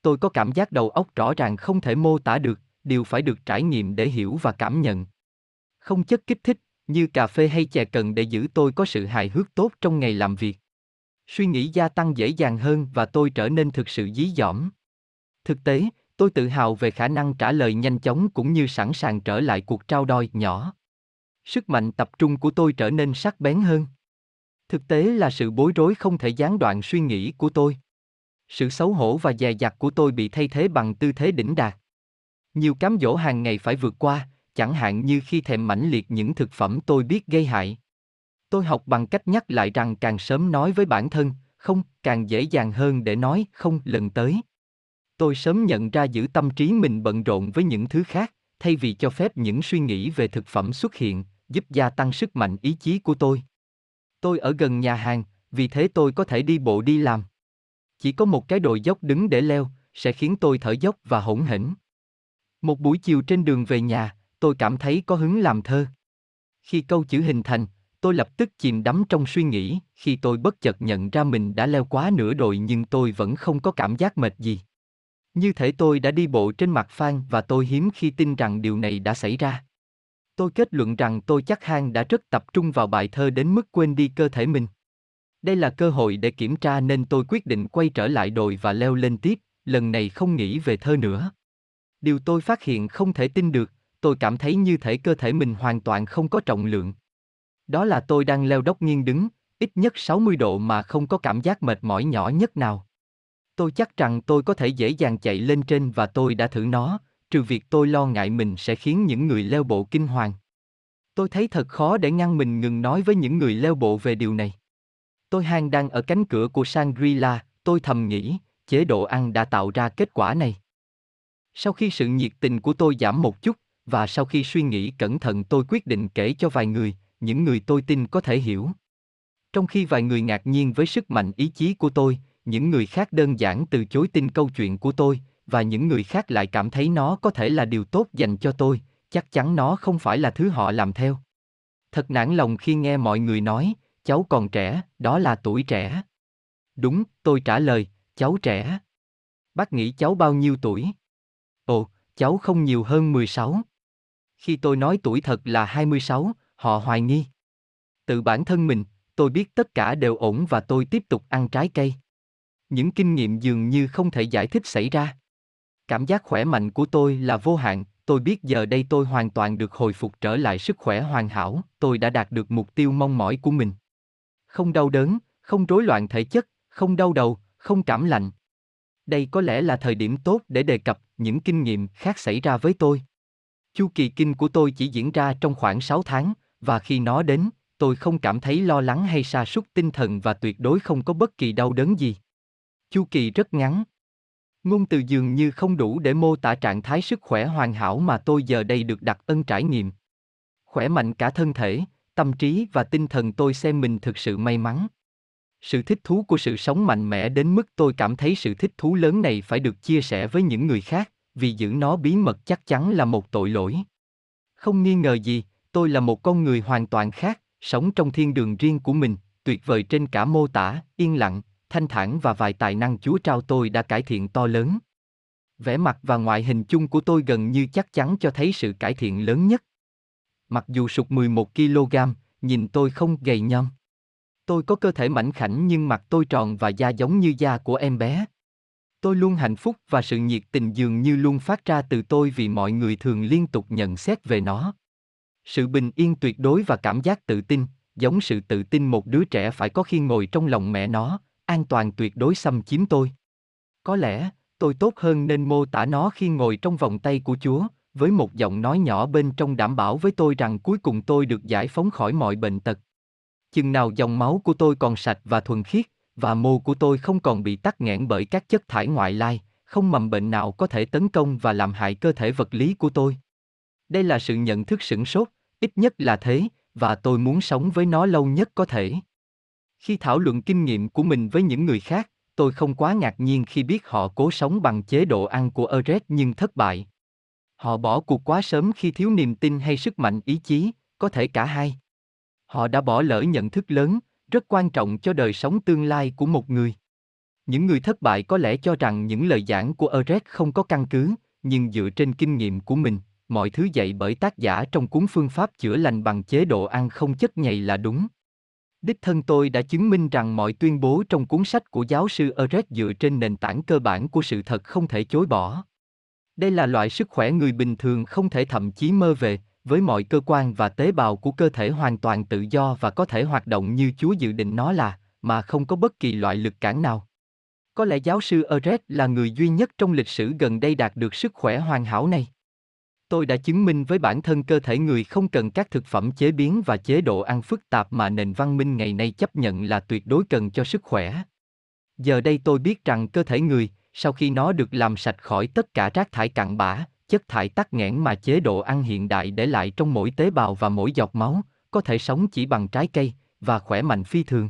tôi có cảm giác đầu óc rõ ràng không thể mô tả được, điều phải được trải nghiệm để hiểu và cảm nhận. Không chất kích thích, như cà phê hay chè cần để giữ tôi có sự hài hước tốt trong ngày làm việc. Suy nghĩ gia tăng dễ dàng hơn và tôi trở nên thực sự dí dỏm. Thực tế, tôi tự hào về khả năng trả lời nhanh chóng cũng như sẵn sàng trở lại cuộc trao đổi nhỏ. Sức mạnh tập trung của tôi trở nên sắc bén hơn. Thực tế là sự bối rối không thể gián đoạn suy nghĩ của tôi. Sự xấu hổ và dè dặt của tôi bị thay thế bằng tư thế đỉnh đạt. Nhiều cám dỗ hàng ngày phải vượt qua, chẳng hạn như khi thèm mãnh liệt những thực phẩm tôi biết gây hại. Tôi học bằng cách nhắc lại rằng càng sớm nói với bản thân, không, càng dễ dàng hơn để nói không lần tới. Tôi sớm nhận ra giữ tâm trí mình bận rộn với những thứ khác, thay vì cho phép những suy nghĩ về thực phẩm xuất hiện, giúp gia tăng sức mạnh ý chí của tôi. Tôi ở gần nhà hàng, vì thế tôi có thể đi bộ đi làm. Chỉ có một cái đồi dốc đứng để leo, sẽ khiến tôi thở dốc và hỗn hển. Một buổi chiều trên đường về nhà, tôi cảm thấy có hứng làm thơ. Khi câu chữ hình thành, tôi lập tức chìm đắm trong suy nghĩ, khi tôi bất chợt nhận ra mình đã leo quá nửa đồi nhưng tôi vẫn không có cảm giác mệt gì. Như thể tôi đã đi bộ trên mặt phẳng và tôi hiếm khi tin rằng điều này đã xảy ra. Tôi kết luận rằng tôi chắc hang đã rất tập trung vào bài thơ đến mức quên đi cơ thể mình. Đây là cơ hội để kiểm tra nên tôi quyết định quay trở lại đồi và leo lên tiếp, lần này không nghĩ về thơ nữa. Điều tôi phát hiện không thể tin được, tôi cảm thấy như thể cơ thể mình hoàn toàn không có trọng lượng. Đó là tôi đang leo dốc nghiêng đứng, ít nhất sáu mươi độ mà không có cảm giác mệt mỏi nhỏ nhất nào. Tôi chắc rằng tôi có thể dễ dàng chạy lên trên và tôi đã thử nó, trừ việc tôi lo ngại mình sẽ khiến những người leo bộ kinh hoàng. Tôi thấy thật khó để ngăn mình ngừng nói với những người leo bộ về điều này. Tôi hang đang ở cánh cửa của Shangri-La, tôi thầm nghĩ, chế độ ăn đã tạo ra kết quả này. Sau khi sự nhiệt tình của tôi giảm một chút, và sau khi suy nghĩ cẩn thận tôi quyết định kể cho vài người, những người tôi tin có thể hiểu. Trong khi vài người ngạc nhiên với sức mạnh ý chí của tôi, những người khác đơn giản từ chối tin câu chuyện của tôi, và những người khác lại cảm thấy nó có thể là điều tốt dành cho tôi, chắc chắn nó không phải là thứ họ làm theo. Thật nản lòng khi nghe mọi người nói, cháu còn trẻ, đó là tuổi trẻ. Đúng, tôi trả lời, cháu trẻ. Bác nghĩ cháu bao nhiêu tuổi? Ồ, cháu không nhiều hơn mười sáu. Khi tôi nói tuổi thật là hai mươi sáu, họ hoài nghi. Tự bản thân mình, tôi biết tất cả đều ổn và tôi tiếp tục ăn trái cây. Những kinh nghiệm dường như không thể giải thích xảy ra. Cảm giác khỏe mạnh của tôi là vô hạn, tôi biết giờ đây tôi hoàn toàn được hồi phục trở lại sức khỏe hoàn hảo, tôi đã đạt được mục tiêu mong mỏi của mình. Không đau đớn, không rối loạn thể chất, không đau đầu, không cảm lạnh. Đây có lẽ là thời điểm tốt để đề cập những kinh nghiệm khác xảy ra với tôi. Chu kỳ kinh của tôi chỉ diễn ra trong khoảng sáu tháng, và khi nó đến, tôi không cảm thấy lo lắng hay sa sút tinh thần và tuyệt đối không có bất kỳ đau đớn gì. Chu kỳ rất ngắn. Ngôn từ dường như không đủ để mô tả trạng thái sức khỏe hoàn hảo mà tôi giờ đây được đặc ân trải nghiệm. Khỏe mạnh cả thân thể, tâm trí và tinh thần, tôi xem mình thực sự may mắn. Sự thích thú của sự sống mạnh mẽ đến mức tôi cảm thấy sự thích thú lớn này phải được chia sẻ với những người khác, vì giữ nó bí mật chắc chắn là một tội lỗi. Không nghi ngờ gì, tôi là một con người hoàn toàn khác, sống trong thiên đường riêng của mình, tuyệt vời trên cả mô tả, yên lặng, thanh thản và vài tài năng Chúa trao tôi đã cải thiện to lớn. Vẻ mặt và ngoại hình chung của tôi gần như chắc chắn cho thấy sự cải thiện lớn nhất. Mặc dù sụt mười một ki lô gam, nhìn tôi không gầy nhom. Tôi có cơ thể mảnh khảnh nhưng mặt tôi tròn và da giống như da của em bé. Tôi luôn hạnh phúc và sự nhiệt tình dường như luôn phát ra từ tôi vì mọi người thường liên tục nhận xét về nó. Sự bình yên tuyệt đối và cảm giác tự tin, giống sự tự tin một đứa trẻ phải có khi ngồi trong lòng mẹ nó, an toàn tuyệt đối xâm chiếm tôi. Có lẽ, tôi tốt hơn nên mô tả nó khi ngồi trong vòng tay của Chúa, với một giọng nói nhỏ bên trong đảm bảo với tôi rằng cuối cùng tôi được giải phóng khỏi mọi bệnh tật. Chừng nào dòng máu của tôi còn sạch và thuần khiết, và mô của tôi không còn bị tắc nghẽn bởi các chất thải ngoại lai, không mầm bệnh nào có thể tấn công và làm hại cơ thể vật lý của tôi. Đây là sự nhận thức sửng sốt, ít nhất là thế, và tôi muốn sống với nó lâu nhất có thể. Khi thảo luận kinh nghiệm của mình với những người khác, tôi không quá ngạc nhiên khi biết họ cố sống bằng chế độ ăn của Eret nhưng thất bại. Họ bỏ cuộc quá sớm khi thiếu niềm tin hay sức mạnh ý chí, có thể cả hai. Họ đã bỏ lỡ nhận thức lớn, rất quan trọng cho đời sống tương lai của một người. Những người thất bại có lẽ cho rằng những lời giảng của Eret không có căn cứ, nhưng dựa trên kinh nghiệm của mình, mọi thứ dạy bởi tác giả trong cuốn Phương pháp chữa lành bằng chế độ ăn không chất nhầy là đúng. Đích thân tôi đã chứng minh rằng mọi tuyên bố trong cuốn sách của giáo sư Eret dựa trên nền tảng cơ bản của sự thật không thể chối bỏ. Đây là loại sức khỏe người bình thường không thể thậm chí mơ về, với mọi cơ quan và tế bào của cơ thể hoàn toàn tự do và có thể hoạt động như Chúa dự định nó là, mà không có bất kỳ loại lực cản nào. Có lẽ giáo sư Eret là người duy nhất trong lịch sử gần đây đạt được sức khỏe hoàn hảo này. Tôi đã chứng minh với bản thân cơ thể người không cần các thực phẩm chế biến và chế độ ăn phức tạp mà nền văn minh ngày nay chấp nhận là tuyệt đối cần cho sức khỏe. Giờ đây tôi biết rằng cơ thể người, sau khi nó được làm sạch khỏi tất cả rác thải cặn bã, chất thải tắc nghẽn mà chế độ ăn hiện đại để lại trong mỗi tế bào và mỗi giọt máu, có thể sống chỉ bằng trái cây, và khỏe mạnh phi thường.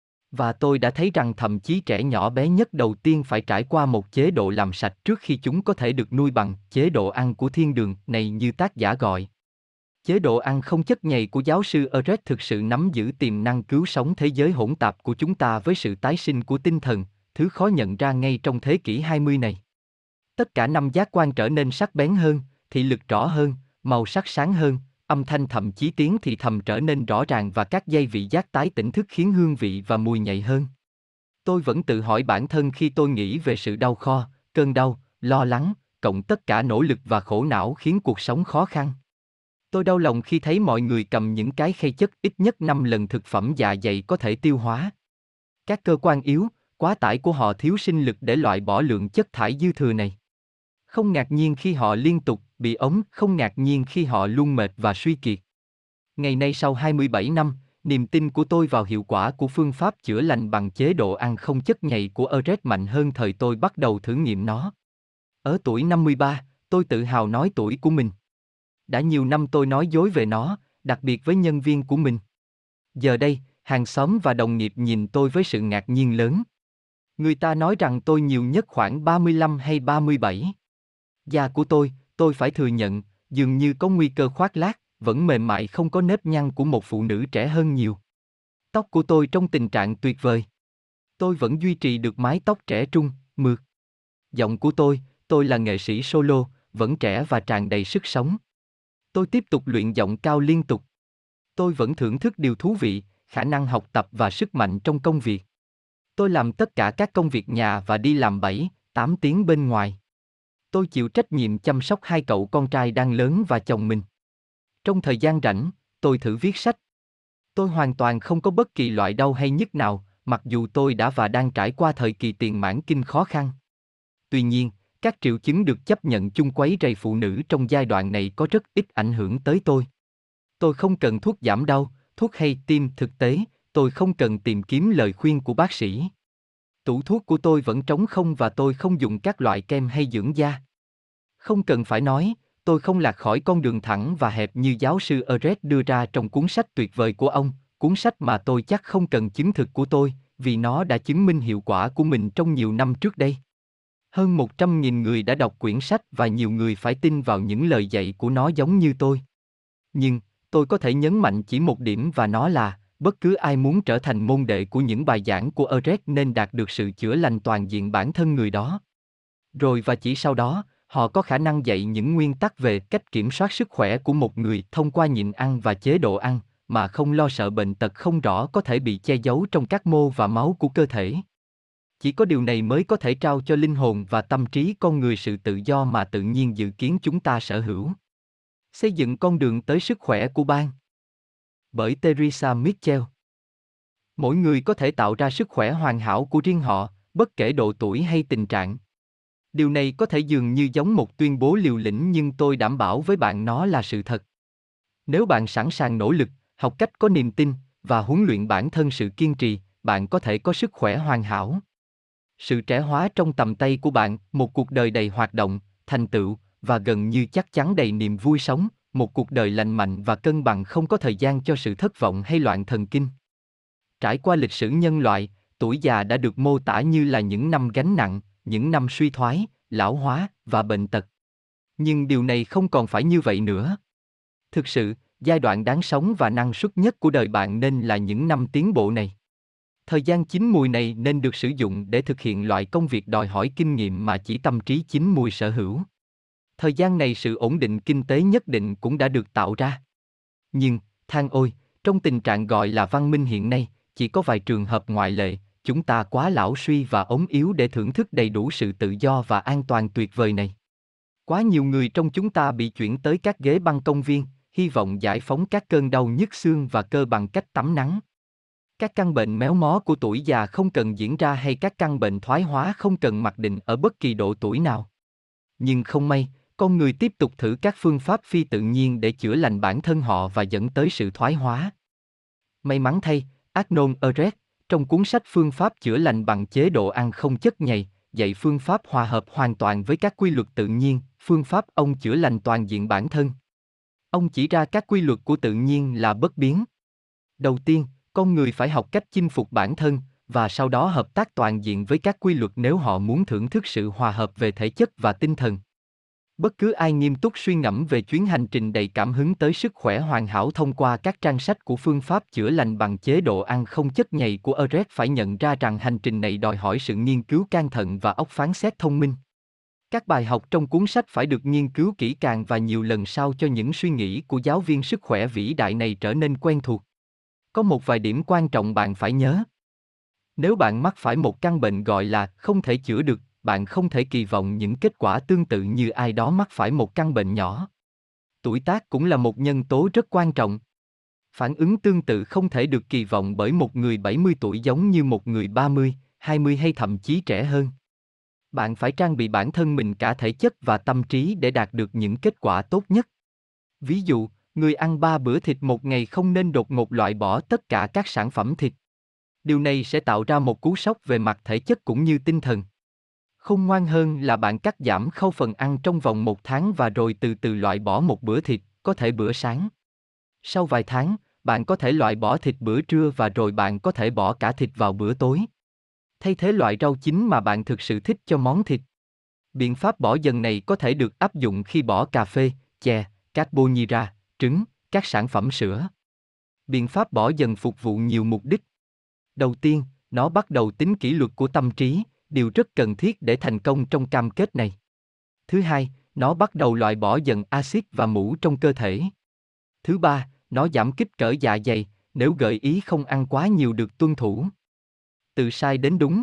Và tôi đã thấy rằng thậm chí trẻ nhỏ bé nhất đầu tiên phải trải qua một chế độ làm sạch trước khi chúng có thể được nuôi bằng chế độ ăn của thiên đường này như tác giả gọi. Chế độ ăn không chất nhầy của giáo sư Eret thực sự nắm giữ tiềm năng cứu sống thế giới hỗn tạp của chúng ta với sự tái sinh của tinh thần, thứ khó nhận ra ngay trong thế kỷ hai mươi này. Tất cả năm giác quan trở nên sắc bén hơn, thị lực rõ hơn, màu sắc sáng hơn, âm thanh thậm chí tiếng thì thầm trở nên rõ ràng và các dây vị giác tái tỉnh thức khiến hương vị và mùi nhạy hơn. Tôi vẫn tự hỏi bản thân khi tôi nghĩ về sự đau kho, cơn đau, lo lắng, cộng tất cả nỗ lực và khổ não khiến cuộc sống khó khăn. Tôi đau lòng khi thấy mọi người cầm những cái khay chất ít nhất năm lần thực phẩm dạ dày có thể tiêu hóa. Các cơ quan yếu, quá tải của họ thiếu sinh lực để loại bỏ lượng chất thải dư thừa này. Không ngạc nhiên khi họ liên tục bị ốm, không ngạc nhiên khi họ luôn mệt và suy kiệt. Ngày nay sau hai mươi bảy năm, niềm tin của tôi vào hiệu quả của phương pháp chữa lành bằng chế độ ăn không chất nhầy của Eret mạnh hơn thời tôi bắt đầu thử nghiệm nó. Ở tuổi năm mươi ba, tôi tự hào nói tuổi của mình. Đã nhiều năm tôi nói dối về nó, đặc biệt với nhân viên của mình. Giờ đây, hàng xóm và đồng nghiệp nhìn tôi với sự ngạc nhiên lớn. Người ta nói rằng tôi nhiều nhất khoảng ba mươi lăm hay ba mươi bảy. Da của tôi, tôi phải thừa nhận, dường như có nguy cơ khoác lác, vẫn mềm mại không có nếp nhăn của một phụ nữ trẻ hơn nhiều. Tóc của tôi trong tình trạng tuyệt vời. Tôi vẫn duy trì được mái tóc trẻ trung, mượt. Giọng của tôi, tôi là nghệ sĩ solo, vẫn trẻ và tràn đầy sức sống. Tôi tiếp tục luyện giọng cao liên tục. Tôi vẫn thưởng thức điều thú vị, khả năng học tập và sức mạnh trong công việc. Tôi làm tất cả các công việc nhà và đi làm bảy, tám tiếng bên ngoài. Tôi chịu trách nhiệm chăm sóc hai cậu con trai đang lớn và chồng mình. Trong thời gian rảnh, tôi thử viết sách. Tôi hoàn toàn không có bất kỳ loại đau hay nhức nào, mặc dù tôi đã và đang trải qua thời kỳ tiền mãn kinh khó khăn. Tuy nhiên, các triệu chứng được chấp nhận chung quấy rầy phụ nữ trong giai đoạn này có rất ít ảnh hưởng tới tôi. Tôi không cần thuốc giảm đau, thuốc hay tiêm thực tế, tôi không cần tìm kiếm lời khuyên của bác sĩ. Tủ thuốc của tôi vẫn trống không và tôi không dùng các loại kem hay dưỡng da. Không cần phải nói, tôi không lạc khỏi con đường thẳng và hẹp như giáo sư Eret đưa ra trong cuốn sách tuyệt vời của ông, cuốn sách mà tôi chắc không cần chứng thực của tôi, vì nó đã chứng minh hiệu quả của mình trong nhiều năm trước đây. Hơn một trăm nghìn người đã đọc quyển sách và nhiều người phải tin vào những lời dạy của nó giống như tôi. Nhưng, tôi có thể nhấn mạnh chỉ một điểm và nó là, bất cứ ai muốn trở thành môn đệ của những bài giảng của Eret nên đạt được sự chữa lành toàn diện bản thân người đó. Rồi và chỉ sau đó, họ có khả năng dạy những nguyên tắc về cách kiểm soát sức khỏe của một người thông qua nhịn ăn và chế độ ăn, mà không lo sợ bệnh tật không rõ có thể bị che giấu trong các mô và máu của cơ thể. Chỉ có điều này mới có thể trao cho linh hồn và tâm trí con người sự tự do mà tự nhiên dự kiến chúng ta sở hữu. Xây dựng con đường tới sức khỏe của bạn. Bởi Teresa Mitchell. Mỗi người có thể tạo ra sức khỏe hoàn hảo của riêng họ, bất kể độ tuổi hay tình trạng. Điều này có thể dường như giống một tuyên bố liều lĩnh nhưng tôi đảm bảo với bạn nó là sự thật. Nếu bạn sẵn sàng nỗ lực, học cách có niềm tin, và huấn luyện bản thân sự kiên trì, bạn có thể có sức khỏe hoàn hảo. Sự trẻ hóa trong tầm tay của bạn, một cuộc đời đầy hoạt động, thành tựu, và gần như chắc chắn đầy niềm vui sống, một cuộc đời lành mạnh và cân bằng không có thời gian cho sự thất vọng hay loạn thần kinh. Trải qua lịch sử nhân loại, tuổi già đã được mô tả như là những năm gánh nặng, những năm suy thoái, lão hóa và bệnh tật. Nhưng điều này không còn phải như vậy nữa. Thực sự, giai đoạn đáng sống và năng suất nhất của đời bạn nên là những năm tiến bộ này. Thời gian chín mùi này nên được sử dụng để thực hiện loại công việc đòi hỏi kinh nghiệm mà chỉ tâm trí chín mùi sở hữu. Thời gian này sự ổn định kinh tế nhất định cũng đã được tạo ra. Nhưng, than ôi, trong tình trạng gọi là văn minh hiện nay, chỉ có vài trường hợp ngoại lệ, chúng ta quá lão suy và ốm yếu để thưởng thức đầy đủ sự tự do và an toàn tuyệt vời này. Quá nhiều người trong chúng ta bị chuyển tới các ghế băng công viên, hy vọng giải phóng các cơn đau nhức xương và cơ bằng cách tắm nắng. Các căn bệnh méo mó của tuổi già không cần diễn ra hay các căn bệnh thoái hóa không cần mặc định ở bất kỳ độ tuổi nào. Nhưng không may, con người tiếp tục thử các phương pháp phi tự nhiên để chữa lành bản thân họ và dẫn tới sự thoái hóa. May mắn thay, Arnold Ehret, trong cuốn sách Phương pháp chữa lành bằng chế độ ăn không chất nhầy, dạy phương pháp hòa hợp hoàn toàn với các quy luật tự nhiên, phương pháp ông chữa lành toàn diện bản thân. Ông chỉ ra các quy luật của tự nhiên là bất biến. Đầu tiên, con người phải học cách chinh phục bản thân, và sau đó hợp tác toàn diện với các quy luật nếu họ muốn thưởng thức sự hòa hợp về thể chất và tinh thần. Bất cứ ai nghiêm túc suy ngẫm về chuyến hành trình đầy cảm hứng tới sức khỏe hoàn hảo thông qua các trang sách của phương pháp chữa lành bằng chế độ ăn không chất nhầy của Ehret phải nhận ra rằng hành trình này đòi hỏi sự nghiên cứu can thận và óc phán xét thông minh. Các bài học trong cuốn sách phải được nghiên cứu kỹ càng và nhiều lần sao cho những suy nghĩ của giáo viên sức khỏe vĩ đại này trở nên quen thuộc. Có một vài điểm quan trọng bạn phải nhớ. Nếu bạn mắc phải một căn bệnh gọi là không thể chữa được, bạn không thể kỳ vọng những kết quả tương tự như ai đó mắc phải một căn bệnh nhỏ. Tuổi tác cũng là một nhân tố rất quan trọng. Phản ứng tương tự không thể được kỳ vọng bởi một người bảy mươi tuổi giống như một người ba mươi, hai mươi hay thậm chí trẻ hơn. Bạn phải trang bị bản thân mình cả thể chất và tâm trí để đạt được những kết quả tốt nhất. Ví dụ, người ăn ba bữa thịt một ngày không nên đột ngột loại bỏ tất cả các sản phẩm thịt. Điều này sẽ tạo ra một cú sốc về mặt thể chất cũng như tinh thần. Khôn ngoan hơn là bạn cắt giảm khẩu phần ăn trong vòng một tháng và rồi từ từ loại bỏ một bữa thịt, có thể bữa sáng. Sau vài tháng, bạn có thể loại bỏ thịt bữa trưa và rồi bạn có thể bỏ cả thịt vào bữa tối. Thay thế loại rau chín mà bạn thực sự thích cho món thịt. Biện pháp bỏ dần này có thể được áp dụng khi bỏ cà phê, chè, carbonhydrate, trứng, các sản phẩm sữa. Biện pháp bỏ dần phục vụ nhiều mục đích. Đầu tiên, nó bắt đầu tính kỷ luật của tâm trí, điều rất cần thiết để thành công trong cam kết này. Thứ hai, nó bắt đầu loại bỏ dần axit và mủ trong cơ thể. Thứ ba, nó giảm kích cỡ dạ dày, nếu gợi ý không ăn quá nhiều được tuân thủ. Từ sai đến đúng.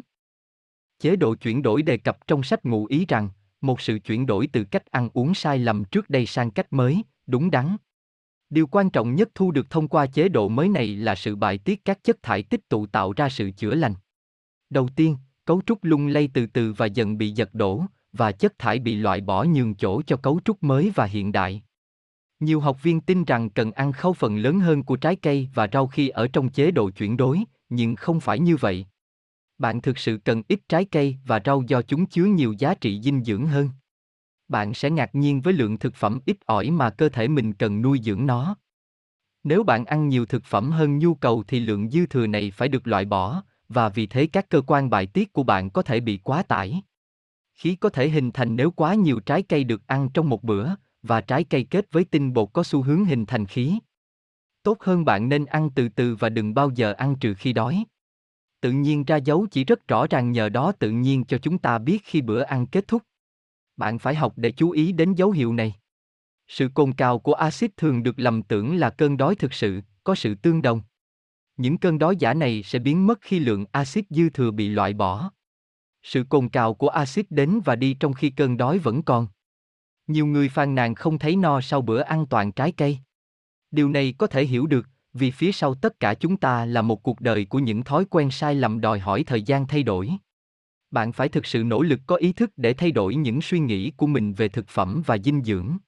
Chế độ chuyển đổi đề cập trong sách ngụ ý rằng, một sự chuyển đổi từ cách ăn uống sai lầm trước đây sang cách mới, đúng đắn. Điều quan trọng nhất thu được thông qua chế độ mới này là sự bài tiết các chất thải tích tụ tạo ra sự chữa lành. Đầu tiên, cấu trúc lung lay từ từ và dần bị giật đổ, và chất thải bị loại bỏ nhường chỗ cho cấu trúc mới và hiện đại. Nhiều học viên tin rằng cần ăn khẩu phần lớn hơn của trái cây và rau khi ở trong chế độ chuyển đổi, nhưng không phải như vậy. Bạn thực sự cần ít trái cây và rau do chúng chứa nhiều giá trị dinh dưỡng hơn. Bạn sẽ ngạc nhiên với lượng thực phẩm ít ỏi mà cơ thể mình cần nuôi dưỡng nó. Nếu bạn ăn nhiều thực phẩm hơn nhu cầu thì lượng dư thừa này phải được loại bỏ, và vì thế các cơ quan bài tiết của bạn có thể bị quá tải. Khí có thể hình thành nếu quá nhiều trái cây được ăn trong một bữa, và trái cây kết với tinh bột có xu hướng hình thành khí. Tốt hơn bạn nên ăn từ từ và đừng bao giờ ăn trừ khi đói. Tự nhiên ra dấu chỉ rất rõ ràng, nhờ đó tự nhiên cho chúng ta biết khi bữa ăn kết thúc. Bạn phải học để chú ý đến dấu hiệu này. Sự cồn cào của axit thường được lầm tưởng là cơn đói thực sự, có sự tương đồng. Những cơn đói giả này sẽ biến mất khi lượng axit dư thừa bị loại bỏ. Sự cồn cào của axit đến và đi trong khi cơn đói vẫn còn. Nhiều người phàn nàn không thấy no sau bữa ăn toàn trái cây. Điều này có thể hiểu được, vì phía sau tất cả chúng ta là một cuộc đời của những thói quen sai lầm đòi hỏi thời gian thay đổi. Bạn phải thực sự nỗ lực có ý thức để thay đổi những suy nghĩ của mình về thực phẩm và dinh dưỡng.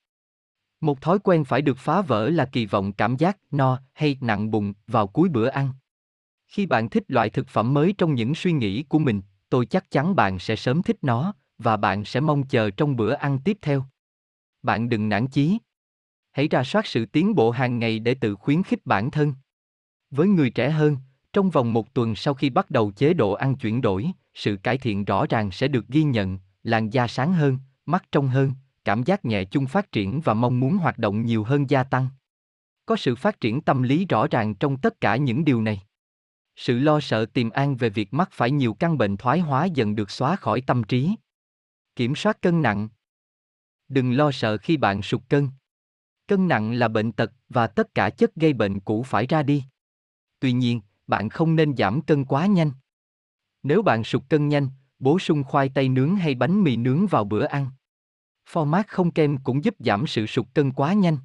Một thói quen phải được phá vỡ là kỳ vọng cảm giác no hay nặng bụng vào cuối bữa ăn. Khi bạn thích loại thực phẩm mới trong những suy nghĩ của mình, tôi chắc chắn bạn sẽ sớm thích nó, và bạn sẽ mong chờ trong bữa ăn tiếp theo. Bạn đừng nản chí. Hãy rà soát sự tiến bộ hàng ngày để tự khuyến khích bản thân. Với người trẻ hơn, trong vòng một tuần sau khi bắt đầu chế độ ăn chuyển đổi, sự cải thiện rõ ràng sẽ được ghi nhận, làn da sáng hơn, mắt trong hơn, cảm giác nhẹ chung phát triển và mong muốn hoạt động nhiều hơn gia tăng. Có sự phát triển tâm lý rõ ràng trong tất cả những điều này. Sự lo sợ tiềm an về việc mắc phải nhiều căn bệnh thoái hóa dần được xóa khỏi tâm trí. Kiểm soát cân nặng. Đừng lo sợ khi bạn sụt cân. Cân nặng là bệnh tật và tất cả chất gây bệnh cũ phải ra đi. Tuy nhiên, bạn không nên giảm cân quá nhanh. Nếu bạn sụt cân nhanh, bổ sung khoai tây nướng hay bánh mì nướng vào bữa ăn. Format không kem cũng giúp giảm sự sụt cân quá nhanh.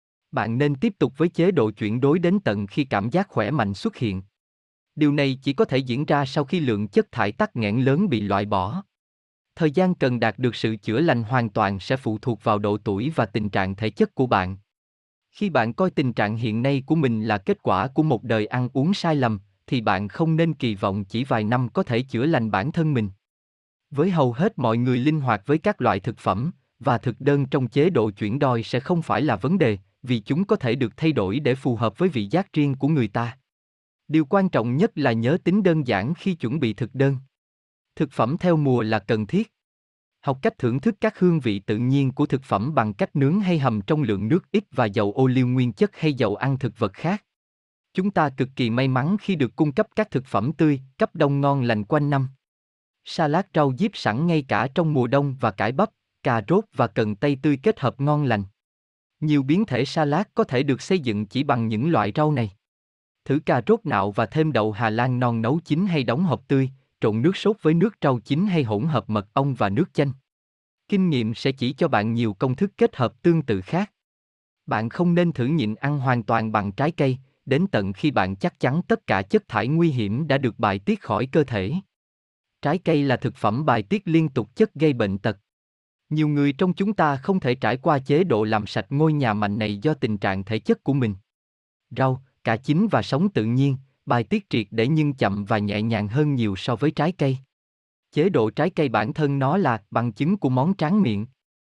Bạn nên tiếp tục với chế độ chuyển đổi đến tận khi cảm giác khỏe mạnh xuất hiện. Điều này chỉ có thể diễn ra sau khi lượng chất thải tắc nghẽn lớn bị loại bỏ. Thời gian cần đạt được sự chữa lành hoàn toàn sẽ phụ thuộc vào độ tuổi và tình trạng thể chất của bạn. Khi bạn coi tình trạng hiện nay của mình là kết quả của một đời ăn uống sai lầm, thì bạn không nên kỳ vọng chỉ vài năm có thể chữa lành bản thân mình. Với hầu hết mọi người linh hoạt với các loại thực phẩm, và thực đơn trong chế độ chuyển đổi sẽ không phải là vấn đề, vì chúng có thể được thay đổi để phù hợp với vị giác riêng của người ta. Điều quan trọng nhất là nhớ tính đơn giản khi chuẩn bị thực đơn. Thực phẩm theo mùa là cần thiết. Học cách thưởng thức các hương vị tự nhiên của thực phẩm bằng cách nướng hay hầm trong lượng nước ít và dầu ô liu nguyên chất hay dầu ăn thực vật khác. Chúng ta cực kỳ may mắn khi được cung cấp các thực phẩm tươi, cấp đông ngon lành quanh năm. Salad rau diếp sẵn ngay cả trong mùa đông và cải bắp, cà rốt và cần tây tươi kết hợp ngon lành. Nhiều biến thể salad có thể được xây dựng chỉ bằng những loại rau này. Thử cà rốt nạo và thêm đậu Hà Lan non nấu chín hay đóng hộp tươi, trộn nước sốt với nước rau chín hay hỗn hợp mật ong và nước chanh. Kinh nghiệm sẽ chỉ cho bạn nhiều công thức kết hợp tương tự khác. Bạn không nên thử nhịn ăn hoàn toàn bằng trái cây, đến tận khi bạn chắc chắn tất cả chất thải nguy hiểm đã được bài tiết khỏi cơ thể. Trái cây là thực phẩm bài tiết liên tục chất gây bệnh tật. Nhiều người trong chúng ta không thể trải qua chế độ làm sạch ngôi nhà mạnh này do tình trạng thể chất của mình. Rau, cá chín và sống tự nhiên, bài tiết triệt để nhưng chậm và nhẹ nhàng hơn nhiều so với trái cây. Chế độ trái cây bản thân nó là bằng chứng của món tráng miệng.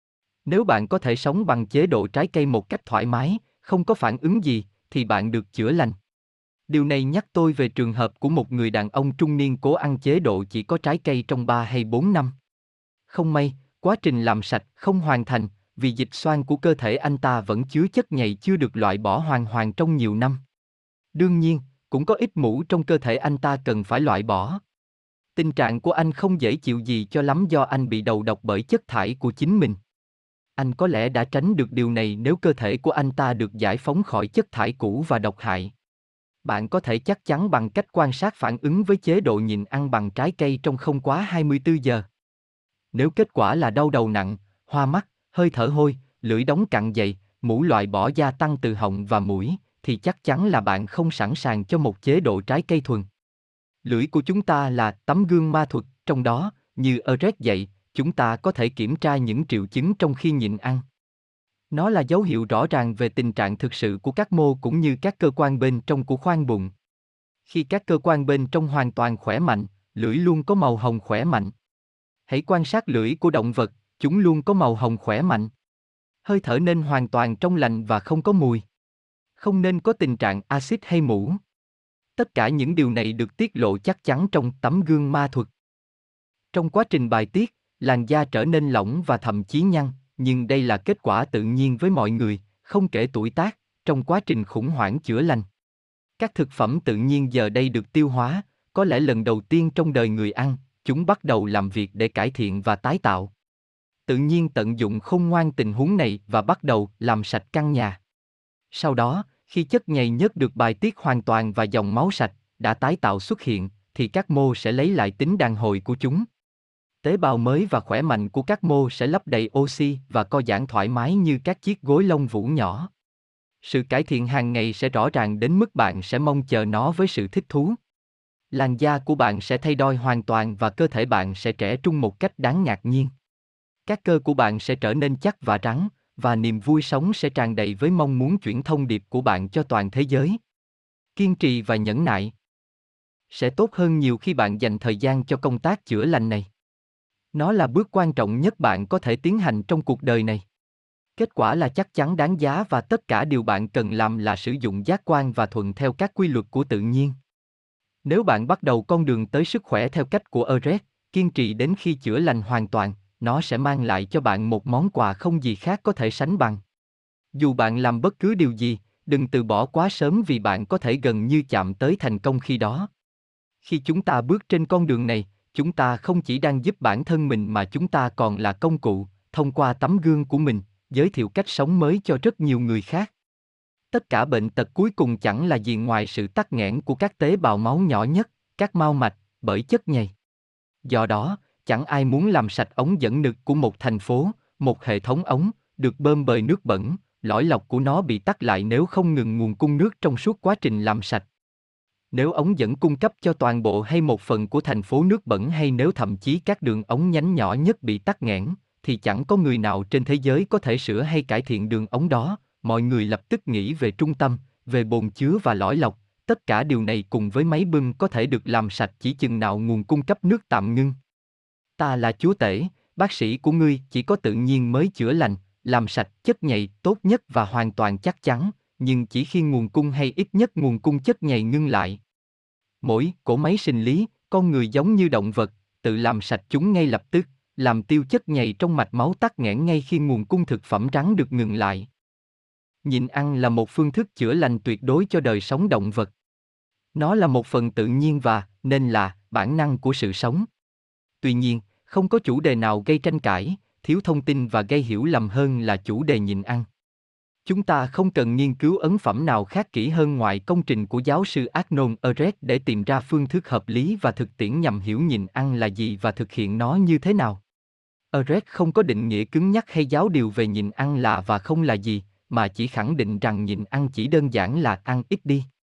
Nếu bạn có thể sống bằng chế độ trái cây một cách thoải mái, không có phản ứng gì, thì bạn được chữa lành. Điều này nhắc tôi về trường hợp của một người đàn ông trung niên cố ăn chế độ chỉ có trái cây trong ba hay bốn năm. Không may, quá trình làm sạch không hoàn thành, vì dịch xoang của cơ thể anh ta vẫn chứa chất nhầy chưa được loại bỏ hoàn hoàn trong nhiều năm. Đương nhiên, cũng có ít mũ trong cơ thể anh ta cần phải loại bỏ. Tình trạng của anh không dễ chịu gì cho lắm do anh bị đầu độc bởi chất thải của chính mình. Anh có lẽ đã tránh được điều này nếu cơ thể của anh ta được giải phóng khỏi chất thải cũ và độc hại. Bạn có thể chắc chắn bằng cách quan sát phản ứng với chế độ nhịn ăn bằng trái cây trong không quá hai mươi tư giờ. Nếu kết quả là đau đầu nặng, hoa mắt, hơi thở hôi, lưỡi đóng cặn dày, mũ loại bỏ gia tăng từ họng và mũi, thì chắc chắn là bạn không sẵn sàng cho một chế độ trái cây thuần. Lưỡi của chúng ta là tấm gương ma thuật, trong đó, như Eric dạy, chúng ta có thể kiểm tra những triệu chứng trong khi nhịn ăn. Nó là dấu hiệu rõ ràng về tình trạng thực sự của các mô cũng như các cơ quan bên trong của khoang bụng. Khi các cơ quan bên trong hoàn toàn khỏe mạnh, lưỡi luôn có màu hồng khỏe mạnh. Hãy quan sát lưỡi của động vật, chúng luôn có màu hồng khỏe mạnh. Hơi thở nên hoàn toàn trong lành và không có mùi. Không nên có tình trạng axit hay mủ. Tất cả những điều này được tiết lộ chắc chắn trong tấm gương ma thuật. Trong quá trình bài tiết, làn da trở nên lỏng và thậm chí nhăn, nhưng đây là kết quả tự nhiên với mọi người, không kể tuổi tác, trong quá trình khủng hoảng chữa lành. Các thực phẩm tự nhiên giờ đây được tiêu hóa, có lẽ lần đầu tiên trong đời người ăn, chúng bắt đầu làm việc để cải thiện và tái tạo. Tự nhiên tận dụng khôn ngoan tình huống này và bắt đầu làm sạch căn nhà. Sau đó, khi chất nhầy nhớt được bài tiết hoàn toàn và dòng máu sạch đã tái tạo xuất hiện, thì các mô sẽ lấy lại tính đàn hồi của chúng. Tế bào mới và khỏe mạnh của các mô sẽ lấp đầy oxy và co giãn thoải mái như các chiếc gối lông vũ nhỏ. Sự cải thiện hàng ngày sẽ rõ ràng đến mức bạn sẽ mong chờ nó với sự thích thú. Làn da của bạn sẽ thay đổi hoàn toàn và cơ thể bạn sẽ trẻ trung một cách đáng ngạc nhiên. Các cơ của bạn sẽ trở nên chắc và rắn, và niềm vui sống sẽ tràn đầy với mong muốn chuyển thông điệp của bạn cho toàn thế giới. Kiên trì và nhẫn nại sẽ tốt hơn nhiều khi bạn dành thời gian cho công tác chữa lành này. Nó là bước quan trọng nhất bạn có thể tiến hành trong cuộc đời này. Kết quả là chắc chắn đáng giá và tất cả điều bạn cần làm là sử dụng giác quan và thuận theo các quy luật của tự nhiên. Nếu bạn bắt đầu con đường tới sức khỏe theo cách của Eric, kiên trì đến khi chữa lành hoàn toàn, nó sẽ mang lại cho bạn một món quà không gì khác có thể sánh bằng. Dù bạn làm bất cứ điều gì, đừng từ bỏ quá sớm vì bạn có thể gần như chạm tới thành công khi đó. Khi chúng ta bước trên con đường này, chúng ta không chỉ đang giúp bản thân mình mà chúng ta còn là công cụ, thông qua tấm gương của mình, giới thiệu cách sống mới cho rất nhiều người khác. Tất cả bệnh tật cuối cùng chẳng là gì ngoài sự tắc nghẽn của các tế bào máu nhỏ nhất, các mao mạch, bởi chất nhầy. Do đó, chẳng ai muốn làm sạch ống dẫn nực của một thành phố, một hệ thống ống, được bơm bời nước bẩn, lõi lọc của nó bị tắc lại nếu không ngừng nguồn cung nước trong suốt quá trình làm sạch. Nếu ống dẫn cung cấp cho toàn bộ hay một phần của thành phố nước bẩn hay nếu thậm chí các đường ống nhánh nhỏ nhất bị tắc nghẽn, thì chẳng có người nào trên thế giới có thể sửa hay cải thiện đường ống đó, mọi người lập tức nghĩ về trung tâm, về bồn chứa và lõi lọc, tất cả điều này cùng với máy bơm có thể được làm sạch chỉ chừng nào nguồn cung cấp nước tạm ngưng. Ta là chúa tể, bác sĩ của ngươi chỉ có tự nhiên mới chữa lành, làm sạch chất nhầy tốt nhất và hoàn toàn chắc chắn, nhưng chỉ khi nguồn cung hay ít nhất nguồn cung chất nhầy ngưng lại. Mỗi cỗ máy sinh lý, con người giống như động vật, tự làm sạch chúng ngay lập tức, làm tiêu chất nhầy trong mạch máu tắc nghẽn ngay khi nguồn cung thực phẩm rắn được ngừng lại. Nhịn ăn là một phương thức chữa lành tuyệt đối cho đời sống động vật. Nó là một phần tự nhiên và, nên là, bản năng của sự sống. Tuy nhiên, không có chủ đề nào gây tranh cãi, thiếu thông tin và gây hiểu lầm hơn là chủ đề nhịn ăn. Chúng ta không cần nghiên cứu ấn phẩm nào khác kỹ hơn ngoài công trình của giáo sư Arnold Ehret để tìm ra phương thức hợp lý và thực tiễn nhằm hiểu nhịn ăn là gì và thực hiện nó như thế nào. Ehret không có định nghĩa cứng nhắc hay giáo điều về nhịn ăn là và không là gì, mà chỉ khẳng định rằng nhịn ăn chỉ đơn giản là ăn ít đi.